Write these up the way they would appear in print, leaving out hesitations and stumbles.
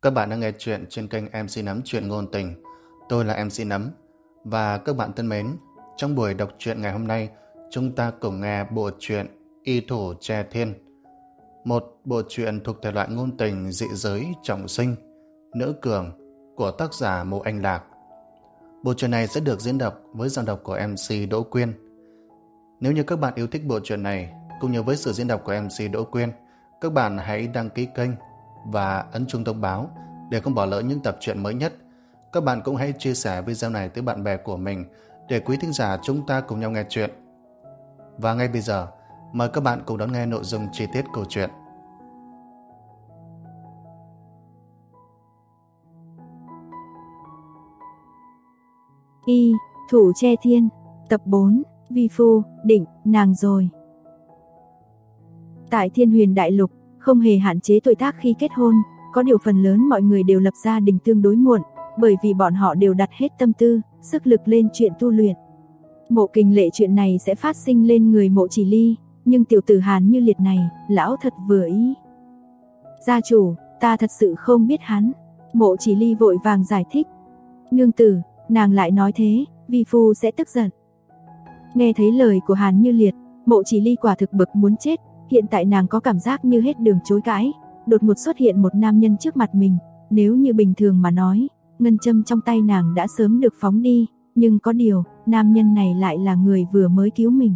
Các bạn đang nghe chuyện trên kênh MC Nấm Chuyện Ngôn Tình. Tôi là MC Nấm. Và các bạn thân mến, trong buổi đọc truyện ngày hôm nay, chúng ta cùng nghe bộ truyện Y Thủ Tre Thiên. Một bộ truyện thuộc thể loại ngôn tình dị giới trọng sinh, nữ cường của tác giả Mộ Anh Lạc. Bộ truyện này sẽ được diễn đọc với giọng đọc của MC Đỗ Quyên. Nếu như các bạn yêu thích bộ truyện này, cũng như với sự diễn đọc của MC Đỗ Quyên, các bạn hãy đăng ký kênh và ấn chuông thông báo để không bỏ lỡ những tập truyện mới nhất. Các bạn cũng hãy chia sẻ video này tới bạn bè của mình để quý thính giả chúng ta cùng nhau nghe chuyện. Và ngay bây giờ, mời các bạn cùng đón nghe nội dung chi tiết câu chuyện. Y Thủ Tre Thiên, tập 4, Vi Phu, định, nàng rồi. Tại Thiên Huyền Đại Lục, không hề hạn chế tuổi tác khi kết hôn, có điều phần lớn mọi người đều lập gia đình tương đối muộn, bởi vì bọn họ đều đặt hết tâm tư, sức lực lên chuyện tu luyện. Mộ Kình Lệ chuyện này sẽ phát sinh lên người Mộ Chỉ Ly, nhưng tiểu tử Hàn Như Liệt này, lão thật vừa ý. Gia chủ, ta thật sự không biết hắn. Mộ Chỉ Ly vội vàng giải thích. Nương tử, nàng lại nói thế, vi phu sẽ tức giận. Nghe thấy lời của Hàn Như Liệt, Mộ Chỉ Ly quả thực bực muốn chết. Hiện tại nàng có cảm giác như hết đường chối cãi, đột ngột xuất hiện một nam nhân trước mặt mình. Nếu như bình thường mà nói, ngân châm trong tay nàng đã sớm được phóng đi, nhưng có điều, nam nhân này lại là người vừa mới cứu mình.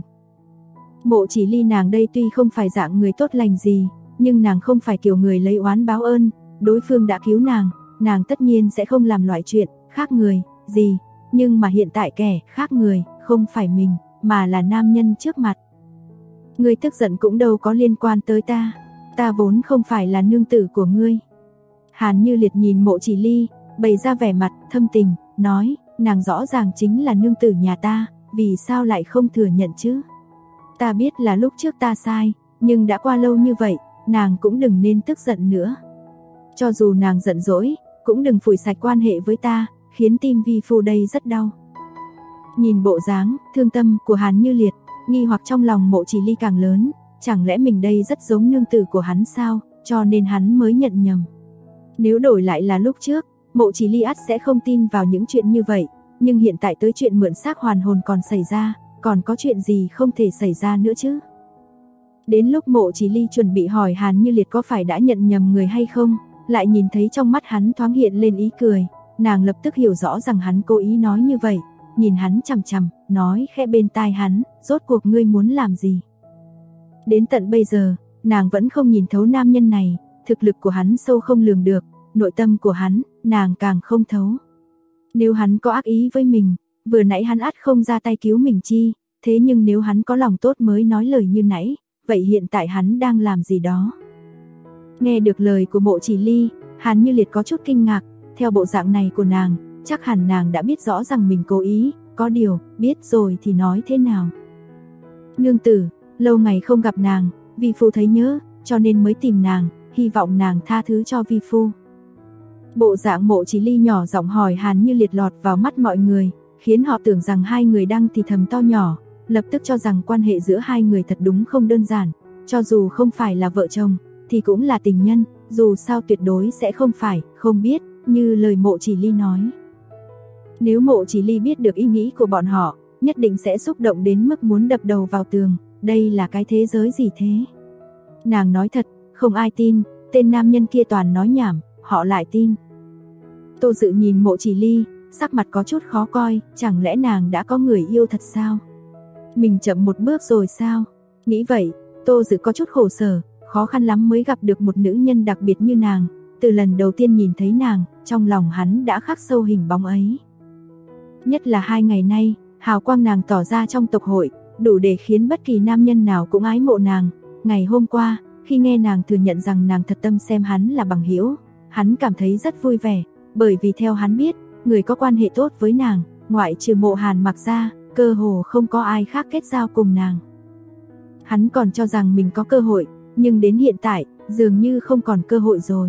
Mộ Chỉ Ly nàng đây tuy không phải dạng người tốt lành gì, nhưng nàng không phải kiểu người lấy oán báo ơn, đối phương đã cứu nàng tất nhiên sẽ không làm loại chuyện khác người gì, nhưng mà hiện tại kẻ khác người không phải mình, mà là nam nhân trước mặt. Ngươi tức giận cũng đâu có liên quan tới ta vốn không phải là nương tử của ngươi. Hàn Như Liệt nhìn Mộ Chỉ Ly, bày ra vẻ mặt thâm tình, nói, nàng rõ ràng chính là nương tử nhà ta, vì sao lại không thừa nhận chứ? Ta biết là lúc trước ta sai, nhưng đã qua lâu như vậy, nàng cũng đừng nên tức giận nữa. Cho dù nàng giận dỗi, cũng đừng phủi sạch quan hệ với ta, khiến tim vi phu đây rất đau. Nhìn bộ dáng thương tâm của Hàn Như Liệt, nghi hoặc trong lòng Mộ Chỉ Ly càng lớn, chẳng lẽ mình đây rất giống nương tử của hắn sao, cho nên hắn mới nhận nhầm. Nếu đổi lại là lúc trước, Mộ Chỉ Ly ắt sẽ không tin vào những chuyện như vậy, nhưng hiện tại tới chuyện mượn xác hoàn hồn còn xảy ra, còn có chuyện gì không thể xảy ra nữa chứ? Đến lúc Mộ Chỉ Ly chuẩn bị hỏi Hàn Như Liệt có phải đã nhận nhầm người hay không, lại nhìn thấy trong mắt hắn thoáng hiện lên ý cười, nàng lập tức hiểu rõ rằng hắn cố ý nói như vậy, nhìn hắn chằm chằm, nói khẽ bên tai hắn, rốt cuộc ngươi muốn làm gì? Đến tận bây giờ, nàng vẫn không nhìn thấu nam nhân này, thực lực của hắn sâu không lường được, nội tâm của hắn, nàng càng không thấu. Nếu hắn có ác ý với mình, vừa nãy hắn ắt không ra tay cứu mình chi, thế nhưng nếu hắn có lòng tốt mới nói lời như nãy, vậy hiện tại hắn đang làm gì đó? Nghe được lời của Mộ Chỉ Ly, Hàn Như Liệt có chút kinh ngạc, theo bộ dạng này của nàng, chắc hẳn nàng đã biết rõ rằng mình cố ý, có điều, biết rồi thì nói thế nào? Nương tử, lâu ngày không gặp nàng, vi phu thấy nhớ, cho nên mới tìm nàng, hy vọng nàng tha thứ cho vi phu. Bộ dạng Mộ Chỉ Ly nhỏ giọng hỏi Hàn Như Liệt lọt vào mắt mọi người, khiến họ tưởng rằng hai người đang thì thầm to nhỏ, lập tức cho rằng quan hệ giữa hai người thật đúng không đơn giản, cho dù không phải là vợ chồng, thì cũng là tình nhân, dù sao tuyệt đối sẽ không phải, không biết, như lời Mộ Chỉ Ly nói. Nếu Mộ Chỉ Ly biết được ý nghĩ của bọn họ, nhất định sẽ xúc động đến mức muốn đập đầu vào tường, đây là cái thế giới gì thế? Nàng nói thật, không ai tin, tên nam nhân kia toàn nói nhảm, họ lại tin. Tô Dự nhìn Mộ Chỉ Ly, sắc mặt có chút khó coi, chẳng lẽ nàng đã có người yêu thật sao? Mình chậm một bước rồi sao? Nghĩ vậy, Tô Dự có chút khổ sở, khó khăn lắm mới gặp được một nữ nhân đặc biệt như nàng, từ lần đầu tiên nhìn thấy nàng, trong lòng hắn đã khắc sâu hình bóng ấy. Nhất là 2 ngày nay, hào quang nàng tỏ ra trong tộc hội, đủ để khiến bất kỳ nam nhân nào cũng ái mộ nàng. Ngày hôm qua, khi nghe nàng thừa nhận rằng nàng thật tâm xem hắn là bằng hữu, hắn cảm thấy rất vui vẻ, bởi vì theo hắn biết, người có quan hệ tốt với nàng, ngoại trừ Mộ Hàn Mặc ra, cơ hồ không có ai khác kết giao cùng nàng. Hắn còn cho rằng mình có cơ hội, nhưng đến hiện tại, dường như không còn cơ hội rồi.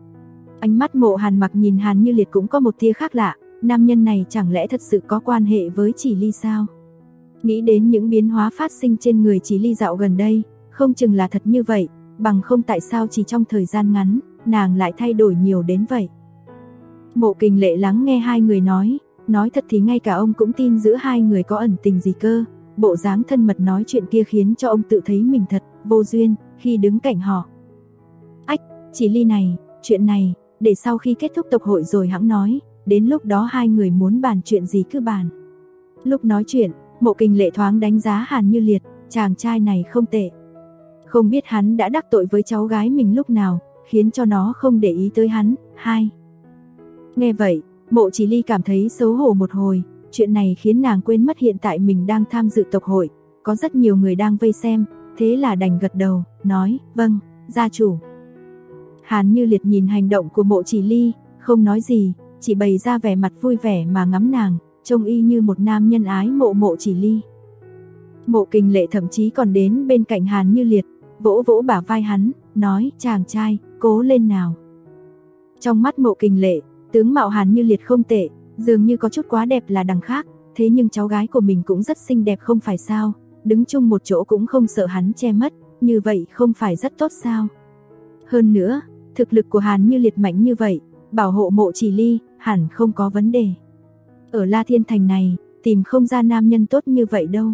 Ánh mắt Mộ Hàn Mặc nhìn Hàn Như Liệt cũng có một tia khác lạ, nam nhân này chẳng lẽ thật sự có quan hệ với Chỉ Ly sao? Nghĩ đến những biến hóa phát sinh trên người Chỉ Ly dạo gần đây, không chừng là thật như vậy, bằng không tại sao chỉ trong thời gian ngắn, nàng lại thay đổi nhiều đến vậy. Mộ Kình Lệ lắng nghe hai người nói thật thì ngay cả ông cũng tin giữa hai người có ẩn tình gì cơ. Bộ dáng thân mật nói chuyện kia khiến cho ông tự thấy mình thật vô duyên khi đứng cạnh họ. Ách, chị Ly này, chuyện này, để sau khi kết thúc tộc hội rồi hẵng nói, đến lúc đó hai người muốn bàn chuyện gì cứ bàn. Lúc nói chuyện, Mộ Kình Lệ thoáng đánh giá Hàn Như Liệt, chàng trai này không tệ. Không biết hắn đã đắc tội với cháu gái mình lúc nào, khiến cho nó không để ý tới hắn. Nghe vậy, Mộ Chỉ Ly cảm thấy xấu hổ một hồi, chuyện này khiến nàng quên mất hiện tại mình đang tham dự tộc hội, có rất nhiều người đang vây xem, thế là đành gật đầu, nói, vâng, gia chủ. Hàn Như Liệt nhìn hành động của Mộ Chỉ Ly, không nói gì, chỉ bày ra vẻ mặt vui vẻ mà ngắm nàng, trông y như một nam nhân ái mộ Mộ Chỉ Ly. Mộ Kình Lệ thậm chí còn đến bên cạnh Hàn Như Liệt, vỗ vỗ bả vai hắn, nói, chàng trai, cố lên nào. Trong mắt Mộ Kình Lệ, tướng mạo Hàn Như Liệt không tệ, dường như có chút quá đẹp là đằng khác, thế nhưng cháu gái của mình cũng rất xinh đẹp không phải sao, đứng chung một chỗ cũng không sợ hắn che mất, như vậy không phải rất tốt sao. Hơn nữa, thực lực của Hàn Như Liệt mạnh như vậy, bảo hộ Mộ Chỉ Ly, hẳn không có vấn đề. Ở La Thiên Thành này, tìm không ra nam nhân tốt như vậy đâu.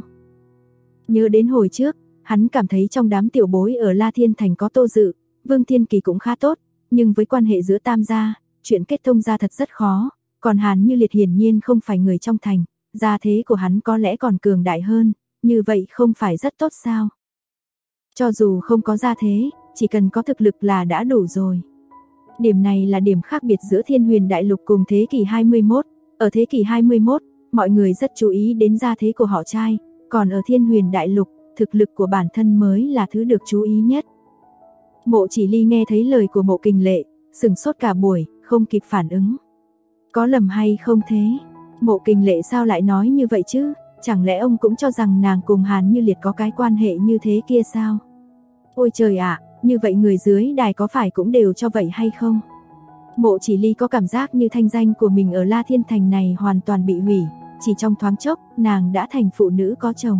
Nhớ đến hồi trước, hắn cảm thấy trong đám tiểu bối ở La Thiên Thành có Tô Dự, Vương Thiên Kỳ cũng khá tốt, nhưng với quan hệ giữa tam gia, chuyện kết thông gia thật rất khó, còn Hàn Như Liệt hiển nhiên không phải người trong thành, gia thế của hắn có lẽ còn cường đại hơn, như vậy không phải rất tốt sao? Cho dù không có gia thế, chỉ cần có thực lực là đã đủ rồi. Điểm này là điểm khác biệt giữa Thiên Huyền Đại Lục cùng thế kỷ 21, ở thế kỷ 21, mọi người rất chú ý đến gia thế của họ trai, còn ở Thiên Huyền Đại Lục, thực lực của bản thân mới là thứ được chú ý nhất. Mộ Chỉ Ly nghe thấy lời của Mộ Kình Lệ, sửng sốt cả buổi, không kịp phản ứng. Có lầm hay không thế? Mộ Kình Lệ sao lại nói như vậy chứ? Chẳng lẽ ông cũng cho rằng nàng cùng Hàn Như Liệt có cái quan hệ như thế kia sao? Ôi trời ạ, như vậy người dưới đài có phải cũng đều cho vậy hay không? Mộ Chỉ Ly có cảm giác như thanh danh của mình ở La Thiên Thành này hoàn toàn bị hủy, chỉ trong thoáng chốc, nàng đã thành phụ nữ có chồng.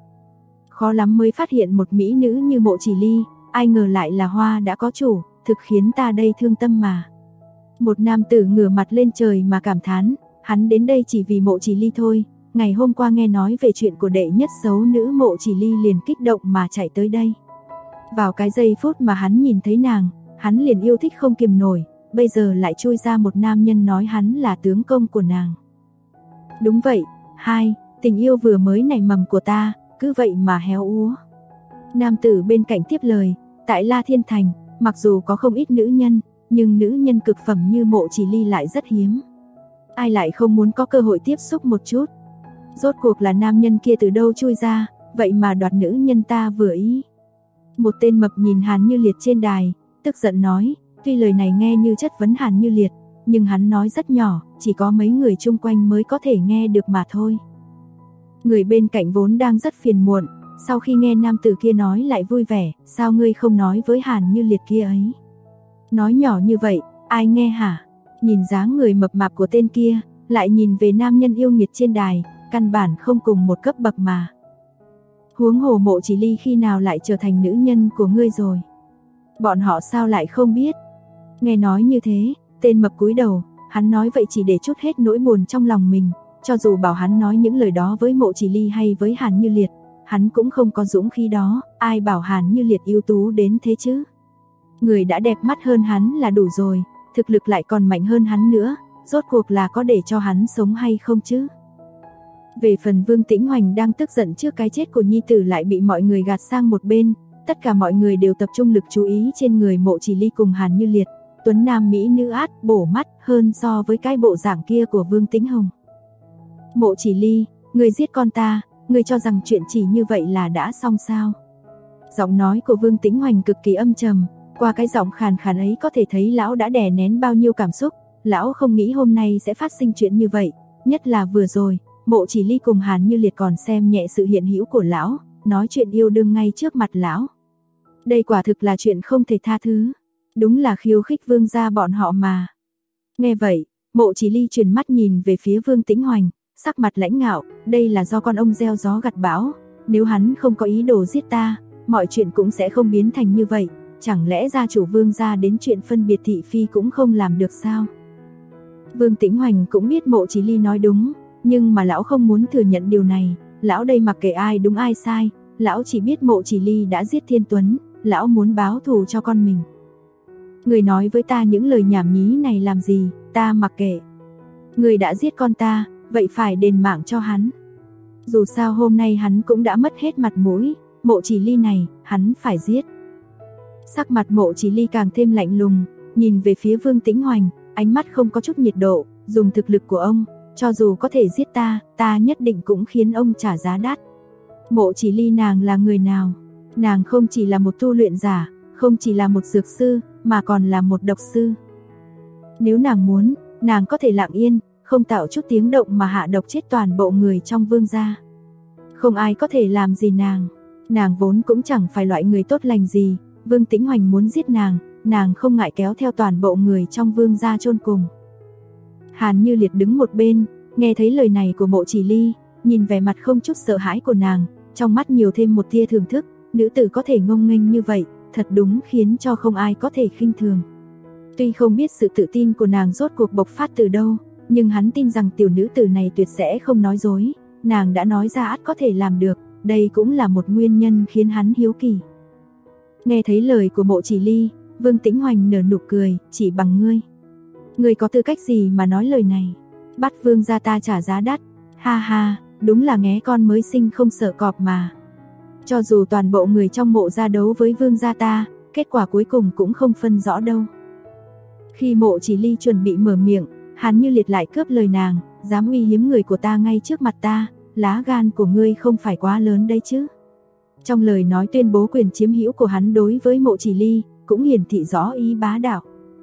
Khó lắm mới phát hiện một mỹ nữ như Mộ Chỉ Ly, ai ngờ lại là hoa đã có chủ, thực khiến ta đây thương tâm mà. Một nam tử ngửa mặt lên trời mà cảm thán, hắn đến đây chỉ vì Mộ Chỉ Ly thôi, ngày hôm qua nghe nói về chuyện của đệ nhất xấu nữ Mộ Chỉ Ly liền kích động mà chạy tới đây. Vào cái giây phút mà hắn nhìn thấy nàng, hắn liền yêu thích không kiềm nổi, bây giờ lại chui ra một nam nhân nói hắn là tướng công của nàng. Đúng vậy, tình yêu vừa mới nảy mầm của ta, cứ vậy mà héo úa. Nam tử bên cạnh tiếp lời, tại La Thiên Thành, mặc dù có không ít nữ nhân, nhưng nữ nhân cực phẩm như Mộ Chỉ Ly lại rất hiếm. Ai lại không muốn có cơ hội tiếp xúc một chút. Rốt cuộc là nam nhân kia từ đâu chui ra, vậy mà đoạt nữ nhân ta vừa ý. Một tên mập nhìn Hàn Như Liệt trên đài, tức giận nói, tuy lời này nghe như chất vấn Hàn Như Liệt, nhưng hắn nói rất nhỏ, chỉ có mấy người chung quanh mới có thể nghe được mà thôi. Người bên cạnh vốn đang rất phiền muộn, sau khi nghe nam tử kia nói lại vui vẻ, sao ngươi không nói với Hàn Như Liệt kia ấy? Nói nhỏ như vậy, ai nghe hả? Nhìn dáng người mập mạp của tên kia, lại nhìn về nam nhân yêu nghiệt trên đài, căn bản không cùng một cấp bậc mà. Huống hồ Mộ Chỉ Ly khi nào lại trở thành nữ nhân của ngươi rồi? Bọn họ sao lại không biết? Nghe nói như thế, tên mập cúi đầu, hắn nói vậy chỉ để trút hết nỗi buồn trong lòng mình, cho dù bảo hắn nói những lời đó với Mộ Chỉ Ly hay với Hàn Như Liệt, hắn cũng không có dũng khí đó, ai bảo Hàn Như Liệt ưu tú đến thế chứ? Người đã đẹp mắt hơn hắn là đủ rồi, thực lực lại còn mạnh hơn hắn nữa, rốt cuộc là có để cho hắn sống hay không chứ? Về phần Vương Tĩnh Hoành đang tức giận trước cái chết của nhi tử lại bị mọi người gạt sang một bên, tất cả mọi người đều tập trung lực chú ý trên người Mộ Chỉ Ly cùng Hàn Như Liệt, tuấn nam mỹ nữ át, bổ mắt hơn so với cái bộ dạng kia của Vương Tĩnh Hồng. Mộ Chỉ Ly, người giết con ta, người cho rằng chuyện chỉ như vậy là đã xong sao? Giọng nói của Vương Tĩnh Hoành cực kỳ âm trầm, qua cái giọng khàn khàn ấy có thể thấy lão đã đè nén bao nhiêu cảm xúc, lão không nghĩ hôm nay sẽ phát sinh chuyện như vậy, nhất là vừa rồi, Mộ Chỉ Ly cùng Hàn Như Liệt còn xem nhẹ sự hiện hữu của lão, nói chuyện yêu đương ngay trước mặt lão. Đây quả thực là chuyện không thể tha thứ, đúng là khiêu khích vương gia bọn họ mà. Nghe vậy, Mộ Chỉ Ly chuyển mắt nhìn về phía Vương Tĩnh Hoành, sắc mặt lãnh ngạo, đây là do con ông gieo gió gặt bão, nếu hắn không có ý đồ giết ta, mọi chuyện cũng sẽ không biến thành như vậy, chẳng lẽ gia chủ Vương gia đến chuyện phân biệt thị phi cũng không làm được sao? Vương Tĩnh Hoành cũng biết Mộ Chỉ Ly nói đúng, nhưng mà lão không muốn thừa nhận điều này, lão đây mặc kệ ai đúng ai sai, lão chỉ biết Mộ Chỉ Ly đã giết Thiên Tuấn, lão muốn báo thù cho con mình. Người nói với ta những lời nhảm nhí này làm gì, ta mặc kệ. Người đã giết con ta, vậy phải đền mạng cho hắn. Dù sao hôm nay hắn cũng đã mất hết mặt mũi, Mộ Chỉ Ly này, hắn phải giết. Sắc mặt Mộ Chỉ Ly càng thêm lạnh lùng, nhìn về phía Vương Tĩnh Hoành, ánh mắt không có chút nhiệt độ, dùng thực lực của ông, cho dù có thể giết ta, ta nhất định cũng khiến ông trả giá đắt. Mộ Chỉ Ly nàng là người nào? Nàng không chỉ là một tu luyện giả, không chỉ là một dược sư, mà còn là một độc sư. Nếu nàng muốn, nàng có thể lặng yên, không tạo chút tiếng động mà hạ độc chết toàn bộ người trong Vương gia. Không ai có thể làm gì nàng. Nàng vốn cũng chẳng phải loại người tốt lành gì, Vương Tĩnh Hoành muốn giết nàng không ngại kéo theo toàn bộ người trong Vương gia chôn cùng. Hàn Như Liệt đứng một bên, nghe thấy lời này của Mộ Chỉ Ly, nhìn vẻ mặt không chút sợ hãi của nàng, trong mắt nhiều thêm một tia thưởng thức, nữ tử có thể ngông nghênh như vậy, thật đúng khiến cho không ai có thể khinh thường. Tuy không biết sự tự tin của nàng rốt cuộc bộc phát từ đâu, nhưng hắn tin rằng tiểu nữ tử này tuyệt sẽ không nói dối, nàng đã nói ra ắt có thể làm được, đây cũng là một nguyên nhân khiến hắn hiếu kỳ. Nghe thấy lời của Mộ Chỉ Ly, Vương Tĩnh Hoành nở nụ cười, chỉ bằng ngươi. Ngươi có tư cách gì mà nói lời này? Bắt Vương gia ta trả giá đắt, ha ha, đúng là nghé con mới sinh không sợ cọp mà. Cho dù toàn bộ người trong Mộ gia đấu với Vương gia ta, kết quả cuối cùng cũng không phân rõ đâu. Khi Mộ Chỉ Ly chuẩn bị mở miệng, Hàn Như Liệt lại cướp lời nàng, dám uy hiếp người của ta ngay trước mặt ta, lá gan của ngươi không phải quá lớn đấy chứ. Trong lời nói tuyên bố quyền chiếm hữu của hắn đối với Mộ Chỉ Ly, cũng hiển thị rõ ý bá đạo.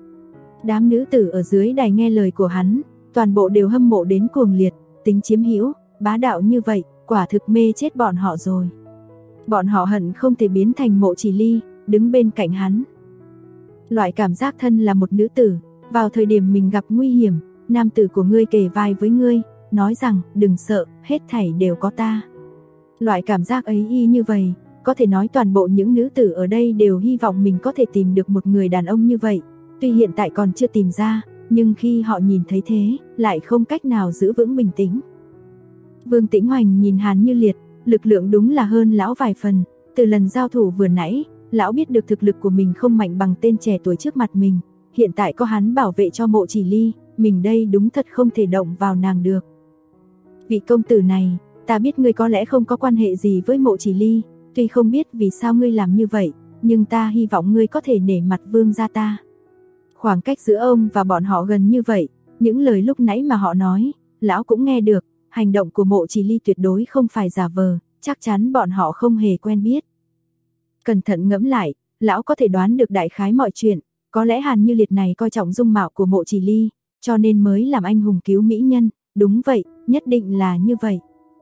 Đám nữ tử ở dưới đài nghe lời của hắn, toàn bộ đều hâm mộ đến cuồng liệt, tính chiếm hữu, bá đạo như vậy, quả thực mê chết bọn họ rồi. Bọn họ hận không thể biến thành Mộ Chỉ Ly, đứng bên cạnh hắn. Loại cảm giác thân là một nữ tử, vào thời điểm mình gặp nguy hiểm, nam tử của ngươi kề vai với ngươi, nói rằng đừng sợ, hết thảy đều có ta. Loại cảm giác ấy y như vậy, có thể nói toàn bộ những nữ tử ở đây đều hy vọng mình có thể tìm được một người đàn ông như vậy. Tuy hiện tại còn chưa tìm ra, nhưng khi họ nhìn thấy thế, lại không cách nào giữ vững bình tĩnh. Vương Tĩnh Hoành nhìn Hàn Như Liệt, lực lượng đúng là hơn lão vài phần, từ lần giao thủ vừa nãy, lão biết được thực lực của mình không mạnh bằng tên trẻ tuổi trước mặt mình, hiện tại có hắn bảo vệ cho Mộ Chỉ Ly, mình đây đúng thật không thể động vào nàng được. Vị công tử này, ta biết ngươi có lẽ không có quan hệ gì với Mộ Chỉ Ly, tuy không biết vì sao ngươi làm như vậy, nhưng ta hy vọng ngươi có thể nể mặt Vương gia ta. Khoảng cách giữa ông và bọn họ gần như vậy, những lời lúc nãy mà họ nói, lão cũng nghe được, hành động của Mộ Chỉ Ly tuyệt đối không phải giả vờ, chắc chắn bọn họ không hề quen biết. Cẩn thận ngẫm lại, lão có thể đoán được đại khái mọi chuyện, có lẽ Hàn Như Liệt này coi trọng dung mạo của Mộ Chỉ Ly, cho nên mới làm anh hùng cứu mỹ nhân, đúng vậy, nhất định là như vậy.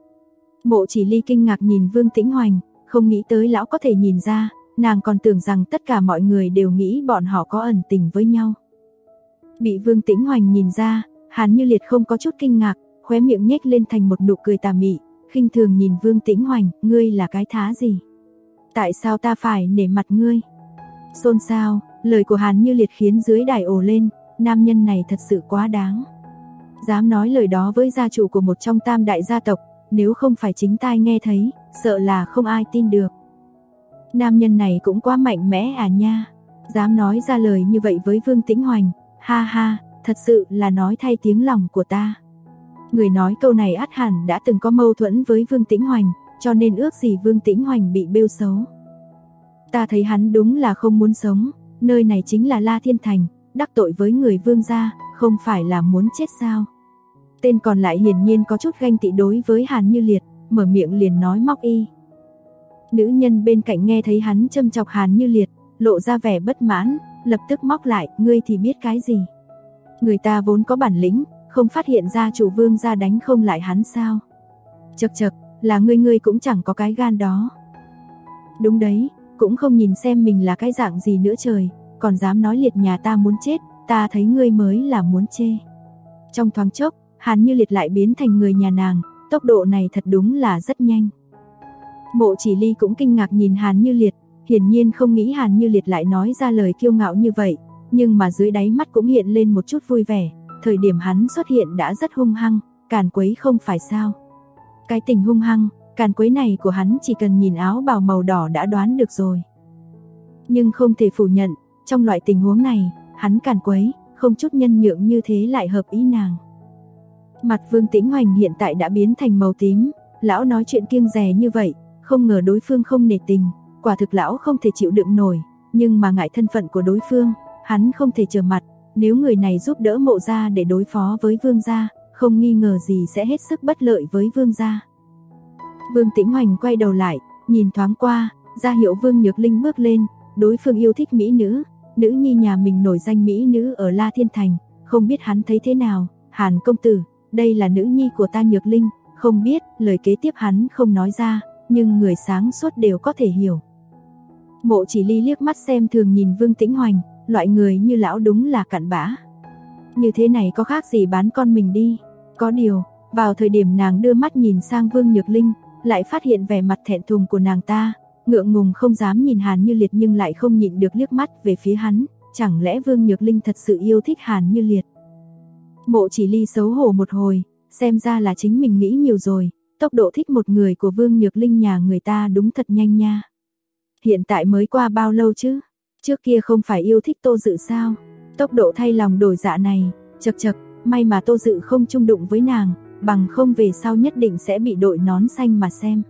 Mộ Chỉ Ly kinh ngạc nhìn Vương Tĩnh Hoành, không nghĩ tới lão có thể nhìn ra, nàng còn tưởng rằng tất cả mọi người đều nghĩ bọn họ có ẩn tình với nhau. Bị Vương Tĩnh Hoành nhìn ra, Hàn Như Liệt không có chút kinh ngạc, khóe miệng nhếch lên thành một nụ cười tà mị, khinh thường nhìn Vương Tĩnh Hoành, ngươi là cái thá gì? Tại sao ta phải nể mặt ngươi? Xôn xao, lời của Hàn Như Liệt khiến dưới đài ồ lên, nam nhân này thật sự quá đáng. Dám nói lời đó với gia chủ của một trong tam đại gia tộc, nếu không phải chính tai nghe thấy, sợ là không ai tin được. Nam nhân này cũng quá mạnh mẽ à nha, dám nói ra lời như vậy với Vương Tĩnh Hoành, ha ha, thật sự là nói thay tiếng lòng của ta. Người nói câu này ắt hẳn đã từng có mâu thuẫn với Vương Tĩnh Hoành, cho nên ước gì Vương Tĩnh Hoành bị bêu xấu. Ta thấy hắn đúng là không muốn sống, nơi này chính là La Thiên Thành, đắc tội với người Vương gia, không phải là muốn chết sao? Tên còn lại hiển nhiên có chút ganh tị đối với Hàn Như Liệt, mở miệng liền nói móc y. Nữ nhân bên cạnh nghe thấy hắn châm chọc Hàn Như Liệt, lộ ra vẻ bất mãn, lập tức móc lại, ngươi thì biết cái gì? Người ta vốn có bản lĩnh, không phát hiện ra chủ Vương gia đánh không lại hắn sao? Chậc chậc, là ngươi cũng chẳng có cái gan đó. Đúng đấy, cũng không nhìn xem mình là cái dạng gì nữa trời, còn dám nói Liệt nhà ta muốn chết, ta thấy ngươi mới là muốn chê. Trong thoáng chốc, Hàn Như Liệt lại biến thành người nhà nàng, tốc độ này thật đúng là rất nhanh. Mộ Chỉ Ly cũng kinh ngạc nhìn Hàn Như Liệt, Hiển nhiên không nghĩ Hàn Như Liệt lại nói ra lời kiêu ngạo như vậy, nhưng mà dưới đáy mắt cũng hiện lên một chút vui vẻ, thời điểm hắn xuất hiện đã rất hung hăng, càn quấy không phải sao. Cái tình hung hăng, càn quấy này của hắn chỉ cần nhìn áo bào màu đỏ đã đoán được rồi. Nhưng không thể phủ nhận, trong loại tình huống này, hắn càn quấy, không chút nhân nhượng như thế lại hợp ý nàng. Mặt Vương Tĩnh Hoành hiện tại đã biến thành màu tím, lão nói chuyện kiêng dè như vậy, không ngờ đối phương không nể tình, quả thực lão không thể chịu đựng nổi, nhưng mà ngại thân phận của đối phương, hắn không thể trở mặt, nếu người này giúp đỡ Mộ gia để đối phó với Vương gia, không nghi ngờ gì sẽ hết sức bất lợi với Vương gia. Vương Tĩnh Hoành quay đầu lại, nhìn thoáng qua, ra hiệu Vương Nhược Linh bước lên, đối phương yêu thích mỹ nữ, nữ nhi nhà mình nổi danh mỹ nữ ở La Thiên Thành, không biết hắn thấy thế nào. Hàn công tử, đây là nữ nhi của ta Nhược Linh, không biết, lời kế tiếp hắn không nói ra, nhưng người sáng suốt đều có thể hiểu. Mộ Chỉ Ly liếc mắt xem thường nhìn Vương Tĩnh Hoành, loại người như lão đúng là cặn bã. Như thế này có khác gì bán con mình đi. Có điều, vào thời điểm nàng đưa mắt nhìn sang Vương Nhược Linh, lại phát hiện vẻ mặt thẹn thùng của nàng ta, ngượng ngùng không dám nhìn Hàn Như Liệt nhưng lại không nhịn được liếc mắt về phía hắn, chẳng lẽ Vương Nhược Linh thật sự yêu thích Hàn Như Liệt. Mộ Chỉ Ly xấu hổ một hồi, xem ra là chính mình nghĩ nhiều rồi, tốc độ thích một người của Vương Nhược Linh nhà người ta đúng thật nhanh nha. Hiện tại mới qua bao lâu chứ? Trước kia không phải yêu thích Tô Dự sao? Tốc độ thay lòng đổi dạ này, chậc chậc, may mà Tô Dự không chung đụng với nàng, bằng không về sau nhất định sẽ bị đội nón xanh mà xem.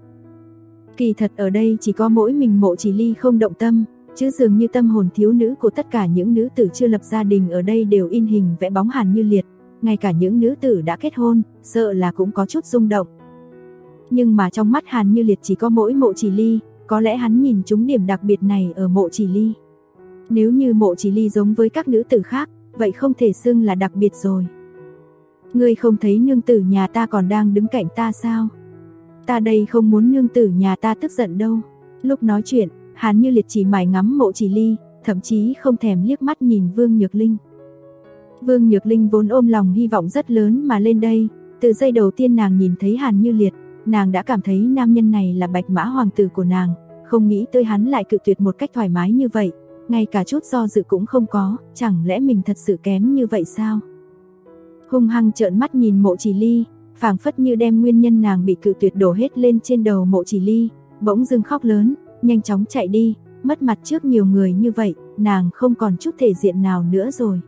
Kỳ thật ở đây chỉ có mỗi mình Mộ Chỉ Ly không động tâm, chứ dường như tâm hồn thiếu nữ của tất cả những nữ tử chưa lập gia đình ở đây đều in hình vẽ bóng Hàn Như Liệt, ngay cả những nữ tử đã kết hôn, sợ là cũng có chút rung động. Nhưng mà trong mắt Hàn Như Liệt chỉ có mỗi Mộ Chỉ Ly, có lẽ hắn nhìn trúng điểm đặc biệt này ở Mộ Chỉ Ly. Nếu như Mộ Chỉ Ly giống với các nữ tử khác, vậy không thể xưng là đặc biệt rồi. Ngươi không thấy nương tử nhà ta còn đang đứng cạnh ta sao? Ta đây không muốn nương tử nhà ta tức giận đâu. Lúc nói chuyện, Hàn Như Liệt chỉ mải ngắm Mộ Chỉ Ly, thậm chí không thèm liếc mắt nhìn Vương Nhược Linh. Vương Nhược Linh vốn ôm lòng hy vọng rất lớn mà lên đây, từ giây đầu tiên nàng nhìn thấy Hàn Như Liệt, nàng đã cảm thấy nam nhân này là bạch mã hoàng tử của nàng, không nghĩ tới hắn lại cự tuyệt một cách thoải mái như vậy, ngay cả chút do dự cũng không có, chẳng lẽ mình thật sự kém như vậy sao? Hung hăng trợn mắt nhìn Mộ Chỉ Ly, phảng phất như đem nguyên nhân nàng bị cự tuyệt đổ hết lên trên đầu Mộ Chỉ Ly, bỗng dưng khóc lớn, nhanh chóng chạy đi, mất mặt trước nhiều người như vậy, nàng không còn chút thể diện nào nữa rồi.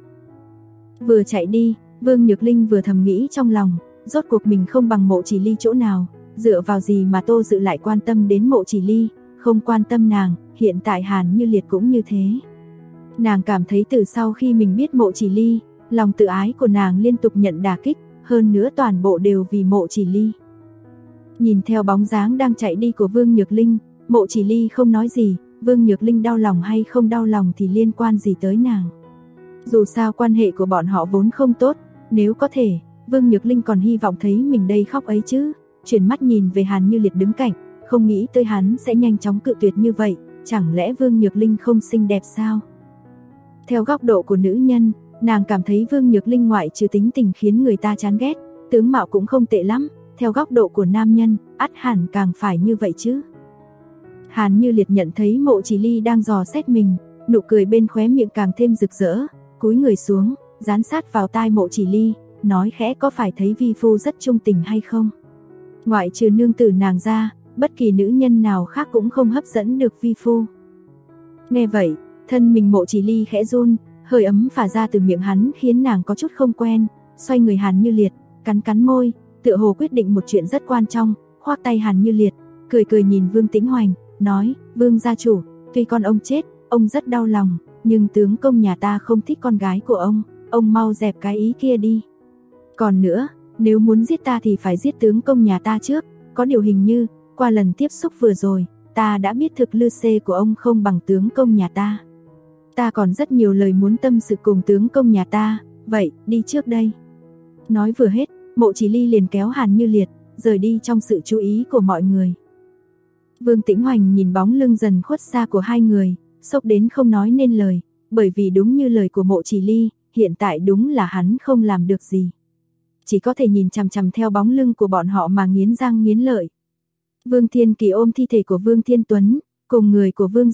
Vừa chạy đi, Vương Nhược Linh vừa thầm nghĩ trong lòng, rốt cuộc mình không bằng Mộ Chỉ Ly chỗ nào, dựa vào gì mà Tô Dự lại quan tâm đến Mộ Chỉ Ly, không quan tâm nàng, hiện tại Hàn Như Liệt cũng như thế. Nàng cảm thấy từ sau khi mình biết Mộ Chỉ Ly, lòng tự ái của nàng liên tục nhận đả kích, hơn nữa toàn bộ đều vì Mộ Chỉ Ly. Nhìn theo bóng dáng đang chạy đi của Vương Nhược Linh, Mộ Chỉ Ly không nói gì, Vương Nhược Linh đau lòng hay không đau lòng thì liên quan gì tới nàng. Dù sao quan hệ của bọn họ vốn không tốt, nếu có thể, Vương Nhược Linh còn hy vọng thấy mình đây khóc ấy chứ. Chuyển mắt nhìn về Hàn Như Liệt đứng cạnh, không nghĩ tới hắn sẽ nhanh chóng cự tuyệt như vậy, chẳng lẽ Vương Nhược Linh không xinh đẹp sao? Theo góc độ của nữ nhân, nàng cảm thấy Vương Nhược Linh ngoại trừ tính tình khiến người ta chán ghét, tướng mạo cũng không tệ lắm, theo góc độ của nam nhân, ắt hẳn càng phải như vậy chứ. Hàn Như Liệt nhận thấy Mộ Chỉ Ly đang dò xét mình, nụ cười bên khóe miệng càng thêm rực rỡ, cúi người xuống, dán sát vào tai Mộ Chỉ Ly, nói khẽ có phải thấy vi phu rất trung tình hay không? Ngoại trừ nương tử nàng ra, bất kỳ nữ nhân nào khác cũng không hấp dẫn được vi phu. Nghe vậy, thân mình Mộ Chỉ Ly khẽ run, hơi ấm phả ra từ miệng hắn khiến nàng có chút không quen, xoay người Hàn Như Liệt, cắn cắn môi, tựa hồ quyết định một chuyện rất quan trọng, khoác tay Hàn Như Liệt, cười cười nhìn Vương Tĩnh Hoành, nói, Vương gia chủ, tuy con ông chết, ông rất đau lòng, nhưng tướng công nhà ta không thích con gái của ông mau dẹp cái ý kia đi. Còn nữa, nếu muốn giết ta thì phải giết tướng công nhà ta trước, có điều hình như, qua lần tiếp xúc vừa rồi, ta đã biết thực lực của ông không bằng tướng công nhà ta. Ta còn rất nhiều lời muốn tâm sự cùng tướng công nhà ta, vậy, đi trước đây. Nói vừa hết, Mộ Chỉ Ly liền kéo Hàn Như Liệt, rời đi trong sự chú ý của mọi người. Vương Tĩnh Hoành nhìn bóng lưng dần khuất xa của hai người, sốc đến không nói nên lời, bởi vì đúng như lời của Mộ Chỉ Ly, hiện tại đúng là hắn không làm được gì. Chỉ có thể nhìn chằm chằm theo bóng lưng của bọn họ mà nghiến răng nghiến lợi. Vương Thiên Kỳ ôm thi thể của Vương Thiên Tuấn, cùng người của Vương gia,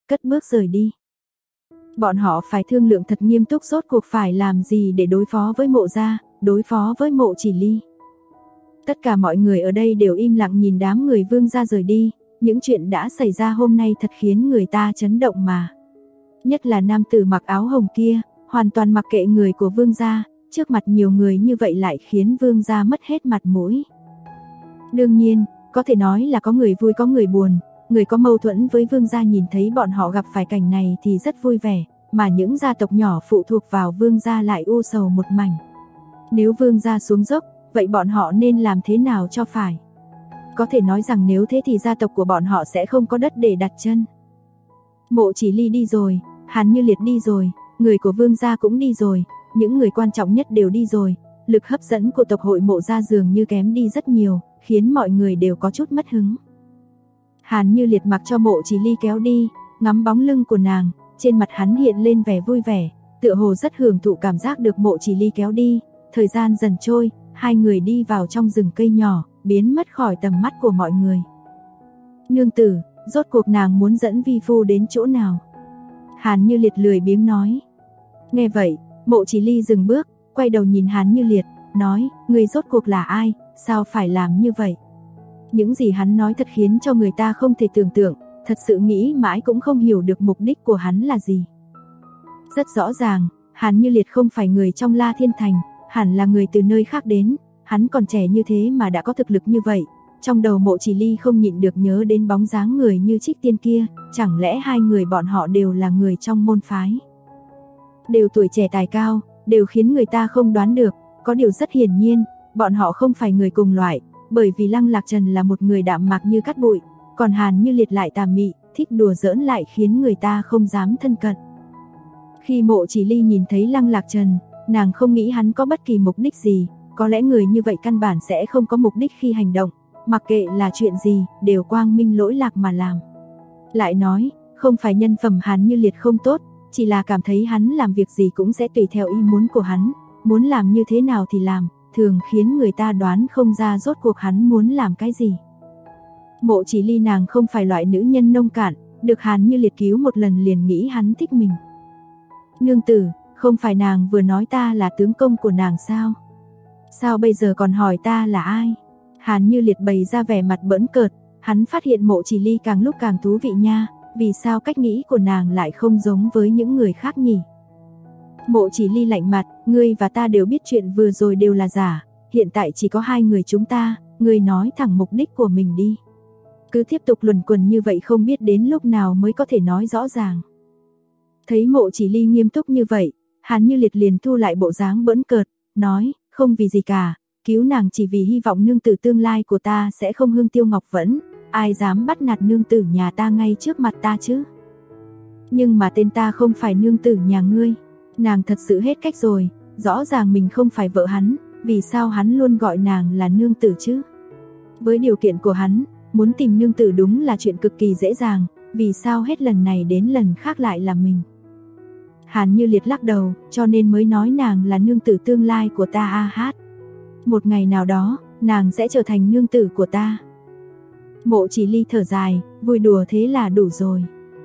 cất bước rời đi. Bọn họ phải thương lượng thật nghiêm túc rốt cuộc phải làm gì để đối phó với Mộ gia, đối phó với Mộ Chỉ Ly. Tất cả mọi người ở đây đều im lặng nhìn đám người Vương gia rời đi, những chuyện đã xảy ra hôm nay thật khiến người ta chấn động mà. Nhất là nam tử mặc áo hồng kia, hoàn toàn mặc kệ người của Vương gia, trước mặt nhiều người như vậy lại khiến Vương gia mất hết mặt mũi. Đương nhiên, có thể nói là có người vui có người buồn, người có mâu thuẫn với Vương gia nhìn thấy bọn họ gặp phải cảnh này thì rất vui vẻ, mà những gia tộc nhỏ phụ thuộc vào Vương gia lại u sầu một mảnh. Nếu Vương gia xuống dốc, vậy bọn họ nên làm thế nào cho phải? Có thể nói rằng nếu thế thì gia tộc của bọn họ sẽ không có đất để đặt chân. Mộ Chỉ Ly đi rồi, Hàn Như Liệt đi rồi, người của Vương gia cũng đi rồi, những người quan trọng nhất đều đi rồi, lực hấp dẫn của tộc hội Mộ gia dường như kém đi rất nhiều, khiến mọi người đều có chút mất hứng. Hàn Như Liệt mặc cho Mộ Chỉ Ly kéo đi, ngắm bóng lưng của nàng, trên mặt hắn hiện lên vẻ vui vẻ, tựa hồ rất hưởng thụ cảm giác được Mộ Chỉ Ly kéo đi. Thời gian dần trôi, hai người đi vào trong rừng cây nhỏ, biến mất khỏi tầm mắt của mọi người. Nương tử, rốt cuộc nàng muốn dẫn vi phu đến chỗ nào? Hàn Như Liệt lười biếng nói. Nghe vậy, Mộ Chỉ Ly dừng bước, quay đầu nhìn Hàn Như Liệt, nói, người rốt cuộc là ai, sao phải làm như vậy? Những gì hắn nói thật khiến cho người ta không thể tưởng tượng, thật sự nghĩ mãi cũng không hiểu được mục đích của hắn là gì. Rất rõ ràng, Hàn Như Liệt không phải người trong La Thiên Thành, hẳn là người từ nơi khác đến, hắn còn trẻ như thế mà đã có thực lực như vậy. Trong đầu Mộ Chỉ Ly không nhịn được nhớ đến bóng dáng người như Trích Tiên kia, chẳng lẽ hai người bọn họ đều là người trong môn phái? Đều tuổi trẻ tài cao, đều khiến người ta không đoán được, có điều rất hiển nhiên, bọn họ không phải người cùng loại, bởi vì Lăng Lạc Trần là một người đạm mạc như cát bụi, còn Hàn Như Liệt lại tà mị, thích đùa giỡn lại khiến người ta không dám thân cận. Khi Mộ Chỉ Ly nhìn thấy Lăng Lạc Trần, nàng không nghĩ hắn có bất kỳ mục đích gì, có lẽ người như vậy căn bản sẽ không có mục đích khi hành động, mặc kệ là chuyện gì, đều quang minh lỗi lạc mà làm. Lại nói, không phải nhân phẩm Hàn Như Liệt không tốt, chỉ là cảm thấy hắn làm việc gì cũng sẽ tùy theo ý muốn của hắn, muốn làm như thế nào thì làm, thường khiến người ta đoán không ra rốt cuộc hắn muốn làm cái gì. Mộ Chỉ Ly nàng không phải loại nữ nhân nông cạn, được Hàn Như Liệt cứu một lần liền nghĩ hắn thích mình. Nương tử, không phải nàng vừa nói ta là tướng công của nàng sao? Sao bây giờ còn hỏi ta là ai? Hàn Như Liệt bày ra vẻ mặt bỡn cợt, hắn phát hiện Mộ Chỉ Ly càng lúc càng thú vị nha, vì sao cách nghĩ của nàng lại không giống với những người khác nhỉ? Mộ Chỉ Ly lạnh mặt, ngươi và ta đều biết chuyện vừa rồi đều là giả, hiện tại chỉ có hai người chúng ta, ngươi nói thẳng mục đích của mình đi. Cứ tiếp tục luẩn quẩn như vậy không biết đến lúc nào mới có thể nói rõ ràng. Thấy Mộ Chỉ Ly nghiêm túc như vậy, Hàn Như Liệt liền thu lại bộ dáng bỡn cợt, nói, không vì gì cả, cứu nàng chỉ vì hy vọng nương tử tương lai của ta sẽ không hương tiêu ngọc vẫn, ai dám bắt nạt nương tử nhà ta ngay trước mặt ta chứ? Nhưng mà tên ta không phải nương tử nhà ngươi. Nàng thật sự hết cách rồi, rõ ràng mình không phải vợ hắn, vì sao hắn luôn gọi nàng là nương tử chứ? Với điều kiện của hắn, muốn tìm nương tử đúng là chuyện cực kỳ dễ dàng, vì sao hết lần này đến lần khác lại là mình? Hàn Như Liệt lắc đầu, cho nên mới nói nàng là nương tử tương lai của ta a hát. Một ngày nào đó, nàng sẽ trở thành nương tử của ta. Mộ Chỉ Ly thở dài, vui đùa thế là đủ rồi.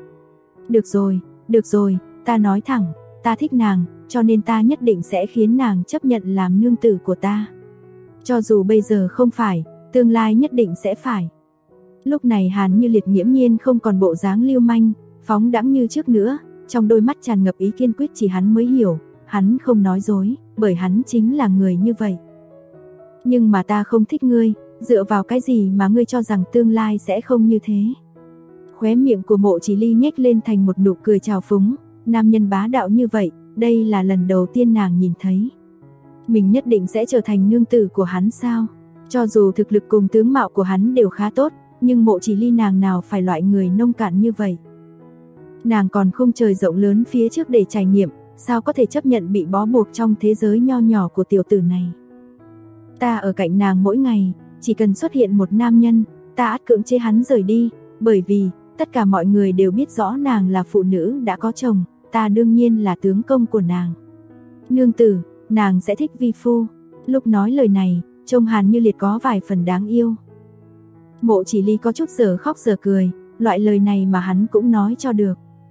Được rồi, ta nói thẳng, ta thích nàng, cho nên ta nhất định sẽ khiến nàng chấp nhận làm nương tử của ta. Cho dù bây giờ không phải, tương lai nhất định sẽ phải. Lúc này Hàn Như Liệt nghiễm nhiên không còn bộ dáng lưu manh, phóng đãng như trước nữa, trong đôi mắt tràn ngập ý kiên quyết chỉ hắn mới hiểu, hắn không nói dối, bởi hắn chính là người như vậy. Nhưng mà ta không thích ngươi, dựa vào cái gì mà ngươi cho rằng tương lai sẽ không như thế? Khóe miệng của Mộ Chỉ Ly nhếch lên thành một nụ cười trào phúng, nam nhân bá đạo như vậy, đây là lần đầu tiên nàng nhìn thấy. Mình nhất định sẽ trở thành nương tử của hắn sao? Cho dù thực lực cùng tướng mạo của hắn đều khá tốt, nhưng Mộ Chỉ Ly nàng nào phải loại người nông cạn như vậy? Nàng còn khung trời rộng lớn phía trước để trải nghiệm, sao có thể chấp nhận bị bó buộc trong thế giới nho nhỏ của tiểu tử này? Ta ở cạnh nàng mỗi ngày, chỉ cần xuất hiện một nam nhân, ta ắt cưỡng chế hắn rời đi, bởi vì tất cả mọi người đều biết rõ nàng là phụ nữ đã có chồng, ta đương nhiên là tướng công của nàng. Nương tử, nàng sẽ thích vi phu. Lúc nói lời này, trông Hàn Như Liệt có vài phần đáng yêu. Mộ Chỉ Ly có chút giờ khóc giờ cười, loại lời này mà hắn cũng nói cho được.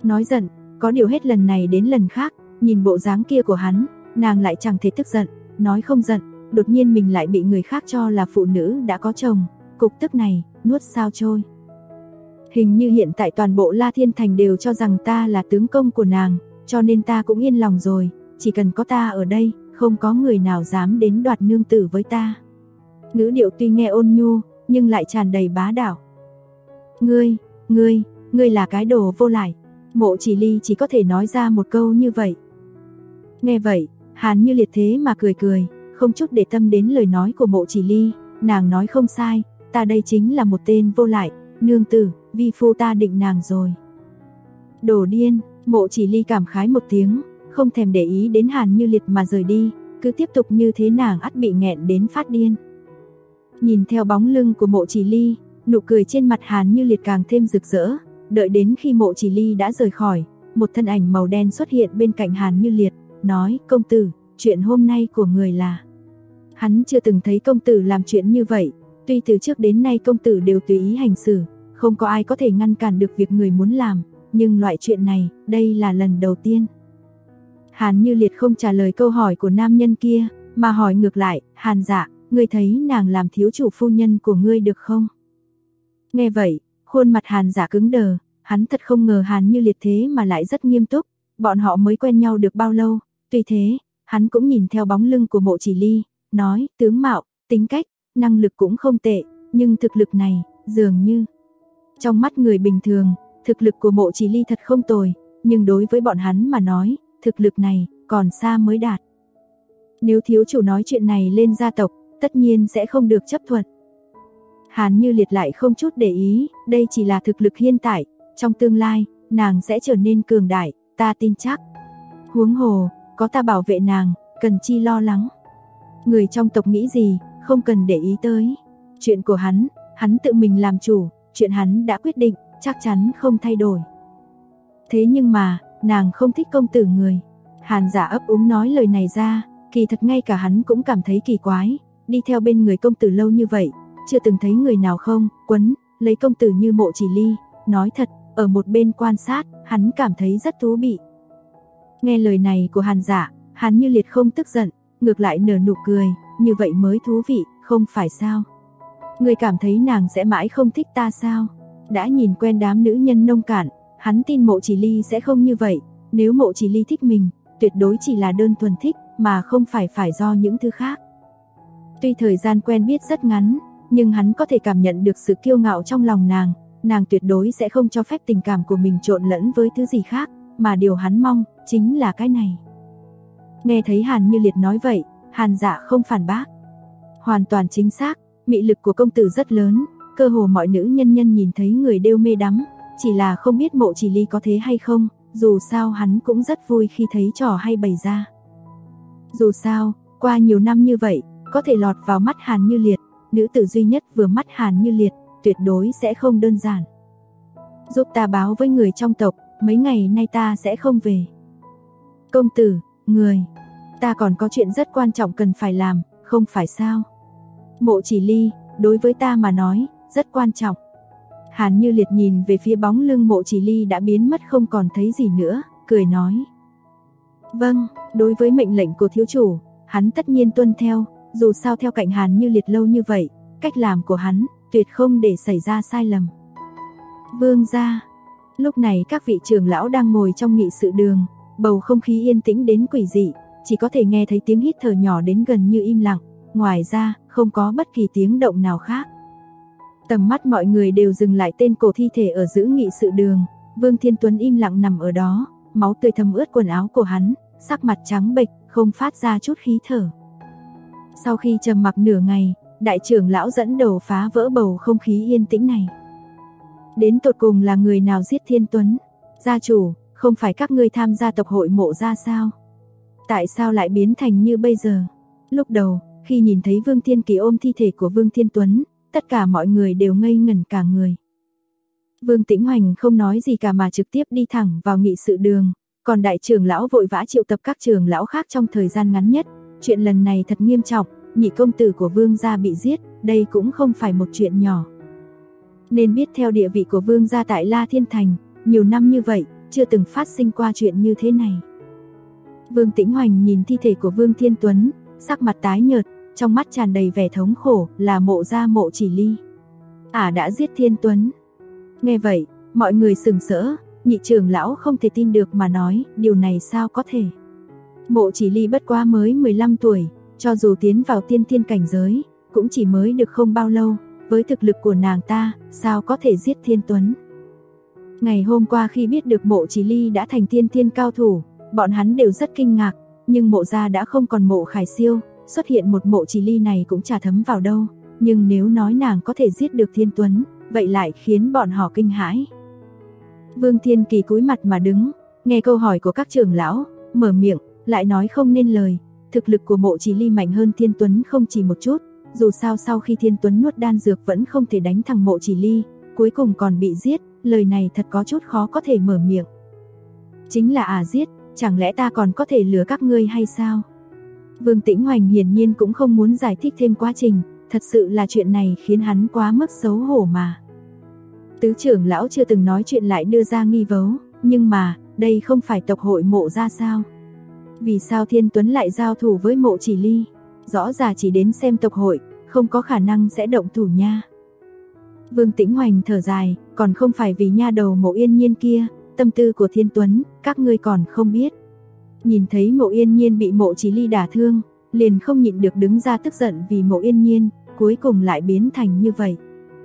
nói giận, có điều hết lần này đến lần khác, nhìn bộ dáng kia của hắn, nàng lại chẳng thể tức giận, nói không giận, đột nhiên mình lại bị người khác cho là phụ nữ đã có chồng, cục tức này, nuốt sao trôi. Hình như hiện tại toàn bộ La Thiên Thành đều cho rằng ta là tướng công của nàng, cho nên ta cũng yên lòng rồi, chỉ cần có ta ở đây, không có người nào dám đến đoạt nương tử với ta. Ngữ điệu tuy nghe ôn nhu, nhưng lại tràn đầy bá đạo. Ngươi là cái đồ vô lại. Mộ Chỉ Ly chỉ có thể nói ra một câu như vậy. Nghe vậy, Hàn Như Liệt thế mà cười cười, không chút để tâm đến lời nói của Mộ Chỉ Ly, nàng nói không sai, ta đây chính là một tên vô lại, nương tử, vi phu ta định nàng rồi. Đồ điên, Mộ Chỉ Ly cảm khái một tiếng, không thèm để ý đến Hàn Như Liệt mà rời đi, cứ tiếp tục như thế nàng ắt bị nghẹn đến phát điên. Nhìn theo bóng lưng của Mộ Chỉ Ly, nụ cười trên mặt Hàn Như Liệt càng thêm rực rỡ, đợi đến khi Mộ Chỉ Ly đã rời khỏi, một thân ảnh màu đen xuất hiện bên cạnh Hàn Như Liệt, nói, công tử, chuyện hôm nay của người là... Hắn chưa từng thấy công tử làm chuyện như vậy, tuy từ trước đến nay công tử đều tùy ý hành xử, không có ai có thể ngăn cản được việc người muốn làm, nhưng loại chuyện này, đây là lần đầu tiên. Hàn Như Liệt không trả lời câu hỏi của nam nhân kia, mà hỏi ngược lại, Hàn Dạ, ngươi thấy nàng làm thiếu chủ phu nhân của ngươi được không? Nghe vậy, khuôn mặt Hàn Dạ cứng đờ, hắn thật không ngờ Hàn Như Liệt thế mà lại rất nghiêm túc, bọn họ mới quen nhau được bao lâu, tuy thế, hắn cũng nhìn theo bóng lưng của Mộ Chỉ Ly, nói, tướng mạo, tính cách, năng lực cũng không tệ, nhưng thực lực này, dường như... Trong mắt người bình thường, thực lực của Mộ Chỉ Ly thật không tồi, nhưng đối với bọn hắn mà nói, thực lực này, còn xa mới đạt. Nếu thiếu chủ nói chuyện này lên gia tộc, tất nhiên sẽ không được chấp thuận. Hàn Như Liệt lại không chút để ý, đây chỉ là thực lực hiện tại, trong tương lai, nàng sẽ trở nên cường đại, ta tin chắc. Huống hồ, có ta bảo vệ nàng, cần chi lo lắng. Người trong tộc nghĩ gì, không cần để ý tới. Chuyện của hắn tự mình làm chủ, chuyện hắn đã quyết định, chắc chắn không thay đổi. Thế nhưng mà, nàng không thích công tử người. Hàn Dạ ấp úng nói lời này ra, kỳ thật ngay cả hắn cũng cảm thấy kỳ quái, đi theo bên người công tử lâu như vậy, chưa từng thấy người nào không quấn lấy công tử như Mộ Chỉ Ly, nói thật, ở một bên quan sát, hắn cảm thấy rất thú vị. Nghe lời này của Hàn Dạ, Hàn Như Liệt không tức giận, ngược lại nở nụ cười, như vậy mới thú vị, không phải sao? Người cảm thấy nàng sẽ mãi không thích ta sao? Đã nhìn quen đám nữ nhân nông cạn, hắn tin Mộ Chỉ Ly sẽ không như vậy, nếu Mộ Chỉ Ly thích mình, tuyệt đối chỉ là đơn thuần thích, mà không phải do những thứ khác. Tuy thời gian quen biết rất ngắn, nhưng hắn có thể cảm nhận được sự kiêu ngạo trong lòng nàng tuyệt đối sẽ không cho phép tình cảm của mình trộn lẫn với thứ gì khác, mà điều hắn mong, chính là cái này. Nghe thấy Hàn Như Liệt nói vậy, Hàn Dạ không phản bác. Hoàn toàn chính xác, mị lực của công tử rất lớn, cơ hồ mọi nữ nhân nhìn thấy người đều mê đắm, chỉ là không biết Mộ Chỉ Ly có thế hay không, dù sao hắn cũng rất vui khi thấy trò hay bày ra. Dù sao, qua nhiều năm như vậy, có thể lọt vào mắt Hàn Như Liệt, nữ tử duy nhất vừa mắt Hàn Như Liệt, tuyệt đối sẽ không đơn giản. Giúp ta báo với người trong tộc, mấy ngày nay ta sẽ không về. Công tử, ta còn có chuyện rất quan trọng cần phải làm, không phải sao? Mộ Chỉ Ly, đối với ta mà nói, rất quan trọng. Hàn Như Liệt nhìn về phía bóng lưng Mộ Chỉ Ly đã biến mất không còn thấy gì nữa, cười nói. Vâng, đối với mệnh lệnh của thiếu chủ, hắn tất nhiên tuân theo, dù sao theo cạnh Hàn Như Liệt lâu như vậy, cách làm của hắn, tuyệt không để xảy ra sai lầm. Vương gia. Lúc này các vị trưởng lão đang ngồi trong nghị sự đường, bầu không khí yên tĩnh đến quỷ dị, chỉ có thể nghe thấy tiếng hít thở nhỏ đến gần như im lặng, ngoài ra, không có bất kỳ tiếng động nào khác. Tầm mắt mọi người đều dừng lại tên cổ thi thể ở giữa nghị sự đường, Vương Thiên Tuấn im lặng nằm ở đó, máu tươi thấm ướt quần áo của hắn, sắc mặt trắng bệch, không phát ra chút khí thở. Sau khi trầm mặc nửa ngày, đại trưởng lão dẫn đầu phá vỡ bầu không khí yên tĩnh này. Đến tột cùng là người nào giết Thiên Tuấn? Gia chủ, không phải các ngươi tham gia tộc hội Mộ gia sao? Tại sao lại biến thành như bây giờ? Lúc đầu, khi nhìn thấy Vương Thiên Kỳ ôm thi thể của Vương Thiên Tuấn, tất cả mọi người đều ngây ngẩn cả người. Vương Tĩnh Hoành không nói gì cả mà trực tiếp đi thẳng vào nghị sự đường, còn đại trưởng lão vội vã triệu tập các trưởng lão khác trong thời gian ngắn nhất. Chuyện lần này thật nghiêm trọng, nhị công tử của Vương gia bị giết, đây cũng không phải một chuyện nhỏ. Nên biết theo địa vị của Vương gia tại La Thiên Thành, nhiều năm như vậy, chưa từng phát sinh qua chuyện như thế này. Vương Tĩnh Hoành nhìn thi thể của Vương Thiên Tuấn, sắc mặt tái nhợt, trong mắt tràn đầy vẻ thống khổ, là Mộ gia Mộ Chỉ Ly. Đã giết Thiên Tuấn. Nghe vậy, mọi người sửng sỡ, nhị trưởng lão không thể tin được mà nói, điều này sao có thể. Mộ Chỉ Ly bất quá mới 15 tuổi, cho dù tiến vào tiên thiên cảnh giới, cũng chỉ mới được không bao lâu, với thực lực của nàng ta, sao có thể giết Thiên Tuấn. Ngày hôm qua khi biết được Mộ Chỉ Ly đã thành tiên thiên cao thủ, bọn hắn đều rất kinh ngạc, nhưng Mộ gia đã không còn Mộ Khải Siêu, xuất hiện một Mộ Chỉ Ly này cũng chả thấm vào đâu, nhưng nếu nói nàng có thể giết được Thiên Tuấn, vậy lại khiến bọn họ kinh hãi. Vương Thiên Kỳ cúi mặt mà đứng, nghe câu hỏi của các trưởng lão, mở miệng, lại nói không nên lời, thực lực của Mộ Chỉ Ly mạnh hơn Thiên Tuấn không chỉ một chút, dù sao sau khi Thiên Tuấn nuốt đan dược vẫn không thể đánh thằng Mộ Chỉ Ly, cuối cùng còn bị giết, lời này thật có chút khó có thể mở miệng. Chính là giết, chẳng lẽ ta còn có thể lừa các ngươi hay sao? Vương Tĩnh Hoành hiển nhiên cũng không muốn giải thích thêm quá trình, thật sự là chuyện này khiến hắn quá mức xấu hổ mà. Tứ trưởng lão chưa từng nói chuyện lại đưa ra nghi vấn, nhưng mà, đây không phải tộc hội Mộ gia sao? Vì sao Thiên Tuấn lại giao thủ với Mộ Chỉ Ly? Rõ ràng chỉ đến xem tộc hội, không có khả năng sẽ động thủ nha. Vương Tĩnh Hoành thở dài, còn không phải vì nha đầu Mộ Yên Nhiên kia, tâm tư của Thiên Tuấn, các ngươi còn không biết. Nhìn thấy Mộ Yên Nhiên bị Mộ Chỉ Ly đả thương, liền không nhịn được đứng ra tức giận vì Mộ Yên Nhiên, cuối cùng lại biến thành như vậy.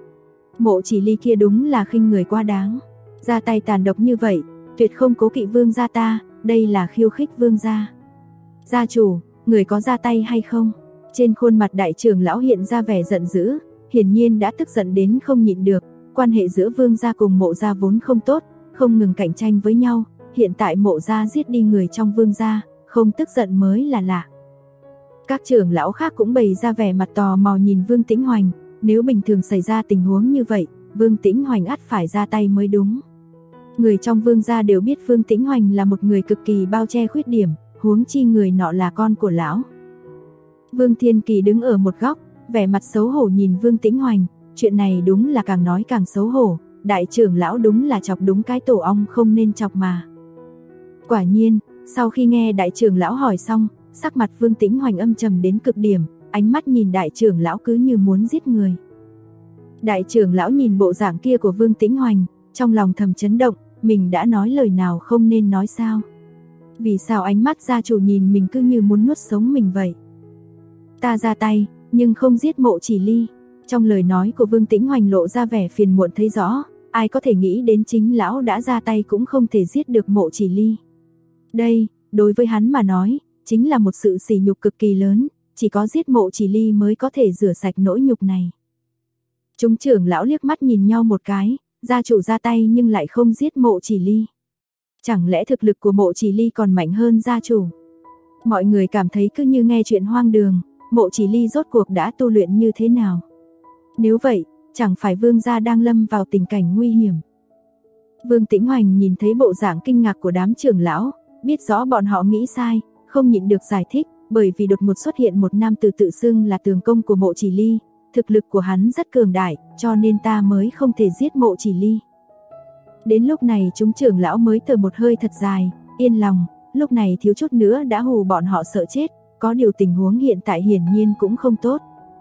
Mộ Chỉ Ly kia đúng là khinh người quá đáng, ra tay tàn độc như vậy, tuyệt không cố kỵ vương gia ta, đây là khiêu khích vương gia. Gia chủ, người có ra tay hay không? Trên khuôn mặt đại trưởng lão hiện ra vẻ giận dữ, hiển nhiên đã tức giận đến không nhịn được, quan hệ giữa vương gia cùng Mộ gia vốn không tốt, không ngừng cạnh tranh với nhau, hiện tại Mộ gia giết đi người trong vương gia, không tức giận mới là lạ. Các trưởng lão khác cũng bày ra vẻ mặt tò mò nhìn Vương Tĩnh Hoành, nếu bình thường xảy ra tình huống như vậy, Vương Tĩnh Hoành ắt phải ra tay mới đúng. Người trong vương gia đều biết Vương Tĩnh Hoành là một người cực kỳ bao che khuyết điểm, huống chi người nọ là con của lão. Vương Thiên Kỳ đứng ở một góc, vẻ mặt xấu hổ nhìn Vương Tĩnh Hoành, chuyện này đúng là càng nói càng xấu hổ, đại trưởng lão đúng là chọc đúng cái tổ ong không nên chọc mà. Quả nhiên, sau khi nghe đại trưởng lão hỏi xong, sắc mặt Vương Tĩnh Hoành âm trầm đến cực điểm, ánh mắt nhìn đại trưởng lão cứ như muốn giết người. Đại trưởng lão nhìn bộ dạng kia của Vương Tĩnh Hoành, trong lòng thầm chấn động, mình đã nói lời nào không nên nói sao? Vì sao ánh mắt gia chủ nhìn mình cứ như muốn nuốt sống mình vậy? Ta ra tay, nhưng không giết Mộ Chỉ Ly. Trong lời nói của Vương Tĩnh Hoành lộ ra vẻ phiền muộn thấy rõ, ai có thể nghĩ đến chính lão đã ra tay cũng không thể giết được Mộ Chỉ Ly. Đây, đối với hắn mà nói, chính là một sự sỉ nhục cực kỳ lớn, chỉ có giết Mộ Chỉ Ly mới có thể rửa sạch nỗi nhục này. Chúng trưởng lão liếc mắt nhìn nhau một cái, gia chủ ra tay nhưng lại không giết Mộ Chỉ Ly. Chẳng lẽ thực lực của Mộ Chỉ Ly còn mạnh hơn gia chủ? Mọi người cảm thấy cứ như nghe chuyện hoang đường, Mộ Chỉ Ly rốt cuộc đã tu luyện như thế nào? Nếu vậy, chẳng phải vương gia đang lâm vào tình cảnh nguy hiểm. Vương Tĩnh Hoành nhìn thấy bộ dạng kinh ngạc của đám trưởng lão, biết rõ bọn họ nghĩ sai, không nhịn được giải thích, bởi vì đột ngột xuất hiện một nam tử tự xưng là tường công của Mộ Chỉ Ly, thực lực của hắn rất cường đại, cho nên ta mới không thể giết Mộ Chỉ Ly. Đến lúc này chúng trưởng lão mới thở một hơi thật dài, yên lòng, lúc này thiếu chút nữa đã hù bọn họ sợ chết, có điều tình huống hiện tại hiển nhiên cũng không tốt.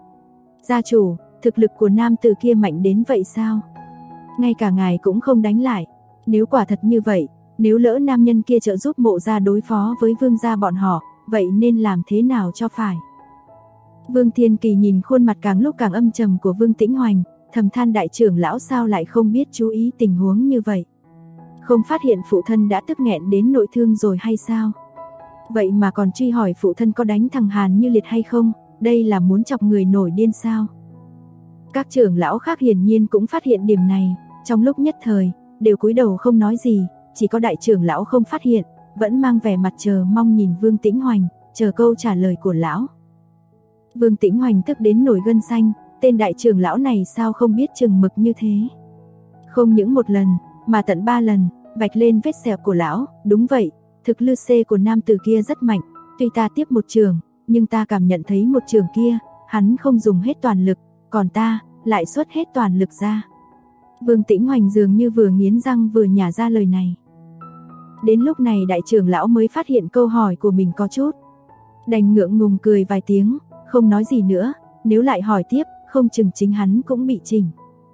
Gia chủ, thực lực của nam tử kia mạnh đến vậy sao? Ngay cả ngài cũng không đánh lại. Nếu quả thật như vậy, nếu lỡ nam nhân kia trợ giúp Mộ gia đối phó với vương gia bọn họ, vậy nên làm thế nào cho phải? Vương Thiên Kỳ nhìn khuôn mặt càng lúc càng âm trầm của Vương Tĩnh Hoành, thầm than đại trưởng lão sao lại không biết chú ý tình huống như vậy. Không phát hiện phụ thân đã tức nghẹn đến nội thương rồi hay sao? Vậy mà còn truy hỏi phụ thân có đánh thằng Hàn Như Liệt hay không, đây là muốn chọc người nổi điên sao? Các trưởng lão khác hiển nhiên cũng phát hiện điểm này, trong lúc nhất thời, đều cúi đầu không nói gì, chỉ có đại trưởng lão không phát hiện, vẫn mang vẻ mặt chờ mong nhìn Vương Tĩnh Hoành, chờ câu trả lời của lão. Vương Tĩnh Hoành tức đến nổi gân xanh, tên đại trưởng lão này sao không biết chừng mực như thế. Không những một lần, mà tận 3 lần, vạch lên vết sẹo của lão, đúng vậy, thực lực C của nam tử kia rất mạnh, tuy ta tiếp một trường, nhưng ta cảm nhận thấy một trường kia, hắn không dùng hết toàn lực, còn ta, lại xuất hết toàn lực ra. Vương Tĩnh Hoành dường như vừa nghiến răng vừa nhả ra lời này. Đến lúc này đại trưởng lão mới phát hiện câu hỏi của mình có chút đành ngượng ngùng cười vài tiếng, không nói gì nữa, nếu lại hỏi tiếp, không chừng chính hắn cũng bị chỉnh.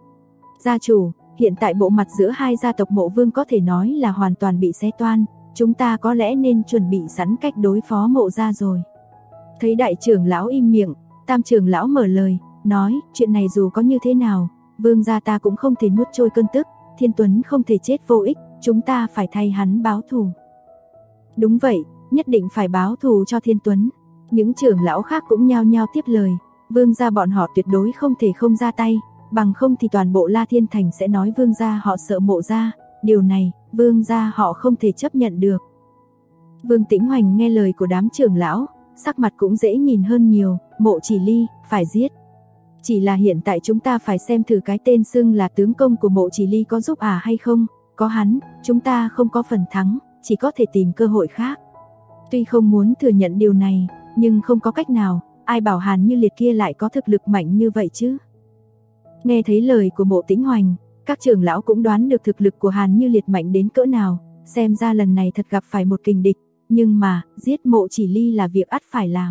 Gia chủ, hiện tại bộ mặt giữa hai gia tộc Mộ Vương có thể nói là hoàn toàn bị xé toan, chúng ta có lẽ nên chuẩn bị sẵn cách đối phó Mộ gia rồi. Thấy đại trưởng lão im miệng, tam trưởng lão mở lời, nói, chuyện này dù có như thế nào, Vương gia ta cũng không thể nuốt trôi cơn tức, Thiên Tuấn không thể chết vô ích, chúng ta phải thay hắn báo thù. Đúng vậy, nhất định phải báo thù cho Thiên Tuấn. Những trưởng lão khác cũng nhao nhao tiếp lời, Vương gia bọn họ tuyệt đối không thể không ra tay, bằng không thì toàn bộ La Thiên Thành sẽ nói Vương gia họ sợ Mộ gia, điều này, Vương gia họ không thể chấp nhận được. Vương Tĩnh Hoành nghe lời của đám trưởng lão, sắc mặt cũng dễ nhìn hơn nhiều, Mộ Chỉ Ly, phải giết. Chỉ là hiện tại chúng ta phải xem thử cái tên xưng là tướng công của Mộ Chỉ Ly có giúp hay không, có hắn, chúng ta không có phần thắng, chỉ có thể tìm cơ hội khác. Tuy không muốn thừa nhận điều này, nhưng không có cách nào, ai bảo Hàn Như Liệt kia lại có thực lực mạnh như vậy chứ. Nghe thấy lời của Mộ Tĩnh Hoành, các trưởng lão cũng đoán được thực lực của Hàn Như Liệt mạnh đến cỡ nào, xem ra lần này thật gặp phải một kình địch, nhưng mà, giết Mộ Chỉ Ly là việc ắt phải làm.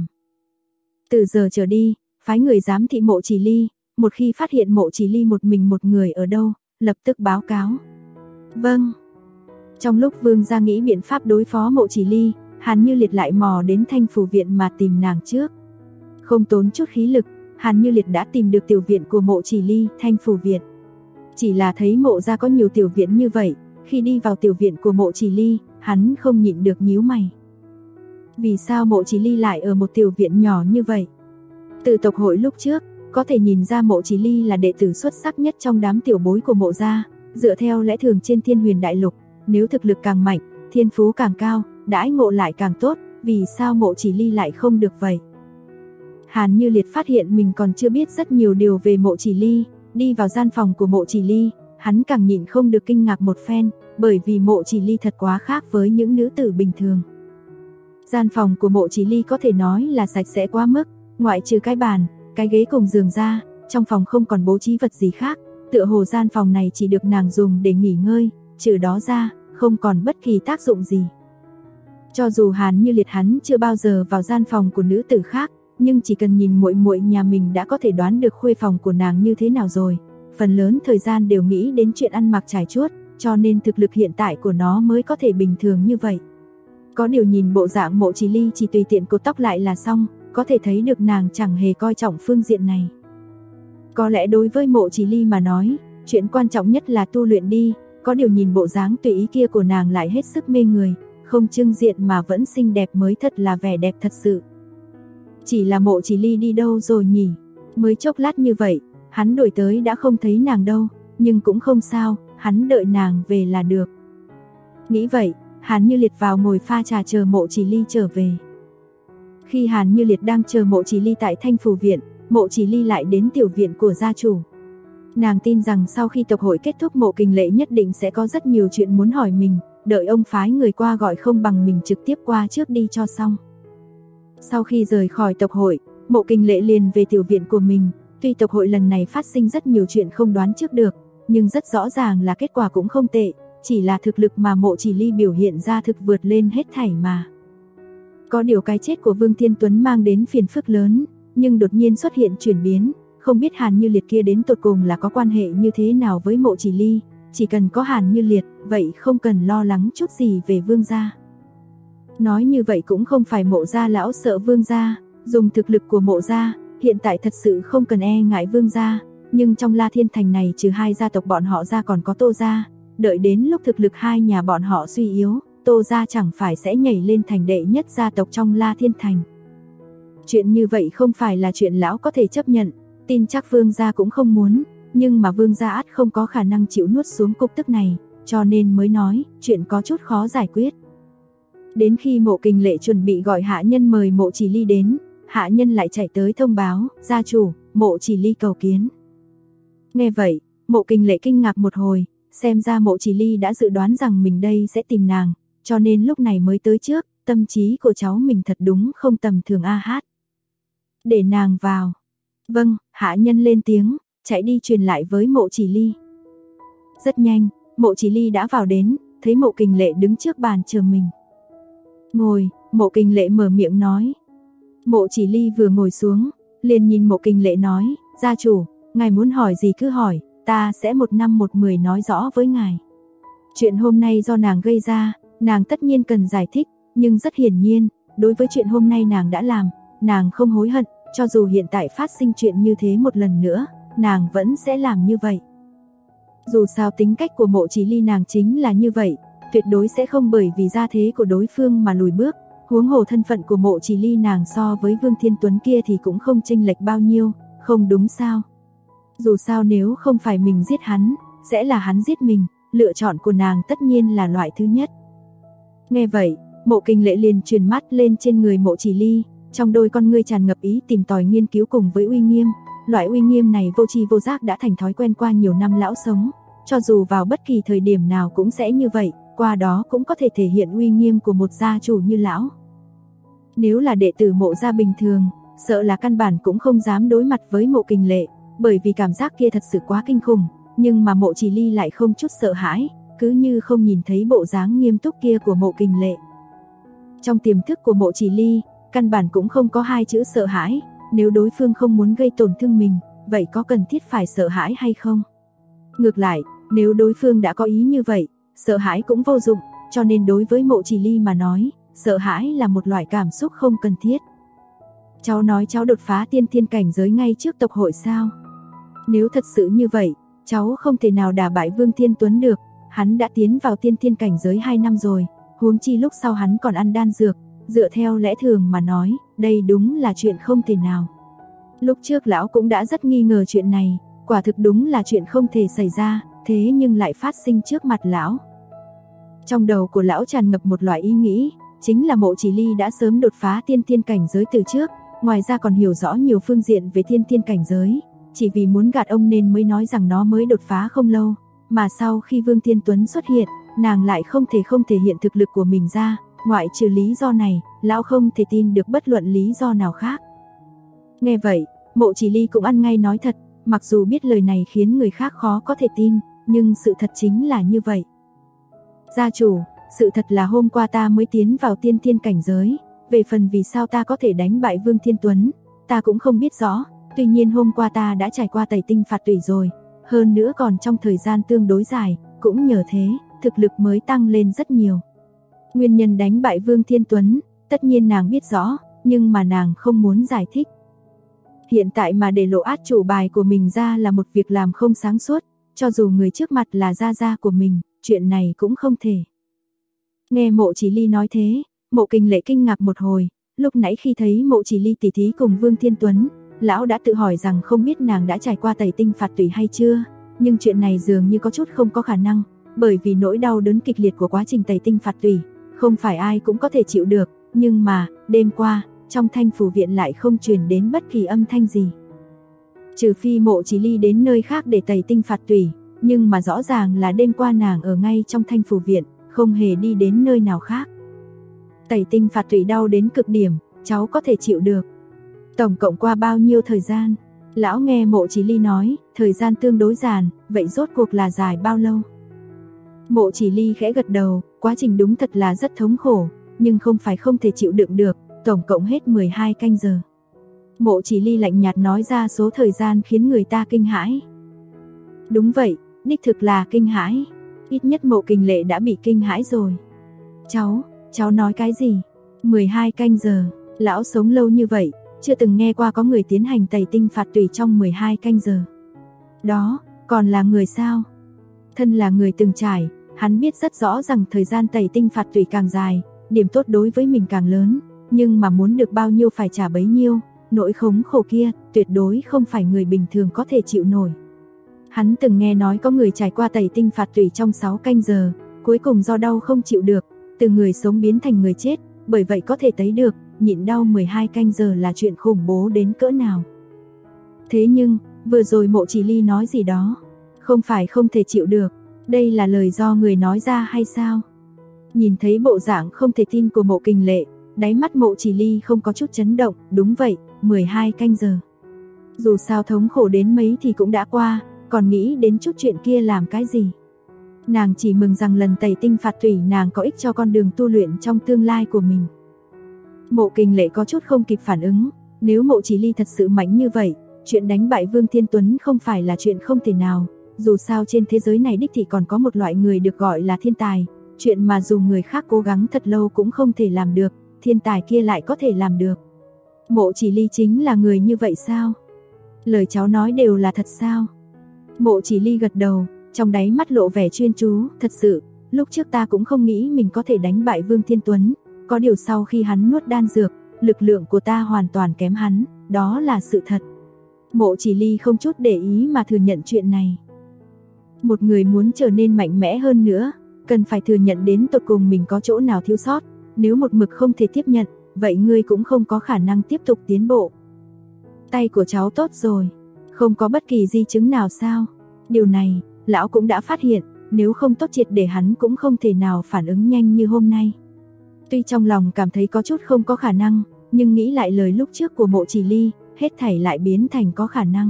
Từ giờ trở đi, phái người giám thị Mộ Chỉ Ly, một khi phát hiện Mộ Chỉ Ly một mình một người ở đâu, lập tức báo cáo. Vâng. Trong lúc Vương gia nghĩ biện pháp đối phó Mộ Chỉ Ly, Hàn Như Liệt lại mò đến Thanh Phủ Viện mà tìm nàng trước. Không tốn chút khí lực, Hàn Như Liệt đã tìm được tiểu viện của Mộ Chỉ Ly, Thanh Phủ Viện. Chỉ là thấy Mộ gia có nhiều tiểu viện như vậy, khi đi vào tiểu viện của Mộ Chỉ Ly, hắn không nhịn được nhíu mày. Vì sao Mộ Chỉ Ly lại ở một tiểu viện nhỏ như vậy? Từ tộc hội lúc trước, có thể nhìn ra Mộ Chỉ Ly là đệ tử xuất sắc nhất trong đám tiểu bối của Mộ gia, dựa theo lẽ thường trên Thiên Huyền Đại Lục, nếu thực lực càng mạnh, thiên phú càng cao, đãi ngộ lại càng tốt, vì sao Mộ Chỉ Ly lại không được vậy? Hàn Như Liệt phát hiện mình còn chưa biết rất nhiều điều về Mộ Chỉ Ly, đi vào gian phòng của Mộ Chỉ Ly, hắn càng nhịn không được kinh ngạc một phen, bởi vì Mộ Chỉ Ly thật quá khác với những nữ tử bình thường. Gian phòng của Mộ Chỉ Ly có thể nói là sạch sẽ quá mức, ngoại trừ cái bàn, cái ghế cùng giường ra, trong phòng không còn bố trí vật gì khác, tựa hồ gian phòng này chỉ được nàng dùng để nghỉ ngơi, trừ đó ra, không còn bất kỳ tác dụng gì. Cho dù Hàn Như Liệt hắn chưa bao giờ vào gian phòng của nữ tử khác, nhưng chỉ cần nhìn muội muội nhà mình đã có thể đoán được khuê phòng của nàng như thế nào rồi. Phần lớn thời gian đều nghĩ đến chuyện ăn mặc trải chuốt, cho nên thực lực hiện tại của nó mới có thể bình thường như vậy. Có điều nhìn bộ dạng Mộ Chỉ Ly chỉ tùy tiện cột tóc lại là xong, có thể thấy được nàng chẳng hề coi trọng phương diện này. Có lẽ đối với Mộ Chỉ Ly mà nói, chuyện quan trọng nhất là tu luyện đi, có điều nhìn bộ dáng tùy ý kia của nàng lại hết sức mê người, không trưng diện mà vẫn xinh đẹp mới thật là vẻ đẹp thật sự. Chỉ là Mộ Chỉ Ly đi đâu rồi nhỉ? Mới chốc lát như vậy, hắn đuổi tới đã không thấy nàng đâu, nhưng cũng không sao, hắn đợi nàng về là được. Nghĩ vậy, Hàn Như Liệt vào ngồi pha trà chờ Mộ Chỉ Ly trở về. Khi Hàn Như Liệt đang chờ Mộ Chỉ Ly tại Thanh Phủ Viện, Mộ Chỉ Ly lại đến tiểu viện của gia chủ. Nàng tin rằng sau khi tộc hội kết thúc Mộ Kình Lệ nhất định sẽ có rất nhiều chuyện muốn hỏi mình, đợi ông phái người qua gọi không bằng mình trực tiếp qua trước đi cho xong. Sau khi rời khỏi tộc hội, Mộ Kình Lệ liền về tiểu viện của mình, tuy tộc hội lần này phát sinh rất nhiều chuyện không đoán trước được, nhưng rất rõ ràng là kết quả cũng không tệ, chỉ là thực lực mà Mộ Chỉ Ly biểu hiện ra thực vượt lên hết thảy mà. Có điều cái chết của Vương Thiên Tuấn mang đến phiền phức lớn, nhưng đột nhiên xuất hiện chuyển biến, không biết Hàn Như Liệt kia đến tột cùng là có quan hệ như thế nào với Mộ Chỉ Ly, chỉ cần có Hàn Như Liệt, vậy không cần lo lắng chút gì về Vương gia. Nói như vậy cũng không phải Mộ gia lão sợ Vương gia, dùng thực lực của Mộ gia, hiện tại thật sự không cần e ngại Vương gia, nhưng trong La Thiên Thành này trừ hai gia tộc bọn họ ra còn có Tô gia, đợi đến lúc thực lực hai nhà bọn họ suy yếu, Tô gia chẳng phải sẽ nhảy lên thành đệ nhất gia tộc trong La Thiên Thành. Chuyện như vậy không phải là chuyện lão có thể chấp nhận, tin chắc Vương gia cũng không muốn, nhưng mà Vương gia ắt không có khả năng chịu nuốt xuống cục tức này, cho nên mới nói, chuyện có chút khó giải quyết. Đến khi Mộ Kình Lệ chuẩn bị gọi hạ nhân mời Mộ Chỉ Ly đến, hạ nhân lại chạy tới thông báo, gia chủ, Mộ Chỉ Ly cầu kiến. Nghe vậy, Mộ Kình Lệ kinh ngạc một hồi, xem ra Mộ Chỉ Ly đã dự đoán rằng mình đây sẽ tìm nàng, cho nên lúc này mới tới trước, tâm trí của cháu mình thật đúng không tầm thường a hát. Để nàng vào. Vâng, hạ nhân lên tiếng, chạy đi truyền lại với Mộ Chỉ Ly. Rất nhanh, Mộ Chỉ Ly đã vào đến, thấy Mộ Kình Lệ đứng trước bàn chờ mình. Ngồi, Mộ Kình Lệ mở miệng nói. Mộ Chỉ Ly vừa ngồi xuống, liền nhìn Mộ Kình Lệ nói, gia chủ, ngài muốn hỏi gì cứ hỏi, ta sẽ một năm một mười nói rõ với ngài. Chuyện hôm nay do nàng gây ra, nàng tất nhiên cần giải thích, nhưng rất hiển nhiên, đối với chuyện hôm nay nàng đã làm, nàng không hối hận, cho dù hiện tại phát sinh chuyện như thế một lần nữa, nàng vẫn sẽ làm như vậy. Dù sao tính cách của Mộ Chỉ Ly nàng chính là như vậy, tuyệt đối sẽ không bởi vì gia thế của đối phương mà lùi bước, huống hồ thân phận của Mộ Chỉ Ly nàng so với Vương Thiên Tuấn kia thì cũng không chênh lệch bao nhiêu, không đúng sao? Dù sao nếu không phải mình giết hắn, sẽ là hắn giết mình, lựa chọn của nàng tất nhiên là loại thứ nhất. Nghe vậy, Mộ Kình Lệ liền chuyển mắt lên trên người Mộ Chỉ Ly, trong đôi con ngươi tràn ngập ý tìm tòi nghiên cứu cùng với uy nghiêm. Loại uy nghiêm này vô tri vô giác đã thành thói quen qua nhiều năm lão sống, cho dù vào bất kỳ thời điểm nào cũng sẽ như vậy, qua đó cũng có thể thể hiện uy nghiêm của một gia chủ như lão. Nếu là đệ tử Mộ gia bình thường, sợ là căn bản cũng không dám đối mặt với Mộ Kình Lệ, bởi vì cảm giác kia thật sự quá kinh khủng, nhưng mà Mộ Chỉ Ly lại không chút sợ hãi, cứ như không nhìn thấy bộ dáng nghiêm túc kia của Mộ Kình Lệ. Trong tiềm thức của Mộ Chỉ Ly, căn bản cũng không có hai chữ sợ hãi, nếu đối phương không muốn gây tổn thương mình, vậy có cần thiết phải sợ hãi hay không? Ngược lại, nếu đối phương đã có ý như vậy, sợ hãi cũng vô dụng, cho nên đối với Mộ Chỉ Ly mà nói, sợ hãi là một loại cảm xúc không cần thiết. Cháu nói cháu đột phá tiên thiên cảnh giới ngay trước tộc hội sao? Nếu thật sự như vậy, cháu không thể nào đả bại Vương Thiên Tuấn được, hắn đã tiến vào tiên thiên cảnh giới 2 năm rồi, huống chi lúc sau hắn còn ăn đan dược, dựa theo lẽ thường mà nói, đây đúng là chuyện không thể nào. Lúc trước lão cũng đã rất nghi ngờ chuyện này, quả thực đúng là chuyện không thể xảy ra, thế nhưng lại phát sinh trước mặt lão. Trong đầu của lão tràn ngập một loại ý nghĩ, chính là Mộ Chỉ Ly đã sớm đột phá tiên thiên cảnh giới từ trước, ngoài ra còn hiểu rõ nhiều phương diện về tiên thiên cảnh giới, chỉ vì muốn gạt ông nên mới nói rằng nó mới đột phá không lâu, mà sau khi Vương Thiên Tuấn xuất hiện, nàng lại không thể hiện thực lực của mình ra, ngoại trừ lý do này, lão không thể tin được bất luận lý do nào khác. Nghe vậy, Mộ Chỉ Ly cũng ăn ngay nói thật, mặc dù biết lời này khiến người khác khó có thể tin, nhưng sự thật chính là như vậy. Gia chủ, sự thật là hôm qua ta mới tiến vào tiên thiên cảnh giới, về phần vì sao ta có thể đánh bại Vương Thiên Tuấn, ta cũng không biết rõ, tuy nhiên hôm qua ta đã trải qua tẩy tinh phạt tủy rồi, hơn nữa còn trong thời gian tương đối dài, cũng nhờ thế, thực lực mới tăng lên rất nhiều. Nguyên nhân đánh bại Vương Thiên Tuấn, tất nhiên nàng biết rõ, nhưng mà nàng không muốn giải thích. Hiện tại mà để lộ át chủ bài của mình ra là một việc làm không sáng suốt, cho dù người trước mặt là gia gia của mình, chuyện này cũng không thể. Nghe Mộ Chỉ Ly nói thế, Mộ Kình Lệ kinh ngạc một hồi, lúc nãy khi thấy Mộ Chỉ Ly tỉ thí cùng Vương Thiên Tuấn, lão đã tự hỏi rằng không biết nàng đã trải qua tẩy tinh phạt tủy hay chưa, nhưng chuyện này dường như có chút không có khả năng, bởi vì nỗi đau đớn kịch liệt của quá trình tẩy tinh phạt tủy, không phải ai cũng có thể chịu được, nhưng mà, đêm qua, trong Thanh Phủ Viện lại không truyền đến bất kỳ âm thanh gì. Trừ phi Mộ Chỉ Ly đến nơi khác để tẩy tinh phạt tủy, nhưng mà rõ ràng là đêm qua nàng ở ngay trong Thanh Phủ Viện, không hề đi đến nơi nào khác. Tẩy tinh phạt tủy đau đến cực điểm, cháu có thể chịu được. Tổng cộng qua bao nhiêu thời gian? Lão nghe Mộ Chỉ Ly nói, thời gian tương đối dài, vậy rốt cuộc là dài bao lâu? Mộ Chỉ Ly khẽ gật đầu, quá trình đúng thật là rất thống khổ, nhưng không phải không thể chịu đựng được, tổng cộng hết 12 canh giờ. Mộ Chỉ Ly lạnh nhạt nói ra số thời gian khiến người ta kinh hãi. Đúng vậy, đích thực là kinh hãi, ít nhất Mộ Kình Lệ đã bị kinh hãi rồi. Cháu nói cái gì? 12 canh giờ, lão sống lâu như vậy, chưa từng nghe qua có người tiến hành tẩy tinh phạt tủy trong 12 canh giờ. Đó, còn là người sao? Thân là người từng trải, hắn biết rất rõ rằng thời gian tẩy tinh phạt tủy càng dài, điểm tốt đối với mình càng lớn, nhưng mà muốn được bao nhiêu phải trả bấy nhiêu, nỗi khốn khổ kia tuyệt đối không phải người bình thường có thể chịu nổi. Hắn từng nghe nói có người trải qua tẩy tinh phạt tủy trong 6 canh giờ, cuối cùng do đau không chịu được, từ người sống biến thành người chết, bởi vậy có thể thấy được, nhịn đau 12 canh giờ là chuyện khủng bố đến cỡ nào. Thế nhưng, vừa rồi Mộ Chỉ Ly nói gì đó, không phải không thể chịu được, đây là lời do người nói ra hay sao? Nhìn thấy bộ dạng không thể tin của Mộ Kình Lệ, đáy mắt Mộ Chỉ Ly không có chút chấn động, đúng vậy, 12 canh giờ. Dù sao thống khổ đến mấy thì cũng đã qua, còn nghĩ đến chút chuyện kia làm cái gì? Nàng chỉ mừng rằng lần tẩy tinh phạt thủy nàng có ích cho con đường tu luyện trong tương lai của mình. Mộ Kình Lệ có chút không kịp phản ứng, nếu Mộ Chỉ Ly thật sự mạnh như vậy, chuyện đánh bại Vương Thiên Tuấn không phải là chuyện không thể nào, dù sao trên thế giới này đích thị còn có một loại người được gọi là thiên tài, chuyện mà dù người khác cố gắng thật lâu cũng không thể làm được, thiên tài kia lại có thể làm được. Mộ Chỉ Ly chính là người như vậy sao? Lời cháu nói đều là thật sao? Mộ Chỉ Ly gật đầu, trong đáy mắt lộ vẻ chuyên chú, thật sự, lúc trước ta cũng không nghĩ mình có thể đánh bại Vương Thiên Tuấn, có điều sau khi hắn nuốt đan dược, lực lượng của ta hoàn toàn kém hắn, đó là sự thật. Mộ Chỉ Ly không chút để ý mà thừa nhận chuyện này. Một người muốn trở nên mạnh mẽ hơn nữa, cần phải thừa nhận đến tột cùng mình có chỗ nào thiếu sót, nếu một mực không thể tiếp nhận, vậy ngươi cũng không có khả năng tiếp tục tiến bộ. Tay của cháu tốt rồi, không có bất kỳ di chứng nào sao? Điều này, lão cũng đã phát hiện, nếu không tốt triệt để hắn cũng không thể nào phản ứng nhanh như hôm nay. Tuy trong lòng cảm thấy có chút không có khả năng, nhưng nghĩ lại lời lúc trước của Mộ Chỉ Ly, hết thảy lại biến thành có khả năng.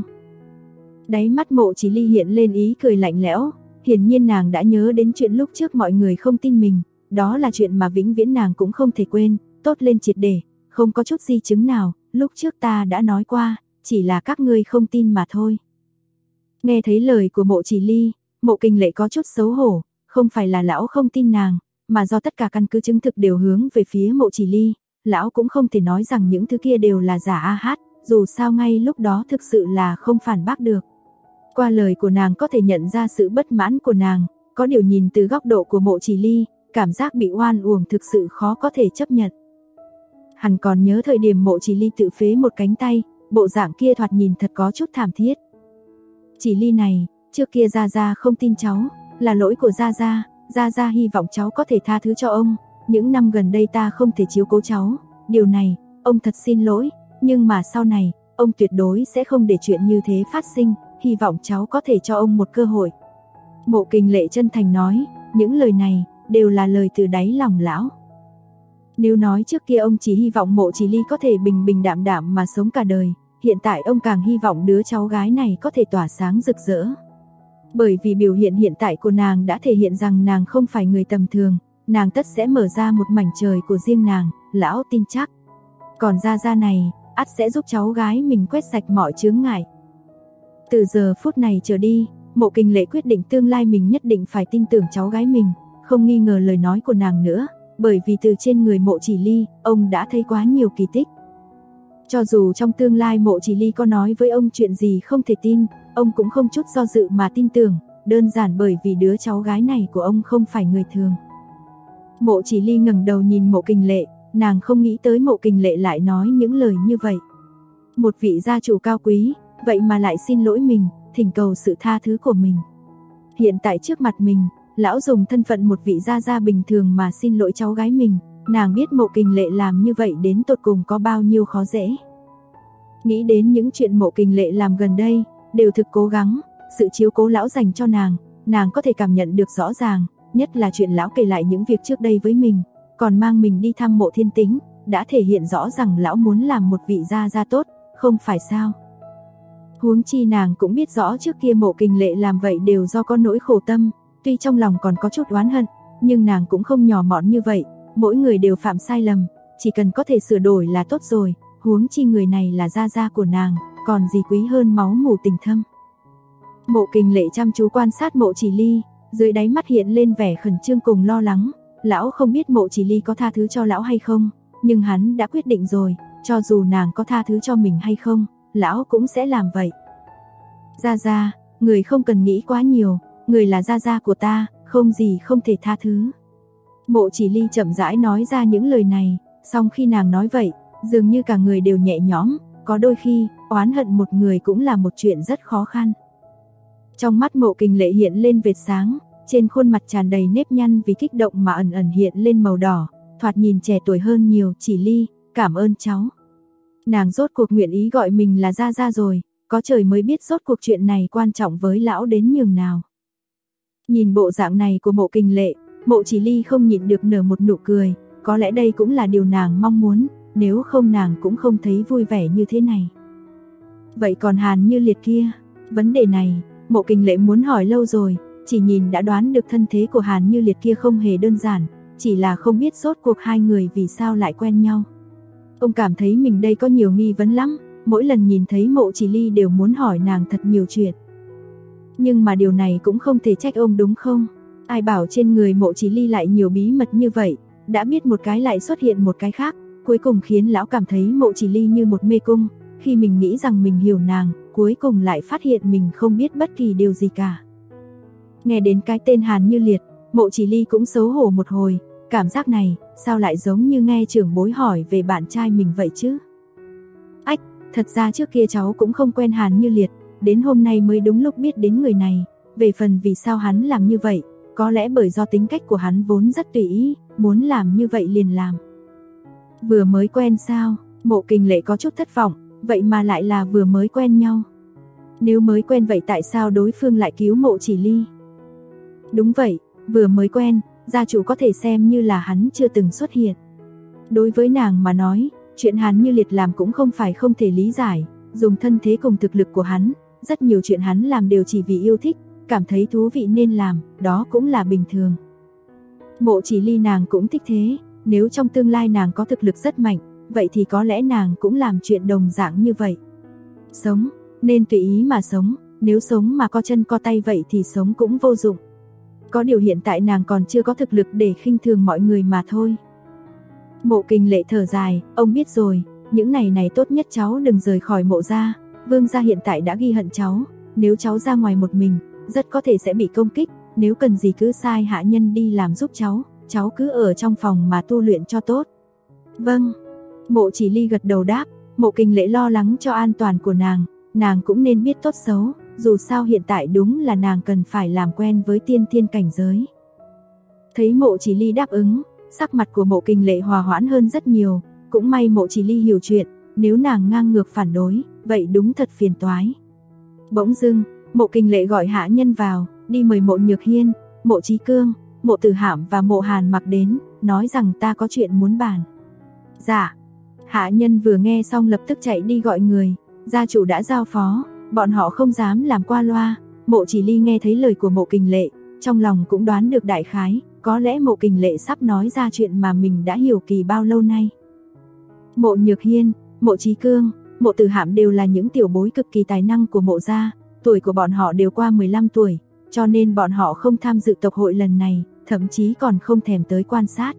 Đáy mắt Mộ Chỉ Ly hiện lên ý cười lạnh lẽo, hiển nhiên nàng đã nhớ đến chuyện lúc trước mọi người không tin mình, đó là chuyện mà vĩnh viễn nàng cũng không thể quên, tốt lên triệt để, không có chút di chứng nào, lúc trước ta đã nói qua, chỉ là các ngươi không tin mà thôi. Nghe thấy lời của Mộ Chỉ Ly, Mộ Kình Lệ có chút xấu hổ, không phải là lão không tin nàng, mà do tất cả căn cứ chứng thực đều hướng về phía Mộ Chỉ Ly, lão cũng không thể nói rằng những thứ kia đều là giả hát, dù sao ngay lúc đó thực sự là không phản bác được. Qua lời của nàng có thể nhận ra sự bất mãn của nàng, có điều nhìn từ góc độ của Mộ Chỉ Ly, cảm giác bị oan uổng thực sự khó có thể chấp nhận. Hắn còn nhớ thời điểm Mộ Chỉ Ly tự phế một cánh tay, bộ dạng kia thoạt nhìn thật có chút thảm thiết. Chỉ Ly này, trước kia Gia Gia không tin cháu, là lỗi của Gia Gia hy vọng cháu có thể tha thứ cho ông, những năm gần đây ta không thể chiếu cố cháu, điều này, ông thật xin lỗi, nhưng mà sau này, ông tuyệt đối sẽ không để chuyện như thế phát sinh, hy vọng cháu có thể cho ông một cơ hội. Mộ Kình Lệ chân thành nói, những lời này, đều là lời từ đáy lòng lão. Nếu nói trước kia ông chỉ hy vọng Mộ Chỉ Ly có thể bình bình đạm đạm mà sống cả đời, hiện tại ông càng hy vọng đứa cháu gái này có thể tỏa sáng rực rỡ. Bởi vì biểu hiện hiện tại của nàng đã thể hiện rằng nàng không phải người tầm thường, nàng tất sẽ mở ra một mảnh trời của riêng nàng, lão tin chắc. Còn Gia Gia này, ắt sẽ giúp cháu gái mình quét sạch mọi chướng ngại. Từ giờ phút này trở đi, Mộ Kình Lệ quyết định tương lai mình nhất định phải tin tưởng cháu gái mình, không nghi ngờ lời nói của nàng nữa, bởi vì từ trên người Mộ Chỉ Ly, ông đã thấy quá nhiều kỳ tích. Cho dù trong tương lai Mộ Chỉ Ly có nói với ông chuyện gì không thể tin, ông cũng không chút do dự mà tin tưởng, đơn giản bởi vì đứa cháu gái này của ông không phải người thường. Mộ Chỉ Ly ngẩng đầu nhìn Mộ Kình Lệ, nàng không nghĩ tới Mộ Kình Lệ lại nói những lời như vậy. Một vị gia chủ cao quý, vậy mà lại xin lỗi mình, thỉnh cầu sự tha thứ của mình. Hiện tại trước mặt mình, lão dùng thân phận một vị gia gia bình thường mà xin lỗi cháu gái mình, nàng biết Mộ Kình Lệ làm như vậy đến tột cùng có bao nhiêu khó dễ. Nghĩ đến những chuyện Mộ Kình Lệ làm gần đây, đều thực cố gắng, sự chiếu cố lão dành cho nàng có thể cảm nhận được rõ ràng, nhất là chuyện lão kể lại những việc trước đây với mình, còn mang mình đi thăm Mộ Thiên Tính, đã thể hiện rõ rằng lão muốn làm một vị gia gia tốt, không phải sao? Huống chi nàng cũng biết rõ trước kia Mộ Kình Lệ làm vậy đều do có nỗi khổ tâm, tuy trong lòng còn có chút oán hận, nhưng nàng cũng không nhỏ mọn như vậy, mỗi người đều phạm sai lầm, chỉ cần có thể sửa đổi là tốt rồi, huống chi người này là gia gia của nàng, còn gì quý hơn máu mủ tình thâm. Mộ Kình Lệ chăm chú quan sát Mộ Chỉ Ly, dưới đáy mắt hiện lên vẻ khẩn trương cùng lo lắng, lão không biết Mộ Chỉ Ly có tha thứ cho lão hay không, nhưng hắn đã quyết định rồi, cho dù nàng có tha thứ cho mình hay không, lão cũng sẽ làm vậy. Gia Gia, người không cần nghĩ quá nhiều, người là gia gia của ta, không gì không thể tha thứ. Mộ Chỉ Ly chậm rãi nói ra những lời này, song khi nàng nói vậy, dường như cả người đều nhẹ nhõm, có đôi khi, oán hận một người cũng là một chuyện rất khó khăn. Trong mắt Mộ Kình Lệ hiện lên vệt sáng, trên khuôn mặt tràn đầy nếp nhăn vì kích động mà ẩn ẩn hiện lên màu đỏ, thoạt nhìn trẻ tuổi hơn nhiều. Chỉ Ly, cảm ơn cháu. Nàng rốt cuộc nguyện ý gọi mình là gia gia rồi, có trời mới biết rốt cuộc chuyện này quan trọng với lão đến nhường nào. Nhìn bộ dạng này của Mộ Kình Lệ, Mộ Chỉ Ly không nhịn được nở một nụ cười, có lẽ đây cũng là điều nàng mong muốn, nếu không nàng cũng không thấy vui vẻ như thế này. Vậy còn Hàn Như Liệt kia, vấn đề này, Mộ Kình Lệ muốn hỏi lâu rồi, chỉ nhìn đã đoán được thân thế của Hàn Như Liệt kia không hề đơn giản, chỉ là không biết rốt cuộc hai người vì sao lại quen nhau. Ông cảm thấy mình đây có nhiều nghi vấn lắm, mỗi lần nhìn thấy Mộ Chỉ Ly đều muốn hỏi nàng thật nhiều chuyện. Nhưng mà điều này cũng không thể trách ông đúng không? Ai bảo trên người Mộ Chỉ Ly lại nhiều bí mật như vậy, đã biết một cái lại xuất hiện một cái khác, cuối cùng khiến lão cảm thấy Mộ Chỉ Ly như một mê cung, khi mình nghĩ rằng mình hiểu nàng, cuối cùng lại phát hiện mình không biết bất kỳ điều gì cả. Nghe đến cái tên Hàn Như Liệt, Mộ Chỉ Ly cũng xấu hổ một hồi, cảm giác này, sao lại giống như nghe trưởng bối hỏi về bạn trai mình vậy chứ? Ách, thật ra trước kia cháu cũng không quen Hàn Như Liệt, đến hôm nay mới đúng lúc biết đến người này, về phần vì sao hắn làm như vậy, có lẽ bởi do tính cách của hắn vốn rất tùy ý, muốn làm như vậy liền làm. Vừa mới quen sao? Mộ Kình Lệ có chút thất vọng, vậy mà lại là vừa mới quen nhau. Nếu mới quen vậy tại sao đối phương lại cứu Mộ Chỉ Ly? Đúng vậy, vừa mới quen, gia chủ có thể xem như là hắn chưa từng xuất hiện. Đối với nàng mà nói, chuyện Hàn Như Liệt làm cũng không phải không thể lý giải, dùng thân thế cùng thực lực của hắn, rất nhiều chuyện hắn làm đều chỉ vì yêu thích, cảm thấy thú vị nên làm, đó cũng là bình thường. Mộ Chỉ Ly nàng cũng thích thế, nếu trong tương lai nàng có thực lực rất mạnh, vậy thì có lẽ nàng cũng làm chuyện đồng dạng như vậy. Sống, nên tùy ý mà sống, nếu sống mà co chân co tay vậy thì sống cũng vô dụng. Có điều hiện tại nàng còn chưa có thực lực để khinh thường mọi người mà thôi. Mộ Kình Lệ thở dài, ông biết rồi, những ngày này tốt nhất cháu đừng rời khỏi Mộ gia, Vương gia hiện tại đã ghi hận cháu, nếu cháu ra ngoài một mình, rất có thể sẽ bị công kích, nếu cần gì cứ sai hạ nhân đi làm giúp cháu cứ ở trong phòng mà tu luyện cho tốt. Vâng. Mộ Chỉ Ly gật đầu đáp, Mộ Kình Lệ lo lắng cho an toàn của nàng cũng nên biết tốt xấu, dù sao hiện tại đúng là nàng cần phải làm quen với tiên thiên cảnh giới. Thấy Mộ Chỉ Ly đáp ứng, sắc mặt của Mộ Kình Lệ hòa hoãn hơn rất nhiều, cũng may Mộ Chỉ Ly hiểu chuyện, nếu nàng ngang ngược phản đối, vậy đúng thật phiền toái. Bỗng dưng, Mộ Kình Lệ gọi hạ nhân vào, đi mời Mộ Nhược Hiên, Mộ Chí Cương, Mộ Tử Hạm và Mộ Hàn Mặc đến, nói rằng ta có chuyện muốn bàn. Dạ. Hạ nhân vừa nghe xong lập tức chạy đi gọi người, gia chủ đã giao phó, bọn họ không dám làm qua loa. Mộ Chỉ Ly nghe thấy lời của Mộ Kình Lệ, trong lòng cũng đoán được đại khái, có lẽ Mộ Kình Lệ sắp nói ra chuyện mà mình đã hiểu kỳ bao lâu nay. Mộ Nhược Hiên, Mộ Chí Cương, Mộ Tử Hạm đều là những tiểu bối cực kỳ tài năng của Mộ gia, tuổi của bọn họ đều qua 15 tuổi, cho nên bọn họ không tham dự tộc hội lần này, thậm chí còn không thèm tới quan sát.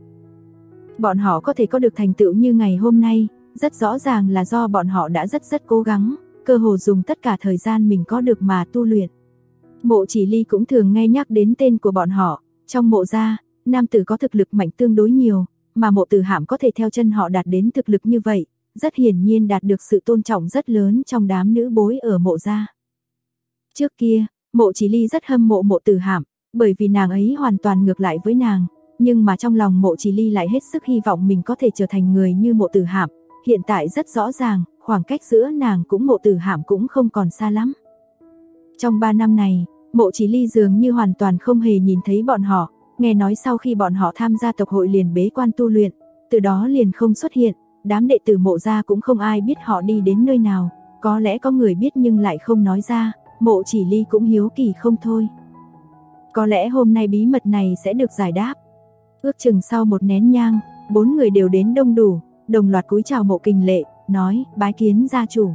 Bọn họ có thể có được thành tựu như ngày hôm nay, rất rõ ràng là do bọn họ đã rất cố gắng, cơ hồ dùng tất cả thời gian mình có được mà tu luyện. Mộ Chỉ Ly cũng thường nghe nhắc đến tên của bọn họ, trong Mộ gia, nam tử có thực lực mạnh tương đối nhiều, mà Mộ Tử Hạm có thể theo chân họ đạt đến thực lực như vậy, rất hiển nhiên đạt được sự tôn trọng rất lớn trong đám nữ bối ở Mộ gia. Trước kia, Mộ Chỉ Ly rất hâm mộ Mộ Tử Hạm, bởi vì nàng ấy hoàn toàn ngược lại với nàng, nhưng mà trong lòng Mộ Chỉ Ly lại hết sức hy vọng mình có thể trở thành người như Mộ Tử Hạm. Hiện tại rất rõ ràng, khoảng cách giữa nàng cũng Mộ Tử Hạm cũng không còn xa lắm. Trong 3 năm này, Mộ Chỉ Ly dường như hoàn toàn không hề nhìn thấy bọn họ, nghe nói sau khi bọn họ tham gia tộc hội liền bế quan tu luyện, từ đó liền không xuất hiện, đám đệ tử Mộ gia cũng không ai biết họ đi đến nơi nào, có lẽ có người biết nhưng lại không nói ra, Mộ Chỉ Ly cũng hiếu kỳ không thôi. Có lẽ hôm nay bí mật này sẽ được giải đáp. Ước chừng sau một nén nhang, 4 người đều đến đông đủ, đồng loạt cúi chào Mộ Kình Lệ, nói, bái kiến gia chủ.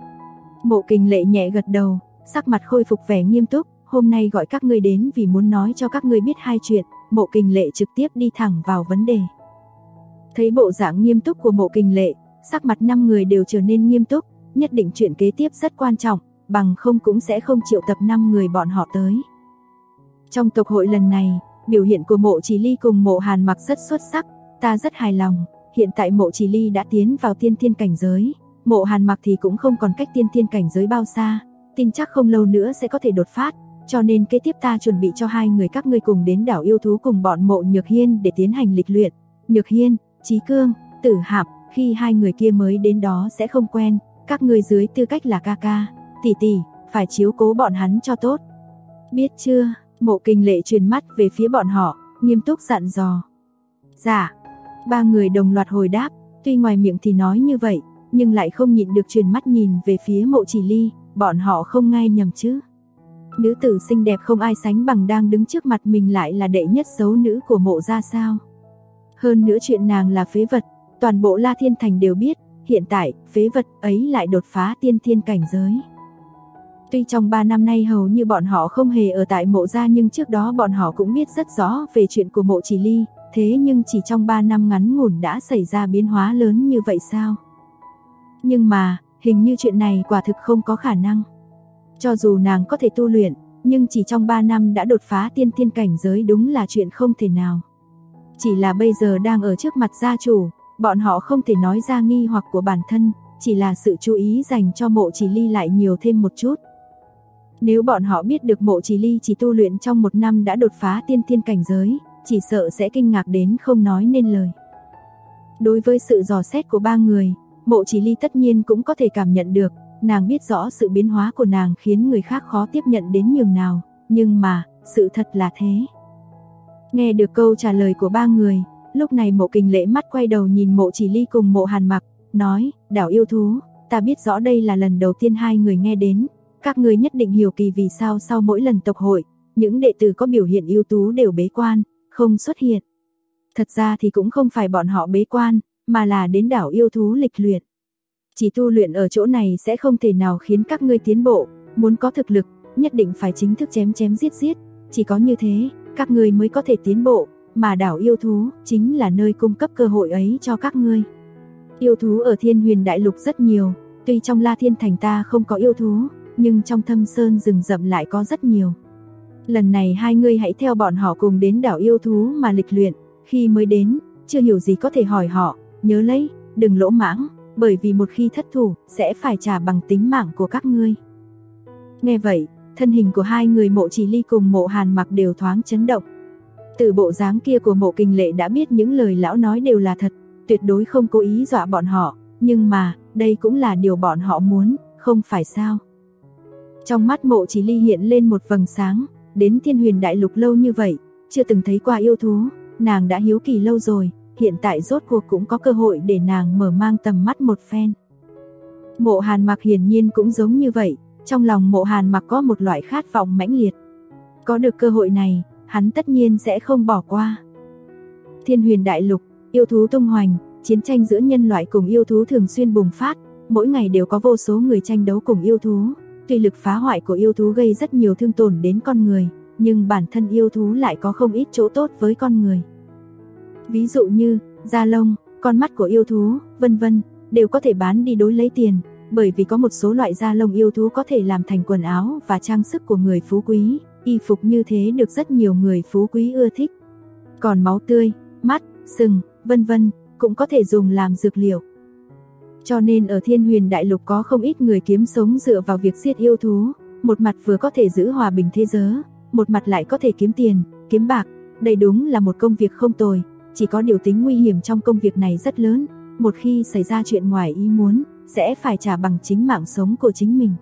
Mộ Kình Lệ nhẹ gật đầu, sắc mặt khôi phục vẻ nghiêm túc, hôm nay gọi các ngươi đến vì muốn nói cho các ngươi biết 2 chuyện. Mộ Kình Lệ trực tiếp đi thẳng vào vấn đề. Thấy bộ dạng nghiêm túc của Mộ Kình Lệ, sắc mặt 5 người đều trở nên nghiêm túc, nhất định chuyện kế tiếp rất quan trọng, bằng không cũng sẽ không triệu tập 5 người bọn họ tới. Trong tộc hội lần này, biểu hiện của Mộ Chỉ Ly cùng Mộ Hàn Mặc rất xuất sắc, ta rất hài lòng. Hiện tại Mộ Chỉ Ly đã tiến vào tiên thiên cảnh giới, Mộ Hàn Mặc thì cũng không còn cách tiên thiên cảnh giới bao xa, tin chắc không lâu nữa sẽ có thể đột phát, cho nên kế tiếp ta chuẩn bị cho 2 người các ngươi cùng đến đảo yêu thú cùng bọn Mộ Nhược Hiên để tiến hành lịch luyện. Nhược Hiên, Chí Cương, Tử Hạm, khi 2 người kia mới đến đó sẽ không quen, các ngươi dưới tư cách là ca ca, tỷ tỷ, phải chiếu cố bọn hắn cho tốt. Biết chưa? Mộ Kình Lệ truyền mắt về phía bọn họ, nghiêm túc dặn dò. Dạ. 3 người đồng loạt hồi đáp, tuy ngoài miệng thì nói như vậy, nhưng lại không nhịn được truyền mắt nhìn về phía Mộ Chỉ Ly, bọn họ không nghe nhầm chứ. Nữ tử xinh đẹp không ai sánh bằng đang đứng trước mặt mình lại là đệ nhất xấu nữ của Mộ gia sao? Hơn nữa chuyện nàng là phế vật, toàn bộ La Thiên Thành đều biết, hiện tại phế vật ấy lại đột phá tiên thiên cảnh giới. Tuy trong 3 năm nay hầu như bọn họ không hề ở tại Mộ gia, nhưng trước đó bọn họ cũng biết rất rõ về chuyện của Mộ Chỉ Ly, thế nhưng chỉ trong 3 năm ngắn ngủn đã xảy ra biến hóa lớn như vậy sao? Nhưng mà, hình như chuyện này quả thực không có khả năng. Cho dù nàng có thể tu luyện, nhưng chỉ trong 3 năm đã đột phá tiên thiên cảnh giới đúng là chuyện không thể nào. Chỉ là bây giờ đang ở trước mặt gia chủ, bọn họ không thể nói ra nghi hoặc của bản thân, chỉ là sự chú ý dành cho Mộ Chỉ Ly lại nhiều thêm một chút. Nếu bọn họ biết được Mộ Chỉ Ly chỉ tu luyện trong 1 năm đã đột phá tiên thiên cảnh giới, chỉ sợ sẽ kinh ngạc đến không nói nên lời. Đối với sự dò xét của 3 người, Mộ Chỉ Ly tất nhiên cũng có thể cảm nhận được, nàng biết rõ sự biến hóa của nàng khiến người khác khó tiếp nhận đến nhường nào, nhưng mà, sự thật là thế. Nghe được câu trả lời của 3 người, lúc này Mộ Kình Lệ mắt quay đầu nhìn Mộ Chỉ Ly cùng Mộ Hàn Mặc, nói, đảo yêu thú, ta biết rõ đây là lần đầu tiên hai người nghe đến, các ngươi nhất định hiểu kỳ vì sao sau mỗi lần tộc hội, những đệ tử có biểu hiện ưu tú đều bế quan, không xuất hiện. Thật ra thì cũng không phải bọn họ bế quan, mà là đến đảo yêu thú lịch luyện. Chỉ tu luyện ở chỗ này sẽ không thể nào khiến các ngươi tiến bộ, muốn có thực lực, nhất định phải chính thức chém chém giết giết, chỉ có như thế, các ngươi mới có thể tiến bộ, mà đảo yêu thú chính là nơi cung cấp cơ hội ấy cho các ngươi. Yêu thú ở Thiên Huyền Đại Lục rất nhiều, tuy trong La Thiên Thành ta không có yêu thú, nhưng trong Thâm Sơn rừng rậm lại có rất nhiều. Lần này hai ngươi hãy theo bọn họ cùng đến đảo yêu thú mà lịch luyện, khi mới đến, chưa hiểu gì có thể hỏi họ, nhớ lấy, đừng lỗ mãng, bởi vì một khi thất thủ, sẽ phải trả bằng tính mạng của các ngươi. Nghe vậy, thân hình của hai người Mộ Chỉ Ly cùng Mộ Hàn Mặc đều thoáng chấn động. Từ bộ dáng kia của Mộ Kình Lệ đã biết những lời lão nói đều là thật, tuyệt đối không cố ý dọa bọn họ, nhưng mà, đây cũng là điều bọn họ muốn, không phải sao? Trong mắt Mộ Chỉ Ly hiện lên một vầng sáng, đến Thiên Huyền Đại Lục lâu như vậy, chưa từng thấy qua yêu thú, nàng đã hiếu kỳ lâu rồi, hiện tại rốt cuộc cũng có cơ hội để nàng mở mang tầm mắt một phen. Mộ Hàn Mặc hiển nhiên cũng giống như vậy, trong lòng Mộ Hàn Mặc có một loại khát vọng mãnh liệt. Có được cơ hội này, hắn tất nhiên sẽ không bỏ qua. Thiên Huyền Đại Lục, yêu thú tung hoành, chiến tranh giữa nhân loại cùng yêu thú thường xuyên bùng phát, mỗi ngày đều có vô số người tranh đấu cùng yêu thú. Tuy lực phá hoại của yêu thú gây rất nhiều thương tổn đến con người, nhưng bản thân yêu thú lại có không ít chỗ tốt với con người. Ví dụ như, da lông, con mắt của yêu thú, vân vân, đều có thể bán đi đối lấy tiền, bởi vì có một số loại da lông yêu thú có thể làm thành quần áo và trang sức của người phú quý, y phục như thế được rất nhiều người phú quý ưa thích. Còn máu tươi, mắt, sừng, vân vân, cũng có thể dùng làm dược liệu. Cho nên ở Thiên Huyền Đại Lục có không ít người kiếm sống dựa vào việc giết yêu thú, một mặt vừa có thể giữ hòa bình thế giới, một mặt lại có thể kiếm tiền, kiếm bạc, đây đúng là một công việc không tồi, chỉ có điều tính nguy hiểm trong công việc này rất lớn, một khi xảy ra chuyện ngoài ý muốn, sẽ phải trả bằng chính mạng sống của chính mình.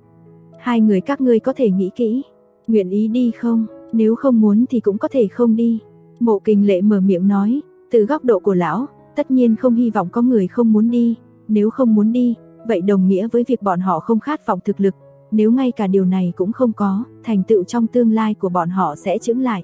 Hai người các ngươi có thể nghĩ kỹ, nguyện ý đi không, nếu không muốn thì cũng có thể không đi. Mộ Kình Lệ mở miệng nói, từ góc độ của lão, tất nhiên không hy vọng có người không muốn đi. Nếu không muốn đi, vậy đồng nghĩa với việc bọn họ không khát vọng thực lực, nếu ngay cả điều này cũng không có, thành tựu trong tương lai của bọn họ sẽ chững lại.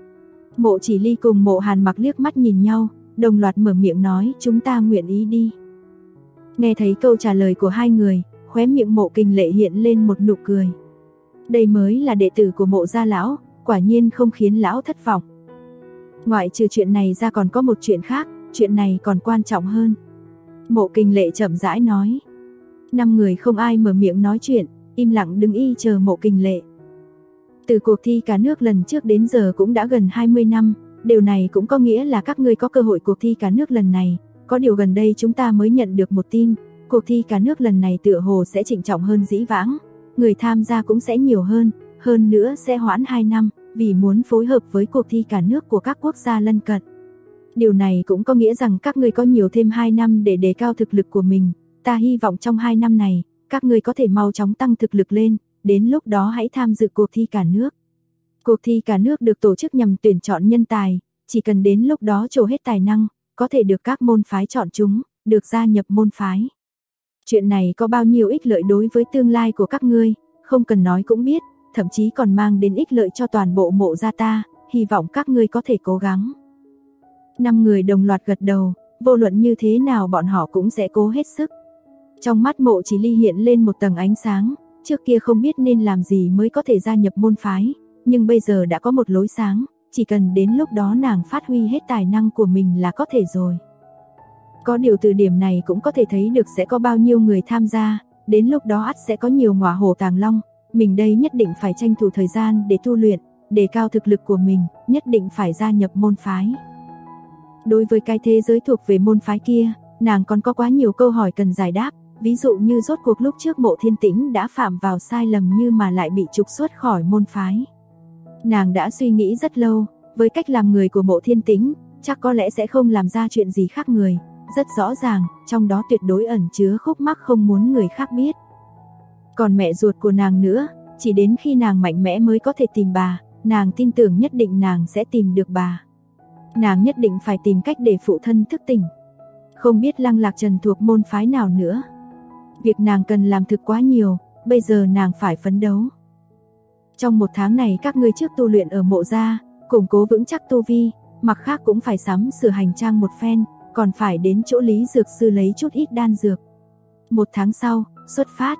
Mộ Chỉ Ly cùng Mộ Hàn Mặc liếc mắt nhìn nhau, đồng loạt mở miệng nói chúng ta nguyện ý đi. Nghe thấy câu trả lời của hai người, khóe miệng Mộ Kình Lệ hiện lên một nụ cười. Đây mới là đệ tử của Mộ gia lão, quả nhiên không khiến lão thất vọng. Ngoại trừ chuyện này ra còn có một chuyện khác, chuyện này còn quan trọng hơn. Mộ Kình Lệ chậm rãi nói. 5 người không ai mở miệng nói chuyện, im lặng đứng y chờ Mộ Kình Lệ. Từ cuộc thi cả nước lần trước đến giờ cũng đã gần 20 năm, điều này cũng có nghĩa là các ngươi có cơ hội cuộc thi cả nước lần này, có điều gần đây chúng ta mới nhận được một tin, cuộc thi cả nước lần này tựa hồ sẽ trịnh trọng hơn dĩ vãng, người tham gia cũng sẽ nhiều hơn nữa sẽ hoãn 2 năm, vì muốn phối hợp với cuộc thi cả nước của các quốc gia lân cận. Điều này cũng có nghĩa rằng các ngươi có nhiều thêm 2 năm để đề cao thực lực của mình, ta hy vọng trong 2 năm này, các ngươi có thể mau chóng tăng thực lực lên, đến lúc đó hãy tham dự cuộc thi cả nước. Cuộc thi cả nước được tổ chức nhằm tuyển chọn nhân tài, chỉ cần đến lúc đó trổ hết tài năng, có thể được các môn phái chọn chúng, được gia nhập môn phái. Chuyện này có bao nhiêu ích lợi đối với tương lai của các ngươi, không cần nói cũng biết, thậm chí còn mang đến ích lợi cho toàn bộ Mộ gia ta, hy vọng các ngươi có thể cố gắng. 5 người đồng loạt gật đầu, vô luận như thế nào bọn họ cũng sẽ cố hết sức. Trong mắt Mộ Chỉ Ly hiện lên một tầng ánh sáng, trước kia không biết nên làm gì mới có thể gia nhập môn phái, nhưng bây giờ đã có một lối sáng, chỉ cần đến lúc đó nàng phát huy hết tài năng của mình là có thể rồi. Có điều từ điểm này cũng có thể thấy được sẽ có bao nhiêu người tham gia, đến lúc đó ắt sẽ có nhiều ngọa hổ tàng long, mình đây nhất định phải tranh thủ thời gian để tu luyện, đề cao thực lực của mình, nhất định phải gia nhập môn phái. Đối với cái thế giới thuộc về môn phái kia, nàng còn có quá nhiều câu hỏi cần giải đáp, ví dụ như rốt cuộc lúc trước Mộ Thiên Tĩnh đã phạm vào sai lầm như mà lại bị trục xuất khỏi môn phái. Nàng đã suy nghĩ rất lâu, với cách làm người của Mộ Thiên Tĩnh, chắc có lẽ sẽ không làm ra chuyện gì khác người, rất rõ ràng, trong đó tuyệt đối ẩn chứa khúc mắc không muốn người khác biết. Còn mẹ ruột của nàng nữa, chỉ đến khi nàng mạnh mẽ mới có thể tìm bà, nàng tin tưởng nhất định nàng sẽ tìm được bà. Nàng nhất định phải tìm cách để phụ thân thức tỉnh. Không biết Lăng Lạc Trần thuộc môn phái nào nữa. Việc nàng cần làm thực quá nhiều, bây giờ nàng phải phấn đấu. Trong 1 tháng này các ngươi trước tu luyện ở Mộ gia, củng cố vững chắc tu vi, mặt khác cũng phải sắm sửa hành trang một phen, còn phải đến chỗ Lý Dược Sư lấy chút ít đan dược. 1 tháng sau, xuất phát.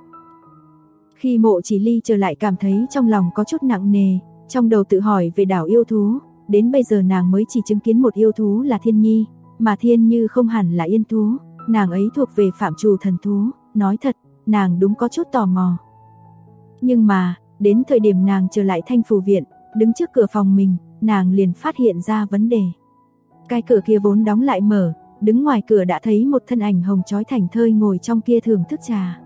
Khi Mộ Chỉ Ly trở lại cảm thấy trong lòng có chút nặng nề, trong đầu tự hỏi về đảo yêu thú, đến bây giờ nàng mới chỉ chứng kiến một yêu thú là Thiên Nhi, mà Thiên Như không hẳn là yên thú, nàng ấy thuộc về phạm trù thần thú, nói thật, nàng đúng có chút tò mò. Nhưng mà, đến thời điểm nàng trở lại Thanh Phù Viện, đứng trước cửa phòng mình, nàng liền phát hiện ra vấn đề. Cái cửa kia vốn đóng lại mở, đứng ngoài cửa đã thấy một thân ảnh hồng chói thảnh thơi ngồi trong kia thưởng thức trà.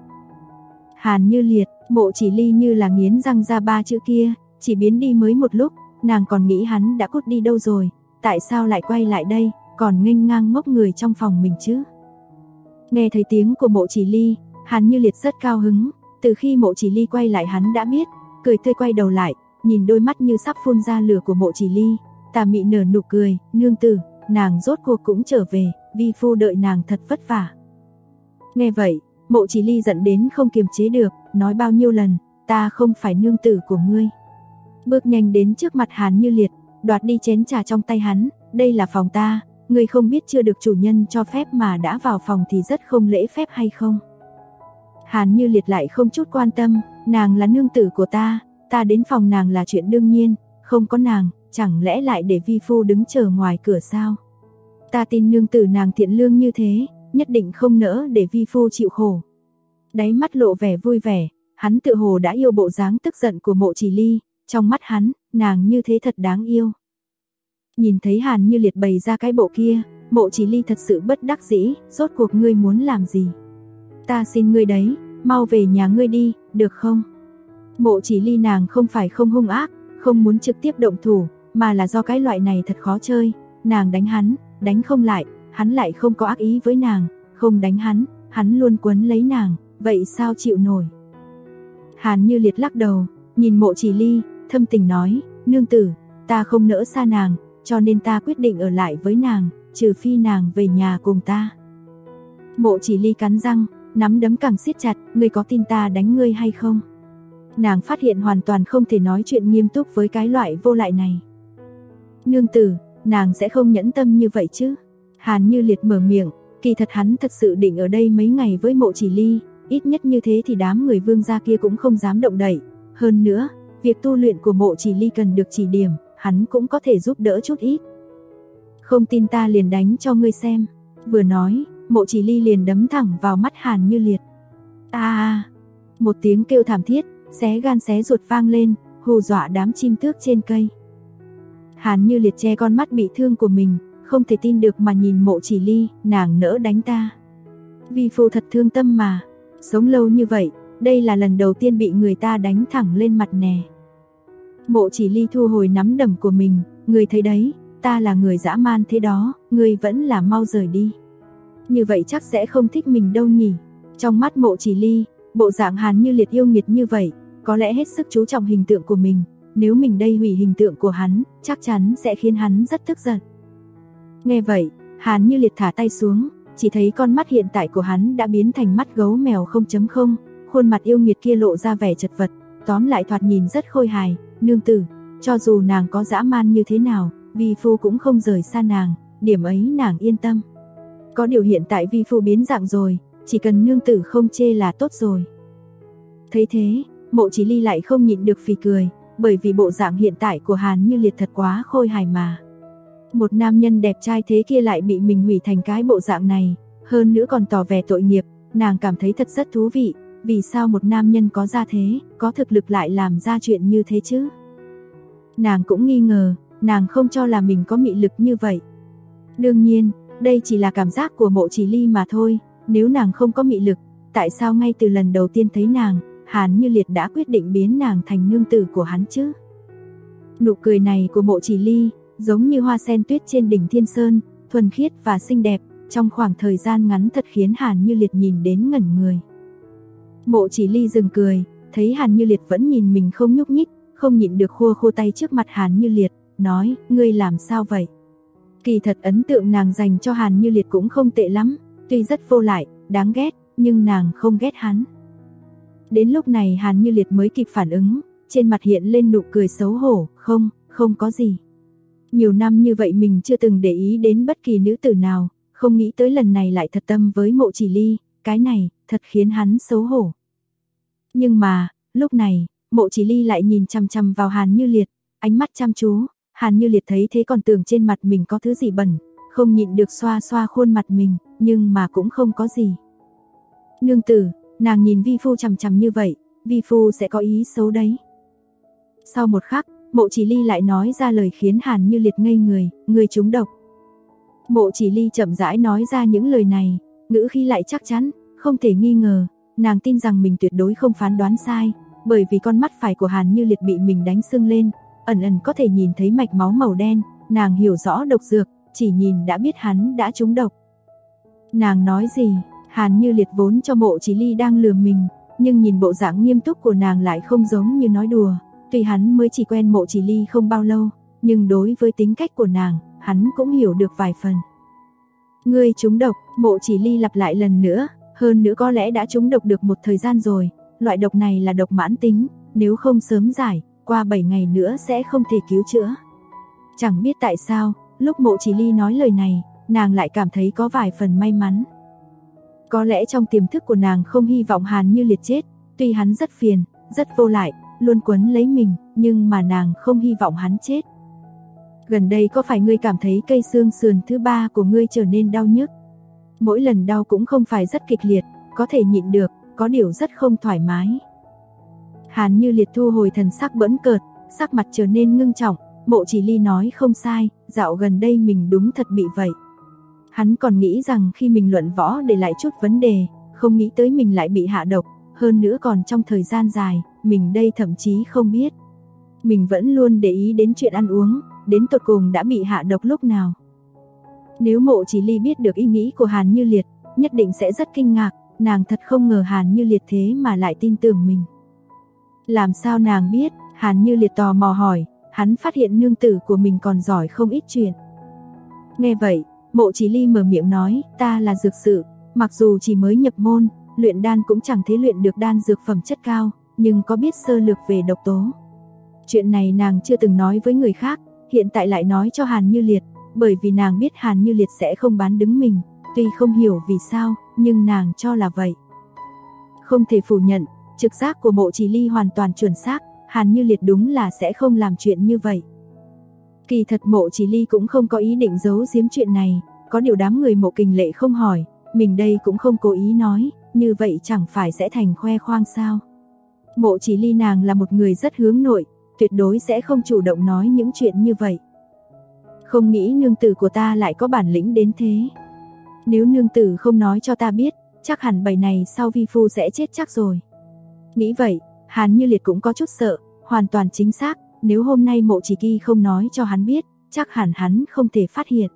Hàn Như Liệt, Mộ Chỉ Ly như là nghiến răng ra 3 chữ kia, chỉ biến đi mới một lúc, nàng còn nghĩ hắn đã cút đi đâu rồi, tại sao lại quay lại đây, còn nghênh ngang ngốc người trong phòng mình chứ. Nghe thấy tiếng của Mộ Chỉ Ly, Hàn Như Liệt rất cao hứng, từ khi Mộ Chỉ Ly quay lại hắn đã biết, cười tươi quay đầu lại, nhìn đôi mắt như sắp phun ra lửa của Mộ Chỉ Ly, tà mị nở nụ cười, nương tử, nàng rốt cuộc cũng trở về, vi phu đợi nàng thật vất vả. Nghe vậy, Mộ Chỉ Ly giận đến không kiềm chế được, nói bao nhiêu lần, ta không phải nương tử của ngươi. Bước nhanh đến trước mặt Hàn Như Liệt, đoạt đi chén trà trong tay hắn, đây là phòng ta, ngươi không biết chưa được chủ nhân cho phép mà đã vào phòng thì rất không lễ phép hay không? Hàn Như Liệt lại không chút quan tâm, nàng là nương tử của ta đến phòng nàng là chuyện đương nhiên, không có nàng, chẳng lẽ lại để vi phu đứng chờ ngoài cửa sao? Ta tin nương tử nàng thiện lương như thế, nhất định không nỡ để vi phu chịu khổ. Đáy mắt lộ vẻ vui vẻ, hắn tự hồ đã yêu bộ dáng tức giận của Mộ Chỉ Ly, trong mắt hắn, nàng như thế thật đáng yêu. Nhìn thấy Hàn Như Liệt bày ra cái bộ kia, Mộ Chỉ Ly thật sự bất đắc dĩ, rốt cuộc ngươi muốn làm gì? Ta xin ngươi đấy, mau về nhà ngươi đi, được không? Mộ Chỉ Ly nàng không phải không hung ác, không muốn trực tiếp động thủ, mà là do cái loại này thật khó chơi, nàng đánh hắn, đánh không lại, hắn lại không có ác ý với nàng, không đánh hắn luôn quấn lấy nàng, vậy sao chịu nổi? Hàn Như Liệt lắc đầu, nhìn Mộ Chỉ Ly, thâm tình nói, nương tử, ta không nỡ xa nàng, cho nên ta quyết định ở lại với nàng, trừ phi nàng về nhà cùng ta. Mộ Chỉ Ly cắn răng, nắm đấm càng siết chặt, ngươi có tin ta đánh ngươi hay không? Nàng phát hiện hoàn toàn không thể nói chuyện nghiêm túc với cái loại vô lại này. Nương tử, nàng sẽ không nhẫn tâm như vậy chứ? Hàn Như Liệt mở miệng, kỳ thật hắn thật sự định ở đây mấy ngày với Mộ Chỉ Ly, ít nhất như thế thì đám người Vương gia kia cũng không dám động đậy. Hơn nữa, việc tu luyện của Mộ Chỉ Ly cần được chỉ điểm, hắn cũng có thể giúp đỡ chút ít. Không tin ta liền đánh cho ngươi xem. Vừa nói, Mộ Chỉ Ly liền đấm thẳng vào mắt Hàn Như Liệt. Một tiếng kêu thảm thiết, xé gan xé ruột vang lên, hù dọa đám chim tước trên cây. Hàn Như Liệt che con mắt bị thương của mình, không thể tin được mà nhìn Mộ Chỉ Ly, nàng nỡ đánh ta. Vi phu thật thương tâm mà, sống lâu như vậy, đây là lần đầu tiên bị người ta đánh thẳng lên mặt nè. Mộ Chỉ Ly thu hồi nắm đấm của mình, ngươi thấy đấy, ta là người dã man thế đó, ngươi vẫn là mau rời đi. Như vậy chắc sẽ không thích mình đâu nhỉ. Trong mắt Mộ Chỉ Ly, bộ dạng Hàn Như Liệt yêu nghiệt như vậy, có lẽ hết sức chú trọng hình tượng của mình, nếu mình đây hủy hình tượng của hắn, chắc chắn sẽ khiến hắn rất tức giận. Nghe vậy, Hàn Như Liệt thả tay xuống, chỉ thấy con mắt hiện tại của hắn đã biến thành mắt gấu mèo 0.0, khuôn mặt yêu nghiệt kia lộ ra vẻ chật vật, tóm lại thoạt nhìn rất khôi hài, nương tử, cho dù nàng có dã man như thế nào, vi phu cũng không rời xa nàng, điểm ấy nàng yên tâm. Có điều hiện tại vi phu biến dạng rồi, chỉ cần nương tử không chê là tốt rồi. Thấy thế, Mộ Chỉ Ly lại không nhịn được phì cười, bởi vì bộ dạng hiện tại của Hàn Như Liệt thật quá khôi hài mà. Một nam nhân đẹp trai thế kia lại bị mình hủy thành cái bộ dạng này, hơn nữa còn tỏ vẻ tội nghiệp, nàng cảm thấy thật rất thú vị, vì sao một nam nhân có gia thế, có thực lực lại làm ra chuyện như thế chứ? Nàng cũng nghi ngờ, nàng không cho là mình có mị lực như vậy. Đương nhiên, đây chỉ là cảm giác của Mộ Chỉ Ly mà thôi, nếu nàng không có mị lực, tại sao ngay từ lần đầu tiên thấy nàng, Hàn Như Liệt đã quyết định biến nàng thành nương tử của hắn chứ? Nụ cười này của Mộ Chỉ Ly, giống như hoa sen tuyết trên đỉnh Thiên Sơn, thuần khiết và xinh đẹp, trong khoảng thời gian ngắn thật khiến Hàn Như Liệt nhìn đến ngẩn người. Mộ Chỉ Ly dừng cười, thấy Hàn Như Liệt vẫn nhìn mình không nhúc nhích, không nhịn được khua khô tay trước mặt Hàn Như Liệt, nói, ngươi làm sao vậy? Kỳ thật ấn tượng nàng dành cho Hàn Như Liệt cũng không tệ lắm, tuy rất vô lại, đáng ghét, nhưng nàng không ghét hắn. Đến lúc này Hàn Như Liệt mới kịp phản ứng, trên mặt hiện lên nụ cười xấu hổ, không có gì. Nhiều năm như vậy mình chưa từng để ý đến bất kỳ nữ tử nào, không nghĩ tới lần này lại thật tâm với Mộ Chỉ Ly, cái này, thật khiến hắn xấu hổ. Nhưng mà, lúc này, Mộ Chỉ Ly lại nhìn chằm chằm vào Hàn Như Liệt, ánh mắt chăm chú, Hàn Như Liệt thấy thế còn tưởng trên mặt mình có thứ gì bẩn, không nhịn được xoa xoa khuôn mặt mình, nhưng mà cũng không có gì. Nương tử, nàng nhìn vi phu chằm chằm như vậy, vi phu sẽ có ý xấu đấy. Sau một khắc, Mộ Chỉ Ly lại nói ra lời khiến Hàn Như Liệt ngây người, người trúng độc. Mộ Chỉ Ly chậm rãi nói ra những lời này, ngữ khí lại chắc chắn, không thể nghi ngờ, nàng tin rằng mình tuyệt đối không phán đoán sai, bởi vì con mắt phải của Hàn Như Liệt bị mình đánh sưng lên, ẩn ẩn có thể nhìn thấy mạch máu màu đen, nàng hiểu rõ độc dược, chỉ nhìn đã biết hắn đã trúng độc. Nàng nói gì? Hàn Như Liệt vốn cho Mộ Chỉ Ly đang lừa mình, nhưng nhìn bộ dạng nghiêm túc của nàng lại không giống như nói đùa, tuy hắn mới chỉ quen Mộ Chỉ Ly không bao lâu, nhưng đối với tính cách của nàng, hắn cũng hiểu được vài phần. Ngươi trúng độc, Mộ Chỉ Ly lặp lại lần nữa, hơn nữa có lẽ đã trúng độc được một thời gian rồi, loại độc này là độc mãn tính, nếu không sớm giải, qua 7 ngày nữa sẽ không thể cứu chữa. Chẳng biết tại sao, lúc Mộ Chỉ Ly nói lời này, nàng lại cảm thấy có vài phần may mắn. Có lẽ trong tiềm thức của nàng không hy vọng Hàn Như Liệt chết, tuy hắn rất phiền, rất vô lại, luôn quấn lấy mình, nhưng mà nàng không hy vọng hắn chết. Gần đây có phải ngươi cảm thấy cây xương sườn thứ 3 của ngươi trở nên đau nhức? Mỗi lần đau cũng không phải rất kịch liệt, có thể nhịn được, có điều rất không thoải mái. Hàn Như Liệt thu hồi thần sắc bỡn cợt, sắc mặt trở nên ngưng trọng, Mộ Chỉ Ly nói không sai, dạo gần đây mình đúng thật bị vậy. Hắn còn nghĩ rằng khi mình luận võ để lại chút vấn đề, không nghĩ tới mình lại bị hạ độc, hơn nữa còn trong thời gian dài, mình đây thậm chí không biết. Mình vẫn luôn để ý đến chuyện ăn uống, đến tột cùng đã bị hạ độc lúc nào. Nếu Mộ Chỉ Ly biết được ý nghĩ của Hàn Như Liệt, nhất định sẽ rất kinh ngạc, nàng thật không ngờ Hàn Như Liệt thế mà lại tin tưởng mình. Làm sao nàng biết? Hàn Như Liệt tò mò hỏi, hắn phát hiện nương tử của mình còn giỏi không ít chuyện. Nghe vậy, Mộ Chỉ Ly mở miệng nói, ta là dược sự, mặc dù chỉ mới nhập môn, luyện đan cũng chẳng thấy luyện được đan dược phẩm chất cao, nhưng có biết sơ lược về độc tố. Chuyện này nàng chưa từng nói với người khác, hiện tại lại nói cho Hàn Như Liệt, bởi vì nàng biết Hàn Như Liệt sẽ không bán đứng mình, tuy không hiểu vì sao, nhưng nàng cho là vậy. Không thể phủ nhận, trực giác của Mộ Chỉ Ly hoàn toàn chuẩn xác, Hàn Như Liệt đúng là sẽ không làm chuyện như vậy. Kỳ thật Mộ Chỉ Ly cũng không có ý định giấu giếm chuyện này, có điều đám người Mộ Kình Lệ không hỏi, mình đây cũng không cố ý nói, như vậy chẳng phải sẽ thành khoe khoang sao. Mộ Chỉ Ly nàng là một người rất hướng nội, tuyệt đối sẽ không chủ động nói những chuyện như vậy. Không nghĩ nương tử của ta lại có bản lĩnh đến thế. Nếu nương tử không nói cho ta biết, chắc hẳn 7 này sau vi phu sẽ chết chắc rồi. Nghĩ vậy, Hàn Như Liệt cũng có chút sợ, hoàn toàn chính xác, nếu hôm nay Mộ Chỉ Ly không nói cho hắn biết, chắc hẳn hắn không thể phát hiện.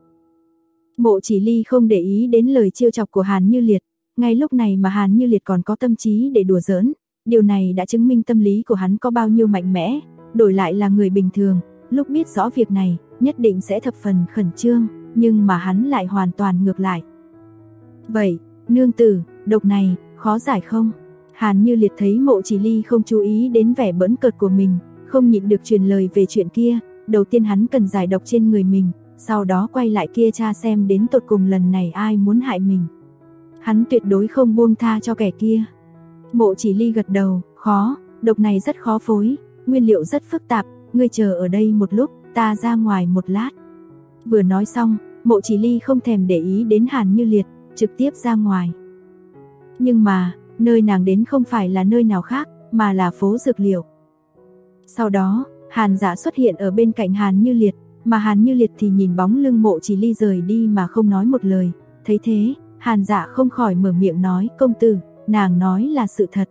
Mộ Chỉ Ly không để ý đến lời trêu chọc của Hàn Như Liệt, ngay lúc này mà Hàn Như Liệt còn có tâm trí để đùa giỡn, điều này đã chứng minh tâm lý của hắn có bao nhiêu mạnh mẽ, đổi lại là người bình thường, lúc biết rõ việc này, nhất định sẽ thập phần khẩn trương, nhưng mà hắn lại hoàn toàn ngược lại. Vậy, nương tử, độc này, khó giải không? Hàn Như Liệt thấy Mộ Chỉ Ly không chú ý đến vẻ bỡn cợt của mình, không nhịn được truyền lời về chuyện kia, đầu tiên hắn cần giải độc trên người mình, sau đó quay lại kia tra xem đến tột cùng lần này ai muốn hại mình. Hắn tuyệt đối không buông tha cho kẻ kia. Mộ Chỉ Ly gật đầu, khó, độc này rất khó phối, nguyên liệu rất phức tạp, ngươi chờ ở đây một lúc, ta ra ngoài một lát. Vừa nói xong, Mộ Chỉ Ly không thèm để ý đến Hàn Như Liệt, trực tiếp ra ngoài. Nhưng mà, nơi nàng đến không phải là nơi nào khác, mà là phố dược liệu. Sau đó, Hàn Dạ xuất hiện ở bên cạnh Hàn Như Liệt, mà Hàn Như Liệt thì nhìn bóng lưng Mộ Chỉ Ly rời đi mà không nói một lời. Thấy thế, Hàn Dạ không khỏi mở miệng nói, công tử, nàng nói là sự thật.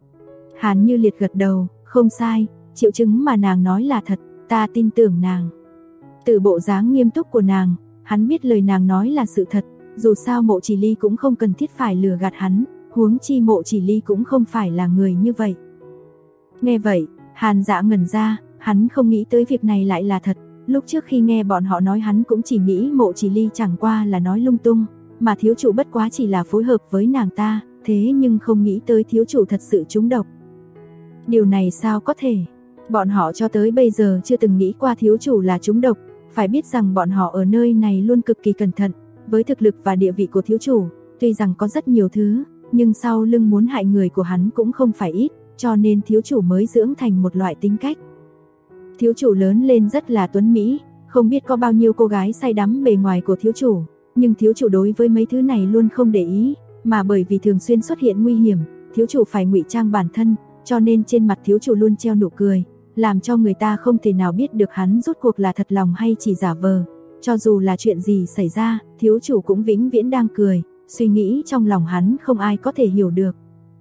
Hàn Như Liệt gật đầu, không sai, triệu chứng mà nàng nói là thật, ta tin tưởng nàng. Từ bộ dáng nghiêm túc của nàng, hắn biết lời nàng nói là sự thật, dù sao Mộ Chỉ Ly cũng không cần thiết phải lừa gạt hắn, huống chi Mộ Chỉ Ly cũng không phải là người như vậy. Nghe vậy, Hàn Dạ ngẩn ra, hắn không nghĩ tới việc này lại là thật, lúc trước khi nghe bọn họ nói hắn cũng chỉ nghĩ Mộ Chỉ Ly chẳng qua là nói lung tung, mà thiếu chủ bất quá chỉ là phối hợp với nàng ta, thế nhưng không nghĩ tới thiếu chủ thật sự trúng độc. Điều này sao có thể? Bọn họ cho tới bây giờ chưa từng nghĩ qua thiếu chủ là trúng độc, phải biết rằng bọn họ ở nơi này luôn cực kỳ cẩn thận, với thực lực và địa vị của thiếu chủ, tuy rằng có rất nhiều thứ, nhưng sau lưng muốn hại người của hắn cũng không phải ít, cho nên thiếu chủ mới dưỡng thành một loại tính cách. Thiếu chủ lớn lên rất là tuấn mỹ, không biết có bao nhiêu cô gái say đắm bề ngoài của thiếu chủ, nhưng thiếu chủ đối với mấy thứ này luôn không để ý, mà bởi vì thường xuyên xuất hiện nguy hiểm, thiếu chủ phải ngụy trang bản thân, cho nên trên mặt thiếu chủ luôn treo nụ cười, làm cho người ta không thể nào biết được hắn rốt cuộc là thật lòng hay chỉ giả vờ. Cho dù là chuyện gì xảy ra, thiếu chủ cũng vĩnh viễn đang cười, suy nghĩ trong lòng hắn không ai có thể hiểu được.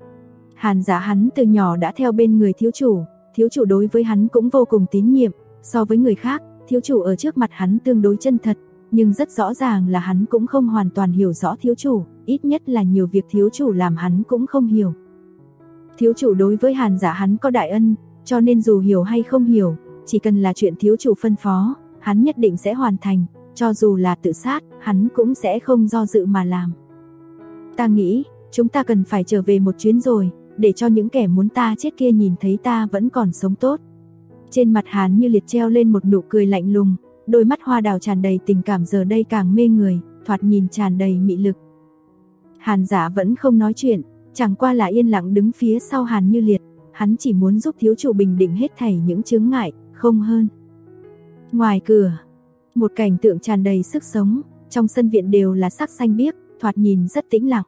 Hàn Dạ hắn từ nhỏ đã theo bên người thiếu chủ đối với hắn cũng vô cùng tín nhiệm, so với người khác, thiếu chủ ở trước mặt hắn tương đối chân thật, nhưng rất rõ ràng là hắn cũng không hoàn toàn hiểu rõ thiếu chủ, ít nhất là nhiều việc thiếu chủ làm hắn cũng không hiểu. Thiếu chủ đối với Hàn Dạ hắn có đại ân, cho nên dù hiểu hay không hiểu, chỉ cần là chuyện thiếu chủ phân phó, hắn nhất định sẽ hoàn thành, cho dù là tự sát, hắn cũng sẽ không do dự mà làm. Ta nghĩ, chúng ta cần phải trở về một chuyến rồi, để cho những kẻ muốn ta chết kia nhìn thấy ta vẫn còn sống tốt. Trên mặt Hàn Như Liệt treo lên một nụ cười lạnh lùng, đôi mắt hoa đào tràn đầy tình cảm giờ đây càng mê người, thoạt nhìn tràn đầy mị lực. Hàn Dạ vẫn không nói chuyện, chẳng qua là yên lặng đứng phía sau Hàn Như Liệt, hắn chỉ muốn giúp thiếu chủ bình định hết thảy những chướng ngại, không hơn. Ngoài cửa, một cảnh tượng tràn đầy sức sống, trong sân viện đều là sắc xanh biếc, thoạt nhìn rất tĩnh lặng.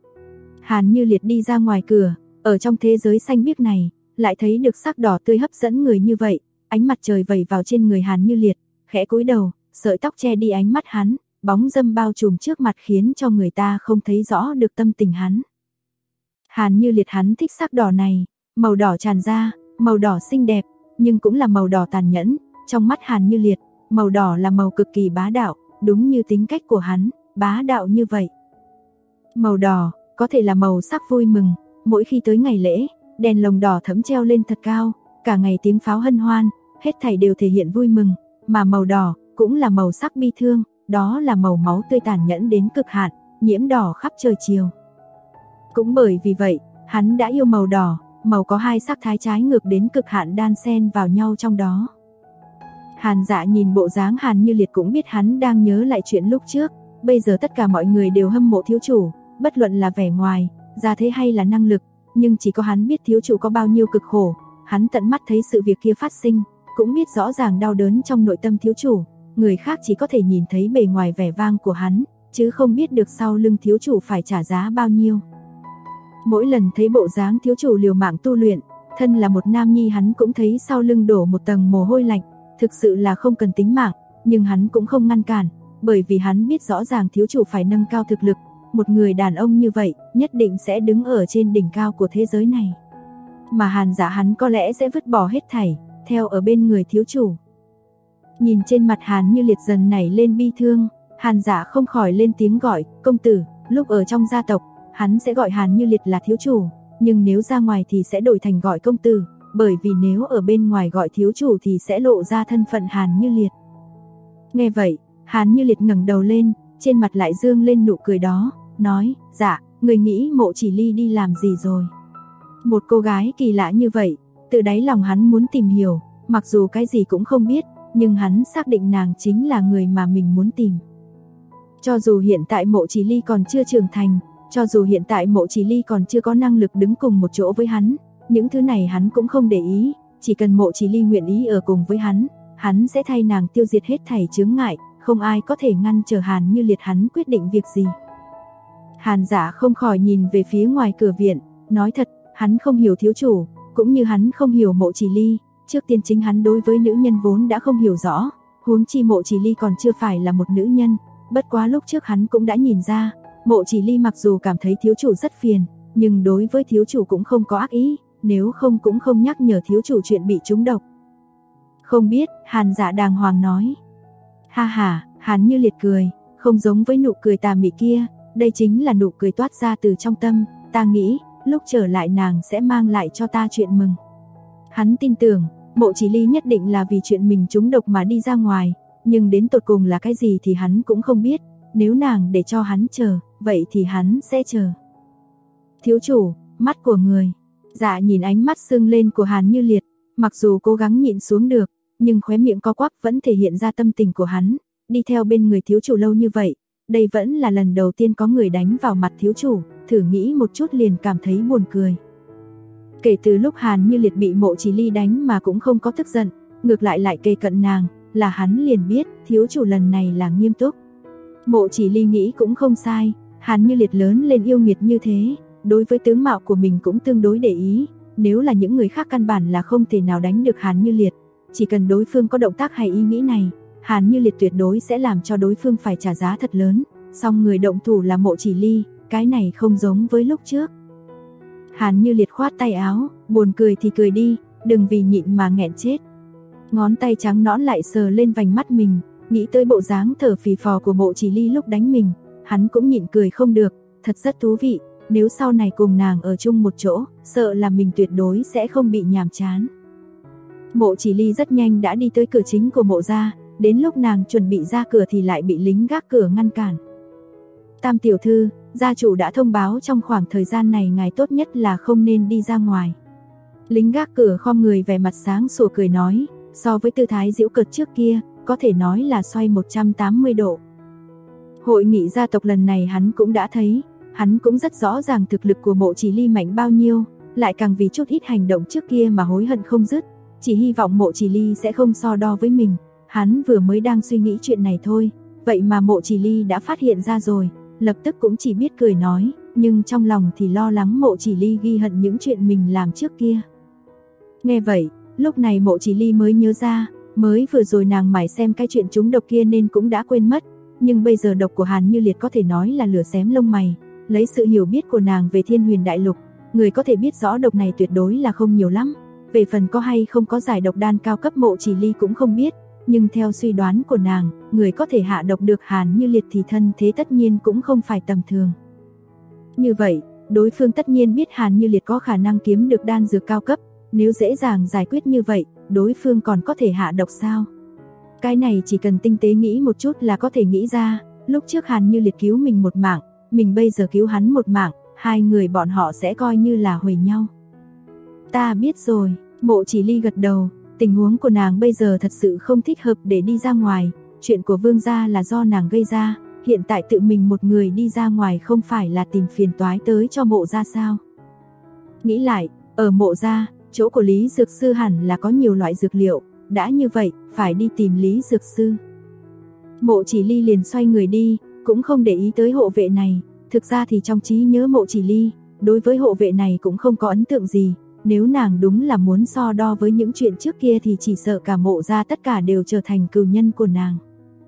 Hàn Như Liệt đi ra ngoài cửa, ở trong thế giới xanh biếc này, lại thấy được sắc đỏ tươi hấp dẫn người như vậy, ánh mặt trời vẩy vào trên người Hàn Như Liệt, khẽ cúi đầu, sợi tóc che đi ánh mắt hắn, bóng râm bao trùm trước mặt khiến cho người ta không thấy rõ được tâm tình hắn. Hàn Như Liệt hắn thích sắc đỏ này, màu đỏ tràn ra, màu đỏ xinh đẹp, nhưng cũng là màu đỏ tàn nhẫn, trong mắt Hàn Như Liệt, màu đỏ là màu cực kỳ bá đạo, đúng như tính cách của hắn, bá đạo như vậy. Màu đỏ, có thể là màu sắc vui mừng, mỗi khi tới ngày lễ, đèn lồng đỏ thẫm treo lên thật cao, cả ngày tiếng pháo hân hoan, hết thảy đều thể hiện vui mừng, mà màu đỏ cũng là màu sắc bi thương, đó là màu máu tươi tàn nhẫn đến cực hạn, nhiễm đỏ khắp trời chiều. Cũng bởi vì vậy, hắn đã yêu màu đỏ, màu có hai sắc thái trái ngược đến cực hạn đan xen vào nhau trong đó. Hàn Dạ nhìn bộ dáng Hàn Như Liệt cũng biết hắn đang nhớ lại chuyện lúc trước, bây giờ tất cả mọi người đều hâm mộ thiếu chủ, bất luận là vẻ ngoài, gia thế hay là năng lực, nhưng chỉ có hắn biết thiếu chủ có bao nhiêu cực khổ, hắn tận mắt thấy sự việc kia phát sinh, cũng biết rõ ràng đau đớn trong nội tâm thiếu chủ, người khác chỉ có thể nhìn thấy bề ngoài vẻ vang của hắn, chứ không biết được sau lưng thiếu chủ phải trả giá bao nhiêu. Mỗi lần thấy bộ dáng thiếu chủ liều mạng tu luyện, thân là một nam nhi hắn cũng thấy sau lưng đổ một tầng mồ hôi lạnh, thực sự là không cần tính mạng, nhưng hắn cũng không ngăn cản, bởi vì hắn biết rõ ràng thiếu chủ phải nâng cao thực lực, một người đàn ông như vậy, nhất định sẽ đứng ở trên đỉnh cao của thế giới này. Mà Hàn Dạ hắn có lẽ sẽ vứt bỏ hết thảy, theo ở bên người thiếu chủ. Nhìn trên mặt Hàn Như Liệt dần nảy lên bi thương, Hàn Dạ không khỏi lên tiếng gọi, công tử, lúc ở trong gia tộc, hắn sẽ gọi Hàn Như Liệt là thiếu chủ, nhưng nếu ra ngoài thì sẽ đổi thành gọi công tử, bởi vì nếu ở bên ngoài gọi thiếu chủ thì sẽ lộ ra thân phận Hàn Như Liệt. Nghe vậy, Hàn Như Liệt ngẩng đầu lên, trên mặt lại dương lên nụ cười đó, nói, dạ, người nghĩ Mộ Chỉ Ly đi làm gì rồi? Một cô gái kỳ lạ như vậy, từ đáy lòng hắn muốn tìm hiểu, mặc dù cái gì cũng không biết, nhưng hắn xác định nàng chính là người mà mình muốn tìm. Cho dù hiện tại Mộ Chỉ Ly còn chưa trưởng thành, cho dù hiện tại Mộ Chỉ Ly còn chưa có năng lực đứng cùng một chỗ với hắn, những thứ này hắn cũng không để ý, chỉ cần Mộ Chỉ Ly nguyện ý ở cùng với hắn sẽ thay nàng tiêu diệt hết thảy chướng ngại, không ai có thể ngăn trở Hàn Như Liệt hắn quyết định việc gì. Hàn Dạ không khỏi nhìn về phía ngoài cửa viện, nói thật, hắn không hiểu thiếu chủ, cũng như hắn không hiểu Mộ Chỉ Ly, trước tiên chính hắn đối với nữ nhân vốn đã không hiểu rõ, huống chi Mộ Chỉ Ly còn chưa phải là một nữ nhân, bất quá lúc trước hắn cũng đã nhìn ra, Mộ Chỉ Ly mặc dù cảm thấy thiếu chủ rất phiền, nhưng đối với thiếu chủ cũng không có ác ý, nếu không cũng không nhắc nhở thiếu chủ chuyện bị trúng độc. Không biết, Hàn Dạ đàng hoàng nói. Ha ha, Hàn Như Liệt cười, không giống với nụ cười tà mị kia, đây chính là nụ cười toát ra từ trong tâm, ta nghĩ, lúc trở lại nàng sẽ mang lại cho ta chuyện mừng. Hắn tin tưởng, Mộ Chỉ Ly nhất định là vì chuyện mình trúng độc mà đi ra ngoài, nhưng đến tột cùng là cái gì thì hắn cũng không biết, nếu nàng để cho hắn chờ, vậy thì hắn sẽ chờ. Thiếu chủ, mắt của người. Dạ nhìn ánh mắt sưng lên của Hàn Như Liệt, mặc dù cố gắng nhịn xuống được, nhưng khóe miệng co quắp vẫn thể hiện ra tâm tình của hắn, đi theo bên người thiếu chủ lâu như vậy, đây vẫn là lần đầu tiên có người đánh vào mặt thiếu chủ, thử nghĩ một chút liền cảm thấy buồn cười. Kể từ lúc Hàn Như Liệt bị Mộ Chỉ Ly đánh mà cũng không có tức giận, ngược lại kề cận nàng, là hắn liền biết thiếu chủ lần này là nghiêm túc. Mộ Chỉ Ly nghĩ cũng không sai, Hàn Như Liệt lớn lên yêu nghiệt như thế, đối với tướng mạo của mình cũng tương đối để ý, nếu là những người khác căn bản là không thể nào đánh được Hàn Như Liệt, chỉ cần đối phương có động tác hay ý nghĩ này, Hàn Như Liệt tuyệt đối sẽ làm cho đối phương phải trả giá thật lớn, song người động thủ là Mộ Chỉ Ly, cái này không giống với lúc trước. Hàn Như Liệt khoát tay áo, buồn cười thì cười đi, đừng vì nhịn mà nghẹn chết. Ngón tay trắng nõn lại sờ lên vành mắt mình, nghĩ tới bộ dáng thở phì phò của Mộ Chỉ Ly lúc đánh mình, hắn cũng nhịn cười không được, thật rất thú vị, nếu sau này cùng nàng ở chung một chỗ, sợ là mình tuyệt đối sẽ không bị nhàm chán. Mộ Chỉ Ly rất nhanh đã đi tới cửa chính của Mộ gia, đến lúc nàng chuẩn bị ra cửa thì lại bị lính gác cửa ngăn cản. Tam tiểu thư, gia chủ đã thông báo trong khoảng thời gian này ngài tốt nhất là không nên đi ra ngoài. Lính gác cửa khom người vẻ mặt sáng sủa cười nói, so với tư thái giễu cợt trước kia, có thể nói là xoay 180 độ. Hội nghị gia tộc lần này hắn cũng đã thấy, hắn cũng rất rõ ràng thực lực của Mộ Chỉ Ly mạnh bao nhiêu, lại càng vì chút ít hành động trước kia mà hối hận không dứt, chỉ hy vọng Mộ Chỉ Ly sẽ không so đo với mình. Hắn vừa mới đang suy nghĩ chuyện này thôi, vậy mà Mộ Chỉ Ly đã phát hiện ra rồi, lập tức cũng chỉ biết cười nói, nhưng trong lòng thì lo lắng Mộ Chỉ Ly ghi hận những chuyện mình làm trước kia. Nghe vậy, lúc này Mộ Chỉ Ly mới nhớ ra, mới vừa rồi nàng mải xem cái chuyện trúng độc kia nên cũng đã quên mất, nhưng bây giờ độc của Hàn Như Liệt có thể nói là lửa xém lông mày, lấy sự hiểu biết của nàng về Thiên Huyền Đại Lục, người có thể biết rõ độc này tuyệt đối là không nhiều lắm, về phần có hay không có giải độc đan cao cấp Mộ Chỉ Ly cũng không biết, nhưng theo suy đoán của nàng, người có thể hạ độc được Hàn Như Liệt thì thân thế tất nhiên cũng không phải tầm thường. Như vậy, đối phương tất nhiên biết Hàn Như Liệt có khả năng kiếm được đan dược cao cấp, nếu dễ dàng giải quyết như vậy, đối phương còn có thể hạ độc sao? Cái này chỉ cần tinh tế nghĩ một chút là có thể nghĩ ra, lúc trước Hàn Như Liệt cứu mình một mạng, mình bây giờ cứu hắn một mạng, hai người bọn họ sẽ coi như là huề nhau. Ta biết rồi, Mộ Chỉ Ly gật đầu, tình huống của nàng bây giờ thật sự không thích hợp để đi ra ngoài, chuyện của Vương gia là do nàng gây ra, hiện tại tự mình một người đi ra ngoài không phải là tìm phiền toái tới cho Mộ gia sao? Nghĩ lại, ở Mộ gia, chỗ của Lý Dược Sư hẳn là có nhiều loại dược liệu, đã như vậy, phải đi tìm Lý Dược Sư. Mộ Chỉ Ly liền xoay người đi, cũng không để ý tới hộ vệ này, thực ra thì trong trí nhớ Mộ Chỉ Ly, đối với hộ vệ này cũng không có ấn tượng gì, nếu nàng đúng là muốn so đo với những chuyện trước kia thì chỉ sợ cả Mộ gia tất cả đều trở thành cừu nhân của nàng.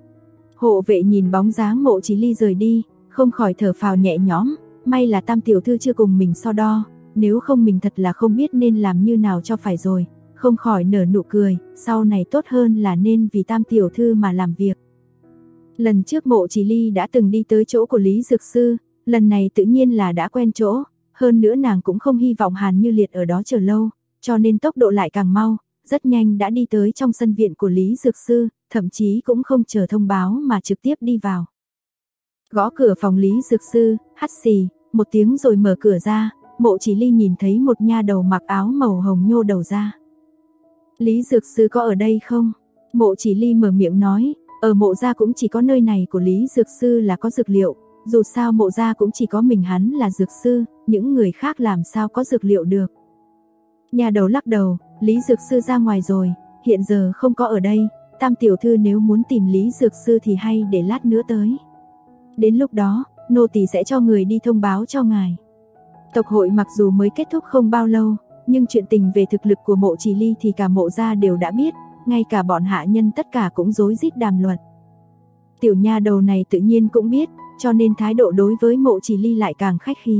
Hộ vệ nhìn bóng dáng Mộ Chỉ Ly rời đi, không khỏi thở phào nhẹ nhõm, may là Tam tiểu thư chưa cùng mình so đo, nếu không mình thật là không biết nên làm như nào cho phải rồi, không khỏi nở nụ cười, sau này tốt hơn là nên vì Tam tiểu thư mà làm việc. Lần trước Mộ Chỉ Ly đã từng đi tới chỗ của Lý Dược Sư, lần này tự nhiên là đã quen chỗ, hơn nữa nàng cũng không hy vọng Hàn Như Liệt ở đó chờ lâu, cho nên tốc độ lại càng mau, rất nhanh đã đi tới trong sân viện của Lý Dược Sư, thậm chí cũng không chờ thông báo mà trực tiếp đi vào. Gõ cửa phòng Lý Dược Sư, hắt xì, một tiếng rồi mở cửa ra, Mộ Chỉ Ly nhìn thấy một nha đầu mặc áo màu hồng nhô đầu ra. Lý Dược Sư có ở đây không? Mộ Chỉ Ly mở miệng nói, ở mộ gia cũng chỉ có nơi này của Lý Dược Sư là có dược liệu, dù sao mộ gia cũng chỉ có mình hắn là dược sư, những người khác làm sao có dược liệu được. Nha đầu lắc đầu, Lý Dược Sư ra ngoài rồi, hiện giờ không có ở đây, Tam tiểu thư nếu muốn tìm Lý Dược Sư thì hay để lát nữa tới. Đến lúc đó, nô tỳ sẽ cho người đi thông báo cho ngài. Tộc hội mặc dù mới kết thúc không bao lâu, nhưng chuyện tình về thực lực của Mộ Chỉ Ly thì cả mộ gia đều đã biết, ngay cả bọn hạ nhân tất cả cũng rối rít đàm luận. Tiểu nha đầu này tự nhiên cũng biết, cho nên thái độ đối với Mộ Chỉ Ly lại càng khách khí.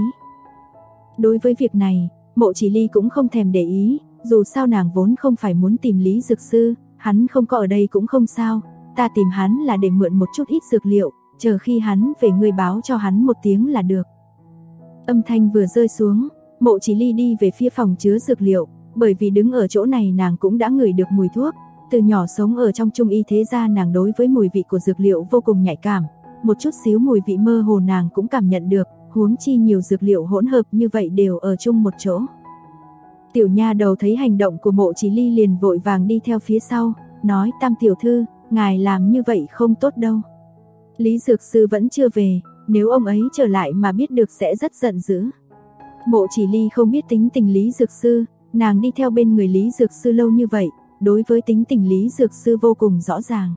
Đối với việc này, Mộ Chỉ Ly cũng không thèm để ý, dù sao nàng vốn không phải muốn tìm Lý Dược Sư, hắn không có ở đây cũng không sao, ta tìm hắn là để mượn một chút ít dược liệu, chờ khi hắn về ngươi báo cho hắn một tiếng là được. Âm thanh vừa rơi xuống, Mộ Chỉ Ly đi về phía phòng chứa dược liệu, bởi vì đứng ở chỗ này nàng cũng đã ngửi được mùi thuốc, từ nhỏ sống ở trong trung y thế gia nàng đối với mùi vị của dược liệu vô cùng nhạy cảm, một chút xíu mùi vị mơ hồ nàng cũng cảm nhận được, huống chi nhiều dược liệu hỗn hợp như vậy đều ở chung một chỗ. Tiểu nha đầu thấy hành động của Mộ Chỉ Ly liền vội vàng đi theo phía sau, nói Tam tiểu thư, ngài làm như vậy không tốt đâu. Lý Dược Sư vẫn chưa về, nếu ông ấy trở lại mà biết được sẽ rất giận dữ. Mộ Chỉ Ly không biết tính tình Lý Dược Sư, nàng đi theo bên người Lý Dược Sư lâu như vậy, đối với tính tình Lý Dược Sư vô cùng rõ ràng.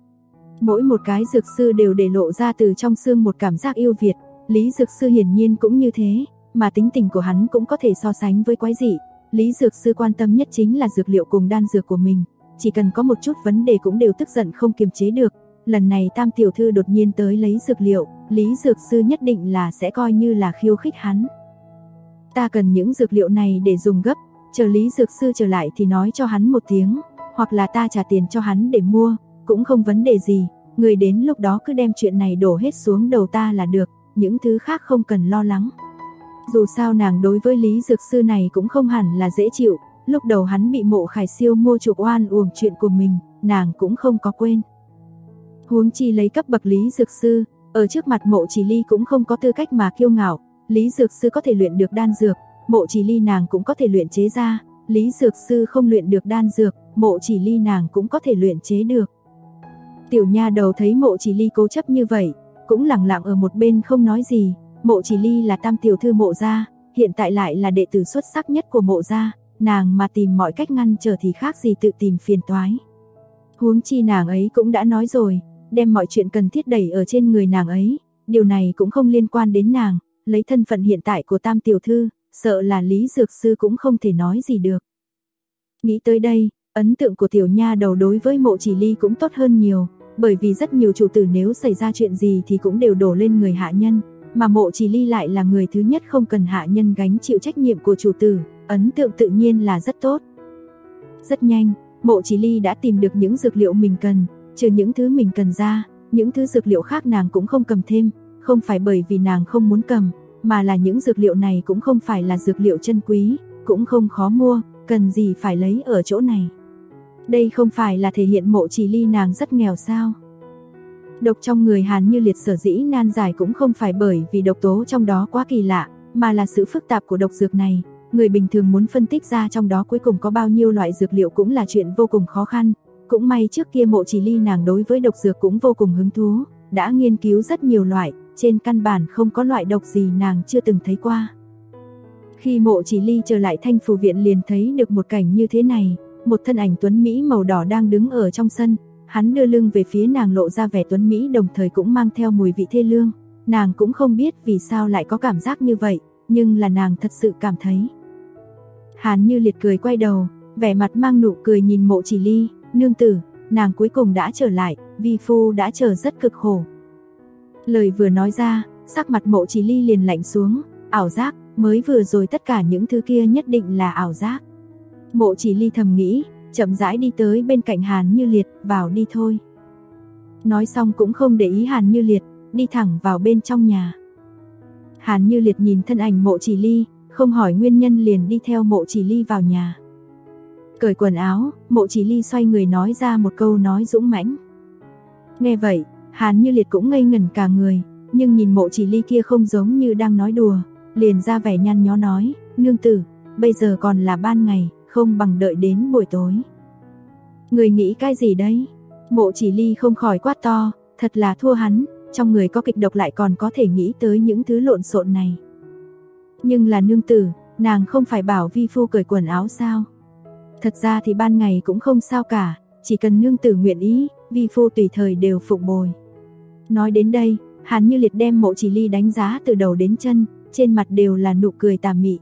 Mỗi một cái dược sư đều để lộ ra từ trong xương một cảm giác yêu Việt, Lý Dược Sư hiển nhiên cũng như thế, mà tính tình của hắn cũng có thể so sánh với quái dị. Lý Dược Sư quan tâm nhất chính là dược liệu cùng đan dược của mình, chỉ cần có một chút vấn đề cũng đều tức giận không kiềm chế được. Lần này Tam tiểu thư đột nhiên tới lấy dược liệu, Lý Dược Sư nhất định là sẽ coi như là khiêu khích hắn. Ta cần những dược liệu này để dùng gấp, chờ Lý Dược Sư trở lại thì nói cho hắn một tiếng, hoặc là ta trả tiền cho hắn để mua, cũng không vấn đề gì, người đến lúc đó cứ đem chuyện này đổ hết xuống đầu ta là được, những thứ khác không cần lo lắng. Dù sao nàng đối với Lý Dược Sư này cũng không hẳn là dễ chịu, lúc đầu hắn bị Mộ Khải Siêu mua chuộc oan uổng chuyện của mình, nàng cũng không có quên. Huống chi lấy cấp bậc Lý Dược Sư, ở trước mặt Mộ Chỉ Ly cũng không có tư cách mà kiêu ngạo, Lý Dược Sư có thể luyện được đan dược, Mộ Chỉ Ly nàng cũng có thể luyện chế ra, Lý Dược Sư không luyện được đan dược, Mộ Chỉ Ly nàng cũng có thể luyện chế được. Tiểu nha đầu thấy Mộ Chỉ Ly cố chấp như vậy, cũng lặng lặng ở một bên không nói gì. Mộ Chỉ Ly là Tam tiểu thư Mộ gia, hiện tại lại là đệ tử xuất sắc nhất của Mộ gia, nàng mà tìm mọi cách ngăn trở thì khác gì tự tìm phiền toái. Huống chi nàng ấy cũng đã nói rồi, đem mọi chuyện cần thiết đẩy ở trên người nàng ấy, điều này cũng không liên quan đến nàng, lấy thân phận hiện tại của Tam tiểu thư, sợ là Lý Dược Sư cũng không thể nói gì được. Nghĩ tới đây, ấn tượng của tiểu nha đầu đối với Mộ Chỉ Ly cũng tốt hơn nhiều, bởi vì rất nhiều chủ tử nếu xảy ra chuyện gì thì cũng đều đổ lên người hạ nhân, mà Mộ Chỉ Ly lại là người thứ nhất không cần hạ nhân gánh chịu trách nhiệm của chủ tử, ấn tượng tự nhiên là rất tốt. Rất nhanh, Mộ Chỉ Ly đã tìm được những dược liệu mình cần, trừ những thứ mình cần ra, những thứ dược liệu khác nàng cũng không cầm thêm, không phải bởi vì nàng không muốn cầm, mà là những dược liệu này cũng không phải là dược liệu chân quý, cũng không khó mua, cần gì phải lấy ở chỗ này. Đây không phải là thể hiện Mộ Chỉ Ly nàng rất nghèo sao? Độc trong người Hàn Như Liệt sở dĩ nan giải cũng không phải bởi vì độc tố trong đó quá kỳ lạ, mà là sự phức tạp của độc dược này. Người bình thường muốn phân tích ra trong đó cuối cùng có bao nhiêu loại dược liệu cũng là chuyện vô cùng khó khăn. Cũng may trước kia Mộ Chỉ Ly nàng đối với độc dược cũng vô cùng hứng thú, đã nghiên cứu rất nhiều loại, trên căn bản không có loại độc gì nàng chưa từng thấy qua. Khi Mộ Chỉ Ly trở lại Thanh Phù Viện liền thấy được một cảnh như thế này, một thân ảnh tuấn Mỹ màu đỏ đang đứng ở trong sân, hắn đưa lưng về phía nàng lộ ra vẻ tuấn Mỹ đồng thời cũng mang theo mùi vị thê lương, nàng cũng không biết vì sao lại có cảm giác như vậy, nhưng là nàng thật sự cảm thấy. Hàn Như Liệt cười quay đầu, vẻ mặt mang nụ cười nhìn Mộ Chỉ Ly, nương tử, nàng cuối cùng đã trở lại, vi phu đã chờ rất cực khổ. Lời vừa nói ra, sắc mặt Mộ Chỉ Ly liền lạnh xuống, ảo giác, mới vừa rồi tất cả những thứ kia nhất định là ảo giác. Mộ Chỉ Ly thầm nghĩ, chậm rãi đi tới bên cạnh Hàn Như Liệt, vào đi thôi. Nói xong cũng không để ý Hàn Như Liệt, đi thẳng vào bên trong nhà. Hàn Như Liệt nhìn thân ảnh Mộ Chỉ Ly, không hỏi nguyên nhân liền đi theo Mộ Chỉ Ly vào nhà. Cởi quần áo, Mộ Chỉ Ly xoay người nói ra một câu nói dũng mãnh. Nghe vậy, Hàn Như Liệt cũng ngây ngẩn cả người, nhưng nhìn Mộ Chỉ Ly kia không giống như đang nói đùa, liền ra vẻ nhăn nhó nói, nương tử, bây giờ còn là ban ngày, không bằng đợi đến buổi tối. Người nghĩ cái gì đấy? Mộ Chỉ Ly không khỏi quát to, thật là thua hắn, trong người có kịch độc lại còn có thể nghĩ tới những thứ lộn xộn này. Nhưng là nương tử, nàng không phải bảo vi phu cởi quần áo sao? Thật ra thì ban ngày cũng không sao cả, chỉ cần nương tử nguyện ý, vi phu tùy thời đều phụng bồi. Nói đến đây, Hàn Như Liệt đem Mộ Chỉ Ly đánh giá từ đầu đến chân, trên mặt đều là nụ cười tà mị.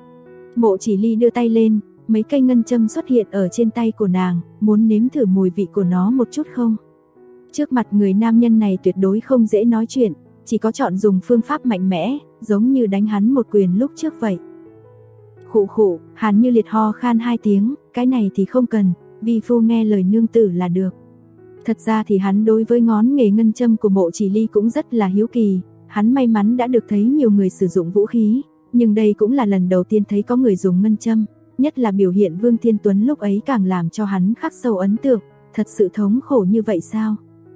Mộ Chỉ Ly đưa tay lên, mấy cây ngân châm xuất hiện ở trên tay của nàng, muốn nếm thử mùi vị của nó một chút không? Trước mặt người nam nhân này tuyệt đối không dễ nói chuyện, chỉ có chọn dùng phương pháp mạnh mẽ, giống như đánh hắn một quyền lúc trước vậy. Khụ khụ, Hàn Như Liệt ho khan 2 tiếng, cái này thì không cần, vi phu nghe lời nương tử là được. Thật ra thì hắn đối với ngón nghề ngân châm của Mộ Chỉ Ly cũng rất là hiếu kỳ, hắn may mắn đã được thấy nhiều người sử dụng vũ khí, nhưng đây cũng là lần đầu tiên thấy có người dùng ngân châm, nhất là biểu hiện Vương Thiên Tuấn lúc ấy càng làm cho hắn khắc sâu ấn tượng, thật sự thống khổ như vậy sao?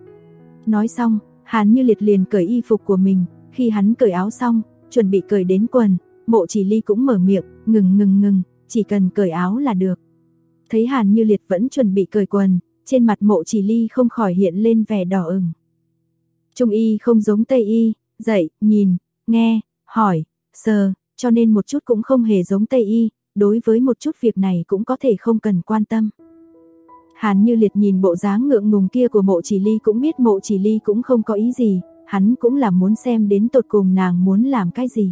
Nói xong, Hàn Như Liệt liền cởi y phục của mình, khi hắn cởi áo xong, chuẩn bị cởi đến quần, Mộ Chỉ Ly cũng mở miệng, ngừng, chỉ cần cởi áo là được. Thấy Hàn Như Liệt vẫn chuẩn bị cởi quần, trên mặt Mộ Chỉ Ly không khỏi hiện lên vẻ đỏ ửng. Trung y không giống Tây y, dạy, nhìn, nghe, hỏi, sờ, cho nên một chút cũng không hề giống Tây y, đối với một chút việc này cũng có thể không cần quan tâm. Hàn Như Liệt nhìn bộ dáng ngượng ngùng kia của Mộ Chỉ Ly cũng biết Mộ Chỉ Ly cũng không có ý gì, hắn cũng là muốn xem đến tột cùng nàng muốn làm cái gì.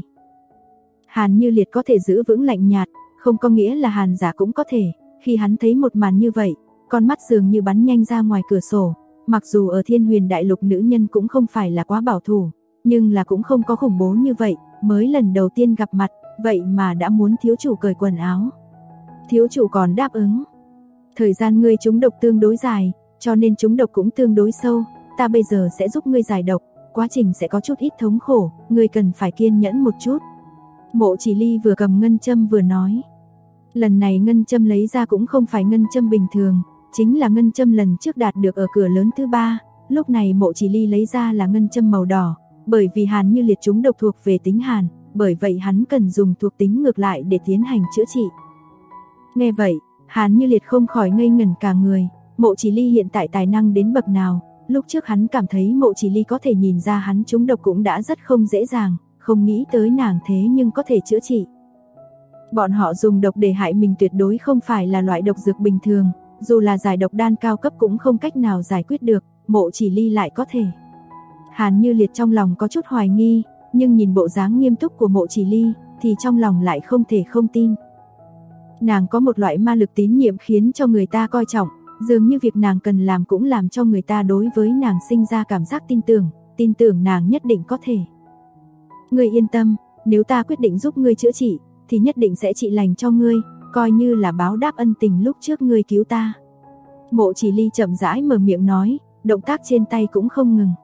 Hàn Như Liệt có thể giữ vững lạnh nhạt, không có nghĩa là Hàn Giả cũng có thể, khi hắn thấy một màn như vậy, con mắt dường như bắn nhanh ra ngoài cửa sổ, mặc dù ở Thiên Huyền Đại Lục nữ nhân cũng không phải là quá bảo thủ, nhưng là cũng không có khủng bố như vậy, mới lần đầu tiên gặp mặt, vậy mà đã muốn thiếu chủ cởi quần áo. Thiếu chủ còn đáp ứng. Thời gian ngươi trúng độc tương đối dài, cho nên trúng độc cũng tương đối sâu, ta bây giờ sẽ giúp ngươi giải độc, quá trình sẽ có chút ít thống khổ, ngươi cần phải kiên nhẫn một chút. Mộ Chỉ Ly vừa cầm ngân châm vừa nói. Lần này ngân châm lấy ra cũng không phải ngân châm bình thường, chính là ngân châm lần trước đạt được ở cửa lớn thứ 3, lúc này Mộ Chỉ Ly lấy ra là ngân châm màu đỏ, bởi vì Hàn Như Liệt trúng độc thuộc về tính hàn, bởi vậy hắn cần dùng thuộc tính ngược lại để tiến hành chữa trị. Nghe vậy, Hàn Như Liệt không khỏi ngây ngẩn cả người, Mộ Chỉ Ly hiện tại tài năng đến bậc nào, lúc trước hắn cảm thấy Mộ Chỉ Ly có thể nhìn ra hắn trúng độc cũng đã rất không dễ dàng, không nghĩ tới nàng thế nhưng có thể chữa trị. Bọn họ dùng độc để hại mình tuyệt đối không phải là loại độc dược bình thường, dù là giải độc đan cao cấp cũng không cách nào giải quyết được, Mộ Chỉ Ly lại có thể. Hàn Như Liệt trong lòng có chút hoài nghi, nhưng nhìn bộ dáng nghiêm túc của Mộ Chỉ Ly, thì trong lòng lại không thể không tin. Nàng có một loại ma lực tín nhiệm khiến cho người ta coi trọng, dường như việc nàng cần làm cũng làm cho người ta đối với nàng sinh ra cảm giác tin tưởng nàng nhất định có thể. Ngươi yên tâm, nếu ta quyết định giúp ngươi chữa trị, thì nhất định sẽ trị lành cho ngươi, coi như là báo đáp ân tình lúc trước ngươi cứu ta. Mộ Chỉ Ly chậm rãi mở miệng nói, động tác trên tay cũng không ngừng.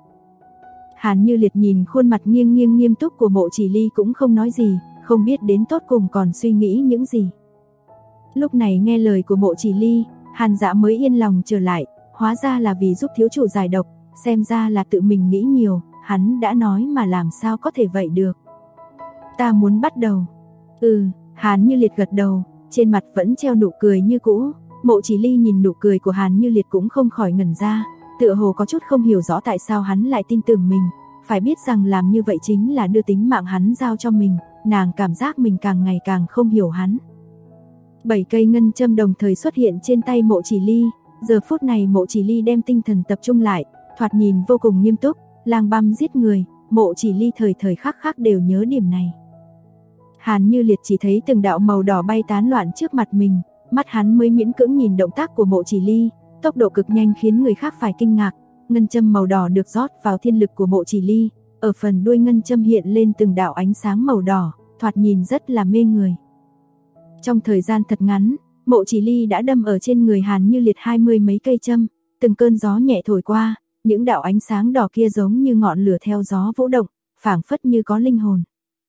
Hàn Như Liệt nhìn khuôn mặt nghiêng nghiêng nghiêm túc của Mộ Chỉ Ly cũng không nói gì, không biết đến tột cùng còn suy nghĩ những gì. Lúc này nghe lời của Mộ Chỉ Ly, Hàn Dạ mới yên lòng trở lại, hóa ra là vì giúp thiếu chủ giải độc, xem ra là tự mình nghĩ nhiều, hắn đã nói mà làm sao có thể vậy được. Ta muốn bắt đầu. Hàn Như Liệt gật đầu, trên mặt vẫn treo nụ cười như cũ. Mộ Chỉ Ly nhìn nụ cười của Hàn Như Liệt cũng không khỏi ngẩn ra, tựa hồ có chút không hiểu rõ tại sao hắn lại tin tưởng mình, phải biết rằng làm như vậy chính là đưa tính mạng hắn giao cho mình, nàng cảm giác mình càng ngày càng không hiểu hắn. 7 cây ngân châm đồng thời xuất hiện trên tay Mộ Chỉ Ly, giờ phút này Mộ Chỉ Ly đem tinh thần tập trung lại, thoạt nhìn vô cùng nghiêm túc, lang băm giết người, Mộ Chỉ Ly thời thời khắc khắc đều nhớ điểm này. Hàn Như Liệt chỉ thấy từng đạo màu đỏ bay tán loạn trước mặt mình, mắt hắn mới miễn cưỡng nhìn động tác của Mộ Chỉ Ly, tốc độ cực nhanh khiến người khác phải kinh ngạc. Ngân châm màu đỏ được rót vào thiên lực của Mộ Chỉ Ly, ở phần đuôi ngân châm hiện lên từng đạo ánh sáng màu đỏ, thoạt nhìn rất là mê người. Trong thời gian thật ngắn, Mộ Chỉ Ly đã đâm ở trên người Hàn Như Liệt 20 mấy cây châm, từng cơn gió nhẹ thổi qua, những đạo ánh sáng đỏ kia giống như ngọn lửa theo gió vũ động, phảng phất như có linh hồn.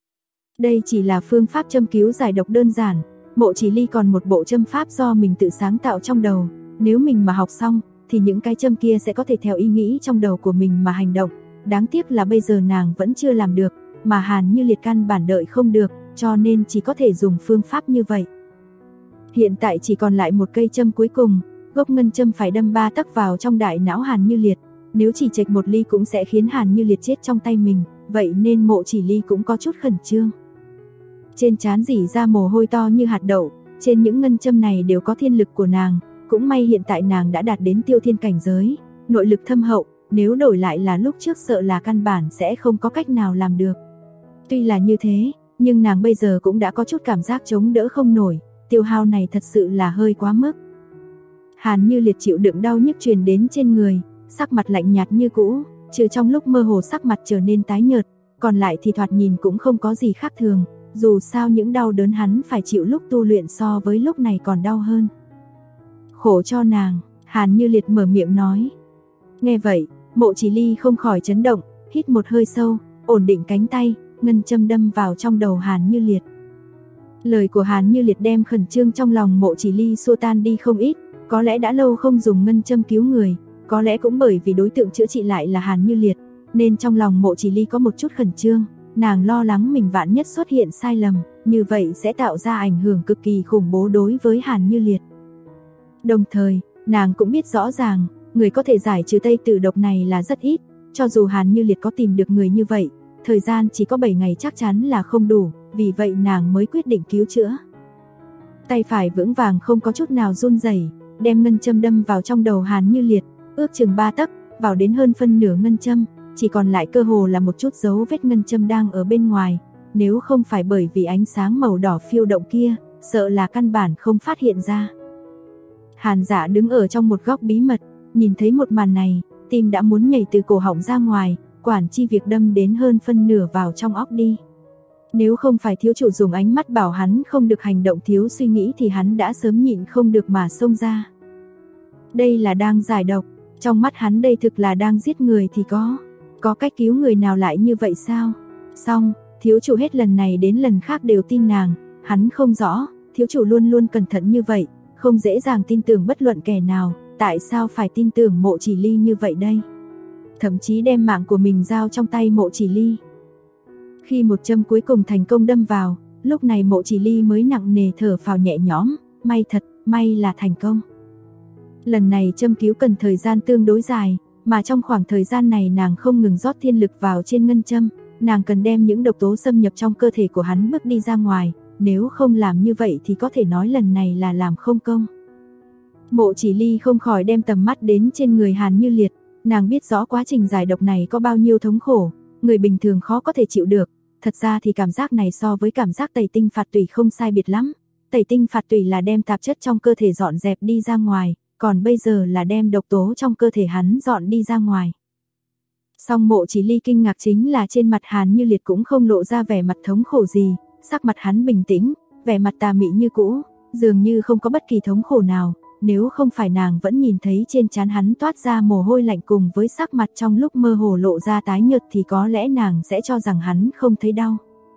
Đây chỉ là phương pháp châm cứu giải độc đơn giản, Mộ Chỉ Ly còn một bộ châm pháp do mình tự sáng tạo trong đầu, nếu mình mà học xong, thì những cái châm kia sẽ có thể theo ý nghĩ trong đầu của mình mà hành động. Đáng tiếc là bây giờ nàng vẫn chưa làm được, mà Hàn Như Liệt căn bản đợi không được, cho nên chỉ có thể dùng phương pháp như vậy. Hiện tại chỉ còn lại một cây châm cuối cùng, gốc ngân châm phải đâm 3 tấc vào trong đại não Hàn Như Liệt, nếu chỉ chệch một ly cũng sẽ khiến Hàn Như Liệt chết trong tay mình, vậy nên Mộ Chỉ Ly cũng có chút khẩn trương. Trên trán rỉ ra mồ hôi to như hạt đậu, trên những ngân châm này đều có thiên lực của nàng, cũng may hiện tại nàng đã đạt đến tiêu thiên cảnh giới, nội lực thâm hậu, nếu đổi lại là lúc trước sợ là căn bản sẽ không có cách nào làm được. Tuy là như thế, nhưng nàng bây giờ cũng đã có chút cảm giác chống đỡ không nổi, tiêu hao này thật sự là hơi quá mức. Hàn Như Liệt chịu đựng đau nhức truyền đến trên người, sắc mặt lạnh nhạt như cũ, trừ trong lúc mơ hồ sắc mặt trở nên tái nhợt, còn lại thì thoạt nhìn cũng không có gì khác thường, dù sao những đau đớn hắn phải chịu lúc tu luyện so với lúc này còn đau hơn. Khổ cho nàng, Hàn Như Liệt mở miệng nói. Nghe vậy, Mộ Chỉ Ly không khỏi chấn động, hít một hơi sâu, ổn định cánh tay, ngân châm đâm vào trong đầu Hàn Như Liệt. Lời của Hàn Như Liệt đem khẩn trương trong lòng Mộ Chỉ Ly xua tan đi không ít, có lẽ đã lâu không dùng ngân châm cứu người, có lẽ cũng bởi vì đối tượng chữa trị lại là Hàn Như Liệt, nên trong lòng Mộ Chỉ Ly có một chút khẩn trương, nàng lo lắng mình vạn nhất xuất hiện sai lầm, như vậy sẽ tạo ra ảnh hưởng cực kỳ khủng bố đối với Hàn Như Liệt. Đồng thời, nàng cũng biết rõ ràng, người có thể giải trừ Tây Tử độc này là rất ít, cho dù Hàn Như Liệt có tìm được người như vậy, thời gian chỉ có 7 ngày chắc chắn là không đủ, vì vậy nàng mới quyết định cứu chữa. Tay phải vững vàng không có chút nào run rẩy, đem ngân châm đâm vào trong đầu Hàn Như Liệt, ước chừng 3 tấc, vào đến hơn phân nửa ngân châm, chỉ còn lại cơ hồ là một chút dấu vết ngân châm đang ở bên ngoài, nếu không phải bởi vì ánh sáng màu đỏ phiêu động kia, sợ là căn bản không phát hiện ra. Hàn Dạ đứng ở trong một góc bí mật, nhìn thấy một màn này, tim đã muốn nhảy từ cổ họng ra ngoài, quản chi việc đâm đến hơn phân nửa vào trong óc đi. Nếu không phải thiếu chủ dùng ánh mắt bảo hắn không được hành động thiếu suy nghĩ thì hắn đã sớm nhịn không được mà xông ra. Đây là đang giải độc, trong mắt hắn đây thực là đang giết người thì có cách cứu người nào lại như vậy sao? Xong, thiếu chủ hết lần này đến lần khác đều tin nàng, hắn không rõ, thiếu chủ luôn luôn cẩn thận như vậy, không dễ dàng tin tưởng bất luận kẻ nào, tại sao phải tin tưởng Mộ Chỉ Ly như vậy đây? Thậm chí đem mạng của mình giao trong tay Mộ Chỉ Ly. Khi một châm cuối cùng thành công đâm vào, lúc này Mộ Chỉ Ly mới nặng nề thở phào nhẹ nhõm, may thật, may là thành công. Lần này châm cứu cần thời gian tương đối dài, mà trong khoảng thời gian này nàng không ngừng rót thiên lực vào trên ngân châm, nàng cần đem những độc tố xâm nhập trong cơ thể của hắn bước đi ra ngoài, nếu không làm như vậy thì có thể nói lần này là làm không công. Mộ Chỉ Ly không khỏi đem tầm mắt đến trên người Hàn Như Liệt, nàng biết rõ quá trình giải độc này có bao nhiêu thống khổ, người bình thường khó có thể chịu được, thật ra thì cảm giác này so với cảm giác tẩy tinh phạt tủy không sai biệt lắm, tẩy tinh phạt tủy là đem tạp chất trong cơ thể dọn dẹp đi ra ngoài, còn bây giờ là đem độc tố trong cơ thể hắn dọn đi ra ngoài. Song Mộ Chỉ Ly kinh ngạc chính là trên mặt Hàn Như Liệt cũng không lộ ra vẻ mặt thống khổ gì, sắc mặt hắn bình tĩnh, vẻ mặt tà mị như cũ, dường như không có bất kỳ thống khổ nào, nếu không phải nàng vẫn nhìn thấy trên trán hắn toát ra mồ hôi lạnh cùng với sắc mặt trong lúc mơ hồ lộ ra tái nhợt thì có lẽ nàng sẽ cho rằng hắn không thấy đau.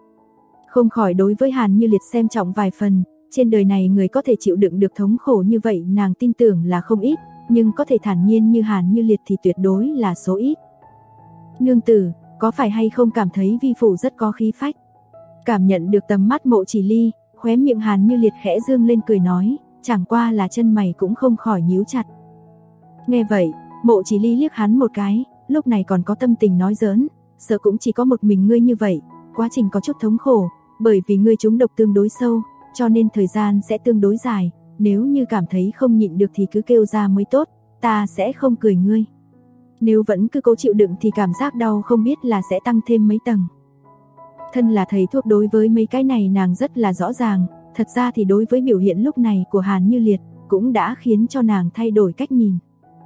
Không khỏi đối với Hàn Như Liệt xem trọng vài phần, trên đời này người có thể chịu đựng được thống khổ như vậy nàng tin tưởng là không ít, nhưng có thể thản nhiên như Hàn Như Liệt thì tuyệt đối là số ít. Nương tử, có phải hay không cảm thấy vi phủ rất có khí phách? Cảm nhận được tầm mắt Mộ Chỉ Ly, khóe miệng Hàn Như Liệt khẽ dương lên cười nói, chẳng qua là chân mày cũng không khỏi nhíu chặt. Nghe vậy, Mộ Chỉ Ly liếc hắn một cái, lúc này còn có tâm tình nói giỡn, sợ cũng chỉ có một mình ngươi như vậy, quá trình có chút thống khổ, bởi vì ngươi trúng độc tương đối sâu, cho nên thời gian sẽ tương đối dài, nếu như cảm thấy không nhịn được thì cứ kêu ra mới tốt, ta sẽ không cười ngươi. Nếu vẫn cứ cố chịu đựng thì cảm giác đau không biết là sẽ tăng thêm mấy tầng. Thân là thầy thuốc đối với mấy cái này nàng rất là rõ ràng, thật ra thì đối với biểu hiện lúc này của Hàn Như Liệt cũng đã khiến cho nàng thay đổi cách nhìn.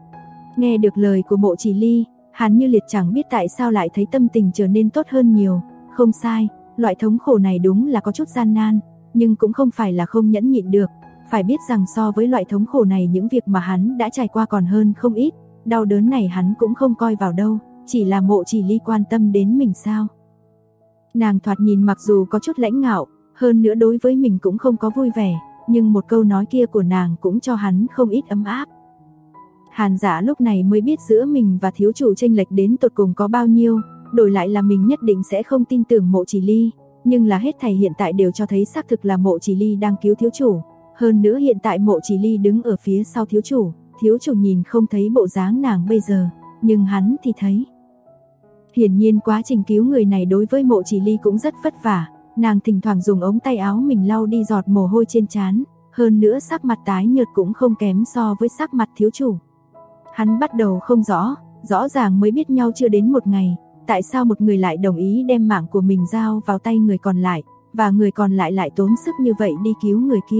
Nghe được lời của Mộ Chỉ Ly, Hàn Như Liệt chẳng biết tại sao lại thấy tâm tình trở nên tốt hơn nhiều, không sai, loại thống khổ này đúng là có chút gian nan, nhưng cũng không phải là không nhẫn nhịn được, phải biết rằng so với loại thống khổ này những việc mà hắn đã trải qua còn hơn không ít, đau đớn này hắn cũng không coi vào đâu, chỉ là Mộ Chỉ Ly quan tâm đến mình sao. Nàng thoạt nhìn mặc dù có chút lãnh ngạo, hơn nữa đối với mình cũng không có vui vẻ, nhưng một câu nói kia của nàng cũng cho hắn không ít ấm áp. Hàn Dạ lúc này mới biết giữa mình và thiếu chủ chênh lệch đến tột cùng có bao nhiêu, đổi lại là mình nhất định sẽ không tin tưởng Mộ Chỉ Ly, nhưng là hết thảy hiện tại đều cho thấy xác thực là Mộ Chỉ Ly đang cứu thiếu chủ, hơn nữa hiện tại Mộ Chỉ Ly đứng ở phía sau thiếu chủ nhìn không thấy bộ dáng nàng bây giờ, nhưng hắn thì thấy. Hiển nhiên quá trình cứu người này đối với Mộ Chỉ Ly cũng rất vất vả, nàng thỉnh thoảng dùng ống tay áo mình lau đi giọt mồ hôi trên trán, hơn nữa sắc mặt tái nhợt cũng không kém so với sắc mặt thiếu chủ. Hắn bắt đầu không rõ ràng mới biết nhau chưa đến một ngày, tại sao một người lại đồng ý đem mạng của mình giao vào tay người còn lại, và người còn lại lại tốn sức như vậy đi cứu người kia.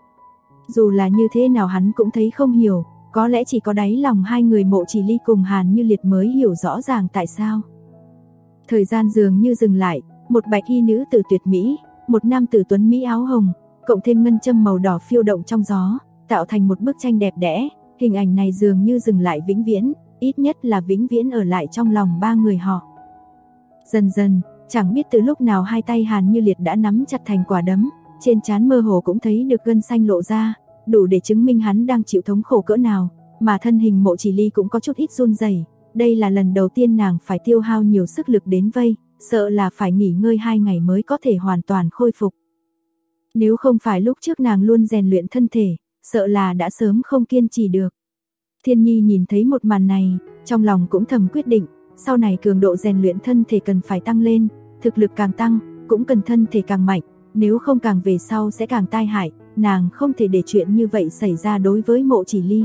Dù là như thế nào hắn cũng thấy không hiểu, có lẽ chỉ có đáy lòng hai người Mộ Chỉ Ly cùng Hàn Như Liệt mới hiểu rõ ràng tại sao. Thời gian dường như dừng lại, một bạch y nữ tử tuyệt mỹ, một nam tử tuấn mỹ áo hồng, cộng thêm ngân châm màu đỏ phiêu động trong gió, tạo thành một bức tranh đẹp đẽ, hình ảnh này dường như dừng lại vĩnh viễn, ít nhất là vĩnh viễn ở lại trong lòng ba người họ. Dần dần, chẳng biết từ lúc nào hai tay Hàn Như Liệt đã nắm chặt thành quả đấm, trên trán mơ hồ cũng thấy được gân xanh lộ ra, đủ để chứng minh hắn đang chịu thống khổ cỡ nào, mà thân hình Mộ Chỉ Ly cũng có chút ít run rẩy. Đây là lần đầu tiên nàng phải tiêu hao nhiều sức lực đến vây, sợ là phải nghỉ ngơi 2 ngày mới có thể hoàn toàn khôi phục. Nếu không phải lúc trước nàng luôn rèn luyện thân thể, sợ là đã sớm không kiên trì được. Thiên Nhi nhìn thấy một màn này, trong lòng cũng thầm quyết định, sau này cường độ rèn luyện thân thể cần phải tăng lên, thực lực càng tăng, cũng cần thân thể càng mạnh, nếu không càng về sau sẽ càng tai hại, nàng không thể để chuyện như vậy xảy ra đối với Mộ Chỉ Ly.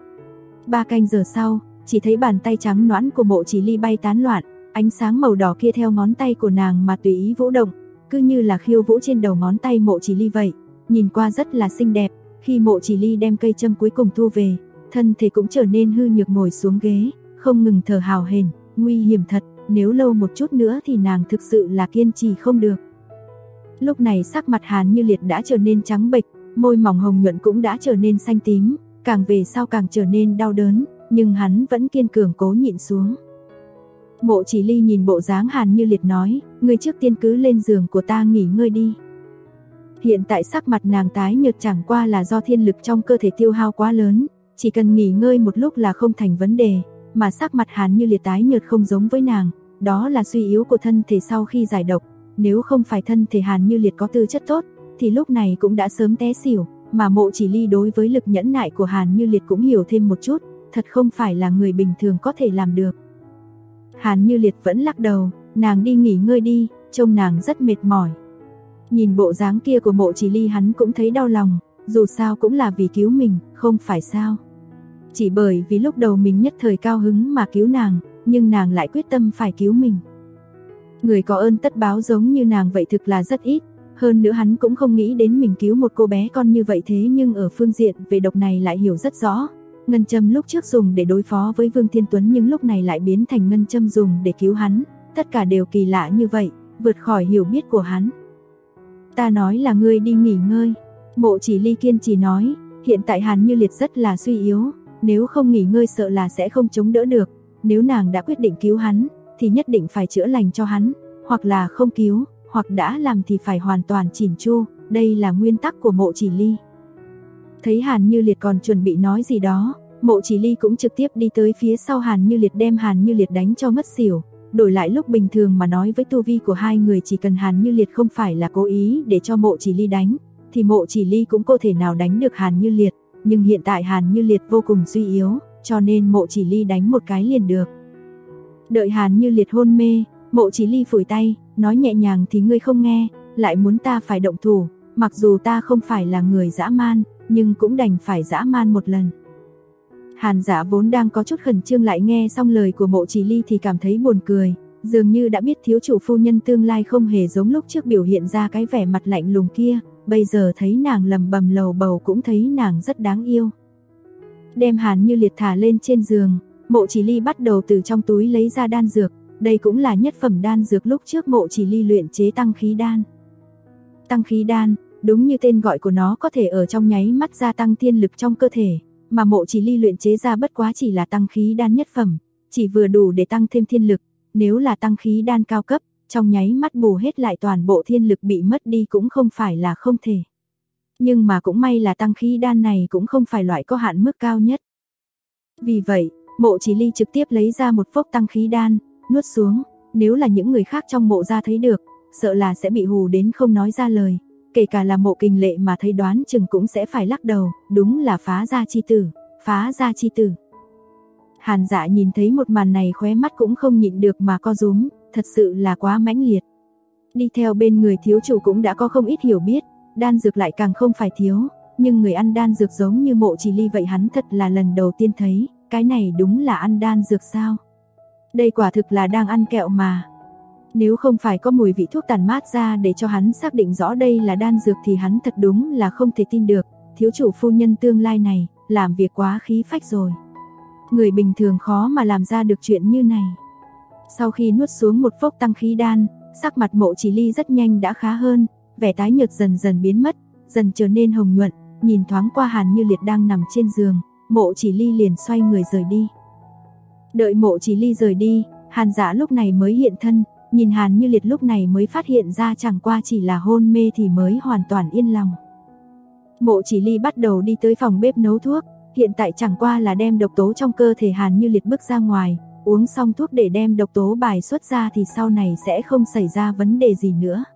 3 canh giờ sau, chỉ thấy bàn tay trắng nõn của Mộ Chỉ Ly bay tán loạn, ánh sáng màu đỏ kia theo ngón tay của nàng mà tùy ý vũ động, cứ như là khiêu vũ trên đầu ngón tay Mộ Chỉ Ly vậy, nhìn qua rất là xinh đẹp. Khi Mộ Chỉ Ly đem cây châm cuối cùng thu về, thân thể cũng trở nên hư nhược ngồi xuống ghế, không ngừng thở hào hển, nguy hiểm thật, nếu lâu một chút nữa thì nàng thực sự là kiên trì không được. Lúc này sắc mặt Hàn Như Liệt đã trở nên trắng bệch, môi mỏng hồng nhuận cũng đã trở nên xanh tím, càng về sau càng trở nên đau đớn, nhưng hắn vẫn kiên cường cố nhịn xuống. Mộ Chỉ Ly nhìn bộ dáng Hàn Như Liệt nói, ngươi trước tiên cứ lên giường của ta nghỉ ngơi đi. Hiện tại sắc mặt nàng tái nhợt chẳng qua là do thiên lực trong cơ thể tiêu hao quá lớn, chỉ cần nghỉ ngơi một lúc là không thành vấn đề, mà sắc mặt Hàn Như Liệt tái nhợt không giống với nàng, đó là suy yếu của thân thể sau khi giải độc, nếu không phải thân thể Hàn Như Liệt có tư chất tốt, thì lúc này cũng đã sớm té xỉu, mà Mộ Chỉ Ly đối với lực nhẫn nại của Hàn Như Liệt cũng hiểu thêm một chút, thật không phải là người bình thường có thể làm được. Hàn Như Liệt vẫn lắc đầu, nàng đi nghỉ ngơi đi, trông nàng rất mệt mỏi. Nhìn bộ dáng kia của Mộ Chỉ Ly hắn cũng thấy đau lòng, dù sao cũng là vì cứu mình, không phải sao. Chỉ bởi vì lúc đầu mình nhất thời cao hứng mà cứu nàng, nhưng nàng lại quyết tâm phải cứu mình. Người có ơn tất báo giống như nàng vậy thực là rất ít, hơn nữa hắn cũng không nghĩ đến mình cứu một cô bé con như vậy, thế nhưng ở phương diện về độc này lại hiểu rất rõ. Ngân châm lúc trước dùng để đối phó với Vương Thiên Tuấn nhưng lúc này lại biến thành ngân châm dùng để cứu hắn, tất cả đều kỳ lạ như vậy, vượt khỏi hiểu biết của hắn. Ta nói là ngươi đi nghỉ ngơi. Mộ Chỉ Ly kiên trì nói, hiện tại Hàn Như Liệt rất là suy yếu, nếu không nghỉ ngơi sợ là sẽ không chống đỡ được, nếu nàng đã quyết định cứu hắn, thì nhất định phải chữa lành cho hắn, hoặc là không cứu, hoặc đã làm thì phải hoàn toàn chỉn chu, đây là nguyên tắc của Mộ Chỉ Ly. Thấy Hàn Như Liệt còn chuẩn bị nói gì đó, Mộ Chỉ Ly cũng trực tiếp đi tới phía sau Hàn Như Liệt đem Hàn Như Liệt đánh cho ngất xỉu. Đổi lại lúc bình thường mà nói với tu vi của hai người, chỉ cần Hàn Như Liệt không phải là cố ý để cho Mộ Chỉ Ly đánh, thì Mộ Chỉ Ly cũng có thể nào đánh được Hàn Như Liệt, nhưng hiện tại Hàn Như Liệt vô cùng suy yếu, cho nên Mộ Chỉ Ly đánh một cái liền được. Đợi Hàn Như Liệt hôn mê, Mộ Chỉ Ly phủi tay, nói nhẹ nhàng thì ngươi không nghe, lại muốn ta phải động thủ, mặc dù ta không phải là người dã man, nhưng cũng đành phải dã man một lần. Hàn Dạ vốn đang có chút khẩn trương lại nghe xong lời của Mộ Chỉ Ly thì cảm thấy buồn cười, dường như đã biết thiếu chủ phu nhân tương lai không hề giống lúc trước biểu hiện ra cái vẻ mặt lạnh lùng kia, bây giờ thấy nàng lầm bầm lầu bầu cũng thấy nàng rất đáng yêu. Đem Hàn Như Liệt thả lên trên giường, Mộ Chỉ Ly bắt đầu từ trong túi lấy ra đan dược, đây cũng là nhất phẩm đan dược lúc trước Mộ Chỉ Ly luyện chế tăng khí đan. Tăng khí đan, đúng như tên gọi của nó, có thể ở trong nháy mắt gia tăng thiên lực trong cơ thể, mà Mộ Chỉ Ly luyện chế ra bất quá chỉ là tăng khí đan nhất phẩm, chỉ vừa đủ để tăng thêm thiên lực, nếu là tăng khí đan cao cấp, trong nháy mắt bù hết lại toàn bộ thiên lực bị mất đi cũng không phải là không thể. Nhưng mà cũng may là tăng khí đan này cũng không phải loại có hạn mức cao nhất. Vì vậy, Mộ Chỉ Ly trực tiếp lấy ra một phốc tăng khí đan, nuốt xuống, Nếu là những người khác trong Mộ gia thấy được, sợ là sẽ bị hù đến không nói ra lời. Kể cả là Mộ Kình Lệ mà thấy đoán chừng cũng sẽ phải lắc đầu, đúng là phá gia chi tử, phá gia chi tử. Hàn Dạ nhìn thấy một màn này khóe mắt cũng không nhịn được mà co rúm, thật sự là quá mãnh liệt. Đi theo bên người thiếu chủ cũng đã có không ít hiểu biết, đan dược lại càng không phải thiếu, nhưng người ăn đan dược giống như Mộ Chỉ Ly vậy hắn thật là lần đầu tiên thấy, cái này đúng là ăn đan dược sao? Đây quả thực là đang ăn kẹo mà. Nếu không phải có mùi vị thuốc tàn mát ra để cho hắn xác định rõ đây là đan dược thì hắn thật đúng là không thể tin được, thiếu chủ phu nhân tương lai này, làm việc quá khí phách rồi. Người bình thường khó mà làm ra được chuyện như này. Sau khi nuốt xuống một phốc tăng khí đan, sắc mặt Mộ Chỉ Ly rất nhanh đã khá hơn, vẻ tái nhợt dần dần biến mất, dần trở nên hồng nhuận, nhìn thoáng qua Hàn Như Liệt đang nằm trên giường, Mộ Chỉ Ly liền xoay người rời đi. Đợi Mộ Chỉ Ly rời đi, Hàn Dạ lúc này mới hiện thân, nhìn Hàn Như Liệt lúc này mới phát hiện ra chẳng qua chỉ là hôn mê thì mới hoàn toàn yên lòng. Mộ Chỉ Ly bắt đầu đi tới phòng bếp nấu thuốc, hiện tại chẳng qua là đem độc tố trong cơ thể Hàn Như Liệt bước ra ngoài, uống xong thuốc để đem độc tố bài xuất ra thì sau này sẽ không xảy ra vấn đề gì nữa.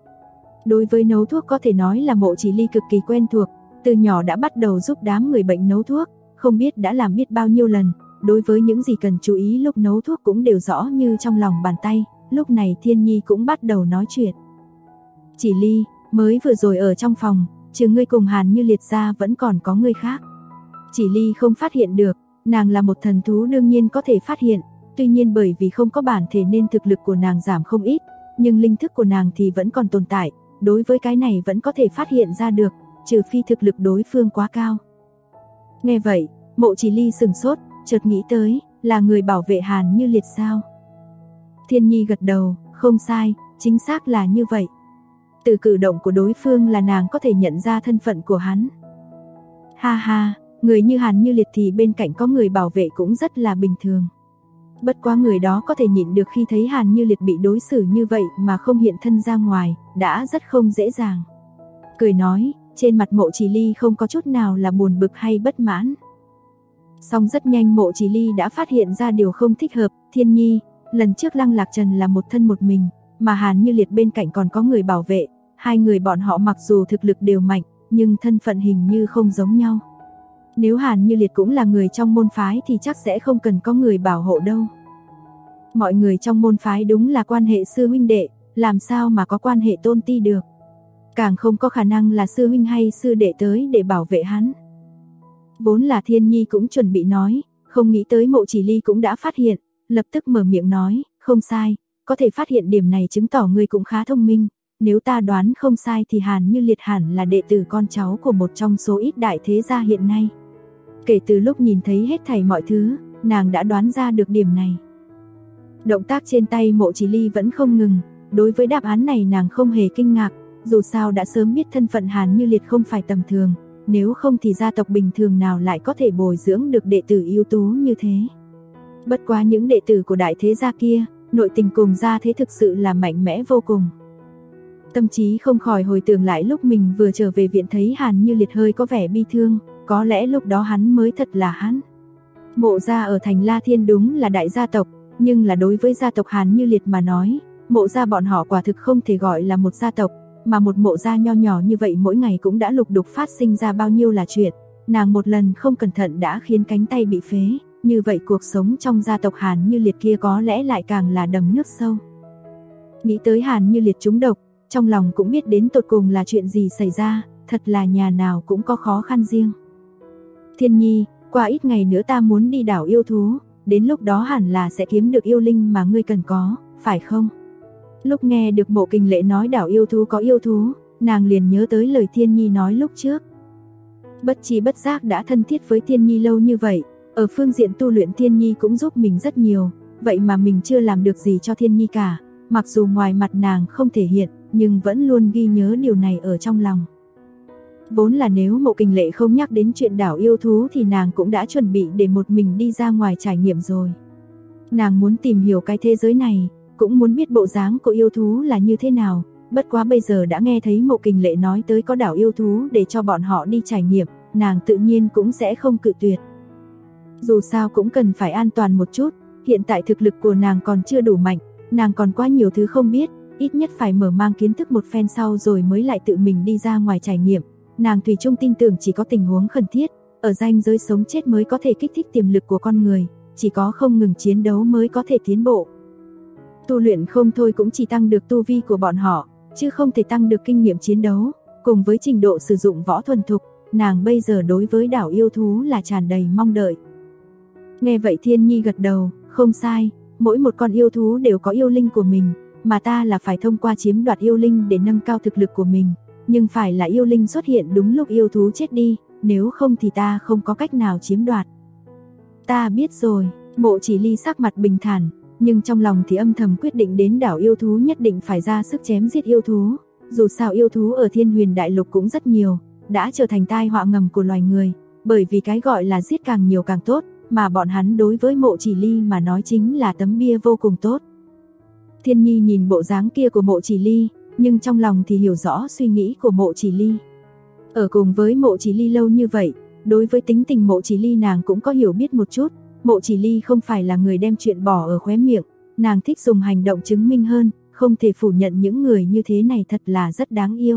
Đối với nấu thuốc có thể nói là Mộ Chỉ Ly cực kỳ quen thuộc, từ nhỏ đã bắt đầu giúp đám người bệnh nấu thuốc, không biết đã làm biết bao nhiêu lần, đối với những gì cần chú ý lúc nấu thuốc cũng đều rõ như trong lòng bàn tay. Lúc này Thiên Nhi cũng bắt đầu nói chuyện. Chỉ Ly, mới vừa rồi ở trong phòng, trừ ngươi cùng Hàn Như Liệt ra vẫn còn có người khác. Chỉ Ly không phát hiện được, nàng là một thần thú đương nhiên có thể phát hiện, tuy nhiên bởi vì không có bản thể nên thực lực của nàng giảm không ít, nhưng linh thức của nàng thì vẫn còn tồn tại, đối với cái này vẫn có thể phát hiện ra được, trừ phi thực lực đối phương quá cao. Nghe vậy, Mộ Chỉ Ly sừng sốt, chợt nghĩ tới, là người bảo vệ Hàn Như Liệt sao? Thiên Nhi gật đầu, không sai, chính xác là như vậy. Từ cử động của đối phương là nàng có thể nhận ra thân phận của hắn. Ha ha, người như Hàn Như Liệt thì bên cạnh có người bảo vệ cũng rất là bình thường. Bất quá người đó có thể nhịn được khi thấy Hàn Như Liệt bị đối xử như vậy mà không hiện thân ra ngoài, đã rất không dễ dàng. Cười nói, trên mặt Mộ Chỉ Ly không có chút nào là buồn bực hay bất mãn. Song rất nhanh Mộ Chỉ Ly đã phát hiện ra điều không thích hợp, Thiên Nhi, lần trước Lăng Lạc Trần là một thân một mình, mà Hàn Như Liệt bên cạnh còn có người bảo vệ, hai người bọn họ mặc dù thực lực đều mạnh, nhưng thân phận hình như không giống nhau. Nếu Hàn Như Liệt cũng là người trong môn phái thì chắc sẽ không cần có người bảo hộ đâu. Mọi người trong môn phái đúng là quan hệ sư huynh đệ, làm sao mà có quan hệ tôn ti được. Càng không có khả năng là sư huynh hay sư đệ tới để bảo vệ hắn. Vốn là Thiên Nhi cũng chuẩn bị nói, không nghĩ tới Mộ Chỉ Ly cũng đã phát hiện, lập tức mở miệng nói, không sai, có thể phát hiện điểm này chứng tỏ ngươi cũng khá thông minh, nếu ta đoán không sai thì Hàn Như Liệt hẳn là đệ tử con cháu của một trong số ít đại thế gia hiện nay. Kể từ lúc nhìn thấy hết thảy mọi thứ, nàng đã đoán ra được điểm này. Động tác trên tay Mộ Chỉ Ly vẫn không ngừng, đối với đáp án này nàng không hề kinh ngạc, dù sao đã sớm biết thân phận Hàn Như Liệt không phải tầm thường, nếu không thì gia tộc bình thường nào lại có thể bồi dưỡng được đệ tử ưu tú như thế. Bất quá những đệ tử của đại thế gia kia, nội tình cùng gia thế thực sự là mạnh mẽ vô cùng. Tâm trí không khỏi hồi tưởng lại lúc mình vừa trở về viện thấy Hàn Như Liệt hơi có vẻ bi thương, có lẽ lúc đó hắn mới thật là hắn. Mộ gia ở thành La Thiên đúng là đại gia tộc, nhưng là đối với gia tộc Hàn Như Liệt mà nói, Mộ gia bọn họ quả thực không thể gọi là một gia tộc, mà một Mộ gia nho nhỏ như vậy mỗi ngày cũng đã lục đục phát sinh ra bao nhiêu là chuyện, nàng một lần không cẩn thận đã khiến cánh tay bị phế, như vậy cuộc sống trong gia tộc Hàn Như Liệt kia có lẽ lại càng là đầm nước sâu. Nghĩ tới Hàn Như Liệt trúng độc, trong lòng cũng biết đến tột cùng là chuyện gì xảy ra, thật là nhà nào cũng có khó khăn riêng. Thiên Nhi, qua ít ngày nữa ta muốn đi đảo yêu thú, đến lúc đó hẳn là sẽ kiếm được yêu linh mà ngươi cần có, phải không? Lúc nghe được Mộ Kình Lệ nói đảo yêu thú có yêu thú, nàng liền nhớ tới lời Thiên Nhi nói lúc trước. Bất chi bất giác đã thân thiết với Thiên Nhi lâu như vậy, ở phương diện tu luyện Thiên Nhi cũng giúp mình rất nhiều, vậy mà mình chưa làm được gì cho Thiên Nhi cả, mặc dù ngoài mặt nàng không thể hiện, nhưng vẫn luôn ghi nhớ điều này ở trong lòng. Vốn là nếu Mộ Kình Lệ không nhắc đến chuyện đảo yêu thú thì nàng cũng đã chuẩn bị để một mình đi ra ngoài trải nghiệm rồi. Nàng muốn tìm hiểu cái thế giới này, cũng muốn biết bộ dáng của yêu thú là như thế nào, bất quá bây giờ đã nghe thấy Mộ Kình Lệ nói tới có đảo yêu thú để cho bọn họ đi trải nghiệm, nàng tự nhiên cũng sẽ không cự tuyệt. Dù sao cũng cần phải an toàn một chút, hiện tại thực lực của nàng còn chưa đủ mạnh, nàng còn quá nhiều thứ không biết, ít nhất phải mở mang kiến thức một phen sau rồi mới lại tự mình đi ra ngoài trải nghiệm. Nàng thủy chung tin tưởng chỉ có tình huống khẩn thiết, ở ranh giới sống chết mới có thể kích thích tiềm lực của con người, chỉ có không ngừng chiến đấu mới có thể tiến bộ. Tu luyện không thôi cũng chỉ tăng được tu vi của bọn họ, chứ không thể tăng được kinh nghiệm chiến đấu, cùng với trình độ sử dụng võ thuần thục, nàng bây giờ đối với đảo yêu thú là tràn đầy mong đợi. Nghe vậy Thiên Nhi gật đầu, không sai, mỗi một con yêu thú đều có yêu linh của mình, mà ta là phải thông qua chiếm đoạt yêu linh để nâng cao thực lực của mình, nhưng phải là yêu linh xuất hiện đúng lúc yêu thú chết đi, nếu không thì ta không có cách nào chiếm đoạt. Ta biết rồi, Mộ Chỉ Ly sắc mặt bình thản, nhưng trong lòng thì âm thầm quyết định đến đảo yêu thú nhất định phải ra sức chém giết yêu thú, dù sao yêu thú ở Thiên Huyền Đại Lục cũng rất nhiều, đã trở thành tai họa ngầm của loài người, bởi vì cái gọi là giết càng nhiều càng tốt, mà bọn hắn đối với Mộ Chỉ Ly mà nói chính là tấm bia vô cùng tốt. Thiên Nhi nhìn bộ dáng kia của Mộ Chỉ Ly, nhưng trong lòng thì hiểu rõ suy nghĩ của Mộ Chỉ Ly. Ở cùng với Mộ Chỉ Ly lâu như vậy, đối với tính tình Mộ Chỉ Ly nàng cũng có hiểu biết một chút. Mộ Chỉ Ly không phải là người đem chuyện bỏ ở khóe miệng, nàng thích dùng hành động chứng minh hơn, không thể phủ nhận những người như thế này thật là rất đáng yêu.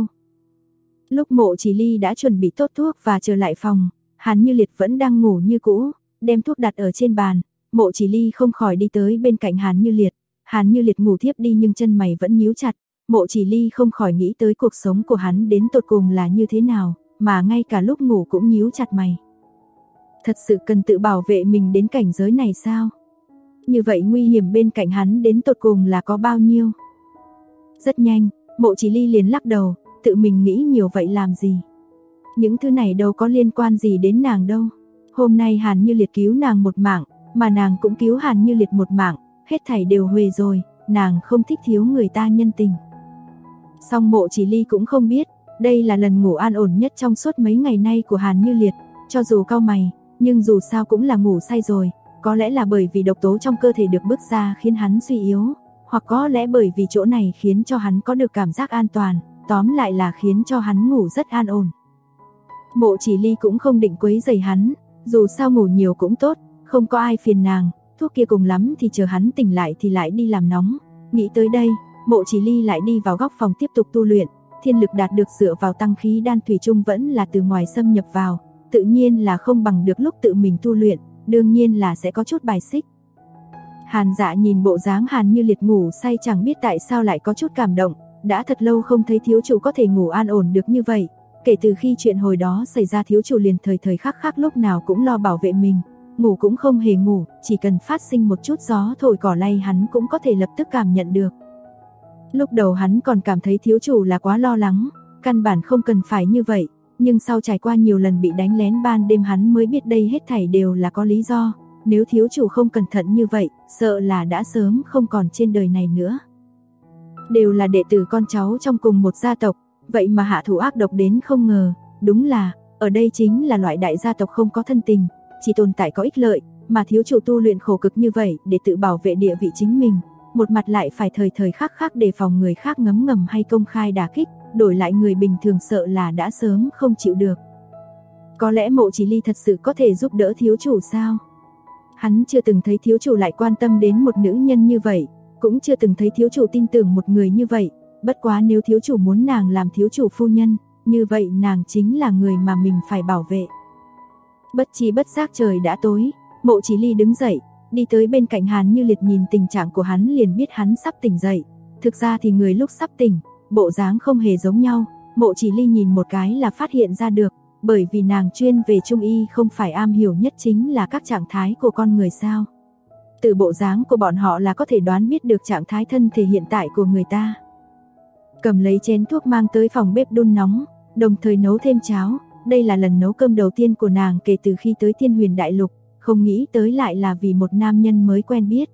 Lúc Mộ Chỉ Ly đã chuẩn bị tốt thuốc và trở lại phòng, Hàn Như Liệt vẫn đang ngủ như cũ, đem thuốc đặt ở trên bàn, Mộ Chỉ Ly không khỏi đi tới bên cạnh Hàn Như Liệt. Hàn Như Liệt ngủ thiếp đi nhưng chân mày vẫn nhíu chặt, Mộ Chỉ Ly không khỏi nghĩ tới cuộc sống của hắn đến tột cùng là như thế nào, mà ngay cả lúc ngủ cũng nhíu chặt mày. Thật sự cần tự bảo vệ mình đến cảnh giới này sao? Như vậy nguy hiểm bên cạnh hắn đến tột cùng là có bao nhiêu? Rất nhanh, Mộ Chỉ Ly liền lắc đầu, tự mình nghĩ nhiều vậy làm gì? Những thứ này đâu có liên quan gì đến nàng đâu. Hôm nay Hàn Như Liệt cứu nàng một mạng, mà nàng cũng cứu Hàn Như Liệt một mạng, hết thảy đều huề rồi, nàng không thích thiếu người ta nhân tình. Song Mộ Chỉ Ly cũng không biết, đây là lần ngủ an ổn nhất trong suốt mấy ngày nay của Hàn Như Liệt, cho dù cau mày, nhưng dù sao cũng là ngủ say rồi, có lẽ là bởi vì độc tố trong cơ thể được bước ra khiến hắn suy yếu, hoặc có lẽ bởi vì chỗ này khiến cho hắn có được cảm giác an toàn, tóm lại là khiến cho hắn ngủ rất an ổn. Mộ Chỉ Ly cũng không định quấy rầy hắn, dù sao ngủ nhiều cũng tốt, không có ai phiền nàng, thuốc kia cùng lắm thì chờ hắn tỉnh lại thì lại đi làm nóng. Nghĩ tới đây, Mộ Chỉ Ly lại đi vào góc phòng tiếp tục tu luyện, thiên lực đạt được dựa vào tăng khí đan thủy chung vẫn là từ ngoài xâm nhập vào, tự nhiên là không bằng được lúc tự mình tu luyện, đương nhiên là sẽ có chút bài xích. Hàn Dạ nhìn bộ dáng Hàn Như Liệt ngủ say chẳng biết tại sao lại có chút cảm động, đã thật lâu không thấy thiếu chủ có thể ngủ an ổn được như vậy, kể từ khi chuyện hồi đó xảy ra thiếu chủ liền thời thời khắc khắc lúc nào cũng lo bảo vệ mình, ngủ cũng không hề ngủ, chỉ cần phát sinh một chút gió thổi cỏ lay hắn cũng có thể lập tức cảm nhận được. Lúc đầu hắn còn cảm thấy thiếu chủ là quá lo lắng, căn bản không cần phải như vậy, nhưng sau trải qua nhiều lần bị đánh lén ban đêm hắn mới biết đây hết thảy đều là có lý do, nếu thiếu chủ không cẩn thận như vậy, sợ là đã sớm không còn trên đời này nữa. Đều là đệ tử con cháu trong cùng một gia tộc, vậy mà hạ thủ ác độc đến không ngờ, đúng là, ở đây chính là loại đại gia tộc không có thân tình, chỉ tồn tại có ích lợi, mà thiếu chủ tu luyện khổ cực như vậy để tự bảo vệ địa vị chính mình, một mặt lại phải thời thời khắc khắc đề phòng người khác ngấm ngầm hay công khai đả kích, đổi lại người bình thường sợ là đã sớm không chịu được. Có lẽ Mộ Chỉ Ly thật sự có thể giúp đỡ thiếu chủ sao? Hắn chưa từng thấy thiếu chủ lại quan tâm đến một nữ nhân như vậy, cũng chưa từng thấy thiếu chủ tin tưởng một người như vậy, bất quá nếu thiếu chủ muốn nàng làm thiếu chủ phu nhân, như vậy nàng chính là người mà mình phải bảo vệ. Bất chi bất giác trời đã tối, Mộ Chỉ Ly đứng dậy, đi tới bên cạnh Hàn Như Liệt nhìn tình trạng của hắn liền biết hắn sắp tỉnh dậy. Thực ra thì người lúc sắp tỉnh, bộ dáng không hề giống nhau, Mộ Chỉ Ly nhìn một cái là phát hiện ra được, bởi vì nàng chuyên về trung y không phải am hiểu nhất chính là các trạng thái của con người sao. Từ bộ dáng của bọn họ là có thể đoán biết được trạng thái thân thể hiện tại của người ta. Cầm lấy chén thuốc mang tới phòng bếp đun nóng, đồng thời nấu thêm cháo, đây là lần nấu cơm đầu tiên của nàng kể từ khi tới Thiên Huyền Đại Lục, không nghĩ tới lại là vì một nam nhân mới quen biết.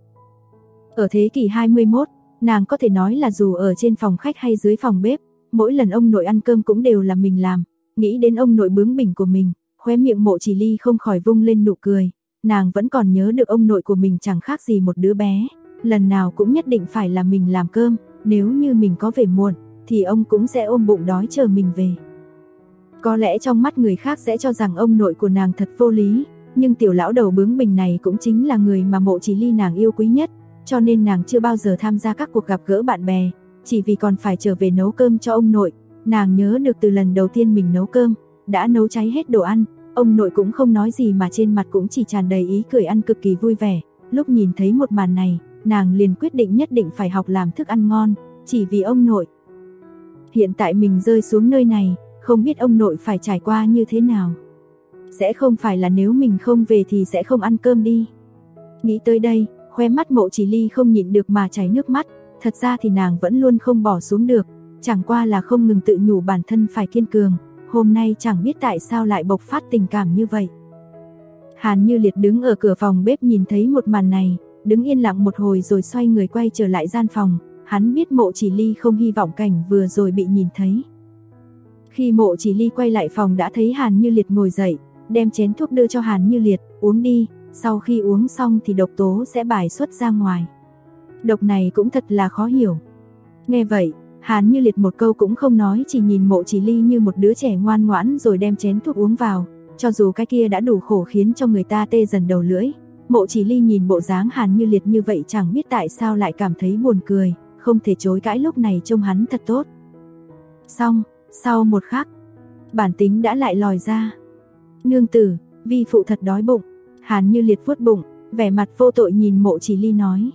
Ở thế kỷ 21, nàng có thể nói là dù ở trên phòng khách hay dưới phòng bếp, mỗi lần ông nội ăn cơm cũng đều là mình làm, nghĩ đến ông nội bướng bỉnh của mình, khóe miệng Mộ Chỉ Ly không khỏi vung lên nụ cười, nàng vẫn còn nhớ được ông nội của mình chẳng khác gì một đứa bé, lần nào cũng nhất định phải là mình làm cơm, nếu như mình có về muộn, thì ông cũng sẽ ôm bụng đói chờ mình về. Có lẽ trong mắt người khác sẽ cho rằng ông nội của nàng thật vô lý, nhưng tiểu lão đầu bướng bỉnh này cũng chính là người mà Mộ Chỉ Ly nàng yêu quý nhất, cho nên nàng chưa bao giờ tham gia các cuộc gặp gỡ bạn bè, chỉ vì còn phải trở về nấu cơm cho ông nội. Nàng nhớ được từ lần đầu tiên mình nấu cơm, đã nấu cháy hết đồ ăn, ông nội cũng không nói gì mà trên mặt cũng chỉ tràn đầy ý cười, ăn cực kỳ vui vẻ. Lúc nhìn thấy một màn này, nàng liền quyết định nhất định phải học làm thức ăn ngon, chỉ vì ông nội. Hiện tại mình rơi xuống nơi này, không biết ông nội phải trải qua như thế nào. Sẽ không phải là nếu mình không về thì sẽ không ăn cơm đi. Nghĩ tới đây, khóe mắt Mộ Chỉ Ly không nhịn được mà chảy nước mắt. Thật ra thì nàng vẫn luôn không bỏ xuống được, chẳng qua là không ngừng tự nhủ bản thân phải kiên cường. Hôm nay chẳng biết tại sao lại bộc phát tình cảm như vậy. Hàn Như Liệt đứng ở cửa phòng bếp nhìn thấy một màn này, đứng yên lặng một hồi rồi xoay người quay trở lại gian phòng. Hắn biết Mộ Chỉ Ly không hy vọng cảnh vừa rồi bị nhìn thấy. Khi Mộ Chỉ Ly quay lại phòng đã thấy Hàn Như Liệt ngồi dậy, đem chén thuốc đưa cho Hàn Như Liệt, uống đi, sau khi uống xong thì độc tố sẽ bài xuất ra ngoài. Độc này cũng thật là khó hiểu. Nghe vậy, Hàn Như Liệt một câu cũng không nói, chỉ nhìn Mộ Chỉ Ly như một đứa trẻ ngoan ngoãn rồi đem chén thuốc uống vào, cho dù cái kia đã đủ khổ khiến cho người ta tê dần đầu lưỡi. Mộ Chỉ Ly nhìn bộ dáng Hàn Như Liệt như vậy chẳng biết tại sao lại cảm thấy buồn cười, không thể chối cãi, lúc này trông hắn thật tốt. Xong, sau một khắc, bản tính đã lại lòi ra. Nương tử, vi phụ thật đói bụng. Hàn Như Liệt vuốt bụng, vẻ mặt vô tội nhìn Mộ Chỉ Ly nói.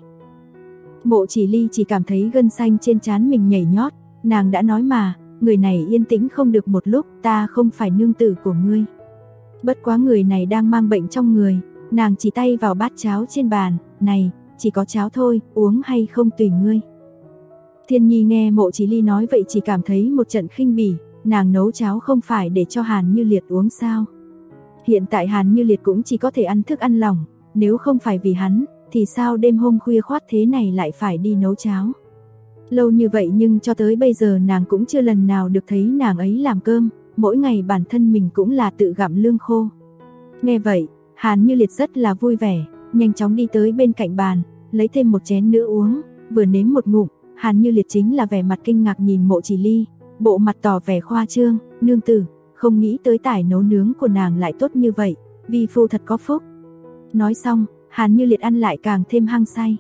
Mộ Chỉ Ly chỉ cảm thấy gân xanh trên trán mình nhảy nhót, nàng đã nói mà, người này yên tĩnh không được một lúc, ta không phải nương tử của ngươi. Bất quá người này đang mang bệnh trong người, nàng chỉ tay vào bát cháo trên bàn, này, chỉ có cháo thôi, uống hay không tùy ngươi. Thiên Nhi nghe Mộ Chỉ Ly nói vậy chỉ cảm thấy một trận khinh bỉ, nàng nấu cháo không phải để cho Hàn Như Liệt uống sao? Hiện tại Hàn Như Liệt cũng chỉ có thể ăn thức ăn lỏng, nếu không phải vì hắn, thì sao đêm hôm khuya khoắt thế này lại phải đi nấu cháo? Lâu như vậy nhưng cho tới bây giờ nàng cũng chưa lần nào được thấy nàng ấy làm cơm, mỗi ngày bản thân mình cũng là tự gặm lương khô. Nghe vậy, Hàn Như Liệt rất là vui vẻ, nhanh chóng đi tới bên cạnh bàn, lấy thêm một chén nữa uống, vừa nếm một ngụm, Hàn Như Liệt chính là vẻ mặt kinh ngạc nhìn Mộ Chỉ Ly, bộ mặt tỏ vẻ khoa trương, nương tử, không nghĩ tới tài nấu nướng của nàng lại tốt như vậy, vi phu thật có phúc. Nói xong, Hàn Như Liệt ăn lại càng thêm hăng say.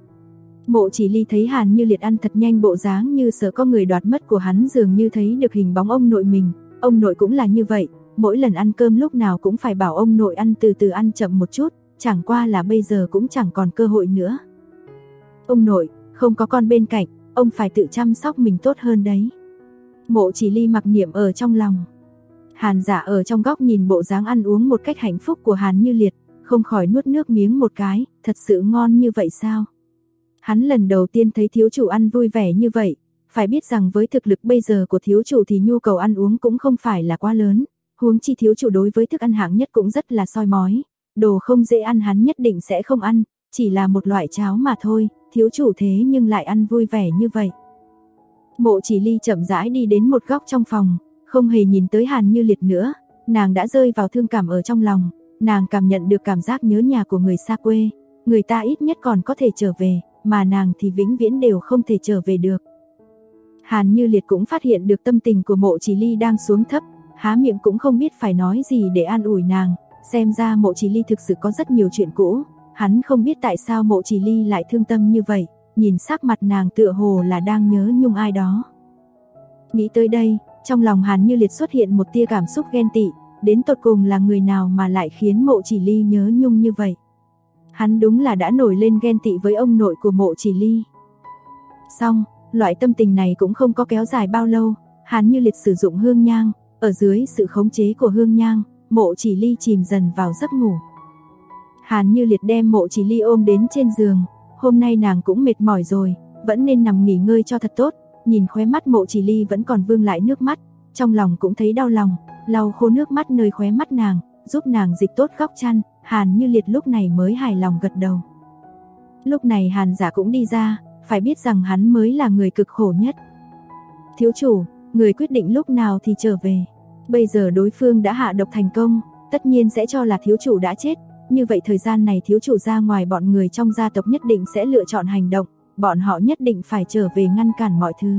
Mộ Chỉ Ly thấy Hàn Như Liệt ăn thật nhanh, bộ dáng như sợ có người đoạt mất của hắn, dường như thấy được hình bóng ông nội mình. Ông nội cũng là như vậy, mỗi lần ăn cơm lúc nào cũng phải bảo ông nội ăn từ từ, ăn chậm một chút, chẳng qua là bây giờ cũng chẳng còn cơ hội nữa. Ông nội, không có con bên cạnh, ông phải tự chăm sóc mình tốt hơn đấy. Mộ Chỉ Ly mặc niệm ở trong lòng. Hàn Dạ ở trong góc nhìn bộ dáng ăn uống một cách hạnh phúc của Hàn Như Liệt, không khỏi nuốt nước miếng một cái, thật sự ngon như vậy sao? Hắn lần đầu tiên thấy thiếu chủ ăn vui vẻ như vậy, phải biết rằng với thực lực bây giờ của thiếu chủ thì nhu cầu ăn uống cũng không phải là quá lớn, huống chi thiếu chủ đối với thức ăn hạng nhất cũng rất là soi mói, đồ không dễ ăn hắn nhất định sẽ không ăn, chỉ là một loại cháo mà thôi, thiếu chủ thế nhưng lại ăn vui vẻ như vậy. Mộ Chỉ Ly chậm rãi đi đến một góc trong phòng, không hề nhìn tới Hàn Như Liệt nữa, nàng đã rơi vào thương cảm ở trong lòng, nàng cảm nhận được cảm giác nhớ nhà của người xa quê, người ta ít nhất còn có thể trở về, mà nàng thì vĩnh viễn đều không thể trở về được. Hàn Như Liệt cũng phát hiện được tâm tình của Mộ Chỉ Ly đang xuống thấp, há miệng cũng không biết phải nói gì để an ủi nàng, xem ra Mộ Chỉ Ly thực sự có rất nhiều chuyện cũ, hắn không biết tại sao Mộ Chỉ Ly lại thương tâm như vậy, nhìn sắc mặt nàng tựa hồ là đang nhớ nhung ai đó. Nghĩ tới đây, trong lòng Hàn Như Liệt xuất hiện một tia cảm xúc ghen tị, đến tột cùng là người nào mà lại khiến Mộ Chỉ Ly nhớ nhung như vậy. Hắn đúng là đã nổi lên ghen tị với ông nội của Mộ Chỉ Ly. Xong, loại tâm tình này cũng không có kéo dài bao lâu, Hàn Như Liệt sử dụng hương nhang, ở dưới sự khống chế của hương nhang, Mộ Chỉ Ly chìm dần vào giấc ngủ. Hàn Như Liệt đem Mộ Chỉ Ly ôm đến trên giường, hôm nay nàng cũng mệt mỏi rồi, vẫn nên nằm nghỉ ngơi cho thật tốt, nhìn khóe mắt Mộ Chỉ Ly vẫn còn vương lại nước mắt, trong lòng cũng thấy đau lòng, lau khô nước mắt nơi khóe mắt nàng, giúp nàng dịch tốt góc chăn, Hàn Như Liệt lúc này mới hài lòng gật đầu. Lúc này Hàn Dạ cũng đi ra, phải biết rằng hắn mới là người cực khổ nhất. Thiếu chủ, người quyết định lúc nào thì trở về. Bây giờ đối phương đã hạ độc thành công, tất nhiên sẽ cho là thiếu chủ đã chết, như vậy thời gian này thiếu chủ ra ngoài, bọn người trong gia tộc nhất định sẽ lựa chọn hành động, bọn họ nhất định phải trở về ngăn cản mọi thứ.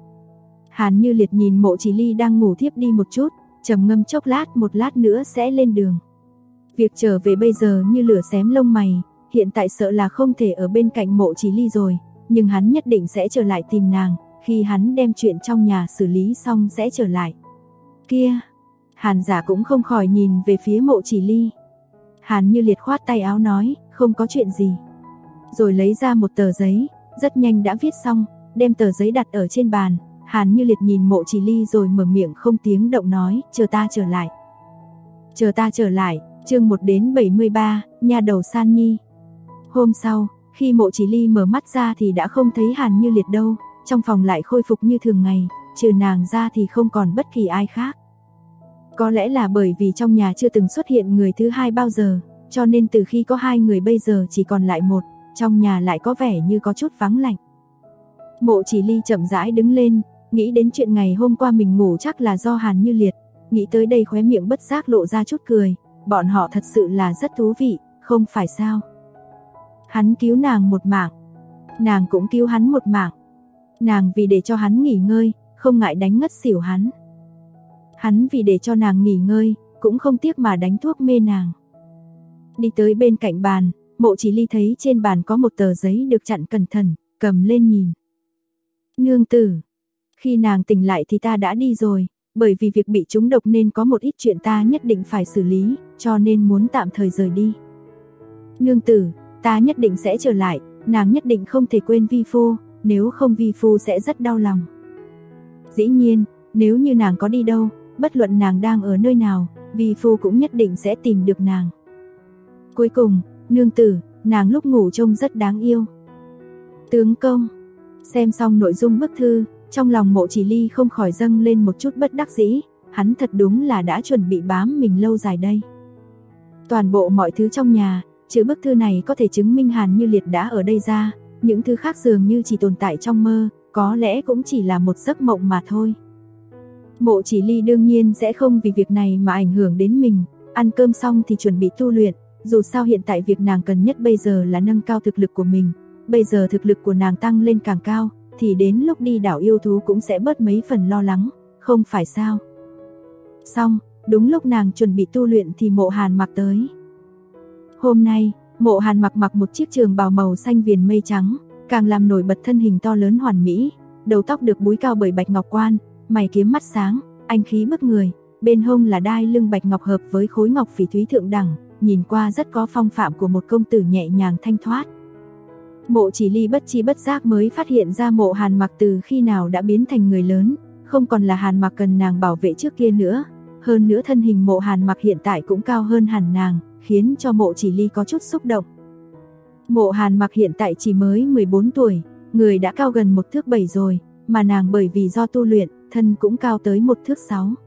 Hàn Như Liệt nhìn Mộ Chỉ Ly đang ngủ thiếp đi một chút, trầm ngâm chốc lát, một lát nữa sẽ lên đường. Việc trở về bây giờ như lửa xém lông mày, hiện tại sợ là không thể ở bên cạnh Mộ Chỉ Ly rồi, nhưng hắn nhất định sẽ trở lại tìm nàng, khi hắn đem chuyện trong nhà xử lý xong sẽ trở lại. Kia, Hàn Giả cũng không khỏi nhìn về phía Mộ Chỉ Ly. Hàn Như Liệt khoát tay áo nói, không có chuyện gì. Rồi lấy ra một tờ giấy, rất nhanh đã viết xong, đem tờ giấy đặt ở trên bàn. Hàn Như Liệt nhìn Mộ Chỉ Ly rồi mở miệng không tiếng động nói, chờ ta trở lại. Chờ ta trở lại, chương 1-73, nhà đầu San Nhi. Hôm sau, khi Mộ Chỉ Ly mở mắt ra thì đã không thấy Hàn Như Liệt đâu, trong phòng lại khôi phục như thường ngày, trừ nàng ra thì không còn bất kỳ ai khác. Có lẽ là bởi vì trong nhà chưa từng xuất hiện người thứ hai bao giờ, cho nên từ khi có hai người bây giờ chỉ còn lại một, trong nhà lại có vẻ như có chút vắng lạnh. Mộ Chỉ Ly chậm rãi đứng lên, nghĩ đến chuyện ngày hôm qua mình ngủ chắc là do Hàn Như Liệt, nghĩ tới đây khóe miệng bất giác lộ ra chút cười, bọn họ thật sự là rất thú vị, không phải sao? Hắn cứu nàng một mạng, nàng cũng cứu hắn một mạng. Nàng vì để cho hắn nghỉ ngơi, không ngại đánh ngất xỉu hắn. Hắn vì để cho nàng nghỉ ngơi, cũng không tiếc mà đánh thuốc mê nàng. Đi tới bên cạnh bàn, Mộ Chỉ Ly thấy trên bàn có một tờ giấy được chặn cẩn thận, cầm lên nhìn. Nương tử, khi nàng tỉnh lại thì ta đã đi rồi, bởi vì việc bị trúng độc nên có một ít chuyện ta nhất định phải xử lý, cho nên muốn tạm thời rời đi. Nương tử, ta nhất định sẽ trở lại, nàng nhất định không thể quên vi phu, nếu không vi phu sẽ rất đau lòng. Dĩ nhiên, nếu như nàng có đi đâu, bất luận nàng đang ở nơi nào, vi phu cũng nhất định sẽ tìm được nàng. Cuối cùng, nương tử, nàng lúc ngủ trông rất đáng yêu. Tướng công, xem xong nội dung bức thư, trong lòng Mộ Chỉ Ly không khỏi dâng lên một chút bất đắc dĩ, hắn thật đúng là đã chuẩn bị bám mình lâu dài đây. Toàn bộ mọi thứ trong nhà, trừ bức thư này có thể chứng minh Hàn Như Liệt đã ở đây ra, những thứ khác dường như chỉ tồn tại trong mơ, có lẽ cũng chỉ là một giấc mộng mà thôi. Mộ Chỉ Ly đương nhiên sẽ không vì việc này mà ảnh hưởng đến mình, ăn cơm xong thì chuẩn bị tu luyện, dù sao hiện tại việc nàng cần nhất bây giờ là nâng cao thực lực của mình, bây giờ thực lực của nàng tăng lên càng cao, thì đến lúc đi đảo yêu thú cũng sẽ bớt mấy phần lo lắng, không phải sao? Xong, đúng lúc nàng chuẩn bị tu luyện thì Mộ Hàn Mặc tới. Hôm nay, Mộ Hàn Mặc mặc một chiếc trường bào màu xanh viền mây trắng, càng làm nổi bật thân hình to lớn hoàn mỹ, đầu tóc được búi cao bởi bạch ngọc quan, mày kiếm mắt sáng, anh khí bức người, bên hông là đai lưng bạch ngọc hợp với khối ngọc phỉ thúy thượng đẳng, nhìn qua rất có phong phạm của một công tử nhẹ nhàng thanh thoát. Mộ Chỉ Ly bất chi bất giác mới phát hiện ra Mộ Hàn Mặc từ khi nào đã biến thành người lớn, không còn là Hàn Mặc cần nàng bảo vệ trước kia nữa, hơn nữa thân hình Mộ Hàn Mặc hiện tại cũng cao hơn hẳn nàng, khiến cho Mộ Chỉ Ly có chút xúc động. Mộ Hàn Mặc hiện tại chỉ mới 14 tuổi, người đã cao gần 1,7 thước rồi, mà nàng bởi vì do tu luyện, thân cũng cao tới 1,6 thước.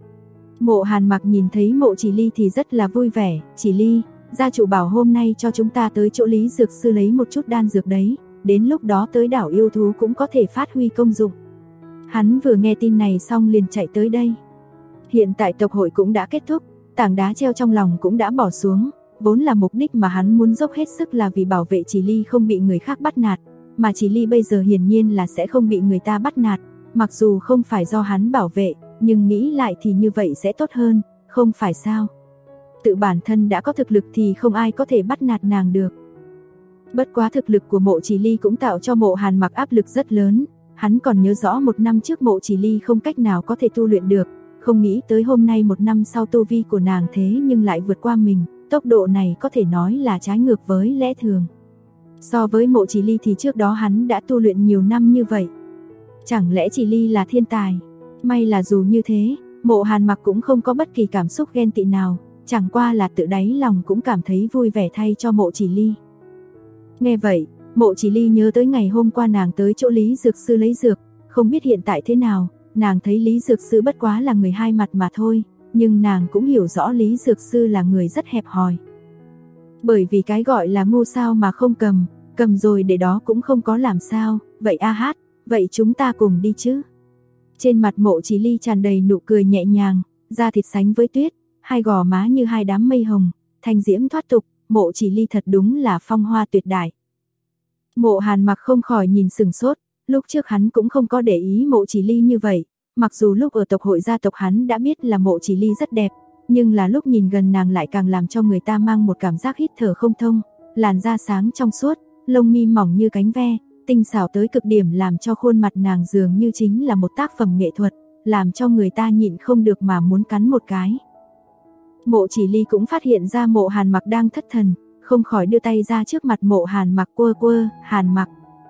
Mộ Hàn Mặc nhìn thấy Mộ Chỉ Ly thì rất là vui vẻ, Chỉ Ly, gia chủ bảo hôm nay cho chúng ta tới chỗ Lý Dược Sư lấy một chút đan dược đấy, đến lúc đó tới đảo yêu thú cũng có thể phát huy công dụng. Hắn vừa nghe tin này xong liền chạy tới đây. Hiện tại tộc hội cũng đã kết thúc, tảng đá treo trong lòng cũng đã bỏ xuống, vốn là mục đích mà hắn muốn dốc hết sức là vì bảo vệ Chỉ Ly không bị người khác bắt nạt, mà Chỉ Ly bây giờ hiển nhiên là sẽ không bị người ta bắt nạt, mặc dù không phải do hắn bảo vệ, nhưng nghĩ lại thì như vậy sẽ tốt hơn, không phải sao? Tự bản thân đã có thực lực thì không ai có thể bắt nạt nàng được. Bất quá thực lực của Mộ Chỉ Ly cũng tạo cho Mộ Hàn Mặc áp lực rất lớn, hắn còn nhớ rõ 1 năm trước Mộ Chỉ Ly không cách nào có thể tu luyện được, không nghĩ tới hôm nay 1 năm sau tu vi của nàng thế nhưng lại vượt qua mình, tốc độ này có thể nói là trái ngược với lẽ thường. So với Mộ Chỉ Ly thì trước đó hắn đã tu luyện nhiều năm như vậy. Chẳng lẽ Chỉ Ly là thiên tài? May là dù như thế, Mộ Hàn Mặc cũng không có bất kỳ cảm xúc ghen tị nào, chẳng qua là tự đáy lòng cũng cảm thấy vui vẻ thay cho Mộ Chỉ Ly. Nghe vậy, Mộ Chỉ Ly nhớ tới ngày hôm qua nàng tới chỗ Lý Dược Sư lấy dược, không biết hiện tại thế nào, nàng thấy Lý Dược Sư bất quá là người hai mặt mà thôi, nhưng nàng cũng hiểu rõ Lý Dược Sư là người rất hẹp hòi. Bởi vì cái gọi là ngu sao mà không cầm, cầm rồi để đó cũng không có làm sao, vậy a hát, vậy chúng ta cùng đi chứ. Trên mặt Mộ Chỉ Ly tràn đầy nụ cười nhẹ nhàng, da thịt sánh với tuyết, hai gò má như hai đám mây hồng, thanh diễm thoát tục, Mộ Chỉ Ly thật đúng là phong hoa tuyệt đại. Mộ Hàn Mặc không khỏi nhìn sừng sốt, lúc trước hắn cũng không có để ý Mộ Chỉ Ly như vậy, mặc dù lúc ở tộc hội gia tộc hắn đã biết là Mộ Chỉ Ly rất đẹp, nhưng là lúc nhìn gần nàng lại càng làm cho người ta mang một cảm giác hít thở không thông, làn da sáng trong suốt, lông mi mỏng như cánh ve, tinh xảo tới cực điểm làm cho khuôn mặt nàng dường như chính là một tác phẩm nghệ thuật, làm cho người ta nhịn không được mà muốn cắn một cái. Mộ Chỉ Ly cũng phát hiện ra Mộ Hàn Mặc đang thất thần, không khỏi đưa tay ra trước mặt Mộ Hàn Mặc quơ quơ, Hàn Mặc.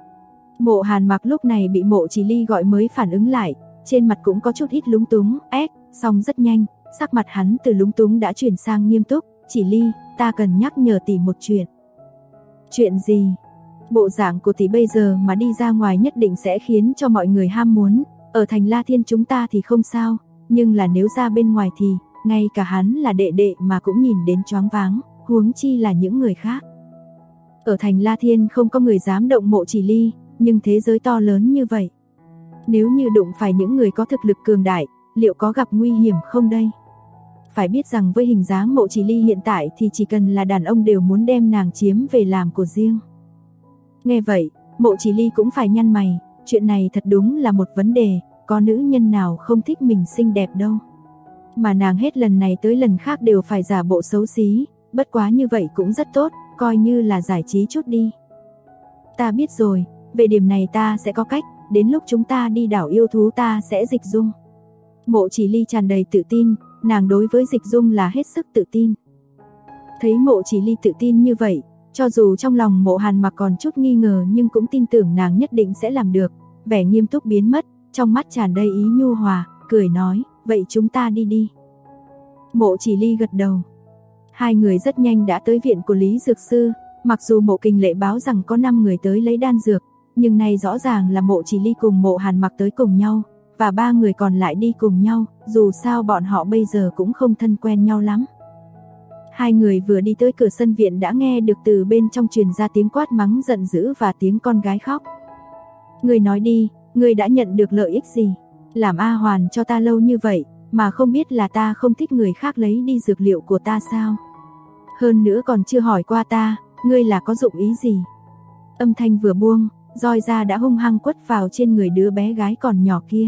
Mộ Hàn Mặc lúc này bị Mộ Chỉ Ly gọi mới phản ứng lại, trên mặt cũng có chút ít lúng túng, xong rất nhanh, sắc mặt hắn từ lúng túng đã chuyển sang nghiêm túc, Chỉ Ly, ta cần nhắc nhở tỷ một chuyện. Chuyện gì? Bộ dạng của tỷ bây giờ mà đi ra ngoài nhất định sẽ khiến cho mọi người ham muốn, ở thành La Thiên chúng ta thì không sao, nhưng là nếu ra bên ngoài thì, ngay cả hắn là đệ đệ mà cũng nhìn đến choáng váng, huống chi là những người khác. Ở thành La Thiên không có người dám động Mộ Chỉ Ly, nhưng thế giới to lớn như vậy. Nếu như đụng phải những người có thực lực cường đại, liệu có gặp nguy hiểm không đây? Phải biết rằng với hình dáng Mộ Chỉ Ly hiện tại thì chỉ cần là đàn ông đều muốn đem nàng chiếm về làm của riêng. Nghe vậy, Mộ Chỉ Ly cũng phải nhăn mày, chuyện này thật đúng là một vấn đề, có nữ nhân nào không thích mình xinh đẹp đâu. Mà nàng hết lần này tới lần khác đều phải giả bộ xấu xí, bất quá như vậy cũng rất tốt, coi như là giải trí chút đi. Ta biết rồi, về điểm này ta sẽ có cách, đến lúc chúng ta đi đảo yêu thú ta sẽ dịch dung. Mộ Chỉ Ly tràn đầy tự tin, nàng đối với dịch dung là hết sức tự tin. Thấy Mộ Chỉ Ly tự tin như vậy, cho dù trong lòng Mộ Hàn Mặc còn chút nghi ngờ nhưng cũng tin tưởng nàng nhất định sẽ làm được, vẻ nghiêm túc biến mất, trong mắt tràn đầy ý nhu hòa, cười nói, vậy chúng ta đi đi. Mộ Chỉ Ly gật đầu. Hai người rất nhanh đã tới viện của Lý Dược Sư, mặc dù Mộ Kình Lệ báo rằng có 5 người tới lấy đan dược, nhưng nay rõ ràng là Mộ Chỉ Ly cùng Mộ Hàn Mặc tới cùng nhau, và 3 người còn lại đi cùng nhau, dù sao bọn họ bây giờ cũng không thân quen nhau lắm. Hai người vừa đi tới cửa sân viện đã nghe được từ bên trong truyền ra tiếng quát mắng giận dữ và tiếng con gái khóc. Ngươi nói đi, ngươi đã nhận được lợi ích gì? Làm A Hoàn cho ta lâu như vậy, mà không biết là ta không thích người khác lấy đi dược liệu của ta sao? Hơn nữa còn chưa hỏi qua ta, ngươi là có dụng ý gì? Âm thanh vừa buông, roi ra đã hung hăng quất vào trên người đứa bé gái còn nhỏ kia.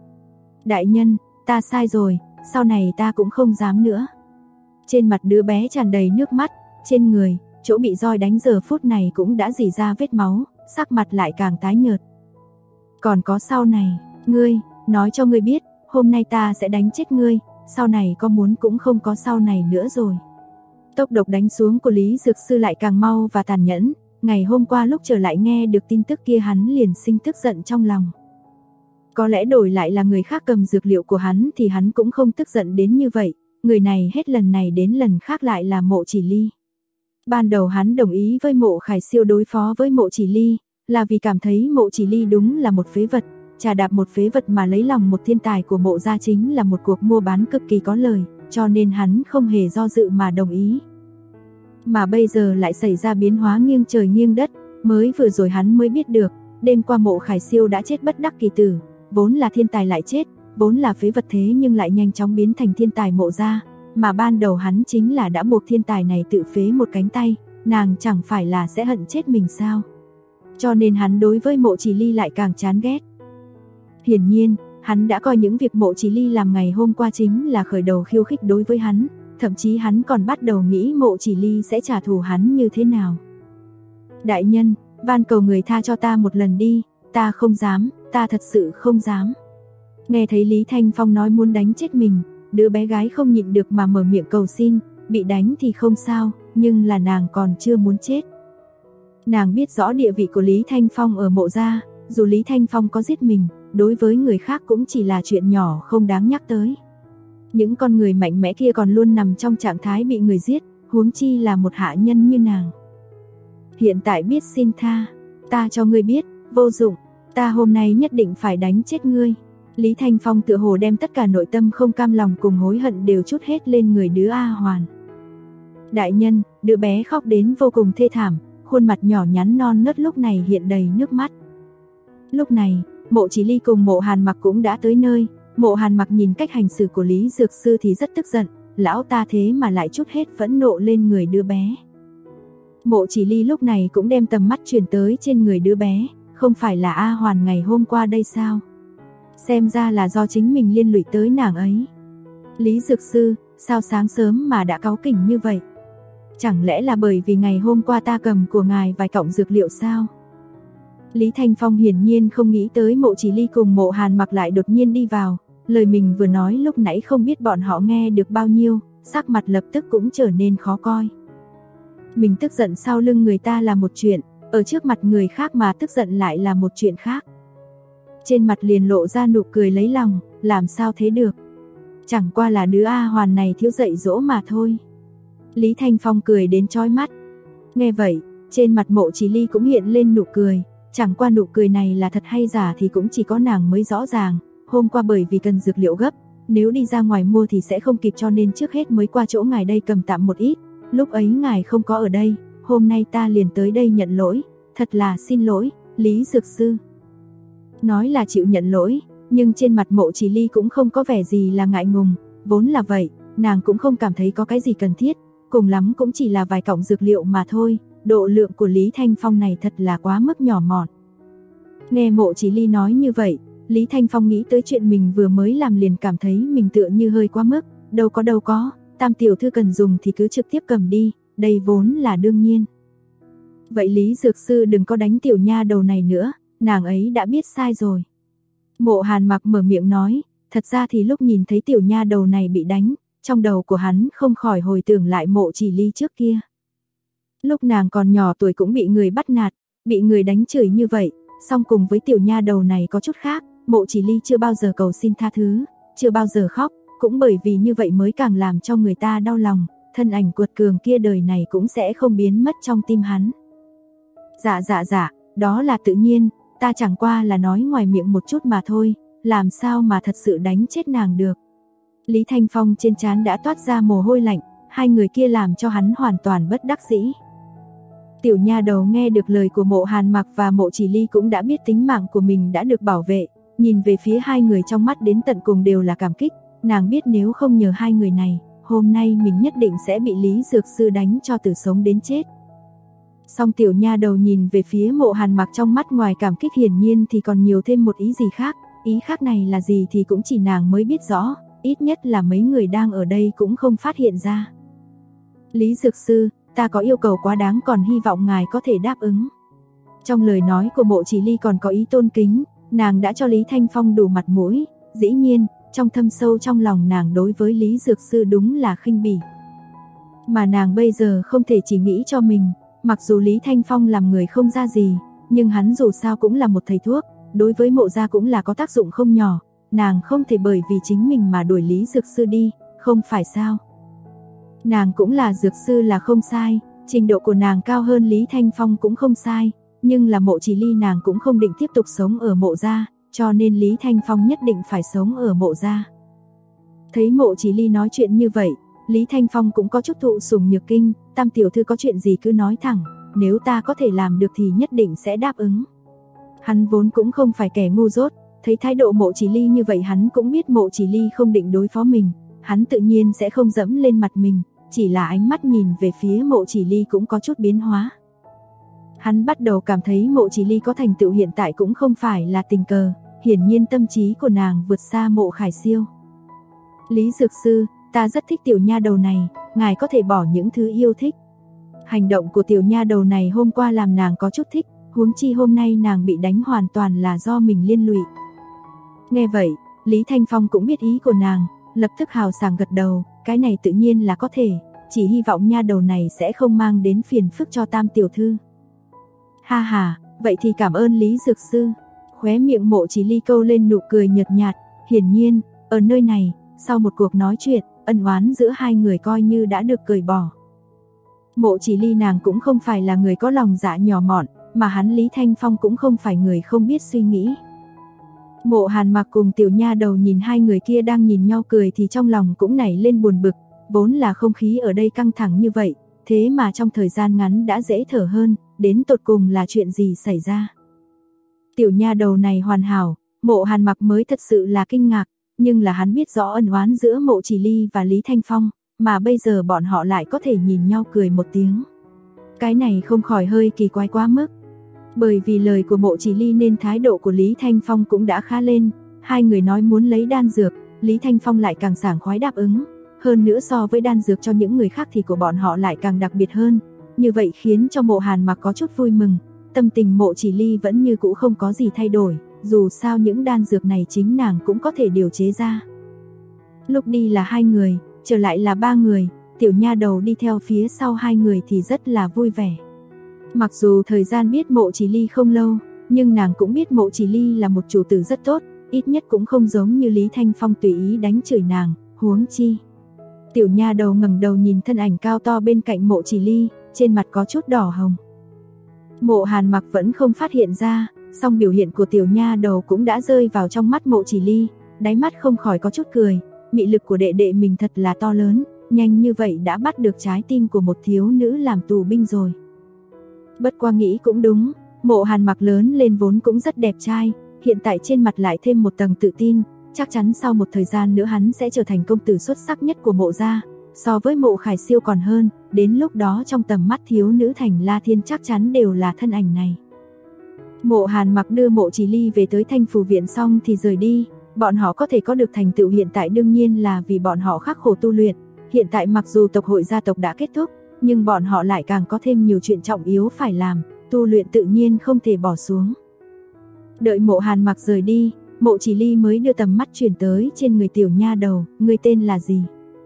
Đại nhân, ta sai rồi, sau này ta cũng không dám nữa. Trên mặt đứa bé tràn đầy nước mắt, trên người, chỗ bị roi đánh giờ phút này cũng đã rỉ ra vết máu, sắc mặt lại càng tái nhợt. Còn có sau này, ngươi, nói cho ngươi biết, hôm nay ta sẽ đánh chết ngươi, sau này có muốn cũng không có sau này nữa rồi. Tốc độ đánh xuống của Lý Dược Sư lại càng mau và tàn nhẫn, ngày hôm qua lúc trở lại nghe được tin tức kia hắn liền sinh tức giận trong lòng. Có lẽ đổi lại là người khác cầm dược liệu của hắn thì hắn cũng không tức giận đến như vậy, người này hết lần này đến lần khác lại là Mộ Chỉ Ly. Ban đầu hắn đồng ý với Mộ Khải Siêu đối phó với Mộ Chỉ Ly, là vì cảm thấy Mộ Chỉ Ly đúng là một phế vật, trà đạp một phế vật mà lấy lòng một thiên tài của Mộ gia chính là một cuộc mua bán cực kỳ có lời, cho nên hắn không hề do dự mà đồng ý. Mà bây giờ lại xảy ra biến hóa nghiêng trời nghiêng đất, mới vừa rồi hắn mới biết được, đêm qua Mộ Khải Siêu đã chết bất đắc kỳ tử, vốn là thiên tài lại chết, vốn là phế vật thế nhưng lại nhanh chóng biến thành thiên tài Mộ gia, mà ban đầu hắn chính là đã buộc thiên tài này tự phế một cánh tay, nàng chẳng phải là sẽ hận chết mình sao? Cho nên hắn đối với Mộ Chỉ Ly lại càng chán ghét. Hiển nhiên, hắn đã coi những việc Mộ Chỉ Ly làm ngày hôm qua chính là khởi đầu khiêu khích đối với hắn, thậm chí hắn còn bắt đầu nghĩ Mộ Chỉ Ly sẽ trả thù hắn như thế nào. Đại nhân, van cầu người tha cho ta một lần đi, ta không dám, ta thật sự không dám. Nghe thấy Lý Thanh Phong nói muốn đánh chết mình, đứa bé gái không nhịn được mà mở miệng cầu xin, bị đánh thì không sao, nhưng là nàng còn chưa muốn chết. Nàng biết rõ địa vị của Lý Thanh Phong ở Mộ gia, dù Lý Thanh Phong có giết mình, đối với người khác cũng chỉ là chuyện nhỏ không đáng nhắc tới. Những con người mạnh mẽ kia còn luôn nằm trong trạng thái bị người giết, huống chi là một hạ nhân như nàng. Hiện tại biết xin tha, ta cho ngươi biết, vô dụng, ta hôm nay nhất định phải đánh chết ngươi. Lý Thanh Phong tựa hồ đem tất cả nội tâm không cam lòng cùng hối hận đều trút hết lên người đứa A Hoàn. Đại nhân, đứa bé khóc đến vô cùng thê thảm, khuôn mặt nhỏ nhắn non nớt lúc này hiện đầy nước mắt. Lúc này, Mộ Chỉ Ly cùng Mộ Hàn Mặc cũng đã tới nơi. Mộ Hàn Mặc nhìn cách hành xử của Lý Dược Sư thì rất tức giận, lão ta thế mà lại trút hết phẫn nộ lên người đứa bé. Mộ Chỉ Ly lúc này cũng đem tầm mắt chuyển tới trên người đứa bé, không phải là A Hoàn ngày hôm qua đây sao? Xem ra là do chính mình liên lụy tới nàng ấy. Lý Dược Sư, sao sáng sớm mà đã cáu kỉnh như vậy? Chẳng lẽ là bởi vì ngày hôm qua ta cầm của ngài vài cọng dược liệu sao? Lý Thanh Phong hiển nhiên không nghĩ tới Mộ Chỉ Ly cùng Mộ Hàn Mặc lại đột nhiên đi vào, lời mình vừa nói lúc nãy không biết bọn họ nghe được bao nhiêu, sắc mặt lập tức cũng trở nên khó coi. Mình tức giận sau lưng người ta là một chuyện, ở trước mặt người khác mà tức giận lại là một chuyện khác. Trên mặt liền lộ ra nụ cười lấy lòng, làm sao thế được? Chẳng qua là đứa A Hoàn này thiếu dạy dỗ mà thôi. Lý Thanh Phong cười đến chói mắt. Nghe vậy, trên mặt Mộ Chỉ Ly cũng hiện lên nụ cười, chẳng qua nụ cười này là thật hay giả thì cũng chỉ có nàng mới rõ ràng. Hôm qua bởi vì cần dược liệu gấp, nếu đi ra ngoài mua thì sẽ không kịp cho nên trước hết mới qua chỗ ngài đây cầm tạm một ít. Lúc ấy ngài không có ở đây, hôm nay ta liền tới đây nhận lỗi, thật là xin lỗi, Lý Dược Sư. Nói là chịu nhận lỗi, nhưng trên mặt Mộ Chỉ Ly cũng không có vẻ gì là ngại ngùng, vốn là vậy, nàng cũng không cảm thấy có cái gì cần thiết, cùng lắm cũng chỉ là vài cọng dược liệu mà thôi, độ lượng của Lý Thanh Phong này thật là quá mức nhỏ mọn. Nghe Mộ Chỉ Ly nói như vậy, Lý Thanh Phong nghĩ tới chuyện mình vừa mới làm liền cảm thấy mình tựa như hơi quá mức, đâu có, Tam tiểu thư cần dùng thì cứ trực tiếp cầm đi, đây vốn là đương nhiên. Vậy Lý Dược Sư đừng có đánh tiểu nha đầu này nữa, nàng ấy đã biết sai rồi. Mộ Hàn Mặc mở miệng nói, thật ra thì lúc nhìn thấy tiểu nha đầu này bị đánh, trong đầu của hắn không khỏi hồi tưởng lại Mộ Chỉ Ly trước kia. Lúc nàng còn nhỏ tuổi cũng bị người bắt nạt, bị người đánh chửi như vậy, song cùng với tiểu nha đầu này có chút khác, Mộ Chỉ Ly chưa bao giờ cầu xin tha thứ, chưa bao giờ khóc, cũng bởi vì như vậy mới càng làm cho người ta đau lòng, thân ảnh cuột cường kia đời này cũng sẽ không biến mất trong tim hắn. Dạ, đó là tự nhiên, ta chẳng qua là nói ngoài miệng một chút mà thôi, làm sao mà thật sự đánh chết nàng được. Lý Thanh Phong trên trán đã toát ra mồ hôi lạnh, hai người kia làm cho hắn hoàn toàn bất đắc dĩ. Tiểu nha đầu nghe được lời của Mộ Hàn Mặc và Mộ Chỉ Ly cũng đã biết tính mạng của mình đã được bảo vệ, nhìn về phía hai người trong mắt đến tận cùng đều là cảm kích, nàng biết nếu không nhờ hai người này, hôm nay mình nhất định sẽ bị Lý Dược Sư đánh cho từ sống đến chết. Song tiểu nha đầu nhìn về phía Mộ Hàn Mặc trong mắt ngoài cảm kích hiển nhiên thì còn nhiều thêm một ý gì khác, ý khác này là gì thì cũng chỉ nàng mới biết rõ, ít nhất là mấy người đang ở đây cũng không phát hiện ra. Lý Dược Sư, ta có yêu cầu quá đáng còn hy vọng ngài có thể đáp ứng. Trong lời nói của Mộ Chỉ Ly còn có ý tôn kính, nàng đã cho Lý Thanh Phong đủ mặt mũi, dĩ nhiên, trong thâm sâu trong lòng nàng đối với Lý Dược Sư đúng là khinh bỉ. Mà nàng bây giờ không thể chỉ nghĩ cho mình, mặc dù Lý Thanh Phong làm người không ra gì, nhưng hắn dù sao cũng là một thầy thuốc, đối với Mộ gia cũng là có tác dụng không nhỏ, nàng không thể bởi vì chính mình mà đuổi Lý Dược Sư đi, không phải sao? Nàng cũng là dược sư là không sai, trình độ của nàng cao hơn Lý Thanh Phong cũng không sai, nhưng là Mộ Chỉ Ly nàng cũng không định tiếp tục sống ở Mộ gia, cho nên Lý Thanh Phong nhất định phải sống ở Mộ gia. Thấy Mộ Chỉ Ly nói chuyện như vậy, Lý Thanh Phong cũng có chút thụ sủng nhược kinh, Tam tiểu thư có chuyện gì cứ nói thẳng, nếu ta có thể làm được thì nhất định sẽ đáp ứng. Hắn vốn cũng không phải kẻ ngu dốt, thấy thái độ Mộ Chỉ Ly như vậy hắn cũng biết Mộ Chỉ Ly không định đối phó mình, hắn tự nhiên sẽ không dẫm lên mặt mình, chỉ là ánh mắt nhìn về phía Mộ Chỉ Ly cũng có chút biến hóa. Hắn bắt đầu cảm thấy Mộ Chỉ Ly có thành tựu hiện tại cũng không phải là tình cờ, hiển nhiên tâm trí của nàng vượt xa Mộ Khải Siêu. Lý Dược Sư, ta rất thích tiểu nha đầu này, ngài có thể bỏ những thứ yêu thích. Hành động của tiểu nha đầu này hôm qua làm nàng có chút thích, huống chi hôm nay nàng bị đánh hoàn toàn là do mình liên lụy. Nghe vậy, Lý Thanh Phong cũng biết ý của nàng, lập tức hào sảng gật đầu, cái này tự nhiên là có thể, chỉ hy vọng nha đầu này sẽ không mang đến phiền phức cho Tam tiểu thư. Ha ha, vậy thì cảm ơn Lý Dược Sư. Khóe miệng Mộ Chỉ Ly câu lên nụ cười nhợt nhạt, hiển nhiên, ở nơi này, sau một cuộc nói chuyện, ân oán giữa hai người coi như đã được cởi bỏ. Mộ Chỉ Ly nàng cũng không phải là người có lòng dạ nhỏ mọn, mà hắn Lý Thanh Phong cũng không phải người không biết suy nghĩ. Mộ Hàn Mặc cùng tiểu nha đầu nhìn hai người kia đang nhìn nhau cười thì trong lòng cũng nảy lên buồn bực, vốn là không khí ở đây căng thẳng như vậy, thế mà trong thời gian ngắn đã dễ thở hơn, đến tột cùng là chuyện gì xảy ra. Tiểu nha đầu này hoàn hảo, Mộ Hàn Mặc mới thật sự là kinh ngạc, nhưng là hắn biết rõ ân oán giữa Mộ Chỉ Ly và Lý Thanh Phong, mà bây giờ bọn họ lại có thể nhìn nhau cười một tiếng. Cái này không khỏi hơi kỳ quái quá mức. Bởi vì lời của Mộ Chỉ Ly nên thái độ của Lý Thanh Phong cũng đã khá lên, hai người nói muốn lấy đan dược, Lý Thanh Phong lại càng sảng khoái đáp ứng, hơn nữa so với đan dược cho những người khác thì của bọn họ lại càng đặc biệt hơn. Như vậy khiến cho Mộ Hàn Mặc có chút vui mừng, tâm tình Mộ Chỉ Ly vẫn như cũ không có gì thay đổi, dù sao những đan dược này chính nàng cũng có thể điều chế ra. Lúc đi là 2 người, trở lại là 3 người, tiểu nha đầu đi theo phía sau 2 người thì rất là vui vẻ. Mặc dù thời gian biết Mộ Chỉ Ly không lâu, nhưng nàng cũng biết Mộ Chỉ Ly là một chủ tử rất tốt, ít nhất cũng không giống như Lý Thanh Phong tùy ý đánh chửi nàng, huống chi. Tiểu nha đầu ngẩng đầu nhìn thân ảnh cao to bên cạnh Mộ Chỉ Ly, trên mặt có chút đỏ hồng. Mộ Hàn Mặc vẫn không phát hiện ra, song biểu hiện của tiểu nha đầu cũng đã rơi vào trong mắt Mộ Chỉ Ly, đáy mắt không khỏi có chút cười, mị lực của đệ đệ mình thật là to lớn, nhanh như vậy đã bắt được trái tim của một thiếu nữ làm tù binh rồi. Bất qua nghĩ cũng đúng, Mộ Hàn Mặc lớn lên vốn cũng rất đẹp trai, hiện tại trên mặt lại thêm một tầng tự tin, chắc chắn sau một thời gian nữa hắn sẽ trở thành công tử xuất sắc nhất của Mộ gia, so với Mộ Khải Siêu còn hơn, đến lúc đó trong tầm mắt thiếu nữ Thành La Thiên chắc chắn đều là thân ảnh này. Mộ Hàn Mặc đưa Mộ Chỉ Ly về tới Thanh Phù Viện xong thì rời đi, bọn họ có thể có được thành tựu hiện tại đương nhiên là vì bọn họ khắc khổ tu luyện, hiện tại mặc dù tộc hội gia tộc đã kết thúc, nhưng bọn họ lại càng có thêm nhiều chuyện trọng yếu phải làm, tu luyện tự nhiên không thể bỏ xuống. Đợi Mộ Hàn Mặc rời đi, Mộ Chỉ Ly mới đưa tầm mắt chuyển tới trên người tiểu nha đầu, ngươi tên là gì?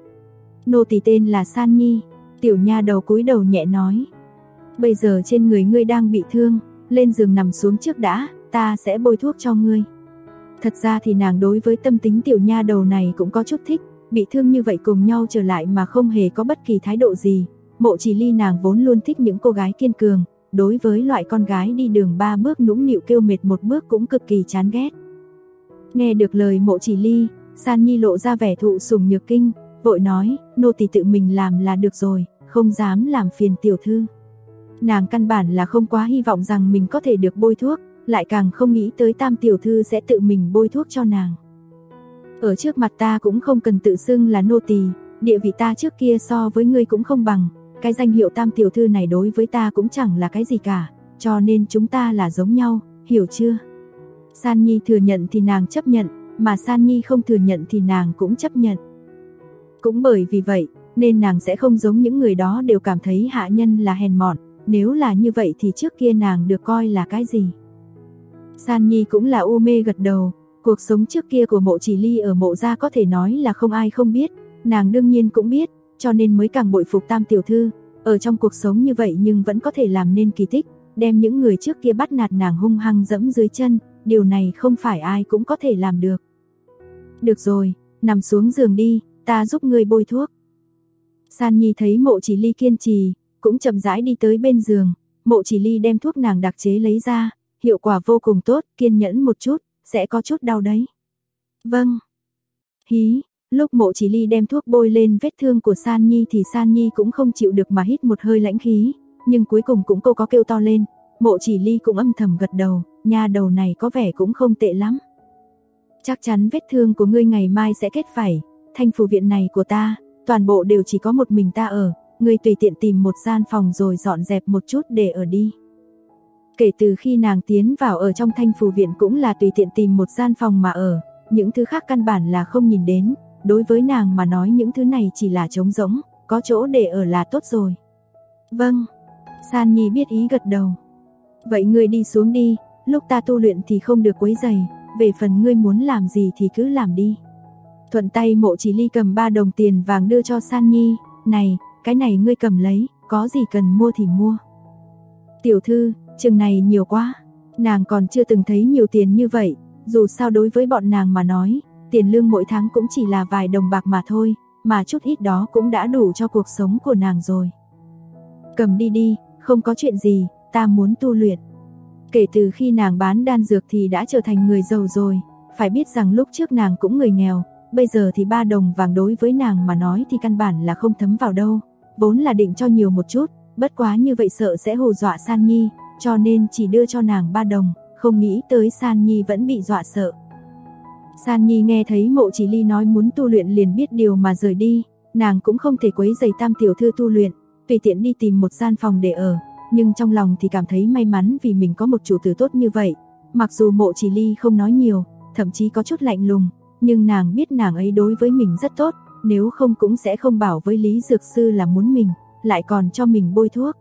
Nô tỳ tên là San Nhi, tiểu nha đầu cúi đầu nhẹ nói. Bây giờ trên người ngươi đang bị thương, lên giường nằm xuống trước đã, ta sẽ bôi thuốc cho ngươi. Thật ra thì nàng đối với tâm tính tiểu nha đầu này cũng có chút thích, bị thương như vậy cùng nhau trở lại mà không hề có bất kỳ thái độ gì. Mộ Chỉ Ly nàng vốn luôn thích những cô gái kiên cường, đối với loại con gái đi đường 3 bước nũng nịu kêu mệt một bước cũng cực kỳ chán ghét. Nghe được lời Mộ Chỉ Ly, San Nhi lộ ra vẻ thụ sủng nhược kinh, vội nói, nô tỳ tự mình làm là được rồi, không dám làm phiền tiểu thư. Nàng căn bản là không quá hy vọng rằng mình có thể được bôi thuốc, lại càng không nghĩ tới Tam tiểu thư sẽ tự mình bôi thuốc cho nàng. Ở trước mặt ta cũng không cần tự xưng là nô tỳ, địa vị ta trước kia so với ngươi cũng không bằng, cái danh hiệu Tam tiểu thư này đối với ta cũng chẳng là cái gì cả, cho nên chúng ta là giống nhau, hiểu chưa? San Nhi thừa nhận thì nàng chấp nhận, mà San Nhi không thừa nhận thì nàng cũng chấp nhận. Cũng bởi vì vậy, nên nàng sẽ không giống những người đó đều cảm thấy hạ nhân là hèn mọn, nếu là như vậy thì trước kia nàng được coi là cái gì? San Nhi cũng là u mê gật đầu, cuộc sống trước kia của Mộ Chỉ Ly ở Mộ gia có thể nói là không ai không biết, nàng đương nhiên cũng biết, cho nên mới càng bội phục Tam tiểu thư, ở trong cuộc sống như vậy nhưng vẫn có thể làm nên kỳ tích, đem những người trước kia bắt nạt nàng hung hăng dẫm dưới chân, điều này không phải ai cũng có thể làm được. Được rồi, nằm xuống giường đi, ta giúp ngươi bôi thuốc. San Nhi thấy Mộ Chỉ Ly kiên trì, cũng chậm rãi đi tới bên giường, Mộ Chỉ Ly đem thuốc nàng đặc chế lấy ra, hiệu quả vô cùng tốt, kiên nhẫn một chút, sẽ có chút đau đấy. Vâng. Hí, lúc Mộ Chỉ Ly đem thuốc bôi lên vết thương của San Nhi thì San Nhi cũng không chịu được mà hít một hơi lãnh khí, nhưng cuối cùng cũng cô có kêu to lên, Mộ Chỉ Ly cũng âm thầm gật đầu, nha đầu này có vẻ cũng không tệ lắm. Chắc chắn vết thương của ngươi ngày mai sẽ kết vảy, Thanh Phù Viện này của ta, toàn bộ đều chỉ có một mình ta ở, ngươi tùy tiện tìm một gian phòng rồi dọn dẹp một chút để ở đi. Kể từ khi nàng tiến vào ở trong Thanh Phù Viện cũng là tùy tiện tìm một gian phòng mà ở, những thứ khác căn bản là không nhìn đến, đối với nàng mà nói những thứ này chỉ là trống rỗng, có chỗ để ở là tốt rồi. Vâng, San Nhi biết ý gật đầu. Vậy ngươi đi xuống đi, lúc ta tu luyện thì không được quấy rầy, về phần ngươi muốn làm gì thì cứ làm đi. Thuận tay Mộ Chỉ Ly cầm 3 đồng tiền vàng đưa cho San Nhi, này, cái này ngươi cầm lấy, có gì cần mua thì mua. Tiểu thư, chừng này nhiều quá, nàng còn chưa từng thấy nhiều tiền như vậy, dù sao đối với bọn nàng mà nói, tiền lương mỗi tháng cũng chỉ là vài đồng bạc mà thôi, mà chút ít đó cũng đã đủ cho cuộc sống của nàng rồi. Cầm đi đi, không có chuyện gì, ta muốn tu luyện. Kể từ khi nàng bán đan dược thì đã trở thành người giàu rồi, phải biết rằng lúc trước nàng cũng người nghèo, bây giờ thì 3 đồng vàng đối với nàng mà nói thì căn bản là không thấm vào đâu, vốn là định cho nhiều một chút, bất quá như vậy sợ sẽ hù dọa San Nhi, cho nên chỉ đưa cho nàng 3 đồng, không nghĩ tới San Nhi vẫn bị dọa sợ. San Nhi nghe thấy Mộ Chỉ Ly nói muốn tu luyện liền biết điều mà rời đi, nàng cũng không thể quấy rầy Tam tiểu thư tu luyện, tùy tiện đi tìm một gian phòng để ở, nhưng trong lòng thì cảm thấy may mắn vì mình có một chủ tử tốt như vậy. Mặc dù Mộ Chỉ Ly không nói nhiều, thậm chí có chút lạnh lùng, nhưng nàng biết nàng ấy đối với mình rất tốt, nếu không cũng sẽ không bảo với Lý Dược Sư là muốn mình, lại còn cho mình bôi thuốc.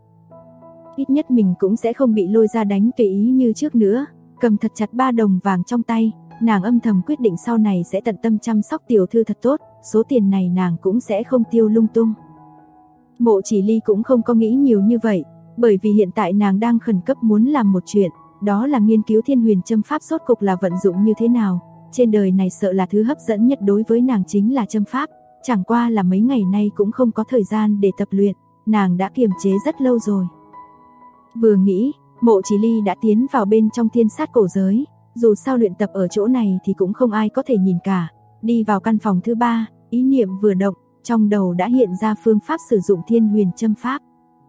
Ít nhất mình cũng sẽ không bị lôi ra đánh tùy ý như trước nữa. Cầm thật chặt 3 đồng vàng trong tay, nàng âm thầm quyết định sau này sẽ tận tâm chăm sóc tiểu thư thật tốt, số tiền này nàng cũng sẽ không tiêu lung tung. Mộ Chỉ Ly cũng không có nghĩ nhiều như vậy, bởi vì hiện tại nàng đang khẩn cấp muốn làm một chuyện, đó là nghiên cứu Thiên Huyền Châm Pháp rốt cục là vận dụng như thế nào. Trên đời này sợ là thứ hấp dẫn nhất đối với nàng chính là châm pháp, chẳng qua là mấy ngày nay cũng không có thời gian để tập luyện, nàng đã kiềm chế rất lâu rồi. Vừa nghĩ, Mộ Chỉ Ly đã tiến vào bên trong thiên sát cổ giới, dù sao luyện tập ở chỗ này thì cũng không ai có thể nhìn cả. Đi vào căn phòng thứ 3, ý niệm vừa động, trong đầu đã hiện ra phương pháp sử dụng Thiên Huyền Châm Pháp.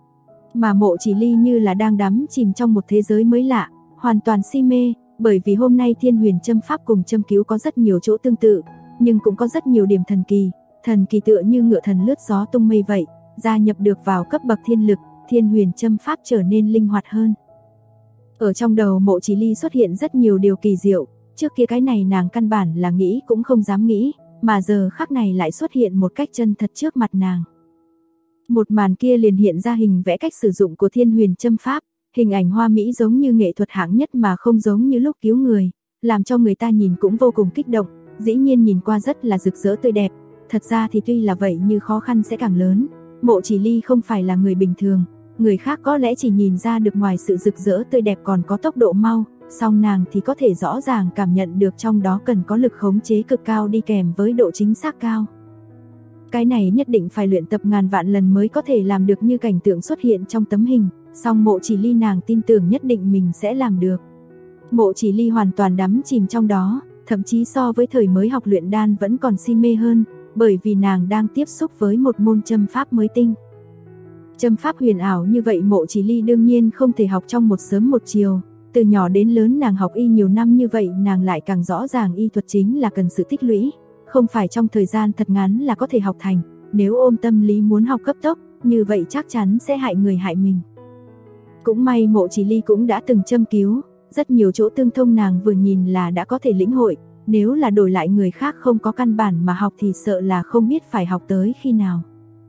Mà Mộ Chỉ Ly như là đang đắm chìm trong một thế giới mới lạ, hoàn toàn si mê, bởi vì hôm nay Thiên Huyền Châm Pháp cùng châm cứu có rất nhiều chỗ tương tự, nhưng cũng có rất nhiều điểm thần kỳ tựa như ngựa thần lướt gió tung mây vậy, gia nhập được vào cấp bậc thiên lực, Thiên Huyền Châm Pháp trở nên linh hoạt hơn. Ở trong đầu Mộ Chỉ Ly xuất hiện rất nhiều điều kỳ diệu, trước kia cái này nàng căn bản là nghĩ cũng không dám nghĩ, mà giờ khắc này lại xuất hiện một cách chân thật trước mặt nàng. Một màn kia liền hiện ra hình vẽ cách sử dụng của Thiên Huyền Châm Pháp, hình ảnh hoa mỹ giống như nghệ thuật hạng nhất mà không giống như lúc cứu người, làm cho người ta nhìn cũng vô cùng kích động, dĩ nhiên nhìn qua rất là rực rỡ tươi đẹp. Thật ra thì tuy là vậy nhưng khó khăn sẽ càng lớn. Mộ Chỉ Ly không phải là người bình thường, người khác có lẽ chỉ nhìn ra được ngoài sự rực rỡ tươi đẹp còn có tốc độ mau, song nàng thì có thể rõ ràng cảm nhận được trong đó cần có lực khống chế cực cao đi kèm với độ chính xác cao. Cái này nhất định phải luyện tập ngàn vạn lần mới có thể làm được như cảnh tượng xuất hiện trong tấm hình, song Mộ Chỉ Ly nàng tin tưởng nhất định mình sẽ làm được. Mộ Chỉ Ly hoàn toàn đắm chìm trong đó, thậm chí so với thời mới học luyện đan vẫn còn si mê hơn, bởi vì nàng đang tiếp xúc với một môn châm pháp mới tinh. Châm pháp huyền ảo như vậy Mộ Chỉ Ly đương nhiên không thể học trong một sớm một chiều, từ nhỏ đến lớn nàng học y nhiều năm như vậy nàng lại càng rõ ràng y thuật chính là cần sự tích lũy, không phải trong thời gian thật ngắn là có thể học thành, nếu ôm tâm lý muốn học cấp tốc, như vậy chắc chắn sẽ hại người hại mình. Cũng may Mộ Chỉ Ly cũng đã từng châm cứu, rất nhiều chỗ tương thông nàng vừa nhìn là đã có thể lĩnh hội, nếu là đổi lại người khác không có căn bản mà học thì sợ là không biết phải học tới khi nào.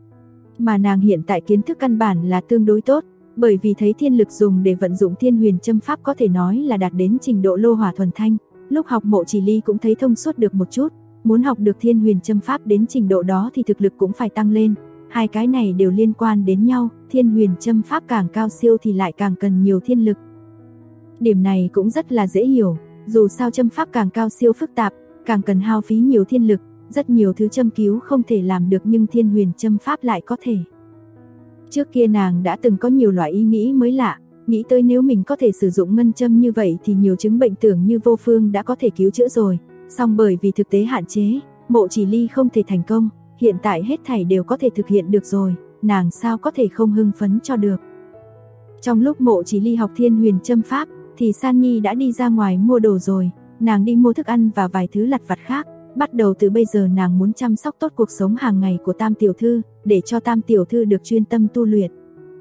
Mà nàng hiện tại kiến thức căn bản là tương đối tốt, bởi vì thấy thiên lực dùng để vận dụng Thiên Huyền Châm Pháp có thể nói là đạt đến trình độ lô hỏa thuần thanh, lúc học Mộ Chỉ Ly cũng thấy thông suốt được một chút, muốn học được Thiên Huyền Châm Pháp đến trình độ đó thì thực lực cũng phải tăng lên, hai cái này đều liên quan đến nhau, Thiên Huyền Châm Pháp càng cao siêu thì lại càng cần nhiều thiên lực. Điểm này cũng rất là dễ hiểu, dù sao châm pháp càng cao siêu phức tạp, càng cần hao phí nhiều thiên lực, rất nhiều thứ châm cứu không thể làm được nhưng Thiên Huyền Châm Pháp lại có thể. Trước kia nàng đã từng có nhiều loại ý nghĩ mới lạ, nghĩ tới nếu mình có thể sử dụng ngân châm như vậy thì nhiều chứng bệnh tưởng như vô phương đã có thể cứu chữa rồi, song bởi vì thực tế hạn chế, Mộ Chỉ Ly không thể thành công, hiện tại hết thảy đều có thể thực hiện được rồi, nàng sao có thể không hưng phấn cho được. Trong lúc Mộ Chỉ Ly học Thiên Huyền Châm Pháp, thì San Nhi đã đi ra ngoài mua đồ rồi, nàng đi mua thức ăn và vài thứ lặt vặt khác, bắt đầu từ bây giờ nàng muốn chăm sóc tốt cuộc sống hàng ngày của Tam tiểu thư, để cho Tam tiểu thư được chuyên tâm tu luyện.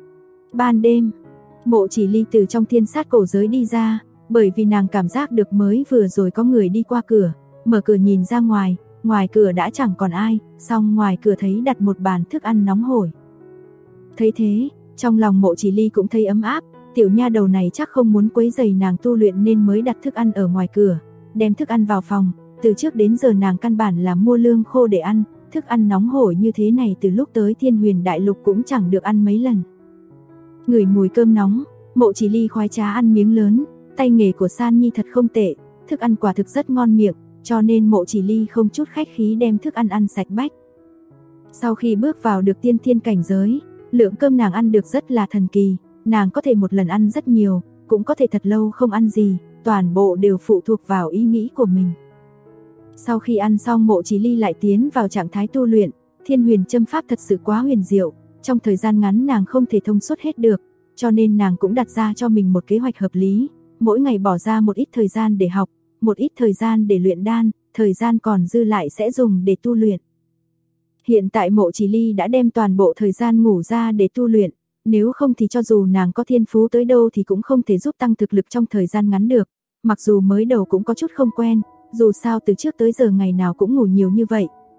Ban đêm, Mộ Chỉ Ly từ trong thiên sát cổ giới đi ra, bởi vì nàng cảm giác được mới vừa rồi có người đi qua cửa, mở cửa nhìn ra ngoài, ngoài cửa đã chẳng còn ai, song ngoài cửa thấy đặt một bàn thức ăn nóng hổi. Thấy thế, trong lòng Mộ Chỉ Ly cũng thấy ấm áp, tiểu nha đầu này chắc không muốn quấy rầy nàng tu luyện nên mới đặt thức ăn ở ngoài cửa, đem thức ăn vào phòng, từ trước đến giờ nàng căn bản là mua lương khô để ăn, thức ăn nóng hổi như thế này từ lúc tới Thiên Huyền Đại Lục cũng chẳng được ăn mấy lần. Ngửi mùi cơm nóng, Mộ Chỉ Ly khoái trá ăn miếng lớn, tay nghề của San Nhi thật không tệ, thức ăn quả thực rất ngon miệng, cho nên Mộ Chỉ Ly không chút khách khí đem thức ăn ăn sạch bách. Sau khi bước vào được tiên thiên cảnh giới, lượng cơm nàng ăn được rất là thần kỳ, nàng có thể một lần ăn rất nhiều, cũng có thể thật lâu không ăn gì, toàn bộ đều phụ thuộc vào ý nghĩ của mình. Sau khi ăn xong Mộ Chỉ Ly lại tiến vào trạng thái tu luyện, Thiên Huyền Châm Pháp thật sự quá huyền diệu, trong thời gian ngắn nàng không thể thông suốt hết được, cho nên nàng cũng đặt ra cho mình một kế hoạch hợp lý, mỗi ngày bỏ ra một ít thời gian để học, một ít thời gian để luyện đan, thời gian còn dư lại sẽ dùng để tu luyện. Hiện tại Mộ Chỉ Ly đã đem toàn bộ thời gian ngủ ra để tu luyện, nếu không thì cho dù nàng có thiên phú tới đâu thì cũng không thể giúp tăng thực lực trong thời gian ngắn được, mặc dù mới đầu cũng có chút không quen, dù sao từ trước tới giờ ngày nào cũng ngủ nhiều như vậy,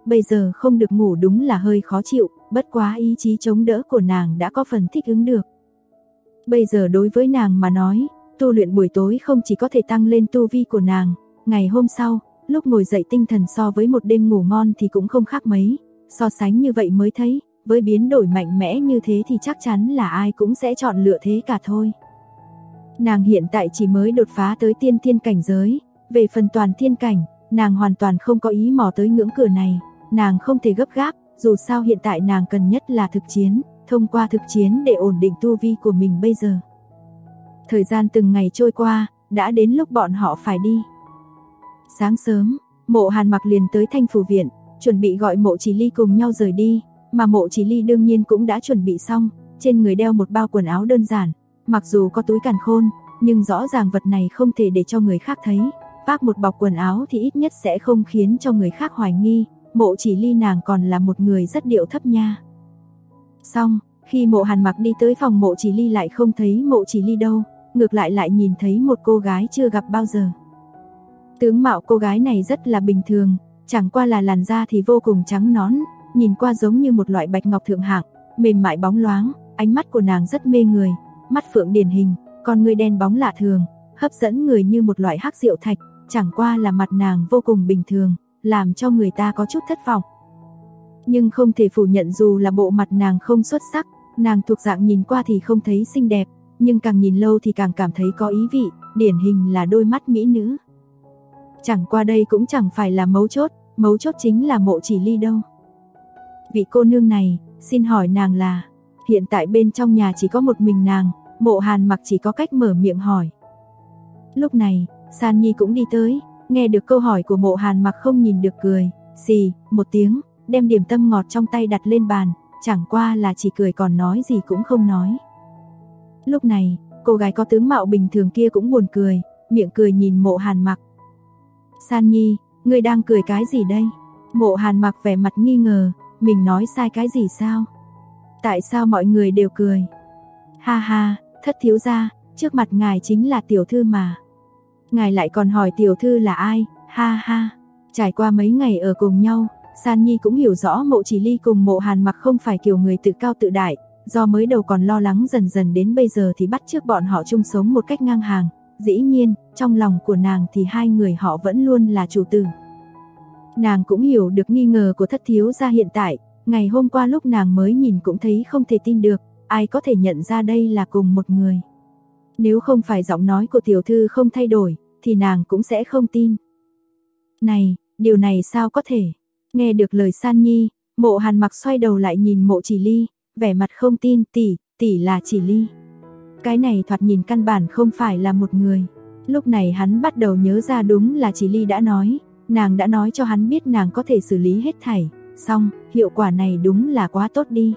bây giờ không được ngủ đúng là hơi khó chịu, bất quá ý chí chống đỡ của nàng đã có phần thích ứng được. Bây giờ đối với nàng mà nói, tu luyện buổi tối không chỉ có thể tăng lên tu vi của nàng, ngày hôm sau, lúc ngồi dậy tinh thần so với một đêm ngủ ngon thì cũng không khác mấy, so sánh như vậy mới thấy, với biến đổi mạnh mẽ như thế thì chắc chắn là ai cũng sẽ chọn lựa thế cả thôi. Nàng hiện tại chỉ mới đột phá tới tiên thiên cảnh giới, về phần toàn thiên cảnh, nàng hoàn toàn không có ý mò tới ngưỡng cửa này, nàng không thể gấp gáp, dù sao hiện tại nàng cần nhất là thực chiến, thông qua thực chiến để ổn định tu vi của mình bây giờ. Thời gian từng ngày trôi qua, đã đến lúc bọn họ phải đi. Sáng sớm, Mộ Hàn Mặc liền tới Thanh Phủ Viện, chuẩn bị gọi Mộ Chỉ Ly cùng nhau rời đi, mà Mộ Chỉ Ly đương nhiên cũng đã chuẩn bị xong, trên người đeo một bao quần áo đơn giản, mặc dù có túi càn khôn, nhưng rõ ràng vật này không thể để cho người khác thấy, vác một bọc quần áo thì ít nhất sẽ không khiến cho người khác hoài nghi, Mộ Chỉ Ly nàng còn là một người rất điệu thấp nha. Xong, khi Mộ Hàn Mặc đi tới phòng Mộ Chỉ Ly lại không thấy Mộ Chỉ Ly đâu, ngược lại nhìn thấy một cô gái chưa gặp bao giờ. Tướng mạo cô gái này rất là bình thường, chẳng qua là làn da thì vô cùng trắng nõn, nhìn qua giống như một loại bạch ngọc thượng hạng, mềm mại bóng loáng, ánh mắt của nàng rất mê người, mắt phượng điển hình, con ngươi đen bóng lạ thường, hấp dẫn người như một loại hắc diệu thạch, chẳng qua là mặt nàng vô cùng bình thường, làm cho người ta có chút thất vọng. Nhưng không thể phủ nhận dù là bộ mặt nàng không xuất sắc, nàng thuộc dạng nhìn qua thì không thấy xinh đẹp, nhưng càng nhìn lâu thì càng cảm thấy có ý vị, điển hình là đôi mắt mỹ nữ. Chẳng qua đây cũng chẳng phải là mấu chốt chính là Mộ Chỉ Ly đâu. Vị cô nương này, xin hỏi nàng là, hiện tại bên trong nhà chỉ có một mình nàng, Mộ Hàn Mặc chỉ có cách mở miệng hỏi. Lúc này, San Nhi cũng đi tới, nghe được câu hỏi của Mộ Hàn Mặc không nhìn được cười, xì, một tiếng, đem điểm tâm ngọt trong tay đặt lên bàn, chẳng qua là chỉ cười còn nói gì cũng không nói. Lúc này, cô gái có tướng mạo bình thường kia cũng buồn cười, miệng cười nhìn Mộ Hàn Mặc. San Nhi, ngươi đang cười cái gì đây? Mộ Hàn Mặc vẻ mặt nghi ngờ, mình nói sai cái gì sao? Tại sao mọi người đều cười? Ha ha, thất thiếu gia, trước mặt ngài chính là tiểu thư mà. Ngài lại còn hỏi tiểu thư là ai? Ha ha. Trải qua mấy ngày ở cùng nhau, San Nhi cũng hiểu rõ Mộ Chỉ Ly cùng Mộ Hàn Mặc không phải kiểu người tự cao tự đại, do mới đầu còn lo lắng dần dần đến bây giờ thì bắt chước bọn họ chung sống một cách ngang hàng. Dĩ nhiên, trong lòng của nàng thì hai người họ vẫn luôn là chủ tử. Nàng cũng hiểu được nghi ngờ của thất thiếu gia hiện tại, ngày hôm qua lúc nàng mới nhìn cũng thấy không thể tin được, ai có thể nhận ra đây là cùng một người. Nếu không phải giọng nói của tiểu thư không thay đổi, thì nàng cũng sẽ không tin. Này, điều này sao có thể? Nghe được lời San Nhi, Mộ Hàn Mặc xoay đầu lại nhìn Mộ Chỉ Ly, vẻ mặt không tin, tỷ là Chỉ Ly. Cái này thoạt nhìn căn bản không phải là một người. Lúc này hắn bắt đầu nhớ ra đúng là Chỉ Ly đã nói, nàng đã nói cho hắn biết nàng có thể xử lý hết thảy, xong, hiệu quả này đúng là quá tốt đi.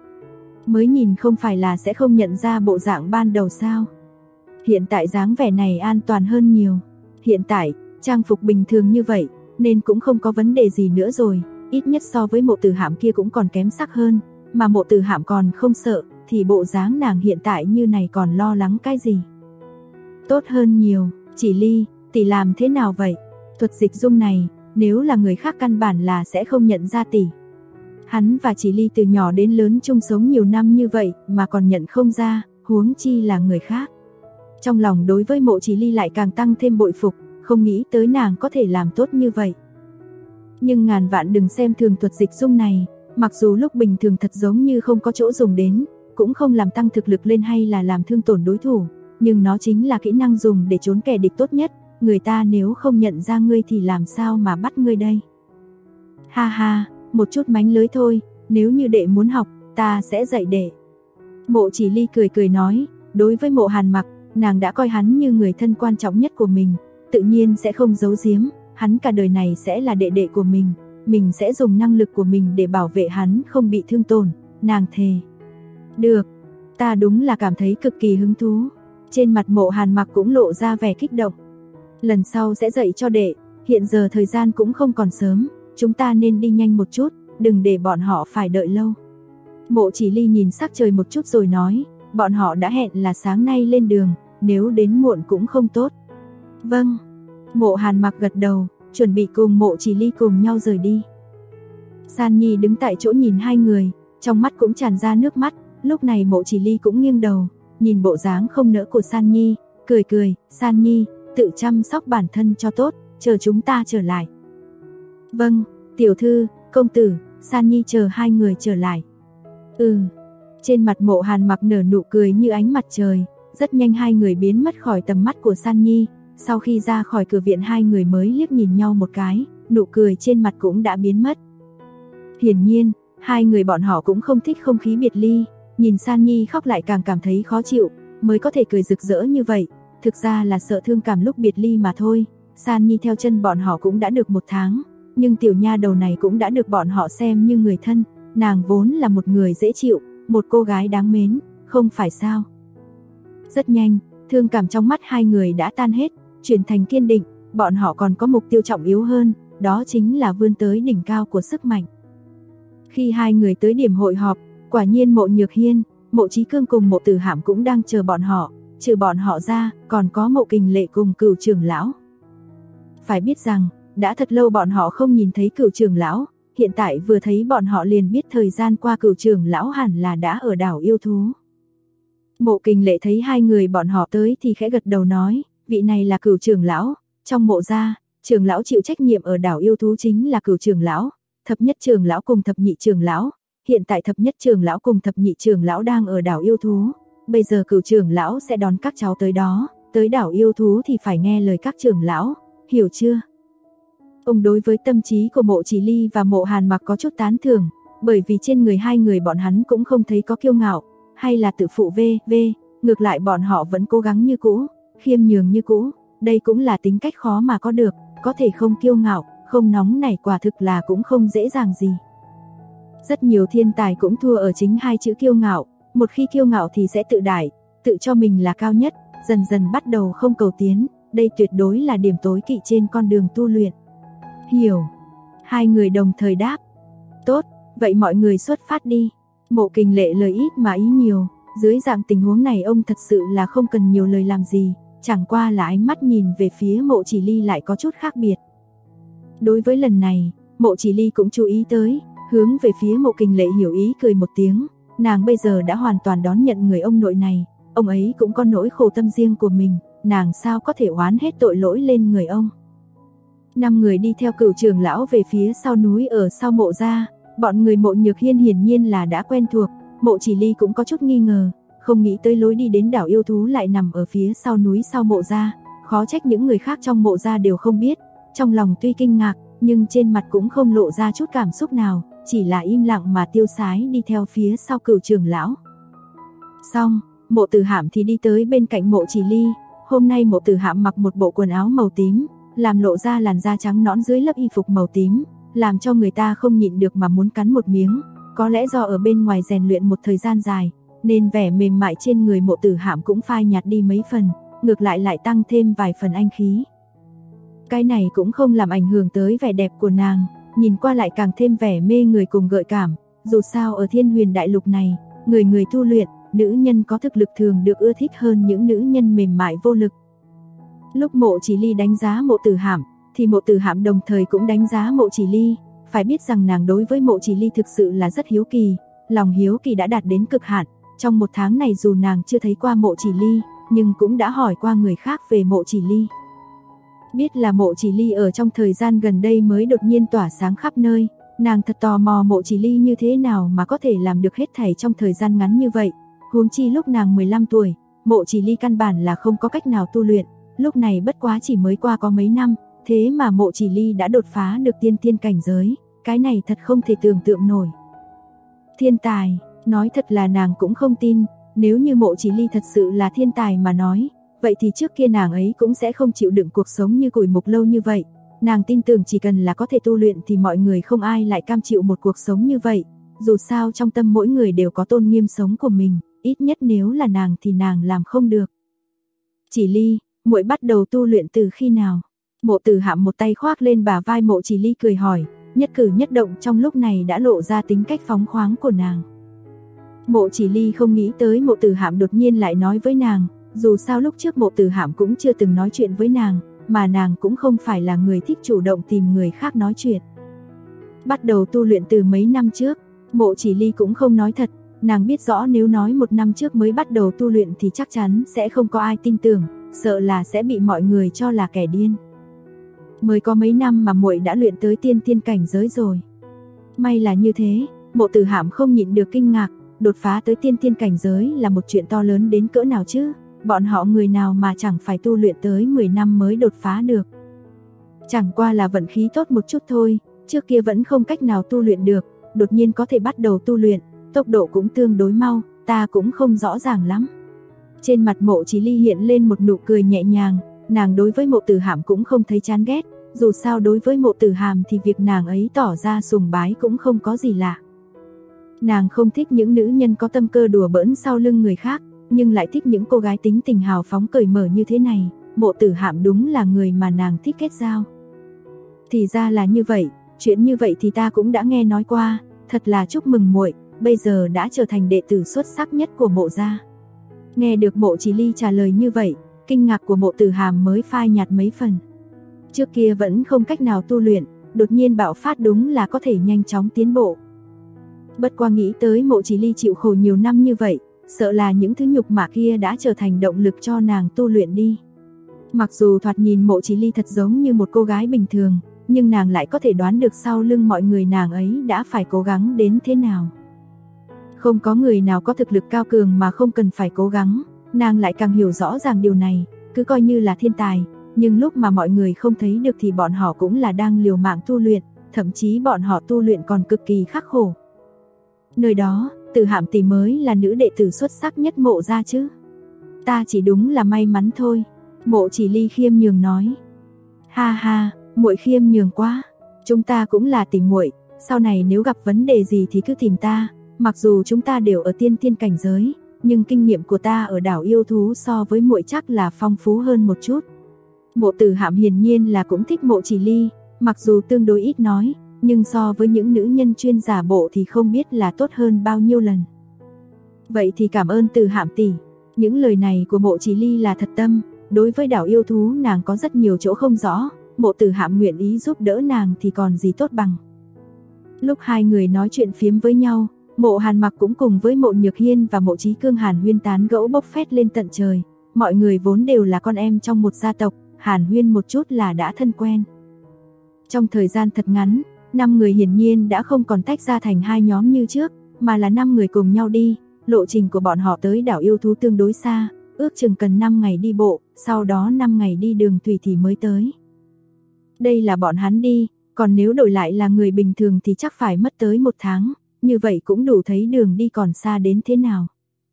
Mới nhìn không phải là sẽ không nhận ra bộ dạng ban đầu sao? Hiện tại dáng vẻ này an toàn hơn nhiều. Hiện tại, trang phục bình thường như vậy, nên cũng không có vấn đề gì nữa rồi, ít nhất so với Mộ Tử Hạm kia cũng còn kém sắc hơn, mà Mộ Tử Hạm còn không sợ, thì bộ dáng nàng hiện tại như này còn lo lắng cái gì? Tốt hơn nhiều. Chỉ Ly, tỷ làm thế nào vậy? Thuật dịch dung này, nếu là người khác căn bản là sẽ không nhận ra tỷ. Hắn và Chỉ Ly từ nhỏ đến lớn chung sống nhiều năm như vậy mà còn nhận không ra, huống chi là người khác. Trong lòng đối với Mộ Chỉ Ly lại càng tăng thêm bội phục, không nghĩ tới nàng có thể làm tốt như vậy. Nhưng ngàn vạn đừng xem thường thuật dịch dung này, mặc dù lúc bình thường thật giống như không có chỗ dùng đến, cũng không làm tăng thực lực lên hay là làm thương tổn đối thủ, nhưng nó chính là kỹ năng dùng để trốn kẻ địch tốt nhất, người ta nếu không nhận ra ngươi thì làm sao mà bắt ngươi đây? Ha ha, một chút mánh lưới thôi, nếu như đệ muốn học, ta sẽ dạy đệ. Mộ Chỉ Ly cười cười nói, đối với Mộ Hàn Mặc, nàng đã coi hắn như người thân quan trọng nhất của mình, tự nhiên sẽ không giấu giếm, hắn cả đời này sẽ là đệ đệ của mình sẽ dùng năng lực của mình để bảo vệ hắn không bị thương tổn, nàng thề. Được, ta đúng là cảm thấy cực kỳ hứng thú. Trên mặt Mộ Hàn Mặc cũng lộ ra vẻ kích động. Lần sau sẽ dạy cho đệ, hiện giờ thời gian cũng không còn sớm, chúng ta nên đi nhanh một chút, đừng để bọn họ phải đợi lâu. Mộ Chỉ Ly nhìn sắc trời một chút rồi nói, bọn họ đã hẹn là sáng nay lên đường, nếu đến muộn cũng không tốt. Vâng. Mộ Hàn Mặc gật đầu, chuẩn bị cùng Mộ Chỉ Ly cùng nhau rời đi. San Nhi đứng tại chỗ nhìn hai người, trong mắt cũng tràn ra nước mắt, lúc này Mộ Chỉ Ly cũng nghiêng đầu, nhìn bộ dáng không nỡ của San Nhi, cười cười, San Nhi, tự chăm sóc bản thân cho tốt, chờ chúng ta trở lại. Vâng, tiểu thư, công tử, San Nhi chờ hai người trở lại. Trên mặt Mộ Hàn Mặc nở nụ cười như ánh mặt trời, rất nhanh hai người biến mất khỏi tầm mắt của San Nhi, sau khi ra khỏi cửa viện hai người mới liếc nhìn nhau một cái, nụ cười trên mặt cũng đã biến mất. Hiển nhiên, hai người bọn họ cũng không thích không khí biệt ly, nhìn San Nhi khóc lại càng cảm thấy khó chịu, mới có thể cười rực rỡ như vậy, thực ra là sợ thương cảm lúc biệt ly mà thôi. San Nhi theo chân bọn họ cũng đã được 1 tháng, nhưng tiểu nha đầu này cũng đã được bọn họ xem như người thân, nàng vốn là một người dễ chịu, một cô gái đáng mến, không phải sao? Rất nhanh, thương cảm trong mắt hai người đã tan hết, chuyển thành kiên định, bọn họ còn có mục tiêu trọng yếu hơn, đó chính là vươn tới đỉnh cao của sức mạnh. Khi hai người tới điểm hội họp, quả nhiên Mộ Nhược Hiên, Mộ Chí Cương cùng Mộ Tử Hạm cũng đang chờ bọn họ, trừ bọn họ ra, còn có Mộ Kình Lệ cùng Cửu trưởng lão. Phải biết rằng, đã thật lâu bọn họ không nhìn thấy Cửu trưởng lão, hiện tại vừa thấy bọn họ liền biết thời gian qua Cửu trưởng lão hẳn là đã ở đảo yêu thú. Mộ Kình Lệ thấy hai người bọn họ tới thì khẽ gật đầu nói, vị này là Cửu trưởng lão, trong Mộ gia, trưởng lão chịu trách nhiệm ở đảo yêu thú chính là Cửu trưởng lão, thập nhất trưởng lão cùng thập nhị trưởng lão, hiện tại thập nhất trưởng lão cùng thập nhị trưởng lão đang ở đảo yêu thú, bây giờ Cửu trưởng lão sẽ đón các cháu tới đó, tới đảo yêu thú thì phải nghe lời các trưởng lão, hiểu chưa? Ông đối với tâm trí của Mộ Chỉ Ly và Mộ Hàn Mặc có chút tán thưởng, bởi vì trên người hai người bọn hắn cũng không thấy có kiêu ngạo, hay là tự phụ ngược lại bọn họ vẫn cố gắng như cũ, khiêm nhường như cũ, đây cũng là tính cách khó mà có được, có thể không kiêu ngạo, không nóng nảy quả thực là cũng không dễ dàng gì. Rất nhiều thiên tài cũng thua ở chính hai chữ kiêu ngạo, một khi kiêu ngạo thì sẽ tự đại, tự cho mình là cao nhất, dần dần bắt đầu không cầu tiến, đây tuyệt đối là điểm tối kỵ trên con đường tu luyện. Hiểu. Hai người đồng thời đáp. Tốt, vậy mọi người xuất phát đi. Mộ Kình Lệ lời ít mà ý nhiều, dưới dạng tình huống này ông thật sự là không cần nhiều lời làm gì, chẳng qua là ánh mắt nhìn về phía Mộ Chỉ Ly lại có chút khác biệt. Đối với lần này, Mộ Chỉ Ly cũng chú ý tới, hướng về phía Mộ Kình Lệ hiểu ý cười một tiếng, nàng bây giờ đã hoàn toàn đón nhận người ông nội này, ông ấy cũng có nỗi khổ tâm riêng của mình, nàng sao có thể oán hết tội lỗi lên người ông. 5 người đi theo Cửu trưởng lão về phía sau núi ở sau Mộ gia, bọn người Mộ Nhược Hiên hiển nhiên là đã quen thuộc, Mộ Chỉ Ly cũng có chút nghi ngờ, không nghĩ tới lối đi đến đảo yêu thú lại nằm ở phía sau núi sau Mộ gia, khó trách những người khác trong Mộ gia đều không biết, trong lòng tuy kinh ngạc, nhưng trên mặt cũng không lộ ra chút cảm xúc nào, chỉ là im lặng mà tiêu sái đi theo phía sau Cửu trưởng lão. Xong, Mộ Tử Hạm thì đi tới bên cạnh Mộ Chỉ Ly, hôm nay Mộ Tử Hạm mặc một bộ quần áo màu tím, làm lộ ra làn da trắng nõn dưới lớp y phục màu tím, làm cho người ta không nhịn được mà muốn cắn một miếng, có lẽ do ở bên ngoài rèn luyện một thời gian dài, nên vẻ mềm mại trên người Mộ Tử Hạm cũng phai nhạt đi mấy phần, ngược lại tăng thêm vài phần anh khí. Cái này cũng không làm ảnh hưởng tới vẻ đẹp của nàng, nhìn qua lại càng thêm vẻ mê người cùng gợi cảm, dù sao ở Thiên Huyền Đại Lục này, người tu luyện, nữ nhân có thực lực thường được ưa thích hơn những nữ nhân mềm mại vô lực. Lúc Mộ Chỉ Ly đánh giá Mộ Tử Hạm, thì Mộ Tử Hạm đồng thời cũng đánh giá Mộ Chỉ Ly, phải biết rằng nàng đối với Mộ Chỉ Ly thực sự là rất hiếu kỳ, lòng hiếu kỳ đã đạt đến cực hạn, trong 1 tháng này dù nàng chưa thấy qua Mộ Chỉ Ly, nhưng cũng đã hỏi qua người khác về Mộ Chỉ Ly. Biết là Mộ Chỉ Ly ở trong thời gian gần đây mới đột nhiên tỏa sáng khắp nơi, nàng thật tò mò Mộ Chỉ Ly như thế nào mà có thể làm được hết thảy trong thời gian ngắn như vậy, huống chi lúc nàng 15 tuổi, Mộ Chỉ Ly căn bản là không có cách nào tu luyện, lúc này bất quá chỉ mới qua có mấy năm, thế mà Mộ Chỉ Ly đã đột phá được tiên thiên cảnh giới, cái này thật không thể tưởng tượng nổi. Thiên tài, nói thật là nàng cũng không tin, nếu như Mộ Chỉ Ly thật sự là thiên tài mà nói, vậy thì trước kia nàng ấy cũng sẽ không chịu đựng cuộc sống như củi mục lâu như vậy. Nàng tin tưởng chỉ cần là có thể tu luyện thì mọi người không ai lại cam chịu một cuộc sống như vậy, dù sao trong tâm mỗi người đều có tôn nghiêm sống của mình, ít nhất nếu là nàng thì nàng làm không được. Chỉ Ly, muội bắt đầu tu luyện từ khi nào? Mộ Tử Hạm một tay khoác lên bả vai Mộ Chỉ Ly cười hỏi, nhất cử nhất động trong lúc này đã lộ ra tính cách phóng khoáng của nàng. Mộ Chỉ Ly không nghĩ tới Mộ Tử Hạm đột nhiên lại nói với nàng, dù sao lúc trước Mộ Tử Hạm cũng chưa từng nói chuyện với nàng, mà nàng cũng không phải là người thích chủ động tìm người khác nói chuyện. Bắt đầu tu luyện từ mấy năm trước, Mộ Chỉ Ly cũng không nói thật, nàng biết rõ nếu nói 1 năm trước mới bắt đầu tu luyện thì chắc chắn sẽ không có ai tin tưởng, sợ là sẽ bị mọi người cho là kẻ điên. Mới có mấy năm mà muội đã luyện tới tiên thiên cảnh giới rồi. May là như thế, Mộ Tử Hạm không nhịn được kinh ngạc, đột phá tới tiên thiên cảnh giới là một chuyện to lớn đến cỡ nào chứ, bọn họ người nào mà chẳng phải tu luyện tới 10 năm mới đột phá được. Chẳng qua là vận khí tốt một chút thôi, trước kia vẫn không cách nào tu luyện được, đột nhiên có thể bắt đầu tu luyện, tốc độ cũng tương đối mau, ta cũng không rõ ràng lắm. Trên mặt Mộ Chỉ Ly hiện lên một nụ cười nhẹ nhàng, nàng đối với Mộ Tử Hạm cũng không thấy chán ghét, dù sao đối với Mộ Tử Hàm thì việc nàng ấy tỏ ra sùng bái cũng không có gì lạ. Nàng không thích những nữ nhân có tâm cơ đùa bỡn sau lưng người khác, nhưng lại thích những cô gái tính tình hào phóng cởi mở như thế này, Mộ Tử Hạm đúng là người mà nàng thích kết giao. Thì ra là như vậy, chuyện như vậy thì ta cũng đã nghe nói qua, thật là chúc mừng muội, bây giờ đã trở thành đệ tử xuất sắc nhất của Mộ gia. Nghe được Mộ Chỉ Ly trả lời như vậy, kinh ngạc của Mộ Tử Hàm mới phai nhạt mấy phần. Trước kia vẫn không cách nào tu luyện, đột nhiên bạo phát đúng là có thể nhanh chóng tiến bộ. Bất qua nghĩ tới Mộ Chỉ Ly chịu khổ nhiều năm như vậy, sợ là những thứ nhục mạ kia đã trở thành động lực cho nàng tu luyện đi. Mặc dù thoạt nhìn Mộ Chỉ Ly thật giống như một cô gái bình thường, nhưng nàng lại có thể đoán được sau lưng mọi người nàng ấy đã phải cố gắng đến thế nào. Không có người nào có thực lực cao cường mà không cần phải cố gắng, nàng lại càng hiểu rõ ràng điều này, cứ coi như là thiên tài, nhưng lúc mà mọi người không thấy được thì bọn họ cũng là đang liều mạng tu luyện, thậm chí bọn họ tu luyện còn cực kỳ khắc khổ. Nơi đó, Tử Hạm tỷ mới là nữ đệ tử xuất sắc nhất Mộ gia chứ. Ta chỉ đúng là may mắn thôi, Mộ Chỉ Ly khiêm nhường nói. Ha ha, muội khiêm nhường quá, chúng ta cũng là tỷ muội, sau này nếu gặp vấn đề gì thì cứ tìm ta, mặc dù chúng ta đều ở tiên thiên cảnh giới, nhưng kinh nghiệm của ta ở đảo yêu thú so với muội chắc là phong phú hơn một chút. Mộ Tử Hạm hiển nhiên là cũng thích Mộ Chỉ Ly, mặc dù tương đối ít nói, nhưng so với những nữ nhân chuyên giả bộ thì không biết là tốt hơn bao nhiêu lần. Vậy thì cảm ơn Tử Hạm tỷ, những lời này của Mộ Chỉ Ly là thật tâm, đối với đảo yêu thú nàng có rất nhiều chỗ không rõ, Mộ Tử Hạm nguyện ý giúp đỡ nàng thì còn gì tốt bằng. Lúc hai người nói chuyện phiếm với nhau, Mộ Hàn Mặc cũng cùng với Mộ Nhược Hiên và Mộ Chí Cương Hàn huyên tán gẫu bốc phét lên tận trời, mọi người vốn đều là con em trong một gia tộc, hàn huyên một chút là đã thân quen. Trong thời gian thật ngắn, 5 người hiển nhiên đã không còn tách ra thành hai nhóm như trước, mà là 5 người cùng nhau đi, lộ trình của bọn họ tới đảo yêu thú tương đối xa, ước chừng cần 5 ngày đi bộ, sau đó 5 ngày đi đường thủy thì mới tới. Đây là bọn hắn đi, còn nếu đổi lại là người bình thường thì chắc phải mất tới 1 tháng, như vậy cũng đủ thấy đường đi còn xa đến thế nào.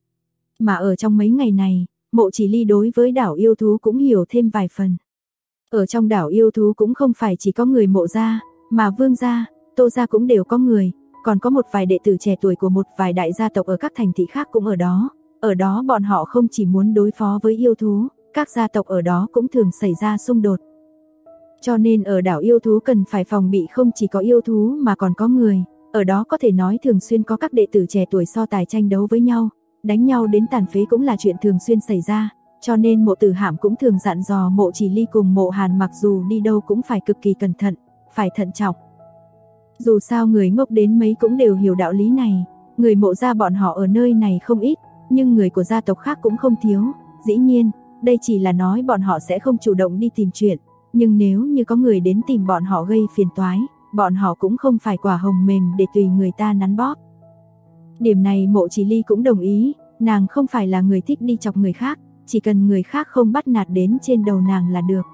Mà ở trong mấy ngày này, Mộ Chỉ Ly đối với đảo yêu thú cũng hiểu thêm vài phần. Ở trong đảo yêu thú cũng không phải chỉ có người Mộ gia, mà Vương gia, Tô gia cũng đều có người, còn có một vài đệ tử trẻ tuổi của một vài đại gia tộc ở các thành thị khác cũng ở đó. Ở đó bọn họ không chỉ muốn đối phó với yêu thú, các gia tộc ở đó cũng thường xảy ra xung đột. Cho nên ở đảo yêu thú cần phải phòng bị không chỉ có yêu thú mà còn có người, ở đó có thể nói thường xuyên có các đệ tử trẻ tuổi so tài tranh đấu với nhau, đánh nhau đến tàn phế cũng là chuyện thường xuyên xảy ra, cho nên Mộ Tử Hạm cũng thường dặn dò Mộ Chỉ Ly cùng Mộ Hàn mặc dù đi đâu cũng phải cực kỳ cẩn thận, phải thận trọng. Dù sao người ngốc đến mấy cũng đều hiểu đạo lý này, người Mộ gia bọn họ ở nơi này không ít, nhưng người của gia tộc khác cũng không thiếu, dĩ nhiên, đây chỉ là nói bọn họ sẽ không chủ động đi tìm chuyện, nhưng nếu như có người đến tìm bọn họ gây phiền toái, bọn họ cũng không phải quả hồng mềm để tùy người ta nắn bóp. Điểm này Mộ Chỉ Ly cũng đồng ý, nàng không phải là người thích đi chọc người khác, chỉ cần người khác không bắt nạt đến trên đầu nàng là được.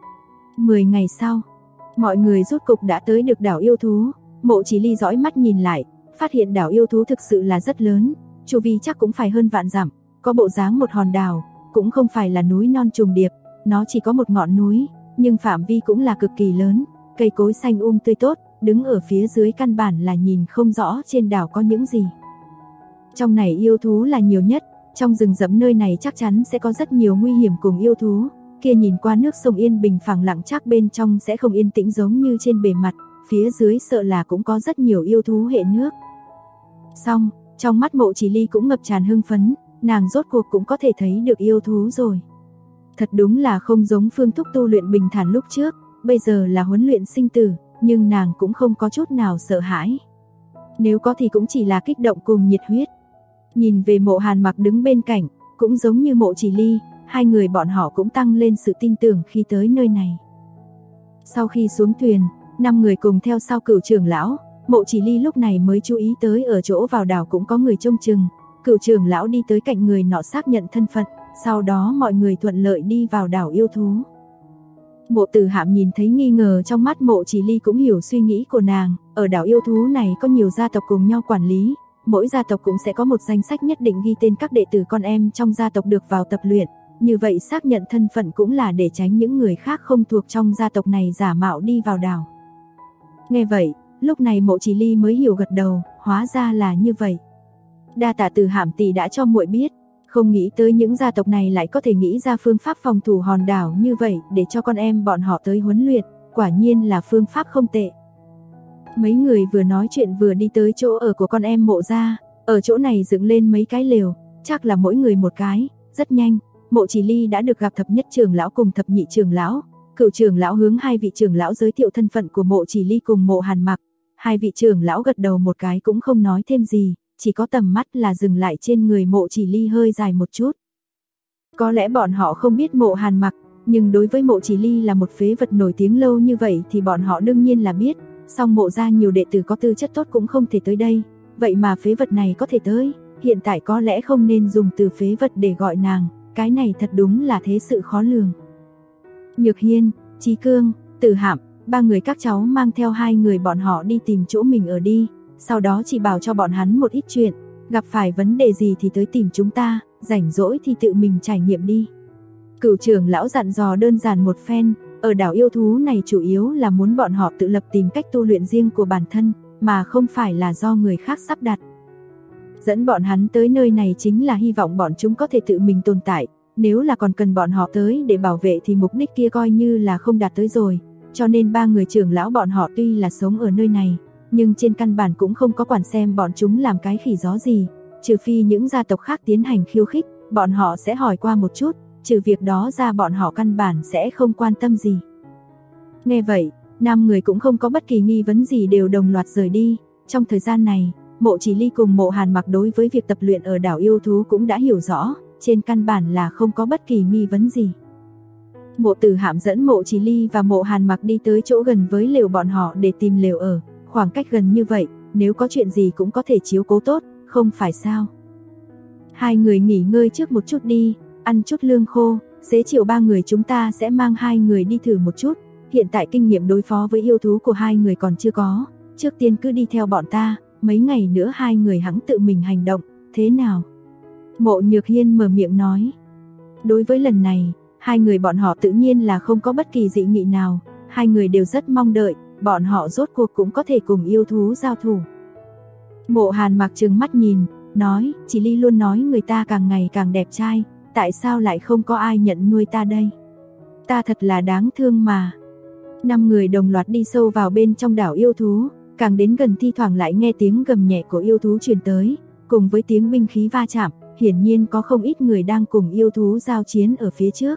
10 ngày sau, mọi người rốt cục đã tới được đảo yêu thú, Mộ Chỉ Ly dõi mắt nhìn lại, phát hiện đảo yêu thú thực sự là rất lớn, chu vi chắc cũng phải hơn vạn dặm, có bộ dáng một hòn đảo, cũng không phải là núi non trùng điệp, nó chỉ có một ngọn núi, nhưng phạm vi cũng là cực kỳ lớn, cây cối xanh tươi tốt, đứng ở phía dưới căn bản là nhìn không rõ trên đảo có những gì. Trong này yêu thú là nhiều nhất, trong rừng rậm nơi này chắc chắn sẽ có rất nhiều nguy hiểm cùng yêu thú, kia nhìn qua nước sông yên bình phẳng lặng chắc bên trong sẽ không yên tĩnh giống như trên bề mặt, phía dưới sợ là cũng có rất nhiều yêu thú hệ nước. Xong, trong mắt Mộ Chỉ Ly cũng ngập tràn hưng phấn, nàng rốt cuộc cũng có thể thấy được yêu thú rồi. Thật đúng là không giống phương thức tu luyện bình thản lúc trước, bây giờ là huấn luyện sinh tử, nhưng nàng cũng không có chút nào sợ hãi. Nếu có thì cũng chỉ là kích động cùng nhiệt huyết. Nhìn về Mộ Hàn Mặc đứng bên cạnh, cũng giống như Mộ Chỉ Ly, hai người bọn họ cũng tăng lên sự tin tưởng khi tới nơi này. Sau khi xuống thuyền, 5 người cùng theo sau Cửu trưởng lão, Mộ Chỉ Ly lúc này mới chú ý tới ở chỗ vào đảo cũng có người trông chừng. Cửu trưởng lão đi tới cạnh người nọ xác nhận thân phận, sau đó mọi người thuận lợi đi vào đảo yêu thú. Mộ Tử Hạm nhìn thấy nghi ngờ trong mắt Mộ Chỉ Ly cũng hiểu suy nghĩ của nàng, ở đảo yêu thú này có nhiều gia tộc cùng nhau quản lý, mỗi gia tộc cũng sẽ có một danh sách nhất định ghi tên các đệ tử con em trong gia tộc được vào tập luyện, như vậy xác nhận thân phận cũng là để tránh những người khác không thuộc trong gia tộc này giả mạo đi vào đảo. Nghe vậy, lúc này Mộ Chỉ Ly mới hiểu gật đầu, hóa ra là như vậy. Đa tạ Tử Hạm tỷ đã cho muội biết, không nghĩ tới những gia tộc này lại có thể nghĩ ra phương pháp phòng thủ hòn đảo như vậy để cho con em bọn họ tới huấn luyện, quả nhiên là phương pháp không tệ. Mấy người vừa nói chuyện vừa đi tới chỗ ở của con em Mộ gia, ở chỗ này dựng lên mấy cái lều, chắc là mỗi người một cái, rất nhanh, Mộ Chỉ Ly đã được gặp thập nhất trưởng lão cùng thập nhị trưởng lão. Cửu trưởng lão hướng hai vị trưởng lão giới thiệu thân phận của Mộ Chỉ Ly cùng Mộ Hàn Mặc, hai vị trưởng lão gật đầu một cái cũng không nói thêm gì, chỉ có tầm mắt là dừng lại trên người Mộ Chỉ Ly hơi dài một chút. Có lẽ bọn họ không biết Mộ Hàn Mặc, nhưng đối với Mộ Chỉ Ly là một phế vật nổi tiếng lâu như vậy thì bọn họ đương nhiên là biết, song Mộ gia nhiều đệ tử có tư chất tốt cũng không thể tới đây, vậy mà phế vật này có thể tới, hiện tại có lẽ không nên dùng từ phế vật để gọi nàng, cái này thật đúng là thế sự khó lường. Nhược Hiên, Chí Cương, Tử Hạm, ba người các cháu mang theo hai người bọn họ đi tìm chỗ mình ở đi, sau đó chỉ bảo cho bọn hắn một ít chuyện, gặp phải vấn đề gì thì tới tìm chúng ta, rảnh rỗi thì tự mình trải nghiệm đi. Cửu trưởng lão dặn dò đơn giản một phen, ở đảo yêu thú này chủ yếu là muốn bọn họ tự lập tìm cách tu luyện riêng của bản thân, mà không phải là do người khác sắp đặt. Dẫn bọn hắn tới nơi này chính là hy vọng bọn chúng có thể tự mình tồn tại, nếu là còn cần bọn họ tới để bảo vệ thì mục đích kia coi như là không đạt tới rồi, cho nên ba người trưởng lão bọn họ tuy là sống ở nơi này, nhưng trên căn bản cũng không có quản xem bọn chúng làm cái khỉ gió gì, trừ phi những gia tộc khác tiến hành khiêu khích, bọn họ sẽ hỏi qua một chút, trừ việc đó ra bọn họ căn bản sẽ không quan tâm gì. Nghe vậy, 5 người cũng không có bất kỳ nghi vấn gì đều đồng loạt rời đi, trong thời gian này, Mộ Chỉ Ly cùng Mộ Hàn Mặc đối với việc tập luyện ở đảo yêu thú cũng đã hiểu rõ, trên căn bản là không có bất kỳ nghi vấn gì. Mộ Tử Hạm dẫn Mộ Chỉ Ly và Mộ Hàn Mặc đi tới chỗ gần với lều bọn họ để tìm lều ở, khoảng cách gần như vậy, nếu có chuyện gì cũng có thể chiếu cố tốt, không phải sao? Hai người nghỉ ngơi trước một chút đi, ăn chút lương khô, xế chiều ba người chúng ta sẽ mang hai người đi thử một chút, hiện tại kinh nghiệm đối phó với yêu thú của hai người còn chưa có, trước tiên cứ đi theo bọn ta, mấy ngày nữa hai người hẵng tự mình hành động, thế nào? Mộ Nhược Hiên mở miệng nói. Đối với lần này, hai người bọn họ tự nhiên là không có bất kỳ dị nghị nào, hai người đều rất mong đợi, bọn họ rốt cuộc cũng có thể cùng yêu thú giao thủ. Mộ Hàn Mặc trừng mắt nhìn, nói, Chỉ Ly luôn nói người ta càng ngày càng đẹp trai, tại sao lại không có ai nhận nuôi ta đây? Ta thật là đáng thương mà. 5 người đồng loạt đi sâu vào bên trong đảo yêu thú, càng đến gần thi thoảng lại nghe tiếng gầm nhẹ của yêu thú truyền tới, cùng với tiếng binh khí va chạm, hiển nhiên có không ít người đang cùng yêu thú giao chiến ở phía trước.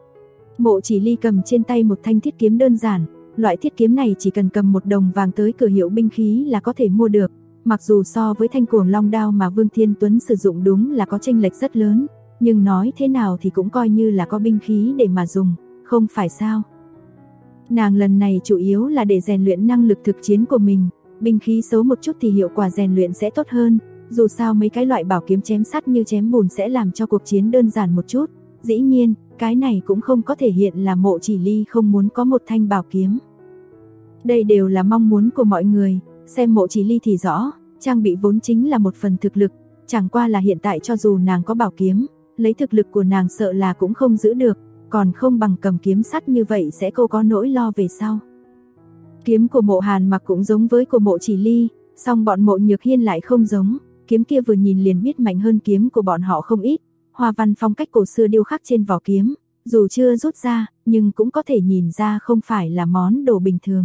Mộ Chỉ Ly cầm trên tay một thanh thiết kiếm đơn giản, loại thiết kiếm này chỉ cần cầm 1 đồng vàng tới cửa hiệu binh khí là có thể mua được, mặc dù so với thanh Cuồng Long đao mà Vương Thiên Tuấn sử dụng đúng là có chênh lệch rất lớn, nhưng nói thế nào thì cũng coi như là có binh khí để mà dùng, không phải sao? Nàng lần này chủ yếu là để rèn luyện năng lực thực chiến của mình, binh khí xấu một chút thì hiệu quả rèn luyện sẽ tốt hơn, dù sao mấy cái loại bảo kiếm chém sắt như chém bùn sẽ làm cho cuộc chiến đơn giản một chút, dĩ nhiên, cái này cũng không có thể hiện là Mộ Chỉ Ly không muốn có một thanh bảo kiếm. Đây đều là mong muốn của mọi người, xem Mộ Chỉ Ly thì rõ, trang bị vốn chính là một phần thực lực, chẳng qua là hiện tại cho dù nàng có bảo kiếm, lấy thực lực của nàng sợ là cũng không giữ được, còn không bằng cầm kiếm sắt như vậy sẽ cô có nỗi lo về sau. Kiếm của Mộ Hàn Mặc cũng giống với của Mộ Chỉ Ly, song bọn Mộ Nhược Hiên lại không giống, kiếm kia vừa nhìn liền biết mạnh hơn kiếm của bọn họ không ít, hoa văn phong cách cổ xưa điêu khắc trên vỏ kiếm, dù chưa rút ra, nhưng cũng có thể nhìn ra không phải là món đồ bình thường.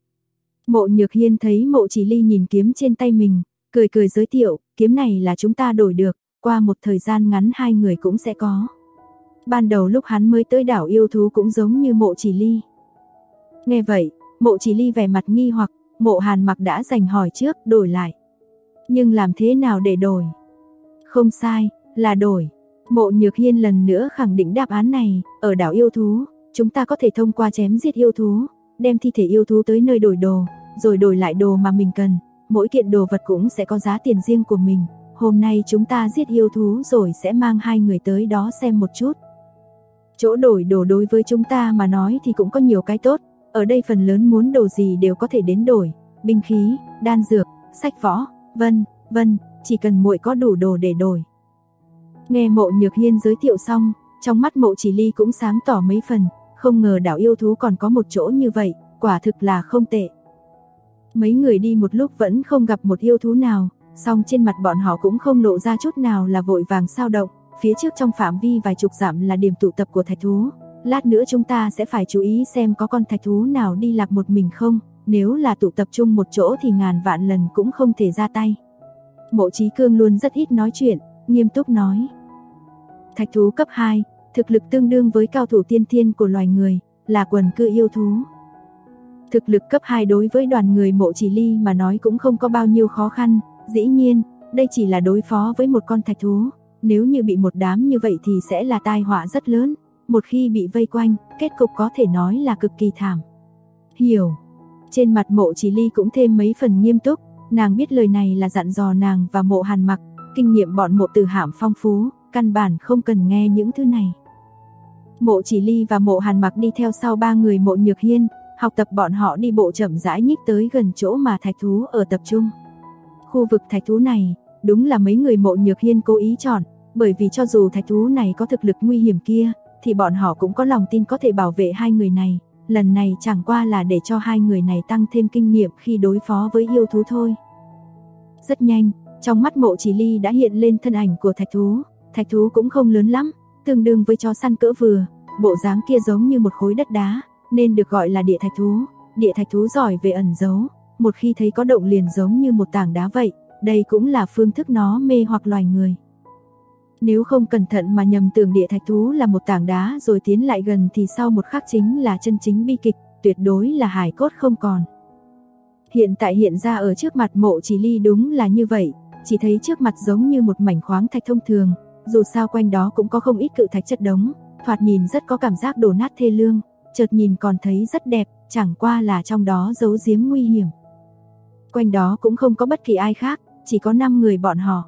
Mộ Nhược Hiên thấy Mộ Chỉ Ly nhìn kiếm trên tay mình, cười cười giới thiệu, kiếm này là chúng ta đổi được, qua một thời gian ngắn hai người cũng sẽ có. Ban đầu lúc hắn mới tới đảo yêu thú cũng giống như Mộ Chỉ Ly. Nghe vậy, Mộ Chỉ Ly vẻ mặt nghi hoặc, Mộ Hàn Mặc đã giành hỏi trước, đổi lại. Nhưng làm thế nào để đổi? Không sai, là đổi. Mộ Nhược Hiên lần nữa khẳng định đáp án này, ở đảo yêu thú, chúng ta có thể thông qua chém giết yêu thú, đem thi thể yêu thú tới nơi đổi đồ, rồi đổi lại đồ mà mình cần, mỗi kiện đồ vật cũng sẽ có giá tiền riêng của mình. Hôm nay chúng ta giết yêu thú rồi sẽ mang 2 người tới đó xem một chút. Chỗ đổi đồ đối với chúng ta mà nói thì cũng có nhiều cái tốt, ở đây phần lớn muốn đồ gì đều có thể đến đổi, binh khí, đan dược, sách võ, vân vân, chỉ cần muội có đủ đồ để đổi. Nghe Mộ Nhược Hiên giới thiệu xong, trong mắt Mộ Chỉ Ly cũng sáng tỏ mấy phần, không ngờ đảo yêu thú còn có một chỗ như vậy, quả thực là không tệ. Mấy người đi một lúc vẫn không gặp một yêu thú nào, song trên mặt bọn họ cũng không lộ ra chút nào là vội vàng sao động, phía trước trong phạm vi vài chục dặm là điểm tụ tập của thạch thú, lát nữa chúng ta sẽ phải chú ý xem có con thạch thú nào đi lạc một mình không, nếu là tụ tập chung một chỗ thì ngàn vạn lần cũng không thể ra tay. Mộ Chí Cương luôn rất ít nói chuyện, nghiêm túc nói. Thạch thú cấp 2, thực lực tương đương với cao thủ tiên thiên của loài người, là quần cư yêu thú. Thực lực cấp 2 đối với đoàn người Mộ Chỉ Ly mà nói cũng không có bao nhiêu khó khăn, dĩ nhiên, đây chỉ là đối phó với một con thạch thú, nếu như bị một đám như vậy thì sẽ là tai họa rất lớn, một khi bị vây quanh, kết cục có thể nói là cực kỳ thảm. Hiểu. Trên mặt Mộ Chỉ Ly cũng thêm mấy phần nghiêm túc, nàng biết lời này là dặn dò nàng và Mộ Hàn Mặc, kinh nghiệm bọn Mộ Tử Hạm phong phú, căn bản không cần nghe những thứ này. Mộ Chỉ Ly và Mộ Hàn Mặc đi theo sau 3 người Mộ Nhược Hiên, học tập bọn họ đi bộ chậm rãi nhích tới gần chỗ mà thạch thú ở tập trung. Khu vực thạch thú này, đúng là mấy người Mộ Nhược Hiên cố ý chọn, bởi vì cho dù thạch thú này có thực lực nguy hiểm kia, thì bọn họ cũng có lòng tin có thể bảo vệ 2 người này, lần này chẳng qua là để cho 2 người này tăng thêm kinh nghiệm khi đối phó với yêu thú thôi. Rất nhanh, trong mắt Mộ Chỉ Ly đã hiện lên thân ảnh của thạch thú cũng không lớn lắm, tương đương với chó săn cỡ vừa, bộ dáng kia giống như một khối đất đá, nên được gọi là địa thạch thú giỏi về ẩn giấu, một khi thấy có động liền giống như một tảng đá vậy, đây cũng là phương thức nó mê hoặc loài người. Nếu không cẩn thận mà nhầm tưởng địa thạch thú là một tảng đá rồi tiến lại gần thì sau một khắc chính là chân chính bi kịch, tuyệt đối là hài cốt không còn. Hiện tại hiện ra ở trước mặt Mộ Chỉ Ly đúng là như vậy, chỉ thấy trước mặt giống như một mảnh khoáng thạch thông thường, dù sao quanh đó cũng có không ít cự thạch chất đống, thoạt nhìn rất có cảm giác đổ nát thê lương, chợt nhìn còn thấy rất đẹp, chẳng qua là trong đó giấu giếm nguy hiểm. Quanh đó cũng không có bất kỳ ai khác, chỉ có 5 người bọn họ.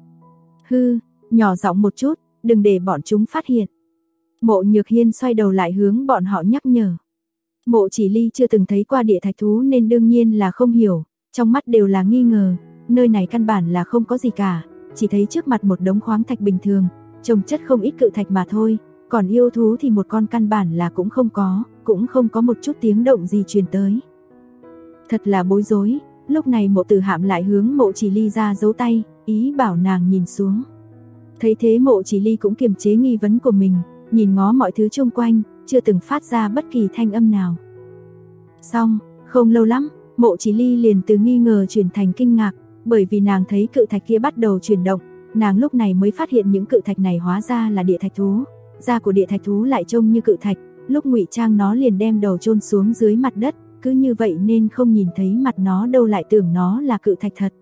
Hư, nhỏ giọng một chút, đừng để bọn chúng phát hiện. Mộ Nhược Hiên xoay đầu lại hướng bọn họ nhắc nhở. Mộ Chỉ Ly chưa từng thấy qua địa thạch thú nên đương nhiên là không hiểu, trong mắt đều là nghi ngờ, nơi này căn bản là không có gì cả, chỉ thấy trước mặt một đống khoáng thạch bình thường, trồng chất không ít cự thạch mà thôi, còn yêu thú thì một con căn bản là cũng không có một chút tiếng động gì truyền tới. Thật là bối rối, lúc này Mộ Tử Hạm lại hướng Mộ Chỉ Ly ra dấu tay, ý bảo nàng nhìn xuống. Thấy thế Mộ Chỉ Ly cũng kiềm chế nghi vấn của mình, nhìn ngó mọi thứ xung quanh, chưa từng phát ra bất kỳ thanh âm nào. Xong, không lâu lắm, Mộ Chỉ Ly liền từ nghi ngờ chuyển thành kinh ngạc, bởi vì nàng thấy cự thạch kia bắt đầu chuyển động, nàng lúc này mới phát hiện những cự thạch này hóa ra là địa thạch thú, da của địa thạch thú lại trông như cự thạch, lúc ngụy trang nó liền đem đầu chôn xuống dưới mặt đất, cứ như vậy nên không nhìn thấy mặt nó đâu lại tưởng nó là cự thạch thật.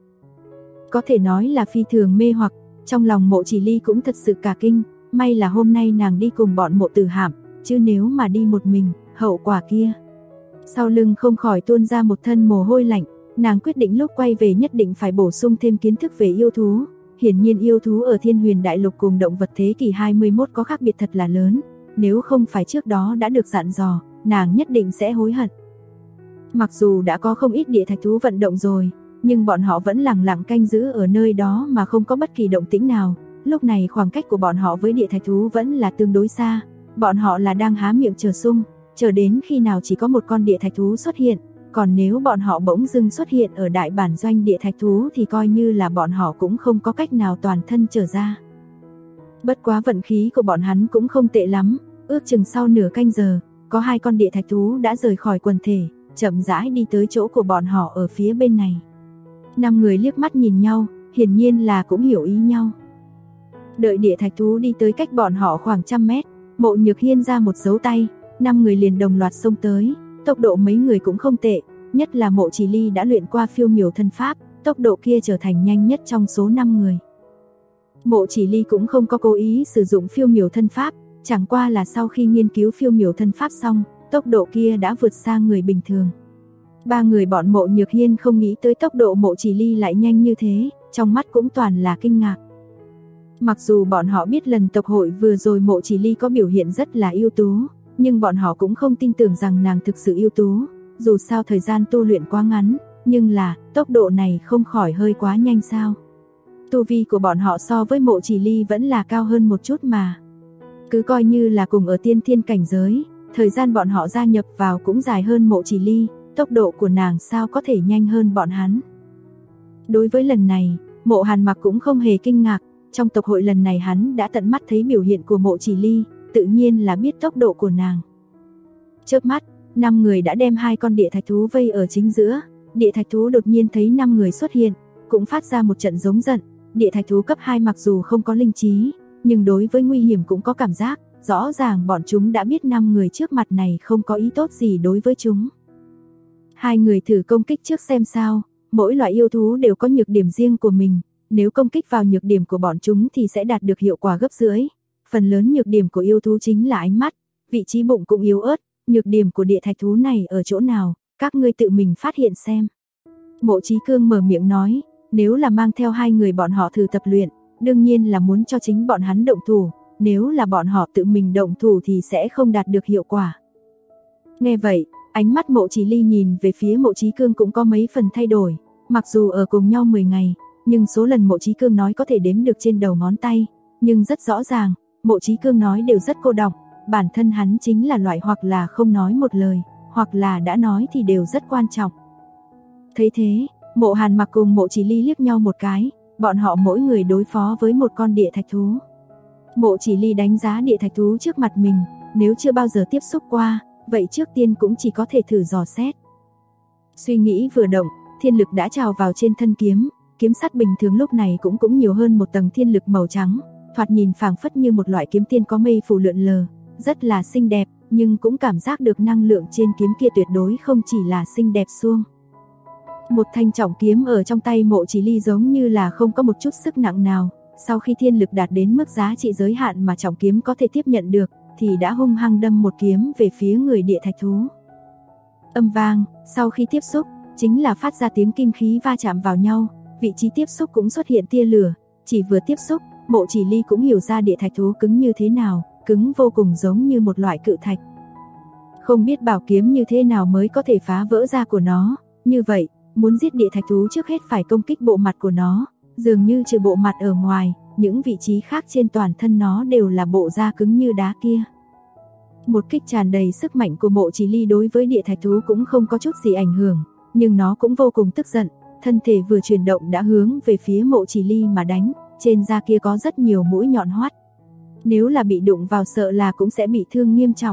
Có thể nói là phi thường mê hoặc, trong lòng Mộ Chỉ Ly cũng thật sự cả kinh, may là hôm nay nàng đi cùng bọn Mộ Tử Hạm, chứ nếu mà đi một mình, hậu quả kia. Sau lưng không khỏi tuôn ra một thân mồ hôi lạnh, nàng quyết định lúc quay về nhất định phải bổ sung thêm kiến thức về yêu thú. Hiển nhiên yêu thú ở Thiên Huyền Đại Lục cùng động vật thế kỷ 21 có khác biệt thật là lớn, nếu không phải trước đó đã được dặn dò, nàng nhất định sẽ hối hận. Mặc dù đã có không ít địa thạch thú vận động rồi, nhưng bọn họ vẫn lặng lặng canh giữ ở nơi đó mà không có bất kỳ động tĩnh nào. Lúc này khoảng cách của bọn họ với địa thạch thú vẫn là tương đối xa, bọn họ là đang há miệng chờ đến khi nào chỉ có một con địa thạch thú xuất hiện, còn nếu bọn họ bỗng dưng xuất hiện ở đại bản doanh địa thạch thú thì coi như là bọn họ cũng không có cách nào toàn thân trở ra. Bất quá vận khí của bọn hắn cũng không tệ lắm, ước chừng sau nửa canh giờ, có 2 con địa thạch thú đã rời khỏi quần thể, chậm rãi đi tới chỗ của bọn họ ở phía bên này. 5 người liếc mắt nhìn nhau, hiển nhiên là cũng hiểu ý nhau. Đợi địa thạch thú đi tới cách bọn họ khoảng 100 mét, Mộ Nhược Hiên ra một dấu tay, 5 người liền đồng loạt xông tới, tốc độ mấy người cũng không tệ, nhất là Mộ Chỉ Ly đã luyện qua phiêu miểu thân pháp, tốc độ kia trở thành nhanh nhất trong số 5 người. Mộ Chỉ Ly cũng không có cố ý sử dụng phiêu miểu thân pháp, chẳng qua là sau khi nghiên cứu phiêu miểu thân pháp xong, tốc độ kia đã vượt xa người bình thường. 3 người bọn Mộ Nhược Hiên không nghĩ tới tốc độ Mộ Chỉ Ly lại nhanh như thế, trong mắt cũng toàn là kinh ngạc. Mặc dù bọn họ biết lần tộc hội vừa rồi Mộ Chỉ Ly có biểu hiện rất là ưu tú, nhưng bọn họ cũng không tin tưởng rằng nàng thực sự ưu tú, dù sao thời gian tu luyện quá ngắn, nhưng là, tốc độ này không khỏi hơi quá nhanh sao. Tu vi của bọn họ so với Mộ Chỉ Ly vẫn là cao hơn một chút mà. Cứ coi như là cùng ở tiên thiên cảnh giới, thời gian bọn họ gia nhập vào cũng dài hơn Mộ Chỉ Ly, tốc độ của nàng sao có thể nhanh hơn bọn hắn. Đối với lần này, Mộ Hàn Mặc cũng không hề kinh ngạc, trong tộc hội lần này hắn đã tận mắt thấy biểu hiện của Mộ Chỉ Ly, tự nhiên là biết tốc độ của nàng. Chớp mắt, 5 người đã đem 2 con địa thạch thú vây ở chính giữa, địa thạch thú đột nhiên thấy 5 người xuất hiện, cũng phát ra một trận giống giận. Địa thạch thú cấp 2 mặc dù không có linh trí, nhưng đối với nguy hiểm cũng có cảm giác, rõ ràng bọn chúng đã biết 5 người trước mặt này không có ý tốt gì đối với chúng. 2 người thử công kích trước xem sao, mỗi loại yêu thú đều có nhược điểm riêng của mình, nếu công kích vào nhược điểm của bọn chúng thì sẽ đạt được hiệu quả gấp rưỡi. Phần lớn nhược điểm của yêu thú chính là ánh mắt, vị trí bụng cũng yếu ớt, nhược điểm của địa thạch thú này ở chỗ nào, các ngươi tự mình phát hiện xem. Mộ Chí Cương mở miệng nói, nếu là mang theo 2 người bọn họ thử tập luyện, đương nhiên là muốn cho chính bọn hắn động thủ, nếu là bọn họ tự mình động thủ thì sẽ không đạt được hiệu quả. Nghe vậy, ánh mắt Mộ Chỉ Ly nhìn về phía Mộ Chí Cương cũng có mấy phần thay đổi, mặc dù ở cùng nhau 10 ngày, nhưng số lần Mộ Chí Cương nói có thể đếm được trên đầu ngón tay, nhưng rất rõ ràng, Mộ Chí Cương nói đều rất cô đọng, bản thân hắn chính là loại hoặc là không nói một lời, hoặc là đã nói thì đều rất quan trọng. Thấy thế, Mộ Hàn Mặc cùng Mộ Chỉ Ly liếc nhau một cái, bọn họ mỗi người đối phó với một con địa thạch thú. Mộ Chỉ Ly đánh giá địa thạch thú trước mặt mình, nếu chưa bao giờ tiếp xúc qua, vậy trước tiên cũng chỉ có thể thử dò xét. Suy nghĩ vừa động, thiên lực đã trào vào trên thân kiếm, kiếm sắt bình thường lúc này cũng nhiều hơn một tầng thiên lực màu trắng, thoạt nhìn phảng phất như một loại kiếm tiên có mây phủ lượn lờ, rất là xinh đẹp, nhưng cũng cảm giác được năng lượng trên kiếm kia tuyệt đối không chỉ là xinh đẹp suông. Một thanh trọng kiếm ở trong tay Mộ Chỉ Ly giống như là không có một chút sức nặng nào, sau khi thiên lực đạt đến mức giá trị giới hạn mà trọng kiếm có thể tiếp nhận được, thì đã hung hăng đâm một kiếm về phía người địa thạch thú. Âm vang, sau khi tiếp xúc, chính là phát ra tiếng kim khí va chạm vào nhau, vị trí tiếp xúc cũng xuất hiện tia lửa, chỉ vừa tiếp xúc, Mộ Chỉ Ly cũng hiểu ra địa thạch thú cứng như thế nào, cứng vô cùng giống như một loại cự thạch. Không biết bảo kiếm như thế nào mới có thể phá vỡ da của nó, như vậy, muốn giết địa thạch thú trước hết phải công kích bộ mặt của nó, dường như trừ bộ mặt ở ngoài, những vị trí khác trên toàn thân nó đều là bộ da cứng như đá kia. Một kích tràn đầy sức mạnh của Mộ Chỉ Ly đối với địa thạch thú cũng không có chút gì ảnh hưởng, nhưng nó cũng vô cùng tức giận, thân thể vừa chuyển động đã hướng về phía Mộ Chỉ Ly mà đánh, trên da kia có rất nhiều mũi nhọn hoắt. Nếu là bị đụng vào sợ là cũng sẽ bị thương nghiêm trọng.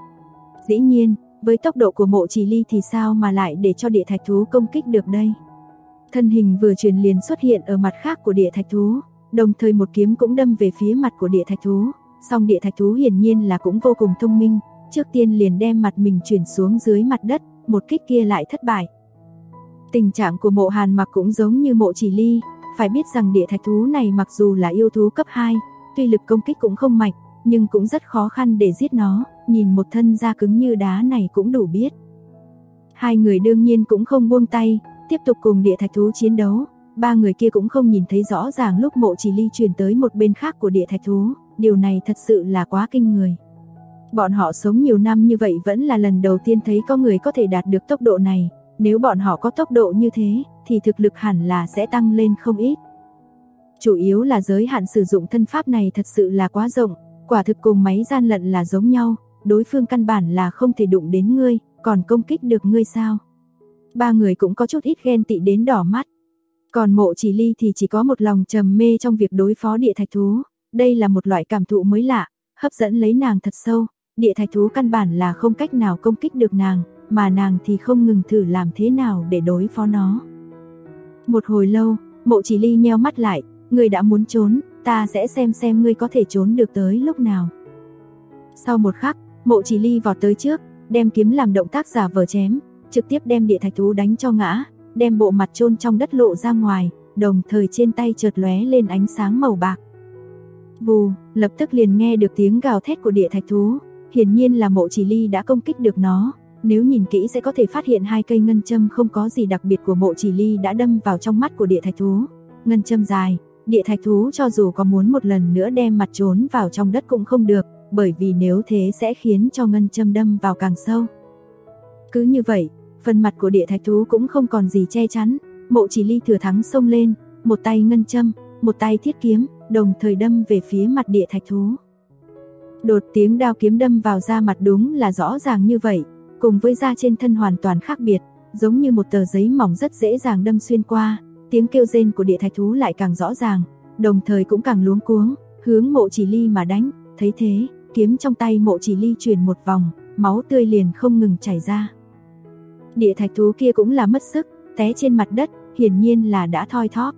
Dĩ nhiên, với tốc độ của Mộ Chỉ Ly thì sao mà lại để cho địa thạch thú công kích được đây? Thân hình vừa chuyển liền xuất hiện ở mặt khác của địa thạch thú, đồng thời một kiếm cũng đâm về phía mặt của địa thạch thú, song địa thạch thú hiển nhiên là cũng vô cùng thông minh, trước tiên liền đem mặt mình chuyển xuống dưới mặt đất, một kích kia lại thất bại. Tình trạng của Mộ Hàn Mặc cũng giống như Mộ Chỉ Ly, phải biết rằng địa thạch thú này mặc dù là yêu thú cấp 2, tuy lực công kích cũng không mạnh, nhưng cũng rất khó khăn để giết nó, nhìn một thân da cứng như đá này cũng đủ biết. 2 người đương nhiên cũng không buông tay, tiếp tục cùng địa thạch thú chiến đấu, 3 người kia cũng không nhìn thấy rõ ràng lúc Mộ Chỉ Ly chuyển tới một bên khác của địa thạch thú, điều này thật sự là quá kinh người. Bọn họ sống nhiều năm như vậy vẫn là lần đầu tiên thấy có người có thể đạt được tốc độ này, nếu bọn họ có tốc độ như thế, thì thực lực hẳn là sẽ tăng lên không ít. Chủ yếu là giới hạn sử dụng thân pháp này thật sự là quá rộng, quả thực cùng máy gian lận là giống nhau, đối phương căn bản là không thể đụng đến ngươi, còn công kích được ngươi sao? 3 người cũng có chút ít ghen tị đến đỏ mắt. Còn Mộ Chỉ Ly thì chỉ có một lòng trầm mê trong việc đối phó địa thạch thú, đây là một loại cảm thụ mới lạ, hấp dẫn lấy nàng thật sâu, địa thạch thú căn bản là không cách nào công kích được nàng, mà nàng thì không ngừng thử làm thế nào để đối phó nó. Một hồi lâu, Mộ Chỉ Ly nheo mắt lại, ngươi đã muốn trốn, ta sẽ xem ngươi có thể trốn được tới lúc nào. Sau một khắc, Mộ Chỉ Ly vọt tới trước, đem kiếm làm động tác giả vờ chém, trực tiếp đem địa thạch thú đánh cho ngã, đem bộ mặt chôn trong đất lộ ra ngoài, đồng thời trên tay chợt lóe lên ánh sáng màu bạc. Vù, lập tức liền nghe được tiếng gào thét của địa thạch thú, hiển nhiên là Mộ Chỉ Ly đã công kích được nó. Nếu nhìn kỹ sẽ có thể phát hiện hai cây ngân châm không có gì đặc biệt của Mộ Chỉ Ly đã đâm vào trong mắt của địa thạch thú. Ngân châm dài, địa thạch thú cho dù có muốn một lần nữa đem mặt trốn vào trong đất cũng không được, bởi vì nếu thế sẽ khiến cho ngân châm đâm vào càng sâu. Cứ như vậy, phần mặt của địa thạch thú cũng không còn gì che chắn, Mộ Chỉ Ly thừa thắng xông lên, một tay ngân châm, một tay thiết kiếm, đồng thời đâm về phía mặt địa thạch thú. Đột tiếng đao kiếm đâm vào da mặt đúng là rõ ràng như vậy, cùng với da trên thân hoàn toàn khác biệt, giống như một tờ giấy mỏng rất dễ dàng đâm xuyên qua. Tiếng kêu rên của địa thạch thú lại càng rõ ràng, đồng thời cũng càng luống cuống, hướng Mộ Chỉ Ly mà đánh. Thấy thế, kiếm trong tay Mộ Chỉ Ly chuyển một vòng, máu tươi liền không ngừng chảy ra. Địa thạch thú kia cũng là mất sức, té trên mặt đất, hiển nhiên là đã thoi thóp.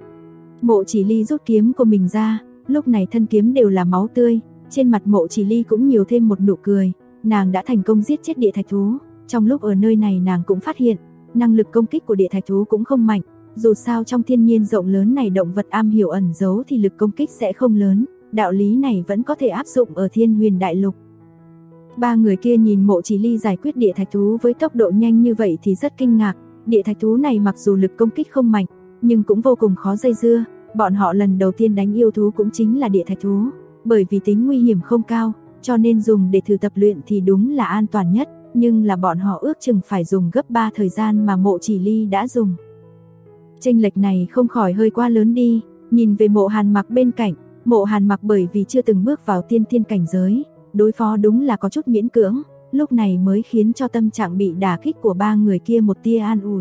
Mộ Chỉ Ly rút kiếm của mình ra, lúc này thân kiếm đều là máu tươi, trên mặt Mộ Chỉ Ly cũng nhiều thêm một nụ cười, nàng đã thành công giết chết địa thạch thú. Trong lúc ở nơi này nàng cũng phát hiện, năng lực công kích của địa thạch thú cũng không mạnh, dù sao trong thiên nhiên rộng lớn này động vật am hiểu ẩn giấu thì lực công kích sẽ không lớn, đạo lý này vẫn có thể áp dụng ở Thiên Huyền Đại Lục. Ba người kia nhìn Mộ Chỉ Ly giải quyết địa thạch thú với tốc độ nhanh như vậy thì rất kinh ngạc, địa thạch thú này mặc dù lực công kích không mạnh, nhưng cũng vô cùng khó dây dưa, bọn họ lần đầu tiên đánh yêu thú cũng chính là địa thạch thú, bởi vì tính nguy hiểm không cao, cho nên dùng để thử tập luyện thì đúng là an toàn nhất, nhưng là bọn họ ước chừng phải dùng gấp 3 thời gian mà Mộ Chỉ Ly đã dùng. Chênh lệch này không khỏi hơi quá lớn đi, nhìn về Mộ Hàn Mặc bên cạnh, Mộ Hàn Mặc bởi vì chưa từng bước vào tiên thiên cảnh giới, đối phó đúng là có chút miễn cưỡng, lúc này mới khiến cho tâm trạng bị đả kích của ba người kia một tia an ủi.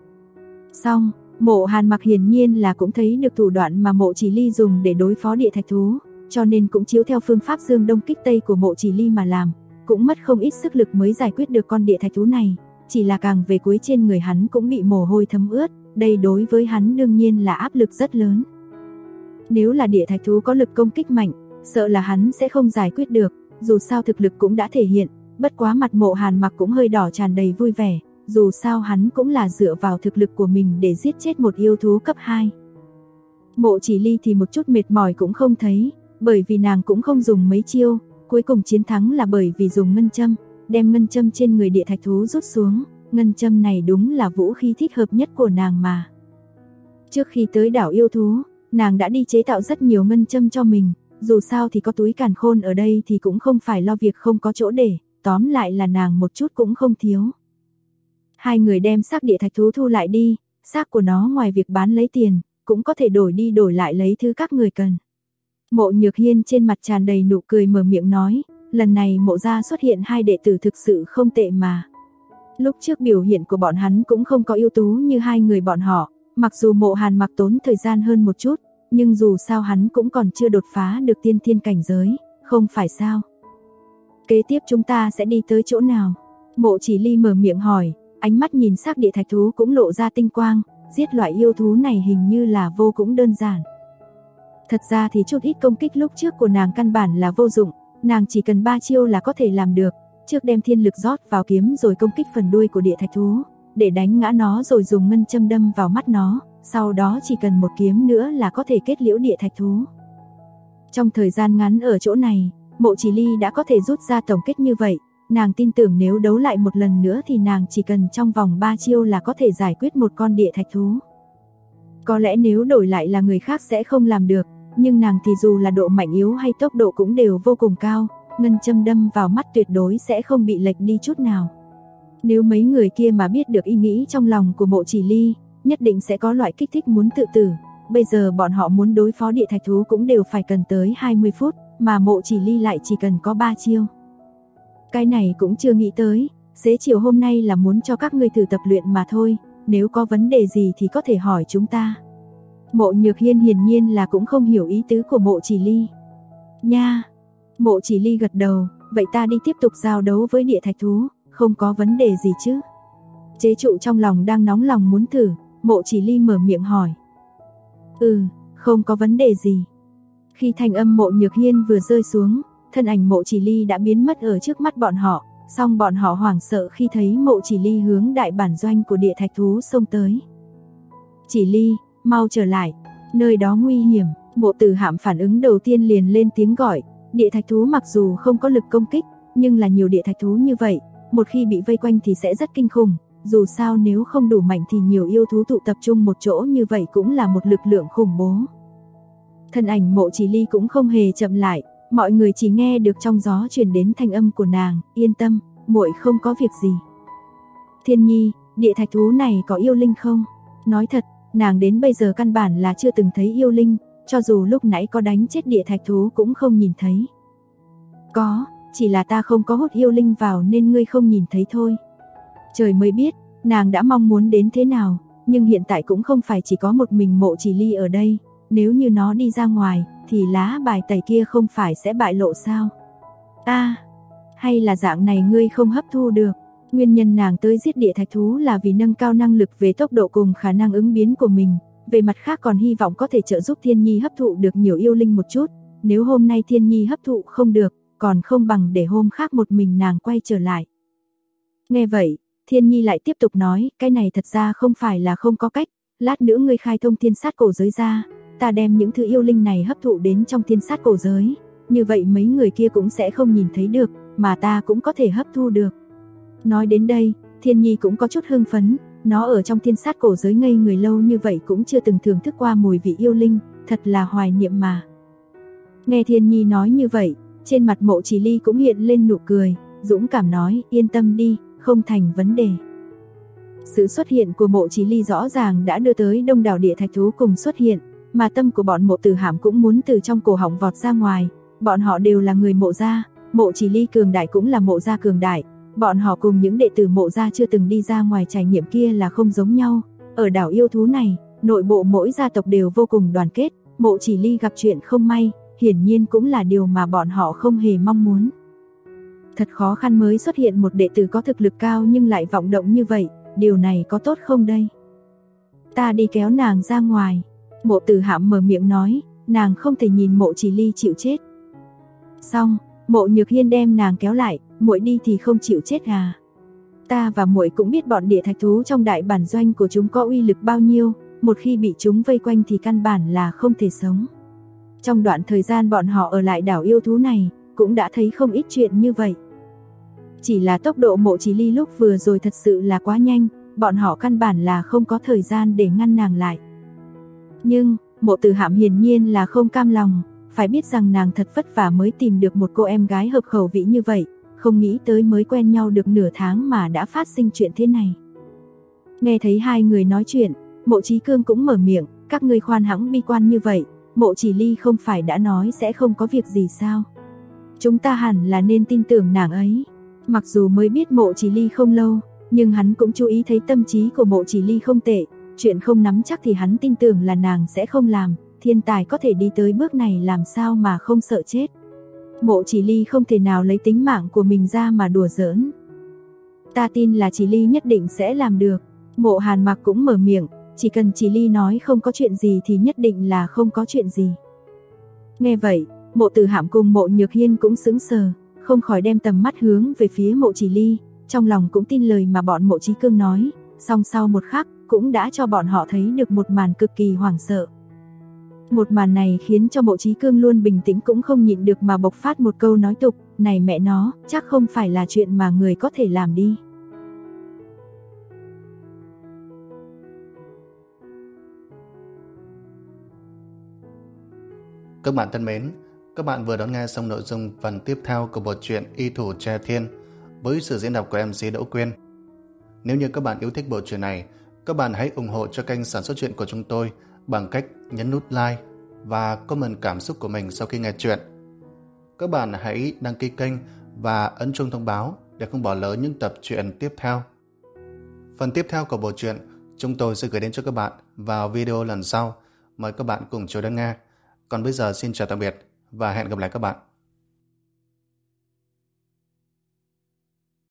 Xong, Mộ Hàn Mặc hiển nhiên là cũng thấy được thủ đoạn mà Mộ Chỉ Ly dùng để đối phó địa thạch thú, cho nên cũng chiếu theo phương pháp dương đông kích tây của Mộ Chỉ Ly mà làm, cũng mất không ít sức lực mới giải quyết được con địa thạch thú này, chỉ là càng về cuối trên người hắn cũng bị mồ hôi thấm ướt, đây đối với hắn đương nhiên là áp lực rất lớn. Nếu là địa thạch thú có lực công kích mạnh, sợ là hắn sẽ không giải quyết được, dù sao thực lực cũng đã thể hiện, bất quá mặt Mộ Hàn Mặc cũng hơi đỏ tràn đầy vui vẻ, dù sao hắn cũng là dựa vào thực lực của mình để giết chết một yêu thú cấp 2. Mộ Chỉ Ly thì một chút mệt mỏi cũng không thấy, bởi vì nàng cũng không dùng mấy chiêu, cuối cùng chiến thắng là bởi vì dùng ngân châm, đem ngân châm trên người địa thạch thú rút xuống, ngân châm này đúng là vũ khí thích hợp nhất của nàng mà. Trước khi tới đảo yêu thú, nàng đã đi chế tạo rất nhiều ngân châm cho mình, dù sao thì có túi càn khôn ở đây thì cũng không phải lo việc không có chỗ để, tóm lại là nàng một chút cũng không thiếu. Hai người đem xác địa thạch thú thu lại đi, xác của nó ngoài việc bán lấy tiền, cũng có thể đổi đi đổi lại lấy thứ các người cần. Mộ Nhược Hiên trên mặt tràn đầy nụ cười mở miệng nói, lần này Mộ gia xuất hiện hai đệ tử thực sự không tệ mà. Lúc trước biểu hiện của bọn hắn cũng không có ưu tú như hai người bọn họ, mặc dù Mộ Hàn Mặc tốn thời gian hơn một chút, nhưng dù sao hắn cũng còn chưa đột phá được tiên thiên cảnh giới, không phải sao? Kế tiếp chúng ta sẽ đi tới chỗ nào? Mộ Chỉ Ly mở miệng hỏi, ánh mắt nhìn xác địa thạch thú cũng lộ ra tinh quang, giết loại yêu thú này hình như là vô cùng đơn giản. Thật ra thì chút ít công kích lúc trước của nàng căn bản là vô dụng, nàng chỉ cần 3 chiêu là có thể làm được, trước đem thiên lực rót vào kiếm rồi công kích phần đuôi của địa thạch thú, để đánh ngã nó rồi dùng ngân châm đâm vào mắt nó, sau đó chỉ cần một kiếm nữa là có thể kết liễu địa thạch thú. Trong thời gian ngắn ở chỗ này, Mộ Chỉ Ly đã có thể rút ra tổng kết như vậy, nàng tin tưởng nếu đấu lại một lần nữa thì nàng chỉ cần trong vòng 3 chiêu là có thể giải quyết một con địa thạch thú. Có lẽ nếu đổi lại là người khác sẽ không làm được, nhưng nàng thì dù là độ mạnh yếu hay tốc độ cũng đều vô cùng cao, ngân châm đâm vào mắt tuyệt đối sẽ không bị lệch đi chút nào. Nếu mấy người kia mà biết được ý nghĩ trong lòng của Mộ Chỉ Ly, nhất định sẽ có loại kích thích muốn tự tử. Bây giờ bọn họ muốn đối phó địa thạch thú cũng đều phải cần tới 20 phút, mà Mộ Chỉ Ly lại chỉ cần có 3 chiêu. Cái này cũng chưa nghĩ tới, xế chiều hôm nay là muốn cho các ngươi thử tập luyện mà thôi, nếu có vấn đề gì thì có thể hỏi chúng ta. Mộ Nhược Hiên hiển nhiên là cũng không hiểu ý tứ của Mộ Chỉ Ly. Nha! Mộ Chỉ Ly gật đầu, vậy ta đi tiếp tục giao đấu với địa thạch thú, không có vấn đề gì chứ? Chế trụ trong lòng đang nóng lòng muốn thử, Mộ Chỉ Ly mở miệng hỏi. Không có vấn đề gì. Khi thanh âm Mộ Nhược Hiên vừa rơi xuống, thân ảnh Mộ Chỉ Ly đã biến mất ở trước mắt bọn họ, song bọn họ hoảng sợ khi thấy Mộ Chỉ Ly hướng đại bản doanh của địa thạch thú xông tới. Chỉ Ly, mau trở lại, nơi đó nguy hiểm. Mộ Tử Hạm phản ứng đầu tiên liền lên tiếng gọi. Địa thạch thú mặc dù không có lực công kích, nhưng là nhiều địa thạch thú như vậy, một khi bị vây quanh thì sẽ rất kinh khủng. Dù sao nếu không đủ mạnh thì nhiều yêu thú tụ tập trung một chỗ như vậy cũng là một lực lượng khủng bố. Thân ảnh Mộ Chỉ Ly cũng không hề chậm lại, mọi người chỉ nghe được trong gió truyền đến thanh âm của nàng, yên tâm, muội không có việc gì. Thiên Nhi, địa thạch thú này có yêu linh không? Nói thật, nàng đến bây giờ căn bản là chưa từng thấy yêu linh, cho dù lúc nãy có đánh chết địa thạch thú cũng không nhìn thấy. Có, chỉ là ta không có hút yêu linh vào nên ngươi không nhìn thấy thôi. Trời mới biết, nàng đã mong muốn đến thế nào, nhưng hiện tại cũng không phải chỉ có một mình Mộ Chỉ Ly ở đây, nếu như nó đi ra ngoài, thì lá bài tẩy kia không phải sẽ bại lộ sao? Hay là dạng này ngươi không hấp thu được? Nguyên nhân nàng tới giết địa thạch thú là vì nâng cao năng lực về tốc độ cùng khả năng ứng biến của mình, về mặt khác còn hy vọng có thể trợ giúp Thiên Nhi hấp thụ được nhiều yêu linh một chút, nếu hôm nay Thiên Nhi hấp thụ không được, còn không bằng để hôm khác một mình nàng quay trở lại. Nghe vậy, Thiên Nhi lại tiếp tục nói, cái này thật ra không phải là không có cách, lát nữa ngươi khai thông thiên sát cổ giới ra, ta đem những thứ yêu linh này hấp thụ đến trong thiên sát cổ giới, như vậy mấy người kia cũng sẽ không nhìn thấy được, mà ta cũng có thể hấp thu được. Nói đến đây, Thiên Nhi cũng có chút hưng phấn, nó ở trong thiên sát cổ giới ngây người lâu như vậy cũng chưa từng thưởng thức qua mùi vị yêu linh, thật là hoài niệm mà. Nghe Thiên Nhi nói như vậy, trên mặt Mộ Chỉ Ly cũng hiện lên nụ cười, dũng cảm nói, yên tâm đi, không thành vấn đề. Sự xuất hiện của Mộ Chỉ Ly rõ ràng đã đưa tới đông đảo địa thạch thú cùng xuất hiện, mà tâm của bọn Mộ Tử Hạm cũng muốn từ trong cổ họng vọt ra ngoài, bọn họ đều là người Mộ gia, Mộ Chỉ Ly cường đại cũng là Mộ gia cường đại, bọn họ cùng những đệ tử Mộ gia chưa từng đi ra ngoài trải nghiệm kia là không giống nhau. Ở đảo yêu thú này, nội bộ mỗi gia tộc đều vô cùng đoàn kết, Mộ Chỉ Ly gặp chuyện không may, hiển nhiên cũng là điều mà bọn họ không hề mong muốn. Thật khó khăn mới xuất hiện một đệ tử có thực lực cao nhưng lại vọng động như vậy, điều này có tốt không đây? Ta đi kéo nàng ra ngoài. Mộ Tử Hạm mở miệng nói, nàng không thể nhìn Mộ Chỉ Ly chịu chết. Xong, Mộ Nhược Hiên đem nàng kéo lại, muội đi thì không chịu chết à? Ta và muội cũng biết bọn địa thạch thú trong đại bản doanh của chúng có uy lực bao nhiêu, một khi bị chúng vây quanh thì căn bản là không thể sống. Trong đoạn thời gian bọn họ ở lại đảo yêu thú này, cũng đã thấy không ít chuyện như vậy. Chỉ là tốc độ Mộ Chỉ Ly lúc vừa rồi thật sự là quá nhanh, bọn họ căn bản là không có thời gian để ngăn nàng lại. Nhưng, Mộ Tử Hạm hiển nhiên là không cam lòng, phải biết rằng nàng thật vất vả mới tìm được một cô em gái hợp khẩu vị như vậy, không nghĩ tới mới quen nhau được nửa tháng mà đã phát sinh chuyện thế này. Nghe thấy hai người nói chuyện, Mộ Chí Cương cũng mở miệng, các ngươi khoan hãng bi quan như vậy, Mộ Chỉ Ly không phải đã nói sẽ không có việc gì sao? Chúng ta hẳn là nên tin tưởng nàng ấy. Mặc dù mới biết Mộ Chỉ Ly không lâu, nhưng hắn cũng chú ý thấy tâm trí của Mộ Chỉ Ly không tệ, chuyện không nắm chắc thì hắn tin tưởng là nàng sẽ không làm, thiên tài có thể đi tới bước này làm sao mà không sợ chết. Mộ Chỉ Ly không thể nào lấy tính mạng của mình ra mà đùa giỡn. Ta tin là Chỉ Ly nhất định sẽ làm được. Mộ Hàn Mặc cũng mở miệng, chỉ cần Chỉ Ly nói không có chuyện gì thì nhất định là không có chuyện gì. Nghe vậy, Mộ Tử Hạm cùng Mộ Nhược Hiên cũng sững sờ, không khỏi đem tầm mắt hướng về phía Mộ Chỉ Ly, trong lòng cũng tin lời mà bọn Mộ Chí Cương nói, song sau một khắc cũng đã cho bọn họ thấy được một màn cực kỳ hoảng sợ. Một màn này khiến cho Mộ Chí Cương luôn bình tĩnh cũng không nhịn được mà bộc phát một câu nói tục, này mẹ nó, chắc không phải là chuyện mà người có thể làm đi. Các bạn thân mến, các bạn vừa đón nghe xong nội dung phần tiếp theo của bộ truyện Y Thủ Tre Thiên với sự diễn đọc của MC Đỗ Quyên. Nếu như các bạn yêu thích bộ truyện này, các bạn hãy ủng hộ cho kênh sản xuất truyện của chúng tôi bằng cách nhấn nút like và comment cảm xúc của mình sau khi nghe truyện. Các bạn hãy đăng ký kênh và ấn chuông thông báo để không bỏ lỡ những tập truyện tiếp theo. Phần tiếp theo của bộ truyện chúng tôi sẽ gửi đến cho các bạn vào video lần sau. Mời các bạn cùng chờ đón nghe. Còn bây giờ xin chào tạm biệt và hẹn gặp lại các bạn.